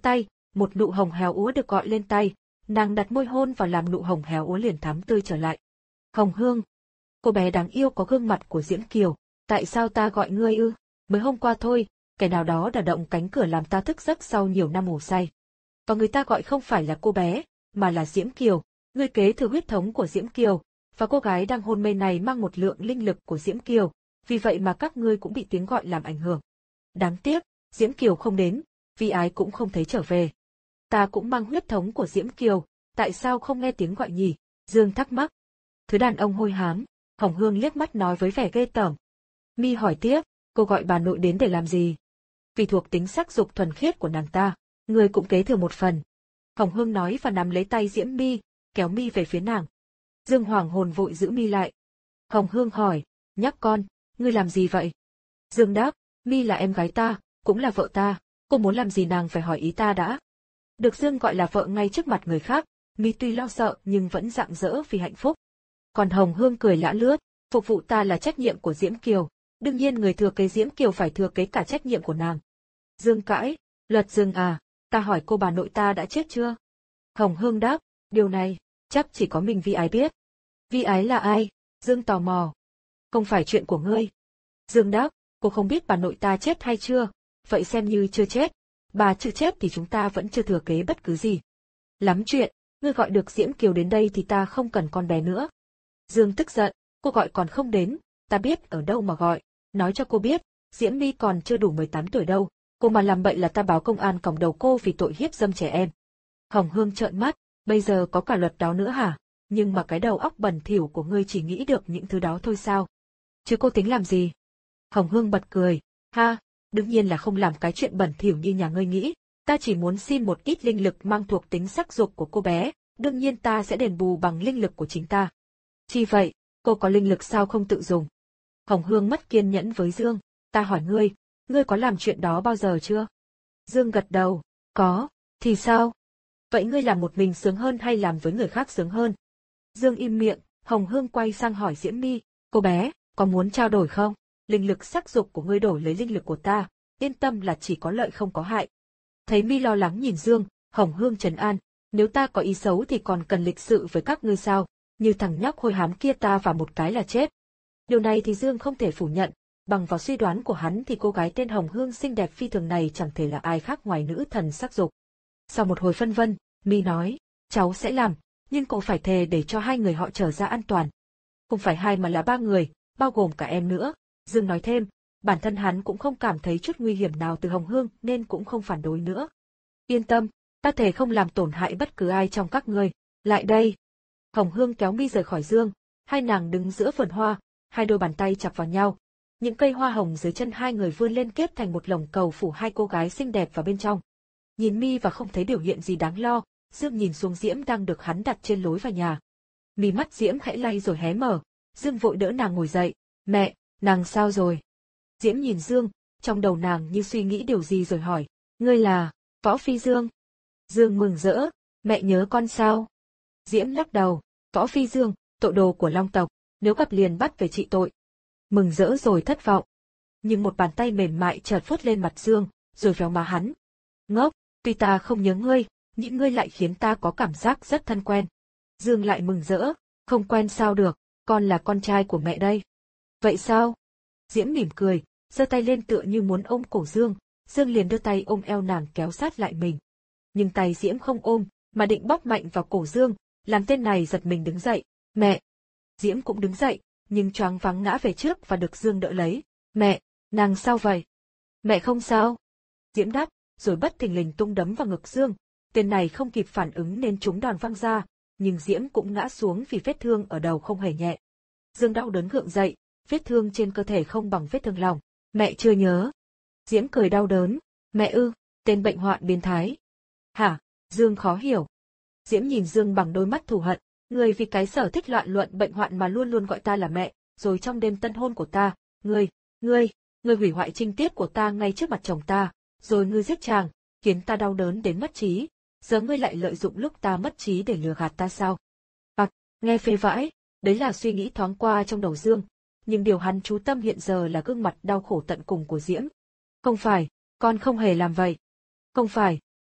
một nụ hồng héo úa được gọi lên tay, nàng đặt môi hôn vào làm nụ hồng héo úa liền thắm tươi trở lại. Hồng Hương, cô bé đáng yêu có gương mặt của Diễm Kiều, tại sao ta gọi ngươi ư? Mới hôm qua thôi, kẻ nào đó đã động cánh cửa làm ta thức giấc sau nhiều năm ngủ say. Và người ta gọi không phải là cô bé, mà là Diễm Kiều, ngươi kế thừa huyết thống của Diễm Kiều, và cô gái đang hôn mê này mang một lượng linh lực của Diễm Kiều, vì vậy mà các ngươi cũng bị tiếng gọi làm ảnh hưởng. Đáng tiếc, Diễm Kiều không đến, Vi Ái cũng không thấy trở về. Ta cũng mang huyết thống của Diễm Kiều, tại sao không nghe tiếng gọi nhỉ? Dương thắc mắc. Thứ đàn ông hôi hám, Hồng Hương liếc mắt nói với vẻ ghê tởm. Mi hỏi tiếp, cô gọi bà nội đến để làm gì? Vì thuộc tính sắc dục thuần khiết của nàng ta, người cũng kế thừa một phần. Hồng Hương nói và nắm lấy tay Diễm Mi, kéo Mi về phía nàng. Dương hoàng hồn vội giữ Mi lại. Hồng Hương hỏi, nhắc con, ngươi làm gì vậy? Dương đáp, Mi là em gái ta, cũng là vợ ta, cô muốn làm gì nàng phải hỏi ý ta đã. Được Dương gọi là vợ ngay trước mặt người khác, Mi tuy lo sợ nhưng vẫn rạng rỡ vì hạnh phúc. Còn Hồng Hương cười lã lướt, phục vụ ta là trách nhiệm của Diễm Kiều, đương nhiên người thừa kế Diễm Kiều phải thừa kế cả trách nhiệm của nàng. Dương cãi, Luật Dương à, ta hỏi cô bà nội ta đã chết chưa? Hồng Hương đáp, điều này, chắc chỉ có mình Vi Ái biết. Vi Ái là ai? Dương tò mò. Không phải chuyện của ngươi. Dương đáp, cô không biết bà nội ta chết hay chưa, vậy xem như chưa chết. Bà chưa chết thì chúng ta vẫn chưa thừa kế bất cứ gì. Lắm chuyện, ngươi gọi được Diễm Kiều đến đây thì ta không cần con bé nữa. Dương tức giận, cô gọi còn không đến, ta biết ở đâu mà gọi, nói cho cô biết, Diễm My còn chưa đủ mười tám tuổi đâu, cô mà làm bậy là ta báo công an còng đầu cô vì tội hiếp dâm trẻ em. Hồng Hương trợn mắt, bây giờ có cả luật đó nữa hả? Nhưng mà cái đầu óc bẩn thỉu của ngươi chỉ nghĩ được những thứ đó thôi sao? Chứ cô tính làm gì? Hồng Hương bật cười, ha, đương nhiên là không làm cái chuyện bẩn thỉu như nhà ngươi nghĩ, ta chỉ muốn xin một ít linh lực mang thuộc tính sắc dục của cô bé, đương nhiên ta sẽ đền bù bằng linh lực của chính ta. Chi vậy, cô có linh lực sao không tự dùng? Hồng Hương mất kiên nhẫn với Dương, ta hỏi ngươi, ngươi có làm chuyện đó bao giờ chưa? Dương gật đầu, có, thì sao? Vậy ngươi làm một mình sướng hơn hay làm với người khác sướng hơn? Dương im miệng, Hồng Hương quay sang hỏi Diễm My, cô bé, có muốn trao đổi không? Linh lực sắc dục của ngươi đổi lấy linh lực của ta, yên tâm là chỉ có lợi không có hại. Thấy My lo lắng nhìn Dương, Hồng Hương trấn an, nếu ta có ý xấu thì còn cần lịch sự với các ngươi sao, như thằng nhóc hôi hám kia ta vào một cái là chết. Điều này thì Dương không thể phủ nhận, bằng vào suy đoán của hắn thì cô gái tên Hồng Hương xinh đẹp phi thường này chẳng thể là ai khác ngoài nữ thần sắc dục. Sau một hồi phân vân, My nói, cháu sẽ làm, nhưng cậu phải thề để cho hai người họ trở ra an toàn. Không phải hai mà là ba người, bao gồm cả em nữa. Dương nói thêm, bản thân hắn cũng không cảm thấy chút nguy hiểm nào từ Hồng Hương nên cũng không phản đối nữa. Yên tâm, ta thề không làm tổn hại bất cứ ai trong các ngươi. Lại đây. Hồng Hương kéo My rời khỏi Dương, hai nàng đứng giữa vườn hoa, hai đôi bàn tay chặp vào nhau. Những cây hoa hồng dưới chân hai người vươn lên kết thành một lồng cầu phủ hai cô gái xinh đẹp vào bên trong. Nhìn My và không thấy biểu hiện gì đáng lo, Dương nhìn xuống Diễm đang được hắn đặt trên lối vào nhà. Mí mắt Diễm khẽ lay rồi hé mở, Dương vội đỡ nàng ngồi dậy, mẹ, nàng sao rồi? Diễm nhìn Dương, trong đầu nàng như suy nghĩ điều gì rồi hỏi, ngươi là, Võ Phi Dương? Dương mừng rỡ, mẹ nhớ con sao? Diễm lắc đầu, Võ Phi Dương, tội đồ của Long tộc, nếu gặp liền bắt về trị tội. Mừng rỡ rồi thất vọng. Nhưng một bàn tay mềm mại chợt phớt lên mặt Dương, rồi véo má hắn. Ngốc, tuy ta không nhớ ngươi, nhưng ngươi lại khiến ta có cảm giác rất thân quen. Dương lại mừng rỡ, không quen sao được, con là con trai của mẹ đây. Vậy sao? Diễm mỉm cười, giơ tay lên tựa như muốn ôm cổ Dương, Dương liền đưa tay ôm eo nàng kéo sát lại mình. Nhưng tay Diễm không ôm, mà định bóp mạnh vào cổ Dương, làm tên này giật mình đứng dậy, mẹ. Diễm cũng đứng dậy, nhưng choáng váng ngã về trước và được Dương đỡ lấy. Mẹ, nàng sao vậy? Mẹ không sao. Diễm đáp, rồi bất thình lình tung đấm vào ngực Dương. Tên này không kịp phản ứng nên trúng đòn văng ra, nhưng Diễm cũng ngã xuống vì vết thương ở đầu không hề nhẹ. Dương đau đớn gượng dậy, vết thương trên cơ thể không bằng vết thương lòng. Mẹ chưa nhớ. Diễm cười đau đớn. Mẹ ư, tên bệnh hoạn biến thái. Hả? Dương khó hiểu. Diễm nhìn Dương bằng đôi mắt thù hận. Ngươi vì cái sở thích loạn luận bệnh hoạn mà luôn luôn gọi ta là mẹ, rồi trong đêm tân hôn của ta, ngươi, ngươi, ngươi hủy hoại trinh tiết của ta ngay trước mặt chồng ta, rồi ngươi giết chàng, khiến ta đau đớn đến mất trí. Giờ ngươi lại lợi dụng lúc ta mất trí để lừa gạt ta sao? Bạc, nghe phê vãi, đấy là suy nghĩ thoáng qua trong đầu Dương, nhưng điều hắn chú tâm hiện giờ là gương mặt đau khổ tận cùng của Diễm. Không phải, con không hề làm vậy. Không phải,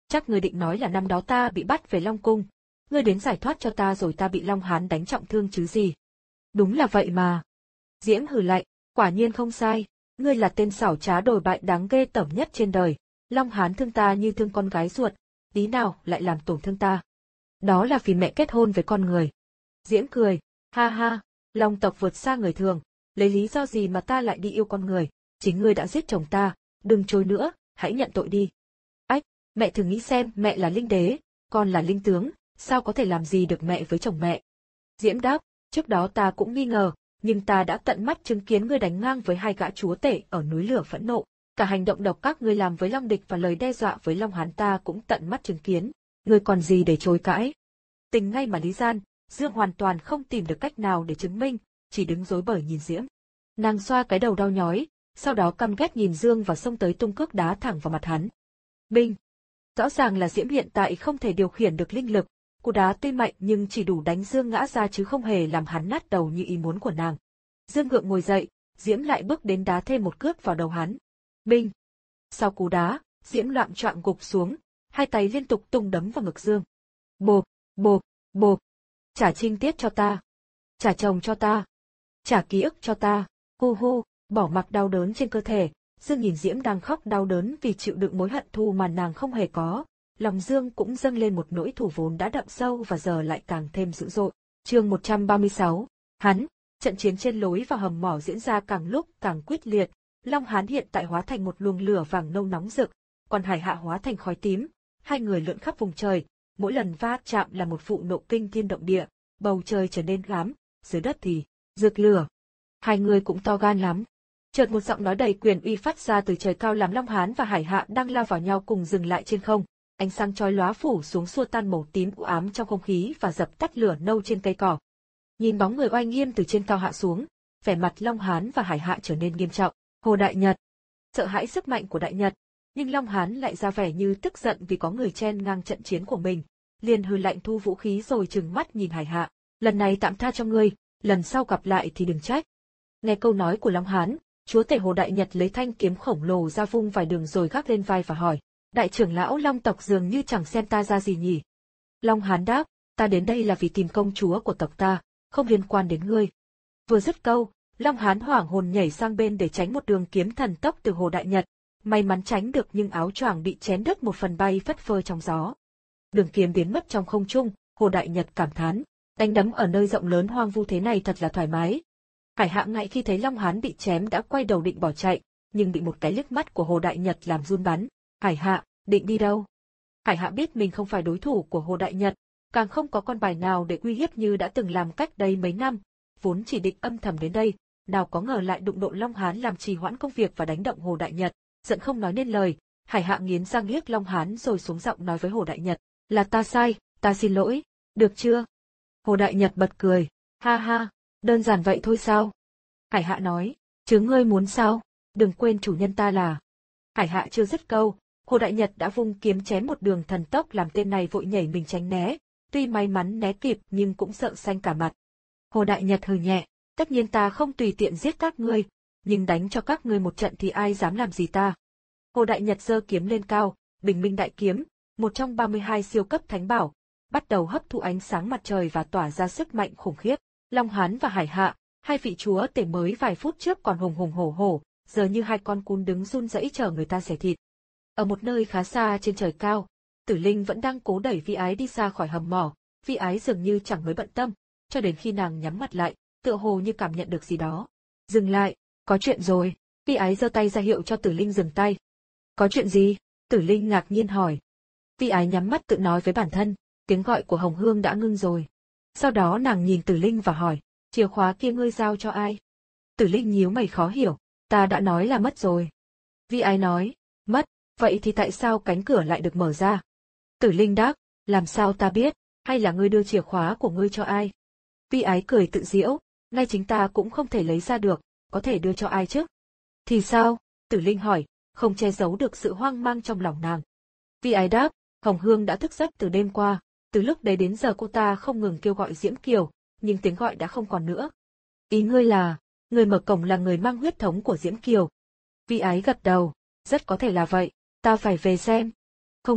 Chắc ngươi định nói là năm đó ta bị bắt về Long Cung. Ngươi đến giải thoát cho ta rồi ta bị Long Hán đánh trọng thương chứ gì. Đúng là vậy mà. Diễm hừ lạnh, quả nhiên không sai. Ngươi là tên xảo trá đồi bại đáng ghê tởm nhất trên đời. Long Hán thương ta như thương con gái ruột, tí nào lại làm tổn thương ta. Đó là vì mẹ kết hôn với con người. Diễm cười, ha ha, Long tộc vượt xa người thường, lấy lý do gì mà ta lại đi yêu con người, chính ngươi đã giết chồng ta, đừng chối nữa, hãy nhận tội đi. Ách, mẹ thử nghĩ xem, mẹ là linh đế, con là linh tướng, sao có thể làm gì được mẹ với chồng mẹ. Diễm đáp, trước đó ta cũng nghi ngờ, nhưng ta đã tận mắt chứng kiến ngươi đánh ngang với hai gã chúa tể ở núi lửa phẫn nộ. Cả hành động độc các ngươi làm với Long Địch và lời đe dọa với Long Hán ta cũng tận mắt chứng kiến, ngươi còn gì để chối cãi. Tình ngay mà lý gian, Dương hoàn toàn không tìm được cách nào để chứng minh, chỉ đứng rối bời nhìn Diễm. Nàng xoa cái đầu đau nhói, sau đó căm ghét nhìn Dương và xông tới tung cước đá thẳng vào mặt hắn. Binh! Rõ ràng là Diễm hiện tại không thể điều khiển được linh lực, cú đá tuy mạnh nhưng chỉ đủ đánh Dương ngã ra chứ không hề làm hắn nát đầu như ý muốn của nàng. Dương gượng ngồi dậy, Diễm lại bước đến đá thêm một cước vào đầu hắn. Binh! Sau cú đá, Diễm loạng choạng gục xuống, hai tay liên tục tung đấm vào ngực Dương. Bộp, bộp, bộp. Trả trinh tiết cho ta. Trả chồng cho ta. Trả ký ức cho ta. Hu hu, bỏ mặc đau đớn trên cơ thể, Dương nhìn Diễm đang khóc đau đớn vì chịu đựng mối hận thù mà nàng không hề có. Lòng Dương cũng dâng lên một nỗi thù vốn đã đậm sâu và giờ lại càng thêm dữ dội. Chương một trăm ba mươi sáu, hắn, trận chiến trên lối vào hầm mỏ diễn ra càng lúc càng quyết liệt. Long Hán hiện tại hóa thành một luồng lửa vàng nâu nóng rực, còn Hải Hạ hóa thành khói tím, hai người lượn khắp vùng trời, mỗi lần va chạm là một vụ nộ kinh thiên động địa, bầu trời trở nên ám, dưới đất thì rực lửa. Hai người cũng to gan lắm. Chợt một giọng nói đầy quyền uy phát ra từ trời cao làm Long Hán và Hải Hạ đang lao vào nhau cùng dừng lại trên không. Ánh sáng chói lóa phủ xuống xua tan màu tím u ám trong không khí và dập tắt lửa nâu trên cây cỏ. Nhìn bóng người oai nghiêm từ trên cao hạ xuống, vẻ mặt Long Hán và Hải Hạ trở nên nghiêm trọng. Hồ Đại Nhật sợ hãi sức mạnh của Đại Nhật, nhưng Long Hán lại ra vẻ như tức giận vì có người chen ngang trận chiến của mình, liền hừ lạnh thu vũ khí rồi trừng mắt nhìn Hải Hạ. Lần này tạm tha cho ngươi, lần sau gặp lại thì đừng trách. Nghe câu nói của Long Hán, chúa tể Hồ Đại Nhật lấy thanh kiếm khổng lồ ra vung vài đường rồi gác lên vai và hỏi, đại trưởng lão Long tộc dường như chẳng xem ta ra gì nhỉ. Long Hán đáp, ta đến đây là vì tìm công chúa của tộc ta, không liên quan đến ngươi. Vừa dứt câu, Long Hán hoảng hồn nhảy sang bên để tránh một đường kiếm thần tốc từ Hồ Đại Nhật, may mắn tránh được nhưng áo choàng bị chém đứt một phần bay phất phơ trong gió. Đường kiếm biến mất trong không trung, Hồ Đại Nhật cảm thán, đánh đấm ở nơi rộng lớn hoang vu thế này thật là thoải mái. Hải Hạ ngại khi thấy Long Hán bị chém đã quay đầu định bỏ chạy, nhưng bị một cái liếc mắt của Hồ Đại Nhật làm run bắn. Hải Hạ, định đi đâu? Hải Hạ biết mình không phải đối thủ của Hồ Đại Nhật, càng không có con bài nào để uy hiếp như đã từng làm cách đây mấy năm, vốn chỉ định âm thầm đến đây, nào có ngờ lại đụng độ Long Hán làm trì hoãn công việc và đánh động Hồ Đại Nhật, giận không nói nên lời. Hải Hạ nghiến răng liếc Long Hán rồi xuống giọng nói với Hồ Đại Nhật, là ta sai, ta xin lỗi, được chưa? Hồ Đại Nhật bật cười, ha ha, đơn giản vậy thôi sao? Hải Hạ nói, chứ ngươi muốn sao, đừng quên chủ nhân ta là. Hải Hạ chưa dứt câu, Hồ Đại Nhật đã vung kiếm chém một đường thần tốc làm tên này vội nhảy mình tránh né, tuy may mắn né kịp nhưng cũng sợ xanh cả mặt. Hồ Đại Nhật hừ nhẹ, tất nhiên ta không tùy tiện giết các ngươi, nhưng đánh cho các ngươi một trận thì ai dám làm gì ta. Hồ Đại Nhật giơ kiếm lên cao, Bình Minh Đại Kiếm, một trong ba mươi hai siêu cấp thánh bảo, bắt đầu hấp thụ ánh sáng mặt trời và tỏa ra sức mạnh khủng khiếp. Long Hán và Hải Hạ, hai vị chúa tể mới vài phút trước còn hùng hùng hổ hổ, giờ như hai con cún đứng run rẩy chờ người ta xẻ thịt. Ở một nơi khá xa trên trời cao, Tử Linh vẫn đang cố đẩy Vi Ái đi xa khỏi hầm mỏ. Vi Ái dường như chẳng mấy bận tâm, cho đến khi nàng nhắm mặt lại, tựa hồ như cảm nhận được gì đó. Dừng lại, có chuyện rồi. Vi Ái giơ tay ra hiệu cho Tử Linh dừng tay. Có chuyện gì? Tử Linh ngạc nhiên hỏi. Vi Ái nhắm mắt tự nói với bản thân, tiếng gọi của Hồng Hương đã ngưng rồi. Sau đó nàng nhìn Tử Linh và hỏi, chìa khóa kia ngươi giao cho ai? Tử Linh nhíu mày khó hiểu, ta đã nói là mất rồi. Vi Ái nói, mất, vậy thì tại sao cánh cửa lại được mở ra? Tử Linh đáp, làm sao ta biết, hay là ngươi đưa chìa khóa của ngươi cho ai? Vi Ái cười tự giễu, ngay chính ta cũng không thể lấy ra được, có thể đưa cho ai chứ? Thì sao? Tử Linh hỏi, không che giấu được sự hoang mang trong lòng nàng. Vi Ái đáp, Hồng Hương đã thức giấc từ đêm qua, từ lúc đấy đến giờ cô ta không ngừng kêu gọi Diễm Kiều, nhưng tiếng gọi đã không còn nữa. Ý ngươi là, người mở cổng là người mang huyết thống của Diễm Kiều. Vi Ái gật đầu, rất có thể là vậy, ta phải về xem. Không được,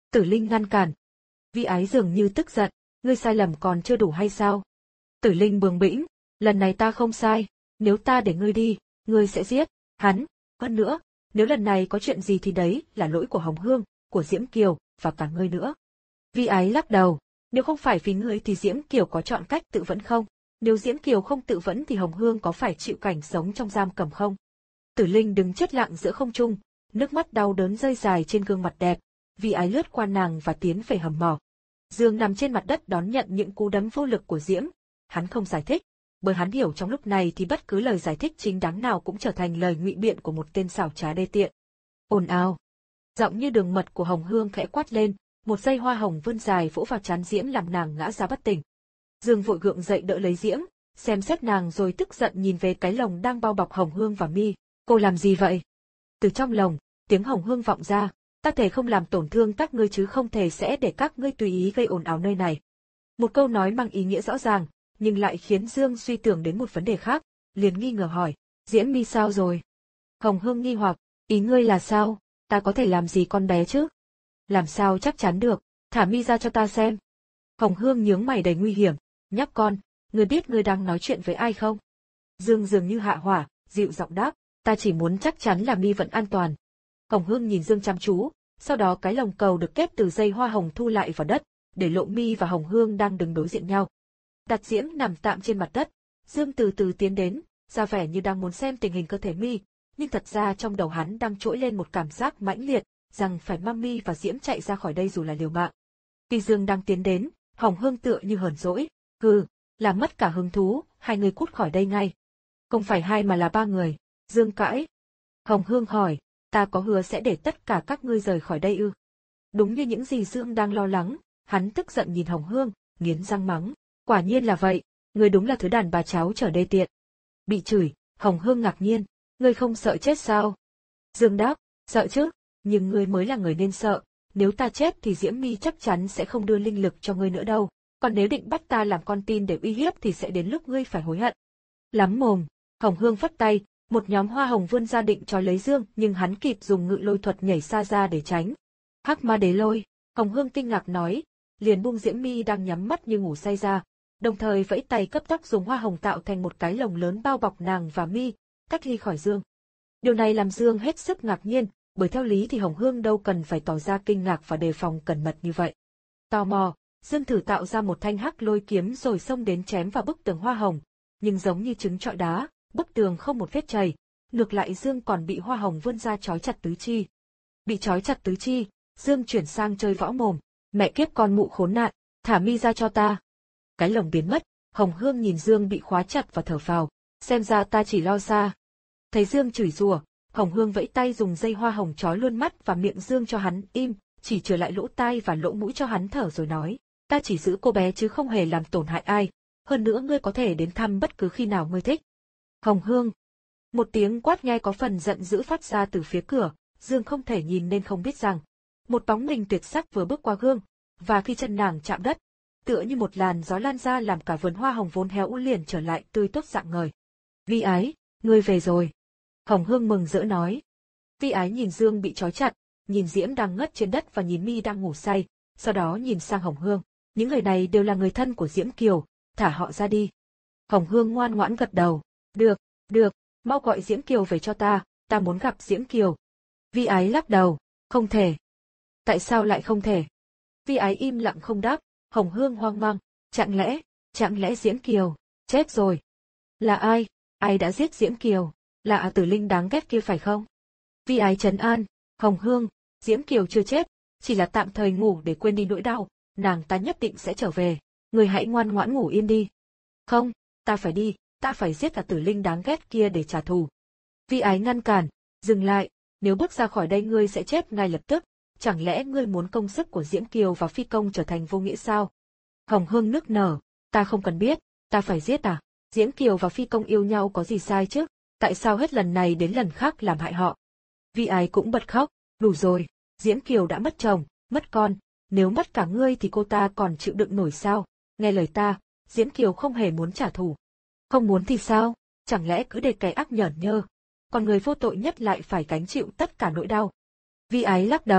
Tử Linh ngăn cản. Vi Ái dường như tức giận, ngươi sai lầm còn chưa đủ hay sao? Tử Linh bướng bĩnh, lần này ta không sai, nếu ta để ngươi đi, ngươi sẽ giết hắn. Hơn nữa, nếu lần này có chuyện gì thì đấy là lỗi của Hồng Hương, của Diễm Kiều, và cả ngươi nữa. Vi Ái lắc đầu, nếu không phải vì ngươi thì Diễm Kiều có chọn cách tự vẫn không? Nếu Diễm Kiều không tự vẫn thì Hồng Hương có phải chịu cảnh sống trong giam cầm không? Tử Linh đứng chết lặng giữa không trung, nước mắt đau đớn rơi dài trên gương mặt đẹp. Vi Ái lướt qua nàng và tiến về hầm mỏ. Dương nằm trên mặt đất đón nhận những cú đấm vô lực của Diễm. Hắn không giải thích, bởi hắn hiểu trong lúc này thì bất cứ lời giải thích chính đáng nào cũng trở thành lời ngụy biện của một tên xảo trá đê tiện. Ồn ào. Giọng như đường mật của Hồng Hương khẽ quát lên, một dây hoa hồng vươn dài vỗ vào trán Diễm làm nàng ngã ra bất tỉnh. Dương vội gượng dậy đỡ lấy Diễm, xem xét nàng rồi tức giận nhìn về cái lồng đang bao bọc Hồng Hương và Mi. Cô làm gì vậy? Từ trong lồng, tiếng Hồng Hương vọng ra, ta thể không làm tổn thương các ngươi chứ không thể sẽ để các ngươi tùy ý gây ồn ào nơi này. Một câu nói mang ý nghĩa rõ ràng, nhưng lại khiến Dương suy tưởng đến một vấn đề khác, liền nghi ngờ hỏi, Diễm Mi sao rồi? Hồng Hương nghi hoặc, ý ngươi là sao, ta có thể làm gì con bé chứ? Làm sao chắc chắn được, thả Mi ra cho ta xem. Hồng Hương nhướng mày đầy nguy hiểm, nhóc con, ngươi biết ngươi đang nói chuyện với ai không? Dương dường như hạ hỏa, dịu giọng đáp, ta chỉ muốn chắc chắn là Mi vẫn an toàn. Hồng Hương nhìn Dương chăm chú, sau đó cái lồng cầu được kép từ dây hoa hồng thu lại vào đất, để lộ Mi và Hồng Hương đang đứng đối diện nhau. Đặt Diễm nằm tạm trên mặt đất, Dương từ từ tiến đến, ra vẻ như đang muốn xem tình hình cơ thể Mi, nhưng thật ra trong đầu hắn đang trỗi lên một cảm giác mãnh liệt, rằng phải mang Mi và Diễm chạy ra khỏi đây dù là liều mạng. Khi Dương đang tiến đến, Hồng Hương tựa như hờn dỗi, hừ, làm mất cả hứng thú, hai người cút khỏi đây ngay. Không phải hai mà là ba người, Dương cãi. Hồng Hương hỏi, ta có hứa sẽ để tất cả các ngươi rời khỏi đây ư? Đúng như những gì Dương đang lo lắng, hắn tức giận nhìn Hồng Hương, nghiến răng mắng. Quả nhiên là vậy, ngươi đúng là thứ đàn bà cháu trở đê tiện. Bị chửi, Hồng Hương ngạc nhiên, ngươi không sợ chết sao? Dương đáp, sợ chứ, nhưng ngươi mới là người nên sợ, nếu ta chết thì Diễm Mi chắc chắn sẽ không đưa linh lực cho ngươi nữa đâu, còn nếu định bắt ta làm con tin để uy hiếp thì sẽ đến lúc ngươi phải hối hận. Lắm mồm, Hồng Hương phất tay, một nhóm hoa hồng vươn ra định trói lấy Dương, nhưng hắn kịp dùng ngự lôi thuật nhảy xa ra để tránh. Hắc ma đế lôi, Hồng Hương kinh ngạc nói, liền buông Diễm Mi đang nhắm mắt như ngủ say ra, đồng thời vẫy tay cấp tốc dùng hoa hồng tạo thành một cái lồng lớn bao bọc nàng và Mi, cách ly khỏi Dương. Điều này làm Dương hết sức ngạc nhiên, bởi theo lý thì Hồng Hương đâu cần phải tỏ ra kinh ngạc và đề phòng cẩn mật như vậy. Tò mò, Dương thử tạo ra một thanh hắc lôi kiếm rồi xông đến chém vào bức tường hoa hồng, nhưng giống như trứng trọi đá, bức tường không một vết chảy, ngược lại Dương còn bị hoa hồng vươn ra trói chặt tứ chi. Bị trói chặt tứ chi, Dương chuyển sang chơi võ mồm, mẹ kiếp con mụ khốn nạn, thả Mi ra cho ta. Cái lồng biến mất, Hồng Hương nhìn Dương bị khóa chặt và thở phào, xem ra ta chỉ lo xa. Thấy Dương chửi rủa, Hồng Hương vẫy tay dùng dây hoa hồng trói luôn mắt và miệng Dương cho hắn im, chỉ trở lại lỗ tai và lỗ mũi cho hắn thở rồi nói, ta chỉ giữ cô bé chứ không hề làm tổn hại ai, hơn nữa ngươi có thể đến thăm bất cứ khi nào ngươi thích. Hồng Hương. Một tiếng quát nghe có phần giận dữ phát ra từ phía cửa, Dương không thể nhìn nên không biết rằng, một bóng hình tuyệt sắc vừa bước qua gương, và khi chân nàng chạm đất, tựa như một làn gió lan ra làm cả vườn hoa hồng vốn héo úa liền trở lại tươi tốt rạng ngời. Vi Ái, ngươi về rồi. Hồng Hương mừng rỡ nói. Vi Ái nhìn Dương bị trói chặt, nhìn Diễm đang ngất trên đất và nhìn Mi đang ngủ say, sau đó nhìn sang Hồng Hương. Những người này đều là người thân của Diễm Kiều, thả họ ra đi. Hồng Hương ngoan ngoãn gật đầu. Được, được, mau gọi Diễm Kiều về cho ta, ta muốn gặp Diễm Kiều. Vi Ái lắc đầu, không thể. Tại sao lại không thể? Vi Ái im lặng không đáp. Hồng Hương hoang mang, chẳng lẽ, chẳng lẽ Diễm Kiều, chết rồi? Là ai? Ai đã giết Diễm Kiều? Là Tử Linh đáng ghét kia phải không? Vi Ái trấn an, Hồng Hương, Diễm Kiều chưa chết, chỉ là tạm thời ngủ để quên đi nỗi đau, nàng ta nhất định sẽ trở về, người hãy ngoan ngoãn ngủ yên đi. Không, ta phải đi, ta phải giết cả Tử Linh đáng ghét kia để trả thù. Vi Ái ngăn cản, dừng lại, nếu bước ra khỏi đây ngươi sẽ chết ngay lập tức. Chẳng lẽ ngươi muốn công sức của Diễm Kiều và Phi Công trở thành vô nghĩa sao? Hồng Hương nức nở, ta không cần biết, ta phải giết à? Diễm Kiều và Phi Công yêu nhau có gì sai chứ? Tại sao hết lần này đến lần khác làm hại họ? Vi Ái cũng bật khóc, đủ rồi, Diễm Kiều đã mất chồng, mất con, nếu mất cả ngươi thì cô ta còn chịu đựng nổi sao? Nghe lời ta, Diễm Kiều không hề muốn trả thù. Không muốn thì sao? Chẳng lẽ cứ để kẻ ác nhởn nhơ, còn người vô tội nhất lại phải gánh chịu tất cả nỗi đau? Vi Ái lắc đầu.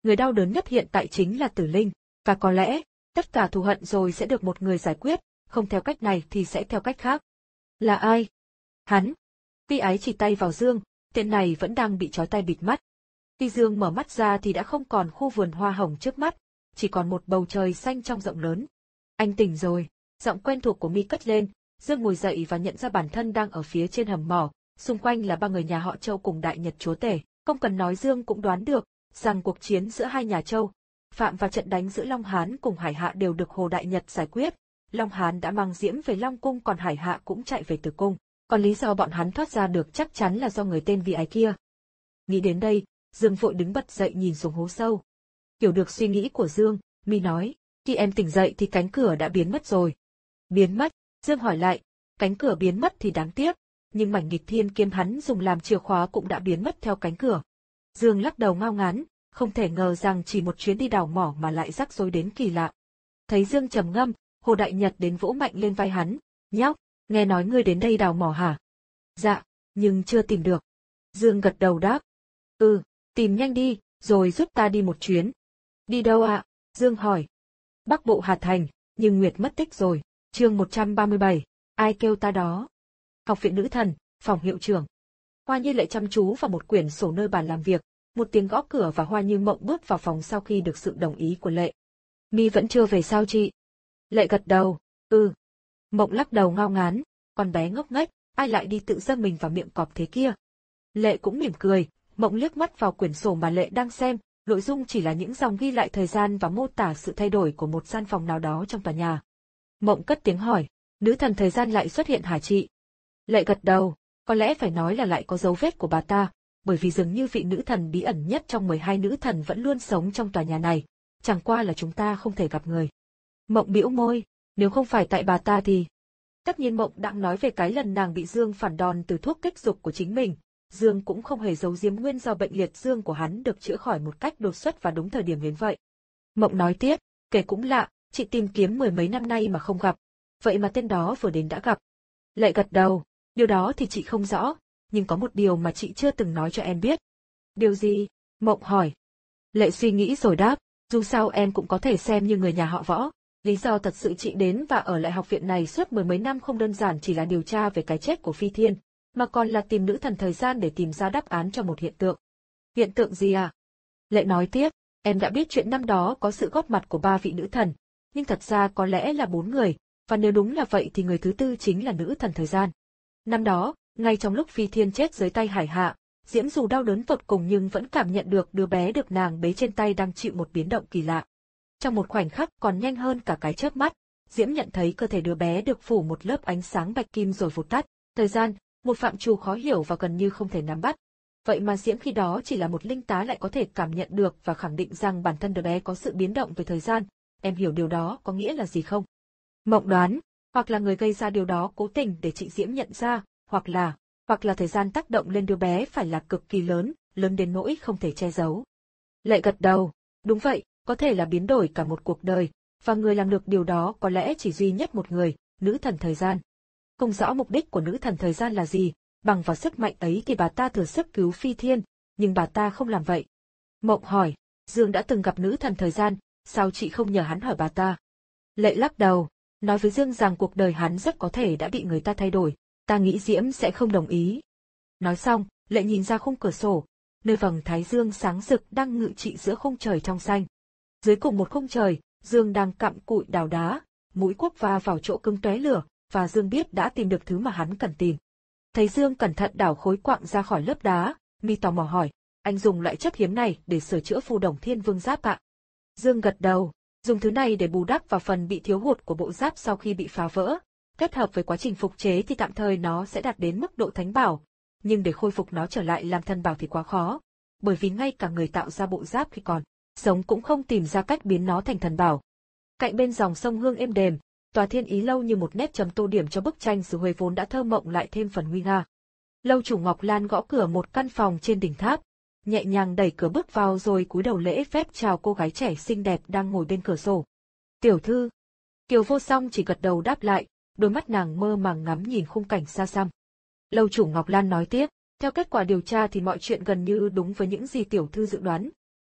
Người đau đớn nhất hiện tại chính là Tử Linh, và có lẽ, tất cả thù hận rồi sẽ được một người giải quyết, không theo cách này thì sẽ theo cách khác. Là ai? Hắn. Vi Ái chỉ tay vào Dương, tên này vẫn đang bị trói tay bịt mắt. Khi Dương mở mắt ra thì đã không còn khu vườn hoa hồng trước mắt, chỉ còn một bầu trời xanh trong rộng lớn. Anh tỉnh rồi, giọng quen thuộc của Mi cất lên, Dương ngồi dậy và nhận ra bản thân đang ở phía trên hầm mỏ, xung quanh là ba người nhà họ Châu cùng Đại Nhật chúa tể. Không cần nói Dương cũng đoán được, rằng cuộc chiến giữa hai nhà Châu, Phạm và trận đánh giữa Long Hán cùng Hải Hạ đều được Hồ Đại Nhật giải quyết. Long Hán đã mang Diễm về Long Cung còn Hải Hạ cũng chạy về Tử Cung, còn lý do bọn hắn thoát ra được chắc chắn là do người tên Vi Ái kia. Nghĩ đến đây, Dương vội đứng bật dậy nhìn xuống hố sâu. Hiểu được suy nghĩ của Dương, Mi nói, khi em tỉnh dậy thì cánh cửa đã biến mất rồi. Biến mất? Dương hỏi lại, cánh cửa biến mất thì đáng tiếc, nhưng mảnh nghịch thiên kiếm hắn dùng làm chìa khóa cũng đã biến mất theo cánh cửa. Dương lắc đầu ngao ngán, không thể ngờ rằng chỉ một chuyến đi đào mỏ mà lại rắc rối đến kỳ lạ. Thấy Dương trầm ngâm, Hồ Đại Nhật đến vỗ mạnh lên vai hắn, nhóc, nghe nói ngươi đến đây đào mỏ hả? Dạ, nhưng chưa tìm được. Dương gật đầu đáp. Ừ, tìm nhanh đi, rồi giúp ta đi một chuyến. Đi đâu ạ? Dương hỏi. Bắc Bộ Hà Thành, nhưng Nguyệt mất tích rồi. Chương một trăm ba mươi bảy, ai kêu ta đó? Học viện Nữ Thần, phòng hiệu trưởng. Hoa Như Lệ chăm chú vào một quyển sổ nơi bàn làm việc, một tiếng gõ cửa và Hoa Như Mộng bước vào phòng sau khi được sự đồng ý của Lệ. Mi vẫn chưa về sao chị? Lệ gật đầu, ừ. Mộng lắc đầu ngao ngán, con bé ngốc nghếch, ai lại đi tự dâng mình vào miệng cọp thế kia? Lệ cũng mỉm cười, Mộng liếc mắt vào quyển sổ mà Lệ đang xem, nội dung chỉ là những dòng ghi lại thời gian và mô tả sự thay đổi của một gian phòng nào đó trong tòa nhà. Mộng cất tiếng hỏi, nữ thần thời gian lại xuất hiện hả chị? Lệ gật đầu, có lẽ phải nói là lại có dấu vết của bà ta, bởi vì dường như vị nữ thần bí ẩn nhất trong mười hai nữ thần vẫn luôn sống trong tòa nhà này, chẳng qua là chúng ta không thể gặp người. Mộng bĩu môi, nếu không phải tại bà ta thì... Tất nhiên Mộng đang nói về cái lần nàng bị Dương phản đòn từ thuốc kích dục của chính mình, Dương cũng không hề giấu giếm nguyên do bệnh liệt dương của hắn được chữa khỏi một cách đột xuất và đúng thời điểm đến vậy. Mộng nói tiếp, kể cũng lạ, chị tìm kiếm mười mấy năm nay mà không gặp, vậy mà tên đó vừa đến đã gặp. Lệ gật đầu, điều đó thì chị không rõ, nhưng có một điều mà chị chưa từng nói cho em biết. Điều gì? Mộng hỏi. Lệ suy nghĩ rồi đáp, dù sao em cũng có thể xem như người nhà họ Võ. Lý do thật sự chị đến và ở lại học viện này suốt mười mấy năm không đơn giản chỉ là điều tra về cái chết của Phi Thiên, mà còn là tìm nữ thần thời gian để tìm ra đáp án cho một hiện tượng. Hiện tượng gì à? Lệ nói tiếp, em đã biết chuyện năm đó có sự góp mặt của ba vị nữ thần, nhưng thật ra có lẽ là bốn người, và nếu đúng là vậy thì người thứ tư chính là nữ thần thời gian. Năm đó, ngay trong lúc Phi Thiên chết dưới tay Hải Hạ, Diễm dù đau đớn tột cùng nhưng vẫn cảm nhận được đứa bé được nàng bế trên tay đang chịu một biến động kỳ lạ. Trong một khoảnh khắc còn nhanh hơn cả cái chớp mắt, Diễm nhận thấy cơ thể đứa bé được phủ một lớp ánh sáng bạch kim rồi vụt tắt. Thời gian, một phạm trù khó hiểu và gần như không thể nắm bắt. Vậy mà Diễm khi đó chỉ là một linh tá lại có thể cảm nhận được và khẳng định rằng bản thân đứa bé có sự biến động về thời gian. Em hiểu điều đó có nghĩa là gì không? Mộng đoán, hoặc là người gây ra điều đó cố tình để chị Diễm nhận ra, hoặc là, hoặc là thời gian tác động lên đứa bé phải là cực kỳ lớn, lớn đến nỗi không thể che giấu. Lệ gật đầu, đúng vậy, có thể là biến đổi cả một cuộc đời, và người làm được điều đó có lẽ chỉ duy nhất một người, nữ thần thời gian. Không rõ mục đích của nữ thần thời gian là gì, bằng vào sức mạnh ấy thì bà ta thừa sức cứu Phi Thiên, nhưng bà ta không làm vậy. Mộng hỏi, Dương đã từng gặp nữ thần thời gian, sao chị không nhờ hắn hỏi bà ta? Lệ lắc đầu, nói với Dương rằng cuộc đời hắn rất có thể đã bị người ta thay đổi, ta nghĩ Diễm sẽ không đồng ý. Nói xong, Lệ nhìn ra khung cửa sổ, nơi vầng thái dương sáng rực đang ngự trị giữa khung trời trong xanh. Dưới cùng một khung trời, Dương đang cặm cụi đào đá, mũi cuốc va vào chỗ cứng tóe lửa, và Dương biết đã tìm được thứ mà hắn cần tìm. Thấy Dương cẩn thận đảo khối quặng ra khỏi lớp đá, Mi tò mò hỏi, anh dùng loại chất hiếm này để sửa chữa phù đồng thiên vương giáp ạ? Dương gật đầu, dùng thứ này để bù đắp vào phần bị thiếu hụt của bộ giáp sau khi bị phá vỡ. Kết hợp với quá trình phục chế thì tạm thời nó sẽ đạt đến mức độ thánh bảo, nhưng để khôi phục nó trở lại làm thần bảo thì quá khó, bởi vì ngay cả người tạo ra bộ giáp khi còn sống cũng không tìm ra cách biến nó thành thần bảo. Cạnh bên dòng sông Hương êm đềm, tòa Thiên Ý lâu như một nét chấm tô điểm cho bức tranh xứ Huế vốn đã thơ mộng lại thêm phần nguy nga. Lâu chủ Ngọc Lan gõ cửa một căn phòng trên đỉnh tháp, nhẹ nhàng đẩy cửa bước vào rồi cúi đầu lễ phép chào cô gái trẻ xinh đẹp đang ngồi bên cửa sổ. Tiểu thư. Kiều Vô Song chỉ gật đầu đáp lại, đôi mắt nàng mơ màng ngắm nhìn khung cảnh xa xăm. Lâu chủ Ngọc Lan nói tiếp, theo kết quả điều tra thì mọi chuyện gần như đúng với những gì tiểu thư dự đoán.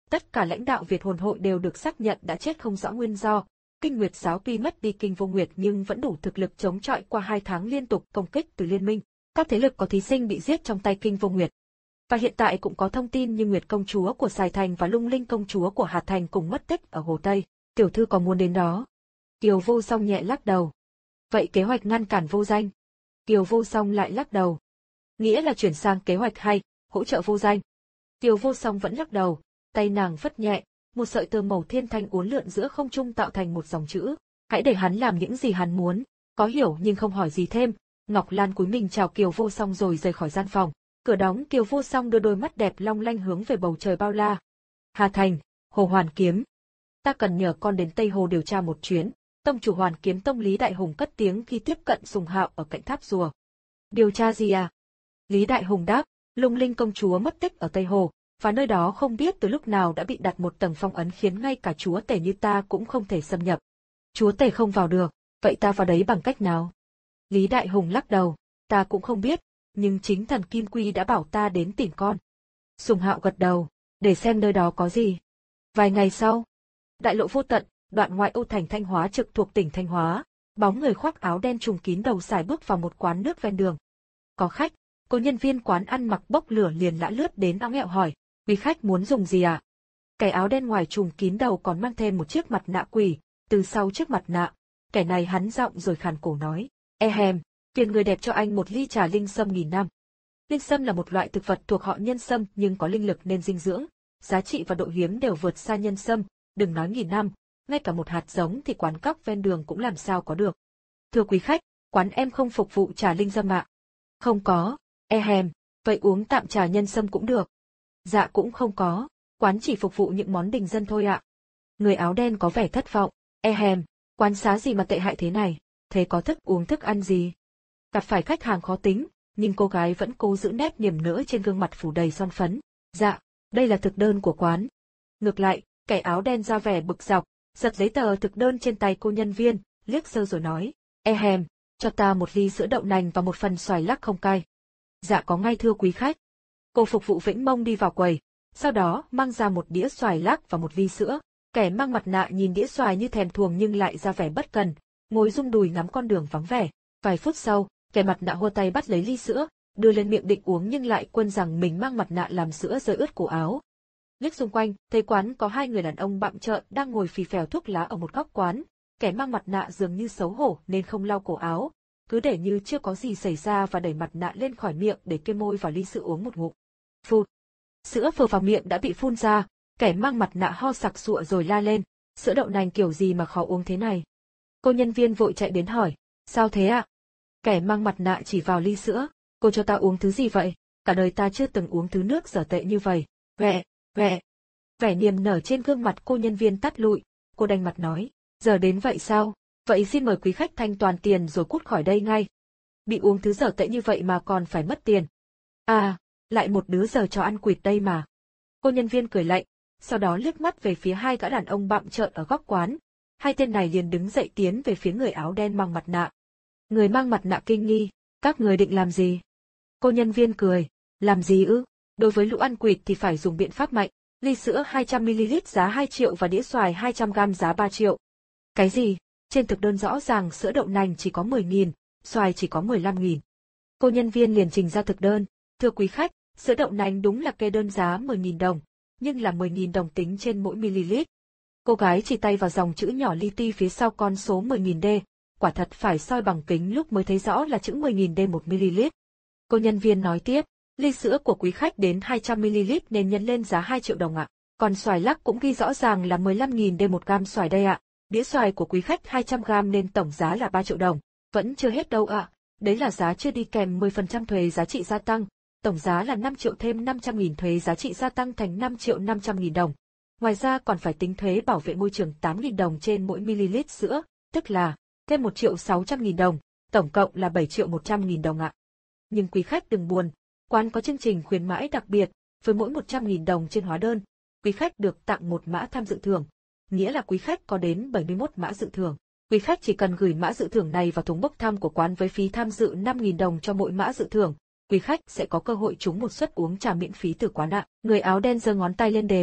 Tất cả lãnh đạo Việt Hồn hội đều được xác nhận đã chết không rõ nguyên do. Kinh Nguyệt giáo tuy mất đi Kinh Vô Nguyệt nhưng vẫn đủ thực lực chống chọi qua hai tháng liên tục công kích từ liên minh. Các thế lực có thí sinh bị giết trong tay Kinh Vô Nguyệt. Và hiện tại cũng có thông tin như Nguyệt công chúa của Sài Thành và Lung Linh công chúa của Hà Thành cùng mất tích ở Hồ Tây. Tiểu thư có muốn đến đó? Kiều Vô Song nhẹ lắc đầu. Vậy kế hoạch ngăn cản Vô Danh? Kiều Vô Song lại lắc đầu. Nghĩa là chuyển sang kế hoạch hay, hỗ trợ Vô Danh. Kiều Vô Song vẫn lắc đầu, tay nàng phất nhẹ, một sợi tơ màu thiên thanh uốn lượn giữa không trung tạo thành một dòng chữ. Hãy để hắn làm những gì hắn muốn. Có hiểu nhưng không hỏi gì thêm. Ngọc Lan cúi mình chào Kiều Vô Song rồi rời khỏi gian phòng. Cửa đóng, Kiều Vô Song đưa đôi mắt đẹp long lanh hướng về bầu trời bao la. Hà Thành, Hồ Hoàn Kiếm. Ta cần nhờ con đến Tây Hồ điều tra một chuyến. Tông chủ Hoàn Kiếm Tông Lý Đại Hùng cất tiếng khi tiếp cận Sùng Hạo ở cạnh tháp rùa. Điều tra gì à? Lý Đại Hùng đáp, Lung Linh công chúa mất tích ở Tây Hồ, và nơi đó không biết từ lúc nào đã bị đặt một tầng phong ấn khiến ngay cả chúa tể như ta cũng không thể xâm nhập. Chúa tể không vào được, vậy ta vào đấy bằng cách nào? Lý Đại Hùng lắc đầu, ta cũng không biết, nhưng chính thần Kim Quy đã bảo ta đến tìm con. Sùng Hạo gật đầu, để xem nơi đó có gì. Vài ngày sau, đại lộ vô tận, đoạn ngoại ô thành Thanh Hóa trực thuộc tỉnh Thanh Hóa, bóng người khoác áo đen trùm kín đầu sải bước vào một quán nước ven đường. Có khách, cô nhân viên quán ăn mặc bốc lửa liền lã lướt đến óng ẹo hỏi, quý khách muốn dùng gì ạ? À? Kẻ áo đen ngoài trùm kín đầu còn mang thêm một chiếc mặt nạ quỷ, từ sau chiếc mặt nạ, kẻ này hắn giọng rồi khàn cổ nói, e hèm, phiền người đẹp cho anh một ly trà linh sâm nghìn năm. Linh sâm là một loại thực vật thuộc họ nhân sâm nhưng có linh lực nên dinh dưỡng, giá trị và độ hiếm đều vượt xa nhân sâm, đừng nói nghìn năm, ngay cả một hạt giống thì quán cóc ven đường cũng làm sao có được. Thưa quý khách, quán em không phục vụ trà linh sâm ạ. Không có, e hèm, vậy uống tạm trà nhân sâm cũng được. Dạ cũng không có, quán chỉ phục vụ những món đình dân thôi ạ. Người áo đen có vẻ thất vọng, e hèm, quán xá gì mà tệ hại thế này, thế có thức uống thức ăn gì? Gặp phải khách hàng khó tính, nhưng cô gái vẫn cố giữ nét niềm nở trên gương mặt phủ đầy son phấn. Dạ, đây là thực đơn của quán. Ngược lại, kẻ áo đen ra vẻ bực dọc, giật giấy tờ thực đơn trên tay cô nhân viên, liếc sơ rồi nói, e hèm, cho ta một ly sữa đậu nành và một phần xoài lắc không cay. Dạ có ngay thưa quý khách. Cô phục vụ vĩnh mông đi vào quầy, sau đó mang ra một đĩa xoài lắc và một ly sữa. Kẻ mang mặt nạ nhìn đĩa xoài như thèm thuồng nhưng lại ra vẻ bất cần, ngồi rung đùi ngắm con đường vắng vẻ. Vài phút sau, kẻ mặt nạ hua tay bắt lấy ly sữa, đưa lên miệng định uống nhưng lại quên rằng mình mang mặt nạ làm sữa rơi ướt cổ áo. Liếc xung quanh, thấy quán có hai người đàn ông bặm trợn đang ngồi phì phèo thuốc lá ở một góc quán. Kẻ mang mặt nạ dường như xấu hổ nên không lau cổ áo, cứ để như chưa có gì xảy ra và đẩy mặt nạ lên khỏi miệng để kê môi vào ly sữa uống một ngụm. Phụt! Sữa vừa vào miệng đã bị phun ra, kẻ mang mặt nạ ho sặc sụa rồi la lên, sữa đậu nành kiểu gì mà khó uống thế này. Cô nhân viên vội chạy đến hỏi, sao thế ạ? À? Kẻ mang mặt nạ chỉ vào ly sữa, cô cho ta uống thứ gì vậy? Cả đời ta chưa từng uống thứ nước dở tệ như vậy. Vẹ, vẹ. Vẻ niềm nở trên gương mặt cô nhân viên tắt lụi, cô đanh mặt nói, giờ đến vậy sao? Vậy xin mời quý khách thanh toàn tiền rồi cút khỏi đây ngay. Bị uống thứ dở tệ như vậy mà còn phải mất tiền. À, lại một đứa giờ cho ăn quỵt đây mà. Cô nhân viên cười lạnh, sau đó liếc mắt về phía hai gã đàn ông bặm trợn ở góc quán. Hai tên này liền đứng dậy tiến về phía người áo đen mang mặt nạ. Người mang mặt nạ kinh nghi, các người định làm gì? Cô nhân viên cười, làm gì ư? Đối với lũ ăn quỵt thì phải dùng biện pháp mạnh. Ly sữa hai trăm mi li lít giá hai triệu và đĩa xoài hai trăm gam giá ba triệu. Cái gì? Trên thực đơn rõ ràng sữa đậu nành chỉ có mười nghìn, xoài chỉ có mười lăm nghìn. Cô nhân viên liền trình ra thực đơn, thưa quý khách, sữa đậu nành đúng là kê đơn giá mười nghìn đồng, nhưng là mười nghìn đồng tính trên mỗi ml. Cô gái chỉ tay vào dòng chữ nhỏ li ti phía sau con số mười nghìn D, quả thật phải soi bằng kính lúc mới thấy rõ là chữ mười nghìn D một ml. Cô nhân viên nói tiếp, ly sữa của quý khách đến hai trăm mi li lít nên nhân lên giá hai triệu đồng ạ. Còn xoài lắc cũng ghi rõ ràng là mười lăm nghìn D một gam xoài đây ạ. Đĩa xoài của quý khách hai trăm gam nên tổng giá là ba triệu đồng. Vẫn chưa hết đâu ạ. Đấy là giá chưa đi kèm mười phần trăm thuế giá trị gia tăng. Tổng giá là năm triệu thêm năm trăm nghìn thuế giá trị gia tăng thành năm triệu năm trăm nghìn đồng. Ngoài ra còn phải tính thuế bảo vệ môi trường tám nghìn đồng trên mỗi ml sữa, tức là thêm một triệu sáu trăm nghìn đồng, tổng cộng là bảy triệu một trăm nghìn đồng ạ. Nhưng quý khách đừng buồn, quán có chương trình khuyến mãi đặc biệt, với mỗi một trăm nghìn đồng trên hóa đơn, quý khách được tặng một mã tham dự thưởng, nghĩa là quý khách có đến bảy mươi mốt mã dự thưởng. Quý khách chỉ cần gửi mã dự thưởng này vào thùng bốc thăm của quán với phí tham dự năm nghìn đồng cho mỗi mã dự thưởng, quý khách sẽ có cơ hội trúng một suất uống trà miễn phí từ quán ạ. Người áo đen giơ ngón tay lên đếm,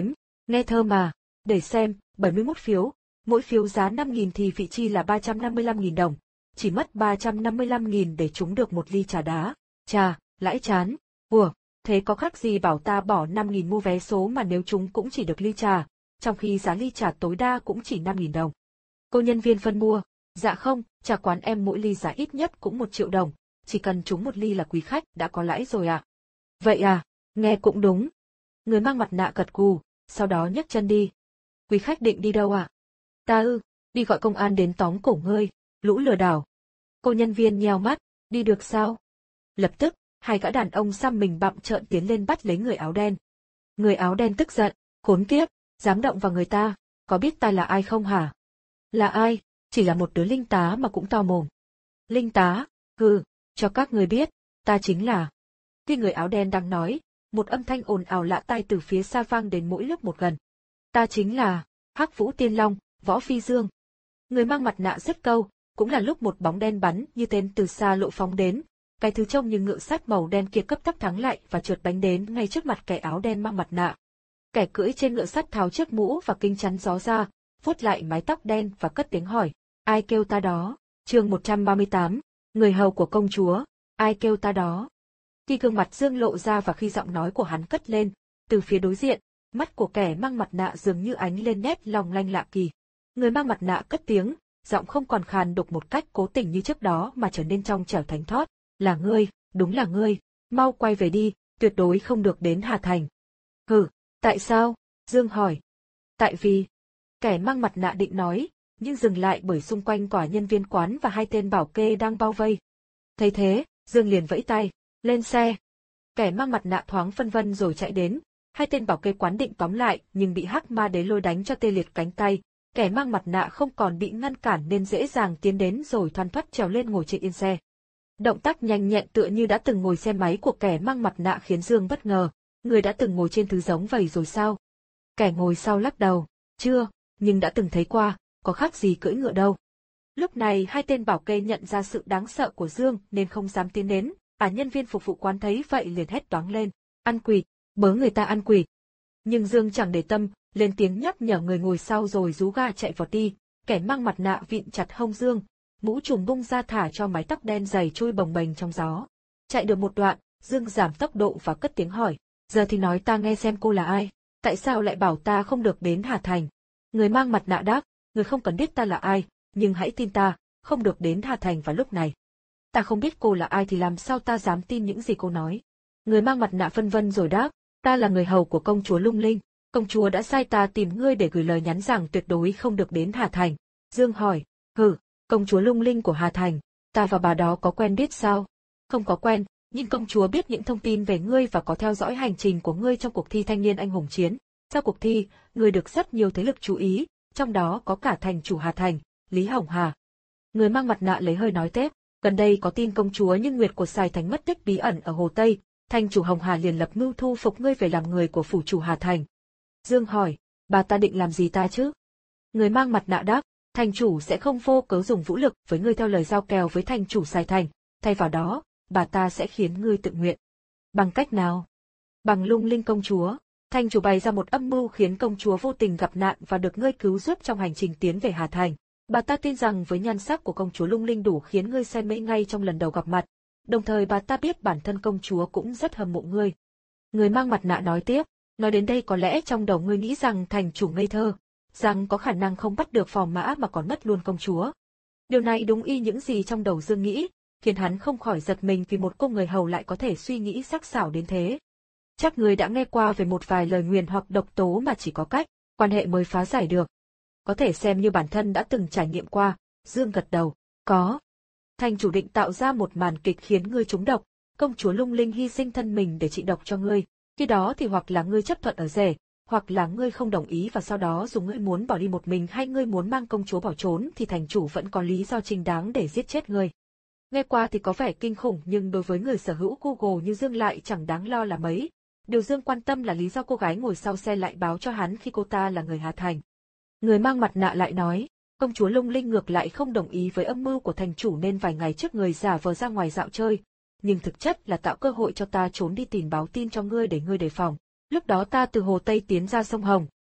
Nghe thơ mà, để xem, bảy mươi mốt phiếu, mỗi phiếu giá năm nghìn thì vị chi là ba trăm năm mươi lăm nghìn đồng, chỉ mất ba trăm năm mươi lăm nghìn để trúng được một ly trà đá. Chà, lãi chán, ủa, thế có khác gì bảo ta bỏ năm nghìn mua vé số mà nếu trúng cũng chỉ được ly trà, trong khi giá ly trà tối đa cũng chỉ năm nghìn đồng. Cô nhân viên phân mua, dạ không, trà quán em mỗi ly giá ít nhất cũng một triệu đồng, chỉ cần trúng một ly là quý khách đã có lãi rồi à. Vậy à, nghe cũng đúng. Người mang mặt nạ gật gù, sau đó nhấc chân đi. Quý khách định đi đâu à? Ta ư, đi gọi công an đến tóm cổ ngươi, lũ lừa đảo. Cô nhân viên nheo mắt, đi được sao? Lập tức, hai gã đàn ông xăm mình bặm trợn tiến lên bắt lấy người áo đen. Người áo đen tức giận, khốn kiếp, dám động vào người ta, có biết ta là ai không hả? Là ai? Chỉ là một đứa linh tá mà cũng to mồm. Linh tá? Hừ, cho các người biết, ta chính là. Khi người áo đen đang nói, một âm thanh ồn ào lạ tai từ phía xa vang đến mỗi lúc một gần. Ta chính là Hắc Vũ Tiên Long, Võ Phi Dương. Người mang mặt nạ dứt câu, cũng là lúc một bóng đen bắn như tên từ xa lộ phóng đến. Cái thứ trông như ngựa sắt màu đen kia cấp tốc thắng lại và trượt bánh đến ngay trước mặt kẻ áo đen mang mặt nạ. Kẻ cưỡi trên ngựa sắt tháo chiếc mũ và kính chắn gió ra, vuốt lại mái tóc đen và cất tiếng hỏi, ai kêu ta đó? Chương một trăm ba mươi tám, người hầu của công chúa, ai kêu ta đó? Khi gương mặt Dương lộ ra và khi giọng nói của hắn cất lên, từ phía đối diện, mắt của kẻ mang mặt nạ dường như ánh lên nét long lanh lạ kỳ. Người mang mặt nạ cất tiếng, giọng không còn khàn đục một cách cố tình như trước đó mà trở nên trong trẻo thánh thót. Là ngươi, đúng là ngươi, mau quay về đi, tuyệt đối không được đến Hà Thành. Hừ, tại sao? Dương hỏi. Tại vì, kẻ mang mặt nạ định nói, nhưng dừng lại bởi xung quanh quả nhân viên quán và hai tên bảo kê đang bao vây. Thấy thế, Dương liền vẫy tay, lên xe. Kẻ mang mặt nạ thoáng phân vân rồi chạy đến, hai tên bảo kê quán định tóm lại nhưng bị Hắc Ma Đế lôi đánh cho tê liệt cánh tay. Kẻ mang mặt nạ không còn bị ngăn cản nên dễ dàng tiến đến rồi thoăn thoắt trèo lên ngồi trên yên xe. Động tác nhanh nhẹn tựa như đã từng ngồi xe máy của kẻ mang mặt nạ khiến Dương bất ngờ. Người đã từng ngồi trên thứ giống vậy rồi sao? Kẻ ngồi sau lắc đầu, chưa, nhưng đã từng thấy qua, có khác gì cưỡi ngựa đâu. Lúc này hai tên bảo kê nhận ra sự đáng sợ của Dương nên không dám tiến đến, à nhân viên phục vụ quán thấy vậy liền hét toáng lên, ăn quỵt, bớ người ta ăn quỵt. Nhưng Dương chẳng để tâm, lên tiếng nhắc nhở người ngồi sau rồi rú ga chạy vọt đi, kẻ mang mặt nạ vịn chặt hông Dương, mũ trùm bung ra thả cho mái tóc đen dày trôi bồng bềnh trong gió. Chạy được một đoạn, Dương giảm tốc độ và cất tiếng hỏi, giờ thì nói ta nghe xem cô là ai, tại sao lại bảo ta không được đến Hà Thành? Người mang mặt nạ đáp, người không cần biết ta là ai, nhưng hãy tin ta, không được đến Hà Thành vào lúc này. Ta không biết cô là ai thì làm sao ta dám tin những gì cô nói. Người mang mặt nạ phân vân rồi đáp, ta là người hầu của công chúa Lung Linh, công chúa đã sai ta tìm ngươi để gửi lời nhắn rằng tuyệt đối không được đến Hà Thành. Dương hỏi, hừ, công chúa Lung Linh của Hà Thành, ta và bà đó có quen biết sao? Không có quen, nhưng công chúa biết những thông tin về ngươi và có theo dõi hành trình của ngươi trong cuộc thi thanh niên anh hùng chiến. Sau cuộc thi, ngươi được rất nhiều thế lực chú ý, trong đó có cả thành chủ Hà Thành, Lý Hồng Hà. Người mang mặt nạ lấy hơi nói tiếp, gần đây có tin công chúa Như Nguyệt của Sài Thành mất tích bí ẩn ở Hồ Tây, thành chủ Hồng Hà liền lập mưu thu phục ngươi về làm người của phủ chủ Hà Thành. Dương hỏi, bà ta định làm gì ta chứ? Người mang mặt nạ đáp, thành chủ sẽ không vô cớ dùng vũ lực với ngươi theo lời giao kèo với thành chủ Sài Thành, thay vào đó, bà ta sẽ khiến ngươi tự nguyện. Bằng cách nào? Bằng Lung Linh công chúa. Thành chủ bày ra một âm mưu khiến công chúa vô tình gặp nạn và được ngươi cứu giúp trong hành trình tiến về Hà Thành. Bà ta tin rằng với nhan sắc của công chúa Lung Linh đủ khiến ngươi say mê ngay trong lần đầu gặp mặt. Đồng thời bà ta biết bản thân công chúa cũng rất hâm mộ ngươi. Người mang mặt nạ nói tiếp, nói đến đây có lẽ trong đầu ngươi nghĩ rằng thành chủ ngây thơ, rằng có khả năng không bắt được phò mã mà còn mất luôn công chúa. Điều này đúng y những gì trong đầu Dương nghĩ, khiến hắn không khỏi giật mình vì một cô người hầu lại có thể suy nghĩ sắc sảo đến thế. Chắc người đã nghe qua về một vài lời nguyền hoặc độc tố mà chỉ có cách quan hệ mới phá giải được. Có thể xem như bản thân đã từng trải nghiệm qua. Dương gật đầu, có. Thành chủ định tạo ra một màn kịch khiến ngươi trúng độc, công chúa Lung Linh hy sinh thân mình để trị độc cho ngươi. Khi đó thì hoặc là ngươi chấp thuận ở rể, hoặc là ngươi không đồng ý và sau đó dùng ngươi muốn bỏ đi một mình hay ngươi muốn mang công chúa bỏ trốn thì thành chủ vẫn có lý do chính đáng để giết chết ngươi. Nghe qua thì có vẻ kinh khủng nhưng đối với người sở hữu Google như Dương lại chẳng đáng lo là mấy. Điều Dương quan tâm là lý do cô gái ngồi sau xe lại báo cho hắn khi cô ta là người Hà Thành. Người mang mặt nạ lại nói, công chúa Lung Linh ngược lại không đồng ý với âm mưu của thành chủ nên vài ngày trước người giả vờ ra ngoài dạo chơi, nhưng thực chất là tạo cơ hội cho ta trốn đi tìm báo tin cho ngươi để ngươi đề phòng. Lúc đó ta từ Hồ Tây tiến ra sông Hồng,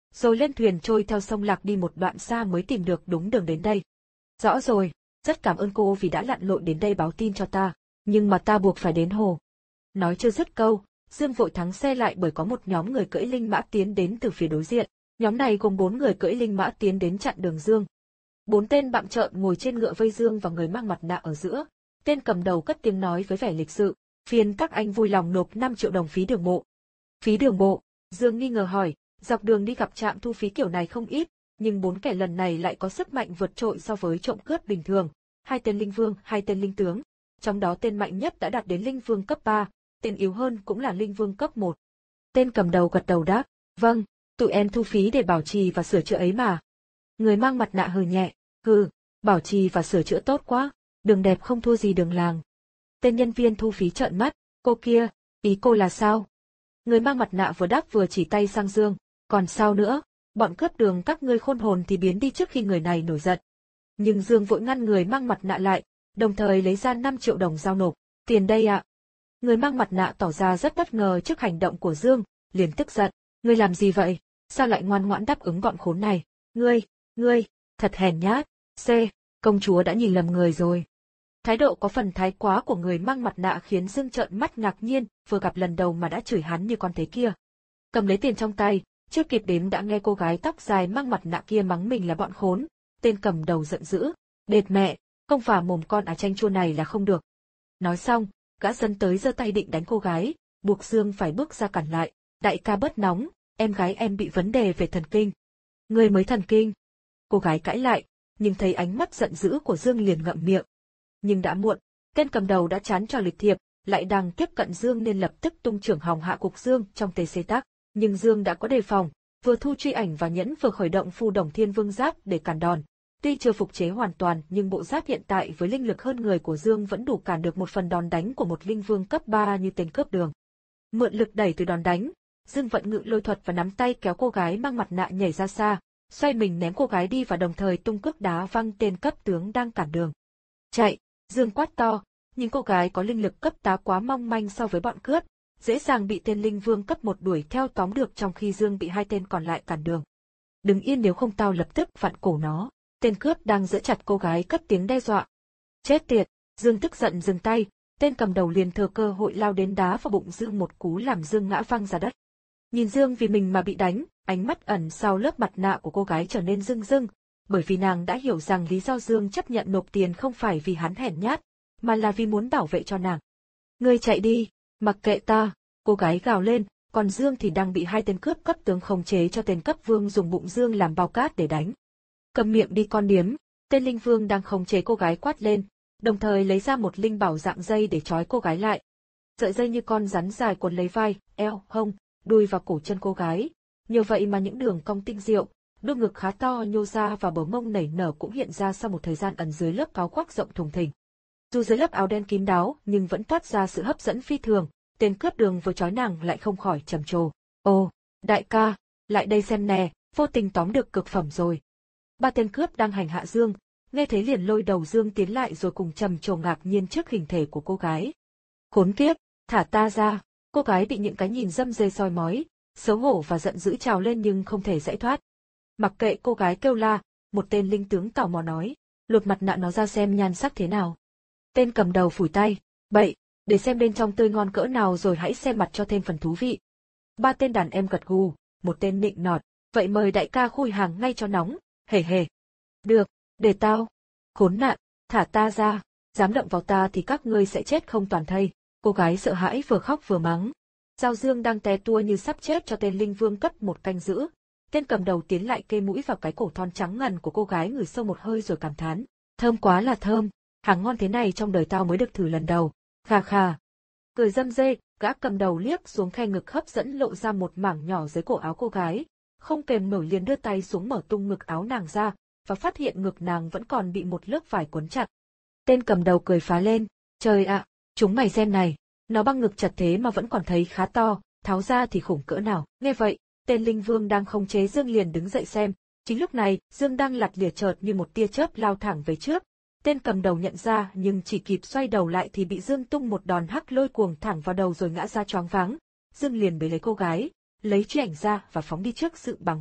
rồi lên thuyền trôi theo sông lạc đi một đoạn xa mới tìm được đúng đường đến đây. Rõ rồi, rất cảm ơn cô vì đã lặn lội đến đây báo tin cho ta, nhưng mà ta buộc phải đến hồ. Nói chưa dứt câu, Dương vội thắng xe lại bởi có một nhóm người cưỡi linh mã tiến đến từ phía đối diện. Nhóm này gồm bốn người cưỡi linh mã tiến đến chặn đường Dương. Bốn tên bặm trợn ngồi trên ngựa vây Dương và người mang mặt nạ ở giữa. Tên cầm đầu cất tiếng nói với vẻ lịch sự, phiền các anh vui lòng nộp năm triệu đồng phí đường bộ. Phí đường bộ? Dương nghi ngờ hỏi, dọc đường đi gặp trạm thu phí kiểu này không ít, nhưng bốn kẻ lần này lại có sức mạnh vượt trội so với trộm cướp bình thường. Hai tên linh vương, hai tên linh tướng. Trong đó tên mạnh nhất đã đạt đến linh vương cấp ba, tên yếu hơn cũng là linh vương cấp một. Tên cầm đầu gật đầu đáp, vâng, tụi em thu phí để bảo trì và sửa chữa ấy mà. Người mang mặt nạ hừ nhẹ, hừ, bảo trì và sửa chữa tốt quá, đường đẹp không thua gì đường làng. Tên nhân viên thu phí trợn mắt, cô kia, ý cô là sao? Người mang mặt nạ vừa đáp vừa chỉ tay sang Dương, còn sao nữa, bọn cướp đường các ngươi khôn hồn thì biến đi trước khi người này nổi giận. Nhưng Dương vội ngăn người mang mặt nạ lại, đồng thời lấy ra năm triệu đồng giao nộp, tiền đây ạ. Người mang mặt nạ tỏ ra rất bất ngờ trước hành động của Dương, liền tức giận, ngươi làm gì vậy, sao lại ngoan ngoãn đáp ứng bọn khốn này, ngươi, ngươi, thật hèn nhát, C, công chúa đã nhìn lầm người rồi. Thái độ có phần thái quá của người mang mặt nạ khiến Dương trợn mắt ngạc nhiên, vừa gặp lần đầu mà đã chửi hắn như con thế kia. Cầm lấy tiền trong tay, chưa kịp đếm đã nghe cô gái tóc dài mang mặt nạ kia mắng mình là bọn khốn, tên cầm đầu giận dữ, đệt mẹ, không phà mồm con á chanh chua này là không được. Nói xong, gã dân tới giơ tay định đánh cô gái, buộc Dương phải bước ra cản lại, đại ca bớt nóng, em gái em bị vấn đề về thần kinh. Người mới thần kinh. Cô gái cãi lại, nhưng thấy ánh mắt giận dữ của Dương liền ngậm miệng. Nhưng đã muộn, tên cầm đầu đã chán trò lịch thiệp, lại đang tiếp cận Dương nên lập tức tung trưởng hòng hạ gục Dương trong tê xê tắc. Nhưng Dương đã có đề phòng, vừa thu truy ảnh và nhẫn vừa khởi động Phu Đồng Thiên Vương Giáp để cản đòn. Tuy chưa phục chế hoàn toàn nhưng bộ giáp hiện tại với linh lực hơn người của Dương vẫn đủ cản được một phần đòn đánh của một linh vương cấp ba như tên cướp đường. Mượn lực đẩy từ đòn đánh, Dương vận ngự lôi thuật và nắm tay kéo cô gái mang mặt nạ nhảy ra xa, xoay mình ném cô gái đi và đồng thời tung cước đá văng tên cấp tướng đang cản đường. Chạy, Dương quát to, nhưng cô gái có linh lực cấp tá quá mong manh so với bọn cướp, dễ dàng bị tên linh vương cấp một đuổi theo tóm được trong khi Dương bị hai tên còn lại cản đường. Đứng yên nếu không tao lập tức vặn cổ nó. Tên cướp đang giữ chặt cô gái cất tiếng đe dọa. Chết tiệt, Dương tức giận dừng tay, tên cầm đầu liền thừa cơ hội lao đến đá vào bụng Dương một cú làm Dương ngã văng ra đất. Nhìn Dương vì mình mà bị đánh, ánh mắt ẩn sau lớp mặt nạ của cô gái trở nên rưng rưng, bởi vì nàng đã hiểu rằng lý do Dương chấp nhận nộp tiền không phải vì hắn hèn nhát, mà là vì muốn bảo vệ cho nàng. Ngươi chạy đi, mặc kệ ta, cô gái gào lên, còn Dương thì đang bị hai tên cướp cấp tướng khống chế cho tên cấp vương dùng bụng Dương làm bao cát để đánh. Cầm miệng đi con điếm, tên linh vương đang khống chế cô gái quát lên, đồng thời lấy ra một linh bảo dạng dây để trói cô gái lại. Sợi dây như con rắn dài quấn lấy vai, eo, hông, đuôi và cổ chân cô gái. Nhờ vậy mà những đường cong tinh diệu, đôi ngực khá to nhô ra và bờ mông nảy nở cũng hiện ra sau một thời gian ẩn dưới lớp áo khoác rộng thùng thình. Dù dưới lớp áo đen kín đáo nhưng vẫn toát ra sự hấp dẫn phi thường, tên cướp đường vừa trói nàng lại không khỏi trầm trồ. Ồ, đại ca, lại đây xem nè, vô tình tóm được cực phẩm rồi. Ba tên cướp đang hành hạ Dương, nghe thấy liền lôi đầu Dương tiến lại rồi cùng trầm trồ ngạc nhiên trước hình thể của cô gái. Khốn kiếp, thả ta ra, cô gái bị những cái nhìn dâm dê soi mói, xấu hổ và giận dữ trào lên nhưng không thể giải thoát. Mặc kệ cô gái kêu la, một tên linh tướng tò mò nói, lột mặt nạ nó ra xem nhan sắc thế nào. Tên cầm đầu phủi tay, bậy, để xem bên trong tươi ngon cỡ nào rồi hãy xem mặt cho thêm phần thú vị. Ba tên đàn em gật gù, một tên nịnh nọt, vậy mời đại ca khui hàng ngay cho nóng. Hề hề. Được, để tao. Khốn nạn, thả ta ra, dám động vào ta thì các ngươi sẽ chết không toàn thây. Cô gái sợ hãi vừa khóc vừa mắng. Giao Dương đang té tua như sắp chết cho tên linh vương cấp một canh giữ. Tên cầm đầu tiến lại kê mũi vào cái cổ thon trắng ngần của cô gái ngửi sâu một hơi rồi cảm thán. Thơm quá là thơm, hàng ngon thế này trong đời tao mới được thử lần đầu. Khà khà. Cười dâm dê, gã cầm đầu liếc xuống khe ngực hấp dẫn lộ ra một mảng nhỏ dưới cổ áo cô gái. Không kèm nổi liền đưa tay xuống mở tung ngực áo nàng ra, và phát hiện ngực nàng vẫn còn bị một lớp vải quấn chặt. Tên cầm đầu cười phá lên, trời ạ, chúng mày xem này, nó băng ngực chặt thế mà vẫn còn thấy khá to, tháo ra thì khủng cỡ nào. Nghe vậy, tên linh vương đang khống chế Dương liền đứng dậy xem, chính lúc này Dương đang lặt lìa chợt như một tia chớp lao thẳng về trước. Tên cầm đầu nhận ra nhưng chỉ kịp xoay đầu lại thì bị Dương tung một đòn hắc lôi cuồng thẳng vào đầu rồi ngã ra choáng váng. Dương liền bế lấy cô gái, lấy truy ảnh ra và phóng đi trước sự bàng hoàng.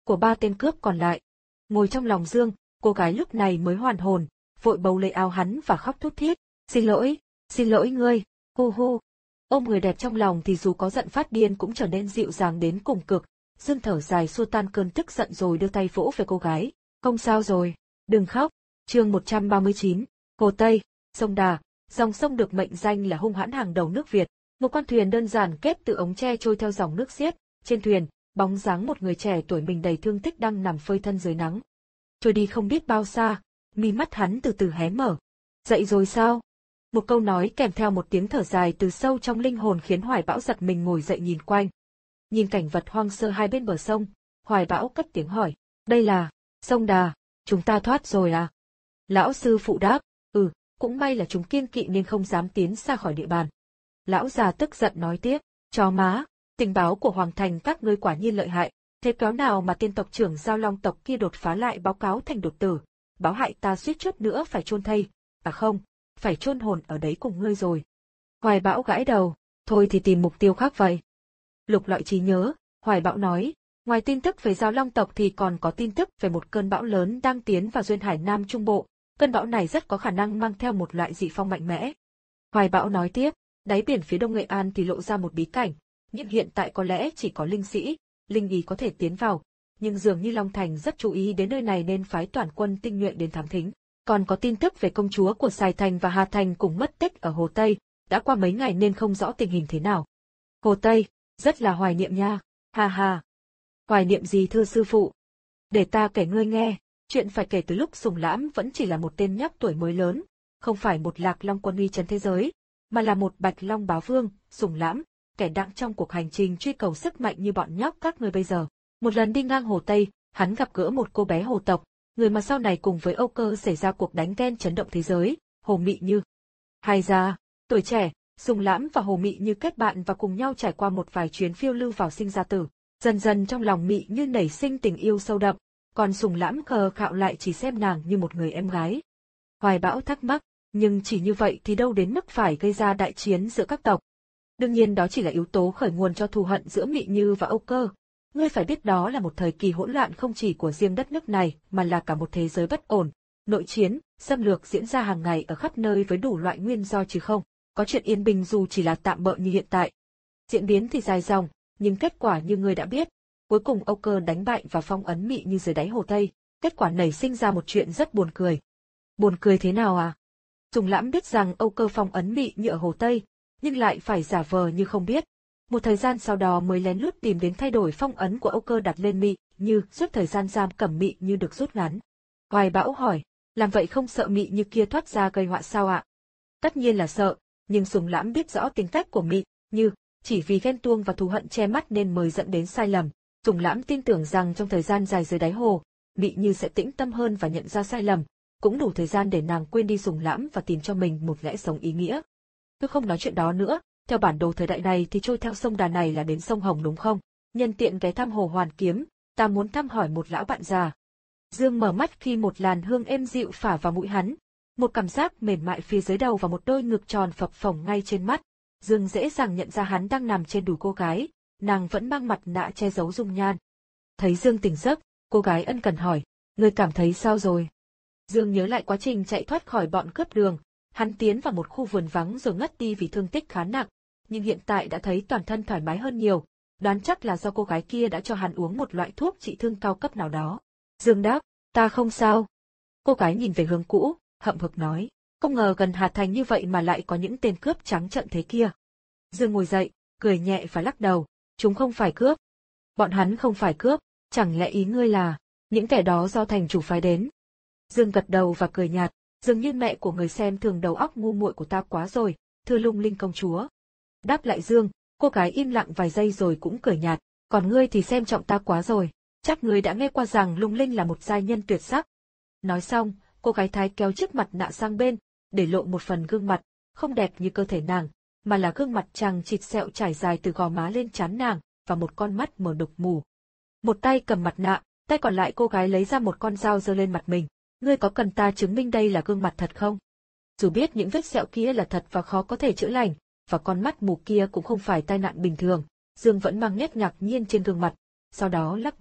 của ba tên cướp còn lại. Ngồi trong lòng Dương, cô gái lúc này mới hoàn hồn, vội bấu lấy áo hắn và khóc thút thít. Xin lỗi, xin lỗi ngươi, hu hu. Ôm người đẹp trong lòng thì dù có giận phát điên cũng trở nên dịu dàng đến cùng cực. Dương thở dài xua tan cơn tức giận rồi đưa tay vỗ về cô gái. Không sao rồi, đừng khóc. Chương một trăm ba mươi chín, Hồ Tây, sông Đà, dòng sông được mệnh danh là hung hãn hàng đầu nước Việt. Một con thuyền đơn giản kết từ ống tre trôi theo dòng nước xiết. Trên thuyền, bóng dáng một người trẻ tuổi mình đầy thương tích đang nằm phơi thân dưới nắng. Trôi đi không biết bao xa, mí mắt hắn từ từ hé mở. Dậy rồi sao? Một câu nói kèm theo một tiếng thở dài từ sâu trong linh hồn khiến Hoài Bão giật mình ngồi dậy nhìn quanh. Nhìn cảnh vật hoang sơ hai bên bờ sông, Hoài Bão cất tiếng hỏi, đây là sông Đà, chúng ta thoát rồi à? Lão sư phụ đáp, ừ, cũng may là chúng kiêng kỵ nên không dám tiến xa khỏi địa bàn. Lão già tức giận nói tiếp, chó má, tình báo của Hoàng Thành các ngươi quả nhiên lợi hại, thế kéo nào mà tên tộc trưởng Giao Long tộc kia đột phá lại báo cáo thành đột tử, báo hại ta suýt chút nữa phải chôn thây, à không, phải chôn hồn ở đấy cùng ngươi rồi. Hoài Bão gãi đầu, thôi thì tìm mục tiêu khác vậy. Lục lọi trí nhớ, Hoài Bão nói, ngoài tin tức về Giao Long tộc thì còn có tin tức về một cơn bão lớn đang tiến vào duyên hải Nam Trung Bộ, cơn bão này rất có khả năng mang theo một loại dị phong mạnh mẽ. Hoài Bão nói tiếp, đáy biển phía đông Nghệ An thì lộ ra một bí cảnh, nhưng hiện tại có lẽ chỉ có linh sĩ, linh ý có thể tiến vào, nhưng dường như Long Thành rất chú ý đến nơi này nên phái toàn quân tinh nhuệ đến thám thính. Còn có tin tức về công chúa của Sài Thành và Hà Thành cùng mất tích ở Hồ Tây, đã qua mấy ngày nên không rõ tình hình thế nào. Hồ Tây, rất là hoài niệm nha, ha ha. Hoài niệm gì thưa sư phụ? Để ta kể ngươi nghe, chuyện phải kể từ lúc Sùng Lãm vẫn chỉ là một tên nhóc tuổi mới lớn, không phải một Lạc Long quân uy chấn thế giới, mà là một Bạch Long bá vương, Sùng Lãm, kẻ đặng trong cuộc hành trình truy cầu sức mạnh như bọn nhóc các ngươi bây giờ. Một lần đi ngang Hồ Tây, hắn gặp gỡ một cô bé hồ tộc, người mà sau này cùng với Âu Cơ xảy ra cuộc đánh ghen chấn động thế giới, Hồ Mị Như. Hay ra, tuổi trẻ, Sùng Lãm và Hồ Mị Như kết bạn và cùng nhau trải qua một vài chuyến phiêu lưu vào sinh ra tử. Dần dần trong lòng Mị Như nảy sinh tình yêu sâu đậm, còn Sùng Lãm khờ khạo lại chỉ xem nàng như một người em gái. Hoài Bão thắc mắc, nhưng chỉ như vậy thì đâu đến mức phải gây ra đại chiến giữa các tộc. Đương nhiên đó chỉ là yếu tố khởi nguồn cho thù hận giữa Mị Như và Âu Cơ. Ngươi phải biết đó là một thời kỳ hỗn loạn không chỉ của riêng đất nước này mà là cả một thế giới bất ổn, nội chiến, xâm lược diễn ra hàng ngày ở khắp nơi với đủ loại nguyên do chứ không có chuyện yên bình dù chỉ là tạm bợ như hiện tại. Diễn biến thì dài dòng, nhưng kết quả như ngươi đã biết, cuối cùng Âu Cơ đánh bại và phong ấn Mị Như dưới đáy Hồ Tây, kết quả nảy sinh ra một chuyện rất buồn cười. Buồn cười thế nào à? Sùng Lãm biết rằng Âu Cơ phong ấn Mị Như ở Hồ Tây, nhưng lại phải giả vờ như không biết. Một thời gian sau đó mới lén lút tìm đến thay đổi phong ấn của Âu Cơ đặt lên Mị Như, giúp thời gian giam cầm Mị Như được rút ngắn. Hoài Bão hỏi, làm vậy không sợ Mị Như kia thoát ra gây họa sao ạ? Tất nhiên là sợ, nhưng Sùng Lãm biết rõ tính cách của Mị Như, chỉ vì ghen tuông và thù hận che mắt nên mới dẫn đến sai lầm. Sùng Lãm tin tưởng rằng trong thời gian dài dưới đáy hồ, Mị Như sẽ tĩnh tâm hơn và nhận ra sai lầm, cũng đủ thời gian để nàng quên đi Sùng Lãm và tìm cho mình một lẽ sống ý nghĩa. Tôi không nói chuyện đó nữa, theo bản đồ thời đại này thì trôi theo sông Đà này là đến sông Hồng đúng không? Nhân tiện ghé thăm hồ Hoàn Kiếm, ta muốn thăm hỏi một lão bạn già. Dương mở mắt khi một làn hương êm dịu phả vào mũi hắn, một cảm giác mềm mại phía dưới đầu và một đôi ngực tròn phập phồng ngay trên mắt. Dương dễ dàng nhận ra hắn đang nằm trên đùi cô gái, nàng vẫn mang mặt nạ che giấu dung nhan. Thấy Dương tỉnh giấc, cô gái ân cần hỏi, ngươi cảm thấy sao rồi? Dương nhớ lại quá trình chạy thoát khỏi bọn cướp đường, hắn tiến vào một khu vườn vắng rồi ngất đi vì thương tích khá nặng, nhưng hiện tại đã thấy toàn thân thoải mái hơn nhiều, đoán chắc là do cô gái kia đã cho hắn uống một loại thuốc trị thương cao cấp nào đó. Dương đáp, ta không sao. Cô gái nhìn về hướng cũ, hậm hực nói, không ngờ gần Hà Thành như vậy mà lại có những tên cướp trắng trợn thế kia. Dương ngồi dậy, cười nhẹ và lắc đầu, chúng không phải cướp. Bọn hắn không phải cướp, chẳng lẽ ý ngươi là, những kẻ đó do thành chủ phái đến. Dương gật đầu và cười nhạt, dường như mẹ của người xem thường đầu óc ngu muội của ta quá rồi, thưa Lung Linh công chúa. Đáp lại Dương, cô gái im lặng vài giây rồi cũng cười nhạt, còn ngươi thì xem trọng ta quá rồi, chắc ngươi đã nghe qua rằng Lung Linh là một giai nhân tuyệt sắc. Nói xong, cô gái thái kéo chiếc mặt nạ sang bên, để lộ một phần gương mặt, không đẹp như cơ thể nàng, mà là gương mặt chằng chịt sẹo trải dài từ gò má lên trán nàng, và một con mắt mở đục mù. Một tay cầm mặt nạ, tay còn lại cô gái lấy ra một con dao giơ lên mặt mình. Ngươi có cần ta chứng minh đây là gương mặt thật không? Dù biết những vết sẹo kia là thật và khó có thể chữa lành, và con mắt mù kia cũng không phải tai nạn bình thường, Dương vẫn mang nét ngạc nhiên trên gương mặt, sau đó lắc đầu.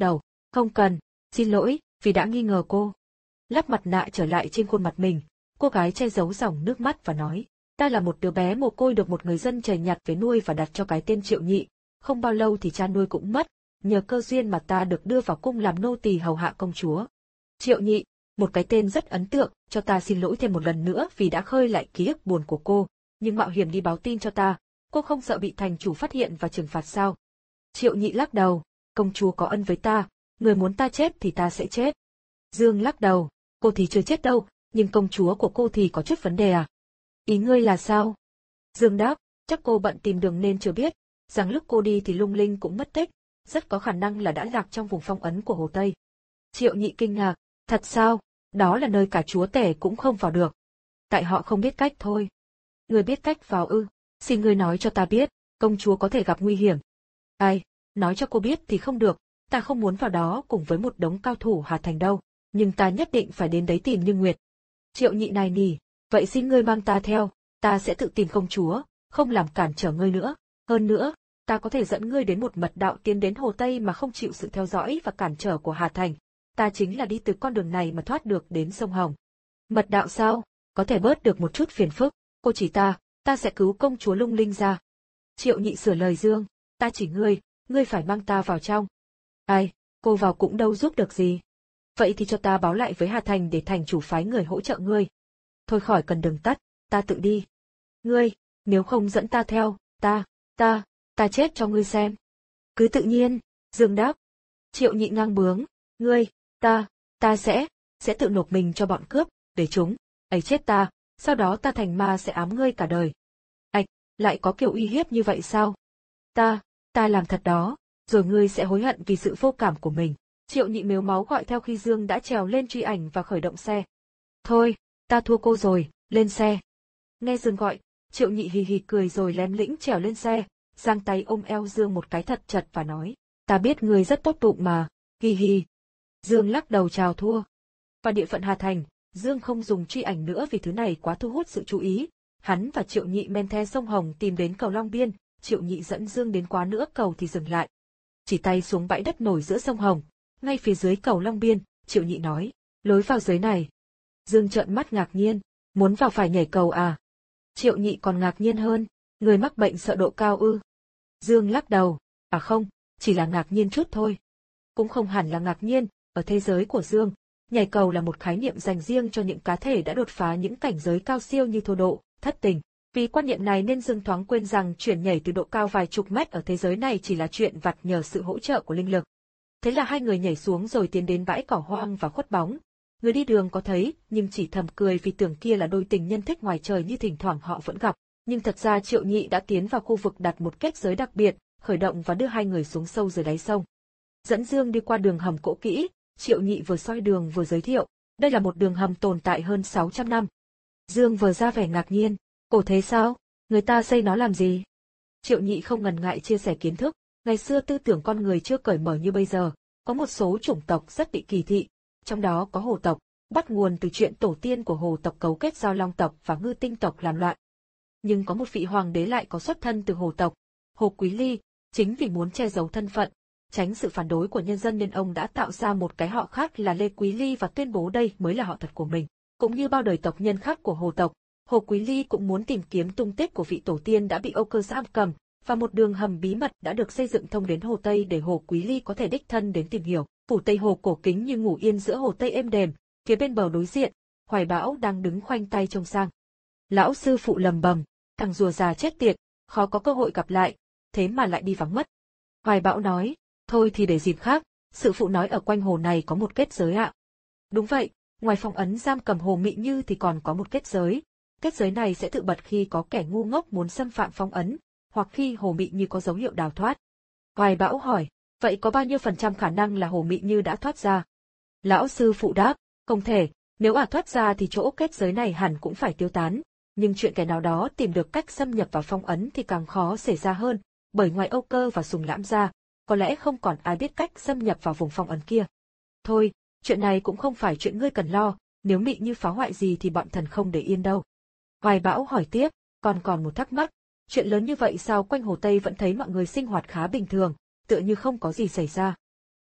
Không cần, xin lỗi, vì đã nghi ngờ cô. Lắp mặt nạ trở lại trên khuôn mặt mình, cô gái che giấu dòng nước mắt và nói, ta là một đứa bé mồ côi được một người dân chầy nhặt về nuôi và đặt cho cái tên Triệu Nhị, không bao lâu thì cha nuôi cũng mất, nhờ cơ duyên mà ta được đưa vào cung làm nô tỳ hầu hạ công chúa. Triệu Nhị, một cái tên rất ấn tượng, cho ta xin lỗi thêm một lần nữa vì đã khơi lại ký ức buồn của cô, nhưng mạo hiểm đi báo tin cho ta, cô không sợ bị thành chủ phát hiện và trừng phạt sao? Triệu Nhị lắc đầu, công chúa có ân với ta, người muốn ta chết thì ta sẽ chết. Dương lắc đầu, cô thì chưa chết đâu, nhưng công chúa của cô thì có chút vấn đề à? Ý ngươi là sao? Dương đáp, chắc cô bận tìm đường nên chưa biết, rằng lúc cô đi thì Lung Linh cũng mất tích, rất có khả năng là đã lạc trong vùng phong ấn của Hồ Tây. Triệu Nhị kinh ngạc, thật sao? Đó là nơi cả chúa tể cũng không vào được. Tại họ không biết cách thôi. Ngươi biết cách vào ư? Xin ngươi nói cho ta biết, công chúa có thể gặp nguy hiểm. Ai, nói cho cô biết thì không được, ta không muốn vào đó cùng với một đống cao thủ Hà Thành đâu, nhưng ta nhất định phải đến đấy tìm Như Nguyệt. Triệu Nhị này nỉ, vậy xin ngươi mang ta theo, ta sẽ tự tìm công chúa, không làm cản trở ngươi nữa. Hơn nữa, ta có thể dẫn ngươi đến một mật đạo tiến đến Hồ Tây mà không chịu sự theo dõi và cản trở của Hà Thành. Ta chính là đi từ con đường này mà thoát được đến sông Hồng. Mật đạo sao? Có thể bớt được một chút phiền phức, cô chỉ ta, ta sẽ cứu công chúa Lung Linh ra. Triệu Nhị sửa lời Dương, ta chỉ ngươi, ngươi phải mang ta vào trong. Ai, cô vào cũng đâu giúp được gì. Vậy thì cho ta báo lại với Hà Thành để thành chủ phái người hỗ trợ ngươi. Thôi khỏi cần đường tắt, ta tự đi. Ngươi, nếu không dẫn ta theo, ta, ta, ta chết cho ngươi xem. Cứ tự nhiên, Dương đáp. Triệu Nhị ngang bướng, ngươi, ta, ta sẽ, sẽ tự nộp mình cho bọn cướp, để chúng, ấy chết ta, sau đó ta thành ma sẽ ám ngươi cả đời. Ảch, lại có kiểu uy hiếp như vậy sao? Ta, ta làm thật đó, rồi ngươi sẽ hối hận vì sự vô cảm của mình. Triệu Nhị mếu máu gọi theo khi Dương đã trèo lên truy ảnh và khởi động xe. Thôi, ta thua cô rồi, lên xe. Nghe Dương gọi, Triệu Nhị hì hì cười rồi lém lĩnh trèo lên xe, giang tay ôm eo Dương một cái thật chặt và nói, ta biết ngươi rất tốt bụng mà, hì hì. Dương lắc đầu chào thua. Và địa phận Hà Thành, Dương không dùng truy ảnh nữa vì thứ này quá thu hút sự chú ý. Hắn và Triệu Nhị men theo sông Hồng tìm đến cầu Long Biên, Triệu Nhị dẫn Dương đến quá nữa cầu thì dừng lại. Chỉ tay xuống bãi đất nổi giữa sông Hồng, ngay phía dưới cầu Long Biên, Triệu Nhị nói, lối vào dưới này. Dương trợn mắt ngạc nhiên, muốn vào phải nhảy cầu à? Triệu Nhị còn ngạc nhiên hơn, người mắc bệnh sợ độ cao ư? Dương lắc đầu, à không, chỉ là ngạc nhiên chút thôi. Cũng không hẳn là ngạc nhiên, ở thế giới của Dương, nhảy cầu là một khái niệm dành riêng cho những cá thể đã đột phá những cảnh giới cao siêu như thô độ, thất tình. Vì quan niệm này nên Dương thoáng quên rằng chuyển nhảy từ độ cao vài chục mét ở thế giới này chỉ là chuyện vặt nhờ sự hỗ trợ của linh lực. Thế là hai người nhảy xuống rồi tiến đến bãi cỏ hoang và khuất bóng. Người đi đường có thấy, nhưng chỉ thầm cười vì tưởng kia là đôi tình nhân thích ngoài trời như thỉnh thoảng họ vẫn gặp. Nhưng thật ra Triệu Nhị đã tiến vào khu vực đặt một kết giới đặc biệt, khởi động và đưa hai người xuống sâu dưới đáy sông. Dẫn Dương đi qua đường hầm cũ kỹ, Triệu Nhị vừa soi đường vừa giới thiệu, đây là một đường hầm tồn tại hơn sáu trăm năm. Dương vừa ra vẻ ngạc nhiên, cổ thế sao? Người ta xây nó làm gì? Triệu Nhị không ngần ngại chia sẻ kiến thức, ngày xưa tư tưởng con người chưa cởi mở như bây giờ, có một số chủng tộc rất bị kỳ thị, trong đó có Hồ tộc, bắt nguồn từ chuyện tổ tiên của Hồ tộc cấu kết Giao Long tộc và Ngư Tinh tộc làm loạn. Nhưng có một vị hoàng đế lại có xuất thân từ Hồ tộc, Hồ Quý Ly, chính vì muốn che giấu thân phận, tránh sự phản đối của nhân dân nên ông đã tạo ra một cái họ khác là Lê Quý Ly và tuyên bố đây mới là họ thật của mình. Cũng như bao đời tộc nhân khác của Hồ tộc, Hồ Quý Ly cũng muốn tìm kiếm tung tích của vị tổ tiên đã bị Âu Cơ giam cầm, và một đường hầm bí mật đã được xây dựng thông đến Hồ Tây để Hồ Quý Ly có thể đích thân đến tìm hiểu. Phủ Tây Hồ cổ kính như ngủ yên giữa Hồ Tây êm đềm, phía bên bờ đối diện, Hoài Bão đang đứng khoanh tay trông sang. Lão sư phụ lầm bầm, thằng rùa già chết tiệt, khó có cơ hội gặp lại, thế mà lại đi vắng mất. Hoài Bão nói, thôi thì để dịp khác, sư phụ nói ở quanh hồ này có một kết giới ạ. Đúng vậy, ngoài phong ấn giam cầm Hồ Mị Như thì còn có một kết giới. Kết giới này sẽ tự bật khi có kẻ ngu ngốc muốn xâm phạm phong ấn, hoặc khi Hồ Mị Như có dấu hiệu đào thoát. Hoài Bão hỏi, vậy có bao nhiêu phần trăm khả năng là Hồ Mị Như đã thoát ra? Lão sư phụ đáp, không thể, nếu ả thoát ra thì chỗ kết giới này hẳn cũng phải tiêu tán, nhưng chuyện kẻ nào đó tìm được cách xâm nhập vào phong ấn thì càng khó xảy ra hơn, bởi ngoài Âu Cơ và Sùng Lãm ra, có lẽ không còn ai biết cách xâm nhập vào vùng phong ấn kia. Thôi, chuyện này cũng không phải chuyện ngươi cần lo, nếu Mị Như phá hoại gì thì bọn thần không để yên đâu. Hoài Bão hỏi tiếp, còn còn một thắc mắc, chuyện lớn như vậy sao quanh Hồ Tây vẫn thấy mọi người sinh hoạt khá bình thường, tựa như không có gì xảy ra.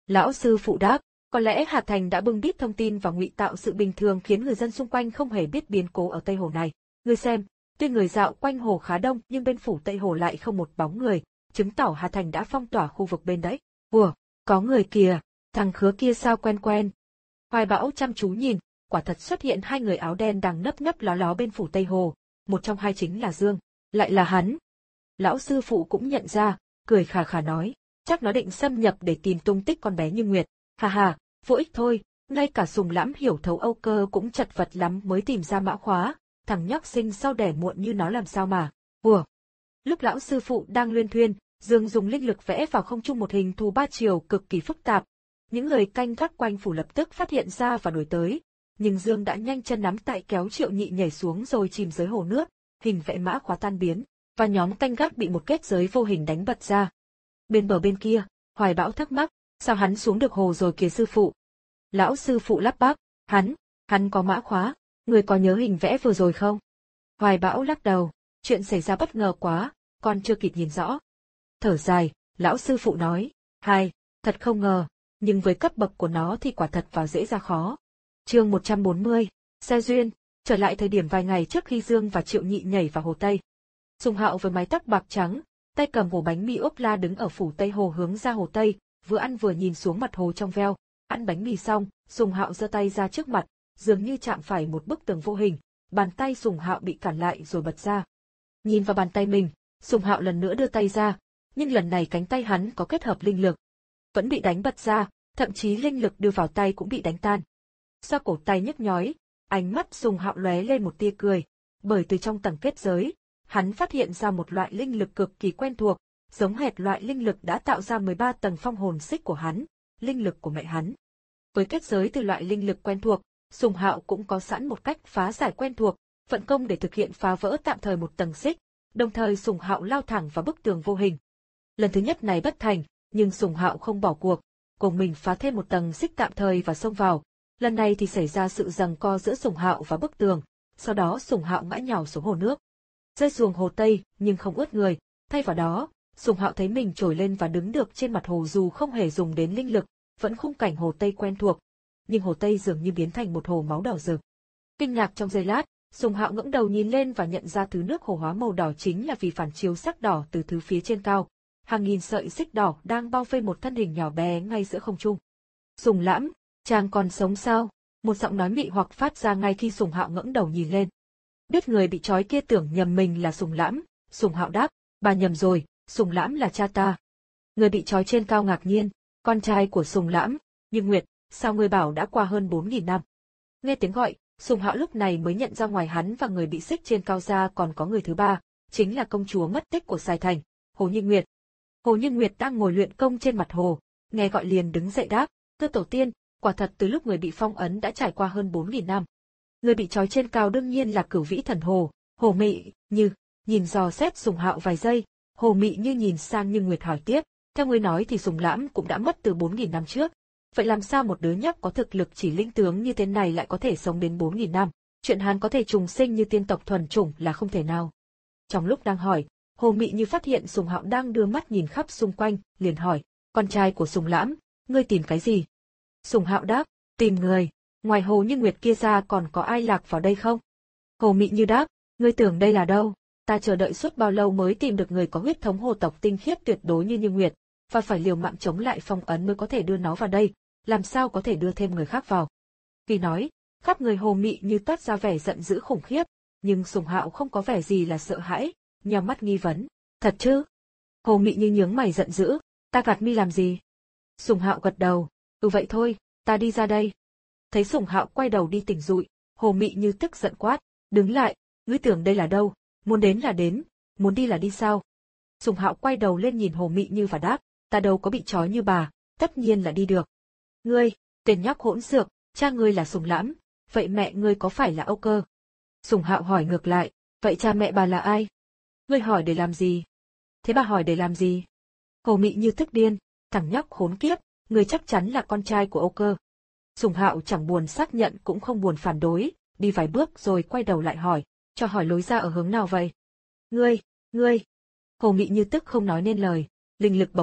Lão sư phụ đáp, có lẽ Hà Thành đã bưng bít thông tin và ngụy tạo sự bình thường khiến người dân xung quanh không hề biết biến cố ở Tây Hồ này. Ngươi xem, tuy người dạo quanh hồ khá đông nhưng bên phủ Tây Hồ lại không một bóng người, chứng tỏ Hà Thành đã phong tỏa khu vực bên đấy. Ủa, có người kìa, thằng Khứa kia sao quen quen. Hoài Bão chăm chú nhìn, quả thật xuất hiện hai người áo đen đang nấp nấp ló ló bên phủ Tây Hồ, một trong hai chính là Dương, lại là hắn. Lão sư phụ cũng nhận ra, cười khà khà nói, chắc nó định xâm nhập để tìm tung tích con bé Như Nguyệt, hà hà, vô ích thôi, ngay cả Sùng Lãm hiểu thấu Âu Cơ cũng chật vật lắm mới tìm ra mã khóa, thằng nhóc sinh sau đẻ muộn như nó làm sao mà, ủa. Lúc lão sư phụ đang luyên thuyên, Dương dùng linh lực vẽ vào không trung một hình thù ba chiều cực kỳ phức tạp. Những người canh gác quanh phủ lập tức phát hiện ra và đuổi tới, nhưng Dương đã nhanh chân nắm tay kéo Triệu Nhị nhảy xuống rồi chìm dưới hồ nước, hình vẽ mã khóa tan biến, và nhóm canh gác bị một kết giới vô hình đánh bật ra. Bên bờ bên kia, Hoài Bão thắc mắc, sao hắn xuống được hồ rồi kìa sư phụ? Lão sư phụ lắp bắp, hắn, hắn có mã khóa, người có nhớ hình vẽ vừa rồi không? Hoài Bão lắc đầu, chuyện xảy ra bất ngờ quá, con chưa kịp nhìn rõ. Thở dài, lão sư phụ nói, hai, thật không ngờ, nhưng với cấp bậc của nó thì quả thật vào dễ ra khó. Chương một trăm bốn mươi, xe duyên, trở lại thời điểm vài ngày trước khi Dương và Triệu Nhị nhảy vào hồ Tây. Sùng Hạo với mái tóc bạc trắng, tay cầm hồ bánh mì ốp la đứng ở phủ Tây Hồ hướng ra hồ Tây, vừa ăn vừa nhìn xuống mặt hồ trong veo. Ăn bánh mì xong, Sùng Hạo giơ tay ra trước mặt, dường như chạm phải một bức tường vô hình, bàn tay Sùng Hạo bị cản lại rồi bật ra. Nhìn vào bàn tay mình, Sùng Hạo lần nữa đưa tay ra, nhưng lần này cánh tay hắn có kết hợp linh lực, vẫn bị đánh bật ra, thậm chí linh lực đưa vào tay cũng bị đánh tan. Sau cổ tay nhức nhói, ánh mắt Sùng Hạo lóe lên một tia cười, bởi từ trong tầng kết giới, hắn phát hiện ra một loại linh lực cực kỳ quen thuộc, giống hệt loại linh lực đã tạo ra mười ba tầng phong hồn xích của hắn, linh lực của mẹ hắn. Với kết giới từ loại linh lực quen thuộc, Sùng Hạo cũng có sẵn một cách phá giải quen thuộc, vận công để thực hiện phá vỡ tạm thời một tầng xích, đồng thời Sùng Hạo lao thẳng vào bức tường vô hình. Lần thứ nhất này bất thành, nhưng Sùng Hạo không bỏ cuộc, cùng mình phá thêm một tầng xích tạm thời và xông vào. Lần này thì xảy ra sự giằng co giữa Sùng Hạo và bức tường, sau đó Sùng Hạo ngã nhào xuống hồ nước, rơi xuống hồ Tây nhưng không ướt người, thay vào đó, Sùng Hạo thấy mình trồi lên và đứng được trên mặt hồ dù không hề dùng đến linh lực, vẫn khung cảnh hồ Tây quen thuộc, nhưng hồ Tây dường như biến thành một hồ máu đỏ rực. Kinh ngạc trong giây lát, Sùng Hạo ngẩng đầu nhìn lên và nhận ra thứ nước hồ hóa màu đỏ chính là vì phản chiếu sắc đỏ từ thứ phía trên cao. Hàng nghìn sợi xích đỏ đang bao vây một thân hình nhỏ bé ngay giữa không trung. Sùng Lãm, chàng còn sống sao? Một giọng nói mị hoặc phát ra ngay khi Sùng Hạo ngẩng đầu nhìn lên. Biết người bị trói kia tưởng nhầm mình là Sùng Lãm, Sùng Hạo đáp, bà nhầm rồi, Sùng Lãm là cha ta. Người bị trói trên cao ngạc nhiên, con trai của Sùng Lãm, nhưng Nguyệt, sao ngươi bảo đã qua hơn bốn nghìn năm? Nghe tiếng gọi, Sùng Hạo lúc này mới nhận ra ngoài hắn và người bị xích trên cao ra còn có người thứ ba, chính là công chúa mất tích của Sài Thành, Hồ Như Nguyệt. Hồ Như Nguyệt đang ngồi luyện công trên mặt hồ, nghe gọi liền đứng dậy đáp, thưa tổ tiên, quả thật từ lúc người bị phong ấn đã trải qua hơn bốn nghìn năm. Người bị trói trên cao đương nhiên là Cửu Vĩ Thần Hồ, Hồ Mị Như, nhìn dò xét Sùng Hạo vài giây, Hồ Mị Như nhìn sang Như Nguyệt hỏi tiếp, theo ngươi nói thì Sùng Lãm cũng đã mất từ bốn nghìn năm trước. Vậy làm sao một đứa nhóc có thực lực chỉ linh tướng như thế này lại có thể sống đến bốn nghìn năm? Chuyện hắn có thể trùng sinh như tiên tộc thuần chủng là không thể nào. Trong lúc đang hỏi, Hồ Mị Như phát hiện Sùng Hạo đang đưa mắt nhìn khắp xung quanh, liền hỏi, con trai của Sùng Lãm, ngươi tìm cái gì? Sùng Hạo đáp, tìm người, ngoài Hồ Như Nguyệt kia ra còn có ai lạc vào đây không? Hồ Mị Như đáp, ngươi tưởng đây là đâu? Ta chờ đợi suốt bao lâu mới tìm được người có huyết thống hồ tộc tinh khiết tuyệt đối như Như Nguyệt, và phải liều mạng chống lại phong ấn mới có thể đưa nó vào đây, làm sao có thể đưa thêm người khác vào? Khi nói, khắp người Hồ Mị Như toát ra vẻ giận dữ khủng khiếp, nhưng Sùng Hạo không có vẻ gì là sợ hãi, nhắm mắt nghi vấn, thật chứ? Hồ Mị Như nhướng mày giận dữ, ta gạt mi làm gì? Sùng Hạo gật đầu, ừ vậy thôi, ta đi ra đây. Thấy Sùng Hạo quay đầu đi tỉnh dụi, Hồ Mị Như tức giận quát, đứng lại, ngươi tưởng đây là đâu, muốn đến là đến, muốn đi là đi sao? Sùng Hạo quay đầu lên nhìn Hồ Mị Như và đáp, ta đâu có bị trói như bà, tất nhiên là đi được. Ngươi, tên nhóc hỗn xược, cha ngươi là Sùng Lãm, vậy mẹ ngươi có phải là Âu Cơ? Sùng Hạo hỏi ngược lại, vậy cha mẹ bà là ai? Ngươi hỏi để làm gì? Thế bà hỏi để làm gì? Hồ Mị Như tức điên, thằng nhóc khốn kiếp, ngươi chắc chắn là con trai của Âu Cơ. Sùng Hạo chẳng buồn xác nhận cũng không buồn phản đối, đi vài bước rồi quay đầu lại hỏi, cho hỏi lối ra ở hướng nào vậy? Ngươi, ngươi. Hồ Mị Như tức không nói nên lời, linh lực bộc phát,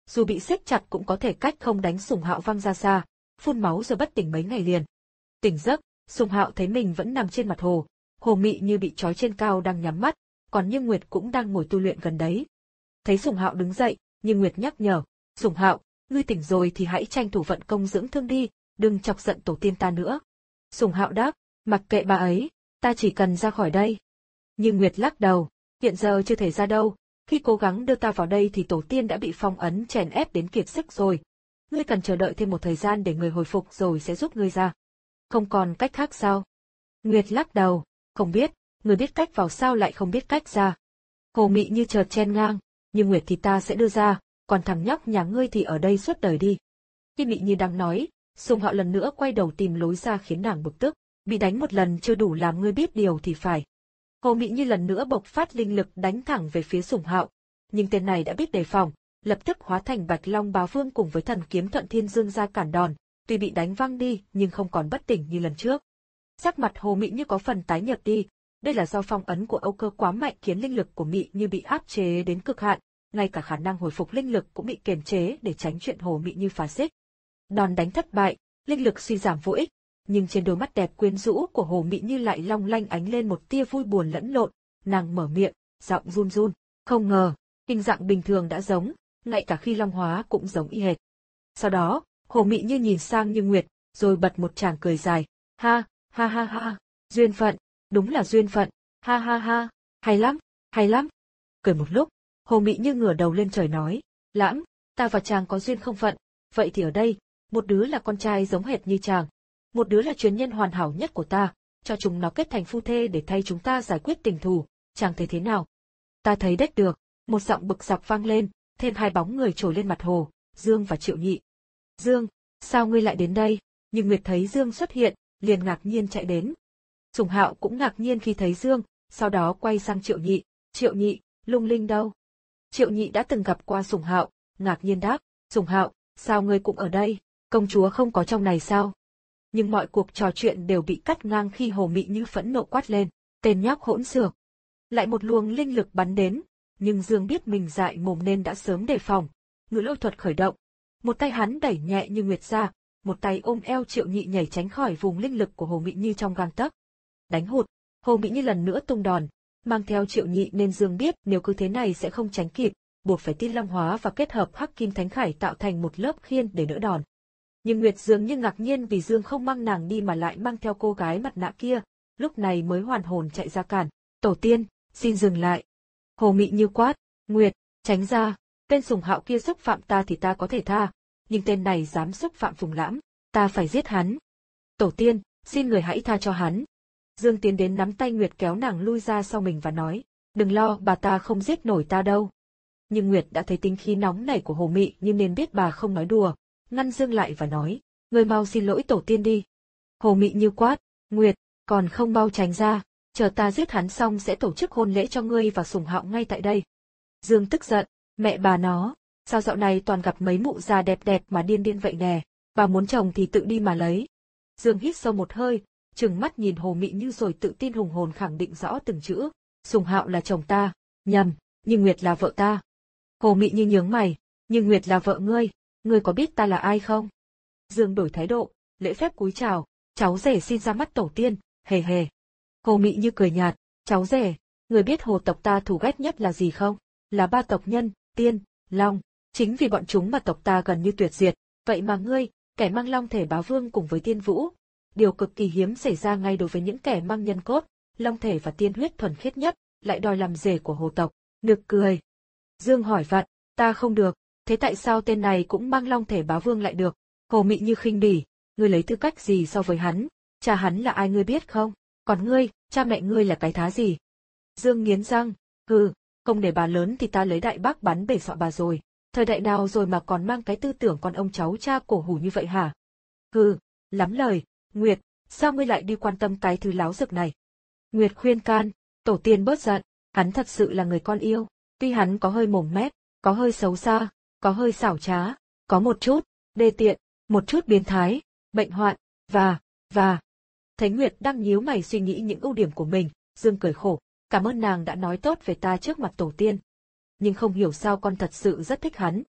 dù bị siết chặt cũng có thể cách không đánh Sùng Hạo văng ra xa, phun máu rồi bất tỉnh mấy ngày liền. Tỉnh giấc, Sùng Hạo thấy mình vẫn nằm trên mặt hồ, Hồ Mị Như bị trói trên cao đang nhắm mắt, còn Như Nguyệt cũng đang ngồi tu luyện gần đấy. Thấy Sùng Hạo đứng dậy, Như Nguyệt nhắc nhở, Sùng Hạo, ngươi tỉnh rồi thì hãy tranh thủ vận công dưỡng thương đi, đừng chọc giận tổ tiên ta nữa. Sùng Hạo đáp, mặc kệ bà ấy, ta chỉ cần ra khỏi đây. Như Nguyệt lắc đầu, hiện giờ chưa thể ra đâu, khi cố gắng đưa ta vào đây thì tổ tiên đã bị phong ấn chèn ép đến kiệt sức rồi. Ngươi cần chờ đợi thêm một thời gian để người hồi phục rồi sẽ giúp ngươi ra. Không còn cách khác sao? Nguyệt lắc đầu, không biết, người biết cách vào sao lại không biết cách ra. Hồ Mị Như chợt chen ngang, nhưng Nguyệt thì ta sẽ đưa ra, còn thằng nhóc nhà ngươi thì ở đây suốt đời đi. Khi Mị Như đang nói, Sùng Hạo lần nữa quay đầu tìm lối ra khiến nàng bực tức, bị đánh một lần chưa đủ làm ngươi biết điều thì phải. Hồ Mị Như lần nữa bộc phát linh lực đánh thẳng về phía Sùng Hạo, nhưng tên này đã biết đề phòng, lập tức hóa thành Bạch Long Bá Vương cùng với thần kiếm Thuận Thiên Dương ra cản đòn, tuy bị đánh văng đi nhưng không còn bất tỉnh như lần trước. Sắc mặt Hồ Mị Như có phần tái nhợt đi, đây là do phong ấn của Âu Cơ quá mạnh khiến linh lực của Mị Như bị áp chế đến cực hạn, ngay cả khả năng hồi phục linh lực cũng bị kiềm chế để tránh chuyện Hồ Mị Như phá xích. Đòn đánh thất bại, linh lực suy giảm vô ích, nhưng trên đôi mắt đẹp quyến rũ của Hồ Mị Như lại long lanh ánh lên một tia vui buồn lẫn lộn, nàng mở miệng, giọng run run, không ngờ, hình dạng bình thường đã giống, ngay cả khi long hóa cũng giống y hệt. Sau đó, Hồ Mị Như nhìn sang Như Nguyệt, rồi bật một tràng cười dài, ha, ha ha ha, duyên phận, đúng là duyên phận, ha ha ha, hay lắm, hay lắm. Cười một lúc, Hồ Mị Như ngửa đầu lên trời nói, Lãm, ta và chàng có duyên không phận, vậy thì ở đây, một đứa là con trai giống hệt như chàng, một đứa là truyền nhân hoàn hảo nhất của ta, cho chúng nó kết thành phu thê để thay chúng ta giải quyết tình thù, chàng thấy thế nào? Ta thấy đếch được, một giọng bực dọc vang lên, thêm hai bóng người trồi lên mặt hồ, Dương và Triệu Nhị. Dương, sao ngươi lại đến đây? Nhưng Nguyệt thấy Dương xuất hiện, liền ngạc nhiên chạy đến. Sùng Hạo cũng ngạc nhiên khi thấy Dương, sau đó quay sang Triệu Nhị, Triệu Nhị, Lung Linh đâu? Triệu Nhị đã từng gặp qua Sùng Hạo, ngạc nhiên đáp, Sùng Hạo, sao ngươi cũng ở đây, công chúa không có trong này sao? Nhưng mọi cuộc trò chuyện đều bị cắt ngang khi Hồ Mị Như phẫn nộ quát lên, tên nhóc hỗn xược. Lại một luồng linh lực bắn đến, nhưng Dương biết mình dại mồm nên đã sớm đề phòng, ngự lôi thuật khởi động. Một tay hắn đẩy nhẹ Như Nguyệt ra, một tay ôm eo Triệu Nhị nhảy tránh khỏi vùng linh lực của Hồ Mị Như trong gang tấc. Đánh hụt, Hồ Mị Như lần nữa tung đòn, mang theo Triệu Nhị nên Dương biết nếu cứ thế này sẽ không tránh kịp, buộc phải tiên long hóa và kết hợp Hắc Kim Thánh Khải tạo thành một lớp khiên để đỡ đòn. Nhưng Nguyệt dường như ngạc nhiên vì Dương không mang nàng đi mà lại mang theo cô gái mặt nạ kia, lúc này mới hoàn hồn chạy ra cản, tổ tiên, xin dừng lại. Hồ Mị Như quát, Nguyệt, tránh ra, tên Sùng Hạo kia xúc phạm ta thì ta có thể tha, nhưng tên này dám xúc phạm Phùng Lãm, ta phải giết hắn. Tổ tiên, xin người hãy tha cho hắn. Dương tiến đến nắm tay Nguyệt kéo nàng lui ra sau mình và nói, đừng lo, bà ta không giết nổi ta đâu. Nhưng Nguyệt đã thấy tính khí nóng nảy của Hồ Mị Như nên biết bà không nói đùa, ngăn Dương lại và nói, người mau xin lỗi tổ tiên đi. Hồ Mị Như quát, Nguyệt, còn không mau tránh ra, chờ ta giết hắn xong sẽ tổ chức hôn lễ cho ngươi và Sùng Hạo ngay tại đây. Dương tức giận, mẹ bà nó, sao dạo này toàn gặp mấy mụ già đẹp đẹp mà điên điên vậy nè, bà muốn chồng thì tự đi mà lấy. Dương hít sâu một hơi, trừng mắt nhìn Hồ Mị Như rồi tự tin hùng hồn khẳng định rõ từng chữ, Sùng Hạo là chồng ta, nhầm, nhưng Nguyệt là vợ ta. Hồ Mị Như nhướng mày, nhưng Nguyệt là vợ ngươi, ngươi có biết ta là ai không? Dương đổi thái độ, lễ phép cúi chào, cháu rể xin ra mắt tổ tiên, hề hề. Hồ Mị Như cười nhạt, cháu rể, người biết hồ tộc ta thù ghét nhất là gì không? Là ba tộc Nhân, Tiên, Long, chính vì bọn chúng mà tộc ta gần như tuyệt diệt, vậy mà ngươi, kẻ mang long thể bá vương cùng với Tiên Vũ, điều cực kỳ hiếm xảy ra ngay đối với những kẻ mang nhân cốt, long thể và tiên huyết thuần khiết nhất, lại đòi làm rể của hồ tộc, nực cười. Dương hỏi vặn, ta không được, thế tại sao tên này cũng mang long thể bá vương lại được? Hồ Mị Như khinh bỉ, ngươi lấy tư cách gì so với hắn, cha hắn là ai ngươi biết không? Còn ngươi, cha mẹ ngươi là cái thá gì? Dương nghiến răng, hừ, không để bà lớn thì ta lấy đại bác bắn bể sọ bà rồi, thời đại nào rồi mà còn mang cái tư tưởng con ông cháu cha cổ hủ như vậy hả? Hừ, lắm lời, Nguyệt, sao ngươi lại đi quan tâm cái thứ láo rực này? Nguyệt khuyên can, tổ tiên bớt giận, hắn thật sự là người con yêu, tuy hắn có hơi mồm mép, có hơi xấu xa, có hơi xảo trá, có một chút đê tiện, một chút biến thái, bệnh hoạn, và, và... Thấy Nguyệt đang nhíu mày suy nghĩ những ưu điểm của mình, Dương cười khổ, cảm ơn nàng đã nói tốt về ta trước mặt tổ tiên. Nhưng không hiểu sao con thật sự rất thích hắn.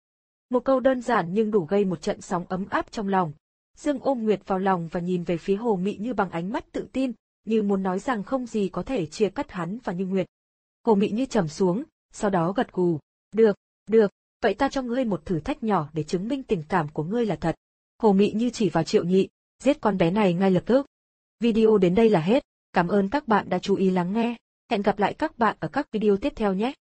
Một câu đơn giản nhưng đủ gây một trận sóng ấm áp trong lòng. Dương ôm Nguyệt vào lòng và nhìn về phía Hồ Mị Như bằng ánh mắt tự tin, như muốn nói rằng không gì có thể chia cắt hắn và Như Nguyệt. Hồ Mị Như trầm xuống, sau đó gật gù. Được, được, vậy ta cho ngươi một thử thách nhỏ để chứng minh tình cảm của ngươi là thật. Hồ Mị Như chỉ vào Triệu Nhị, giết con bé này ngay lập tức. Video đến đây là hết, cảm ơn các bạn đã chú ý lắng nghe. Hẹn gặp lại các bạn ở các video tiếp theo nhé.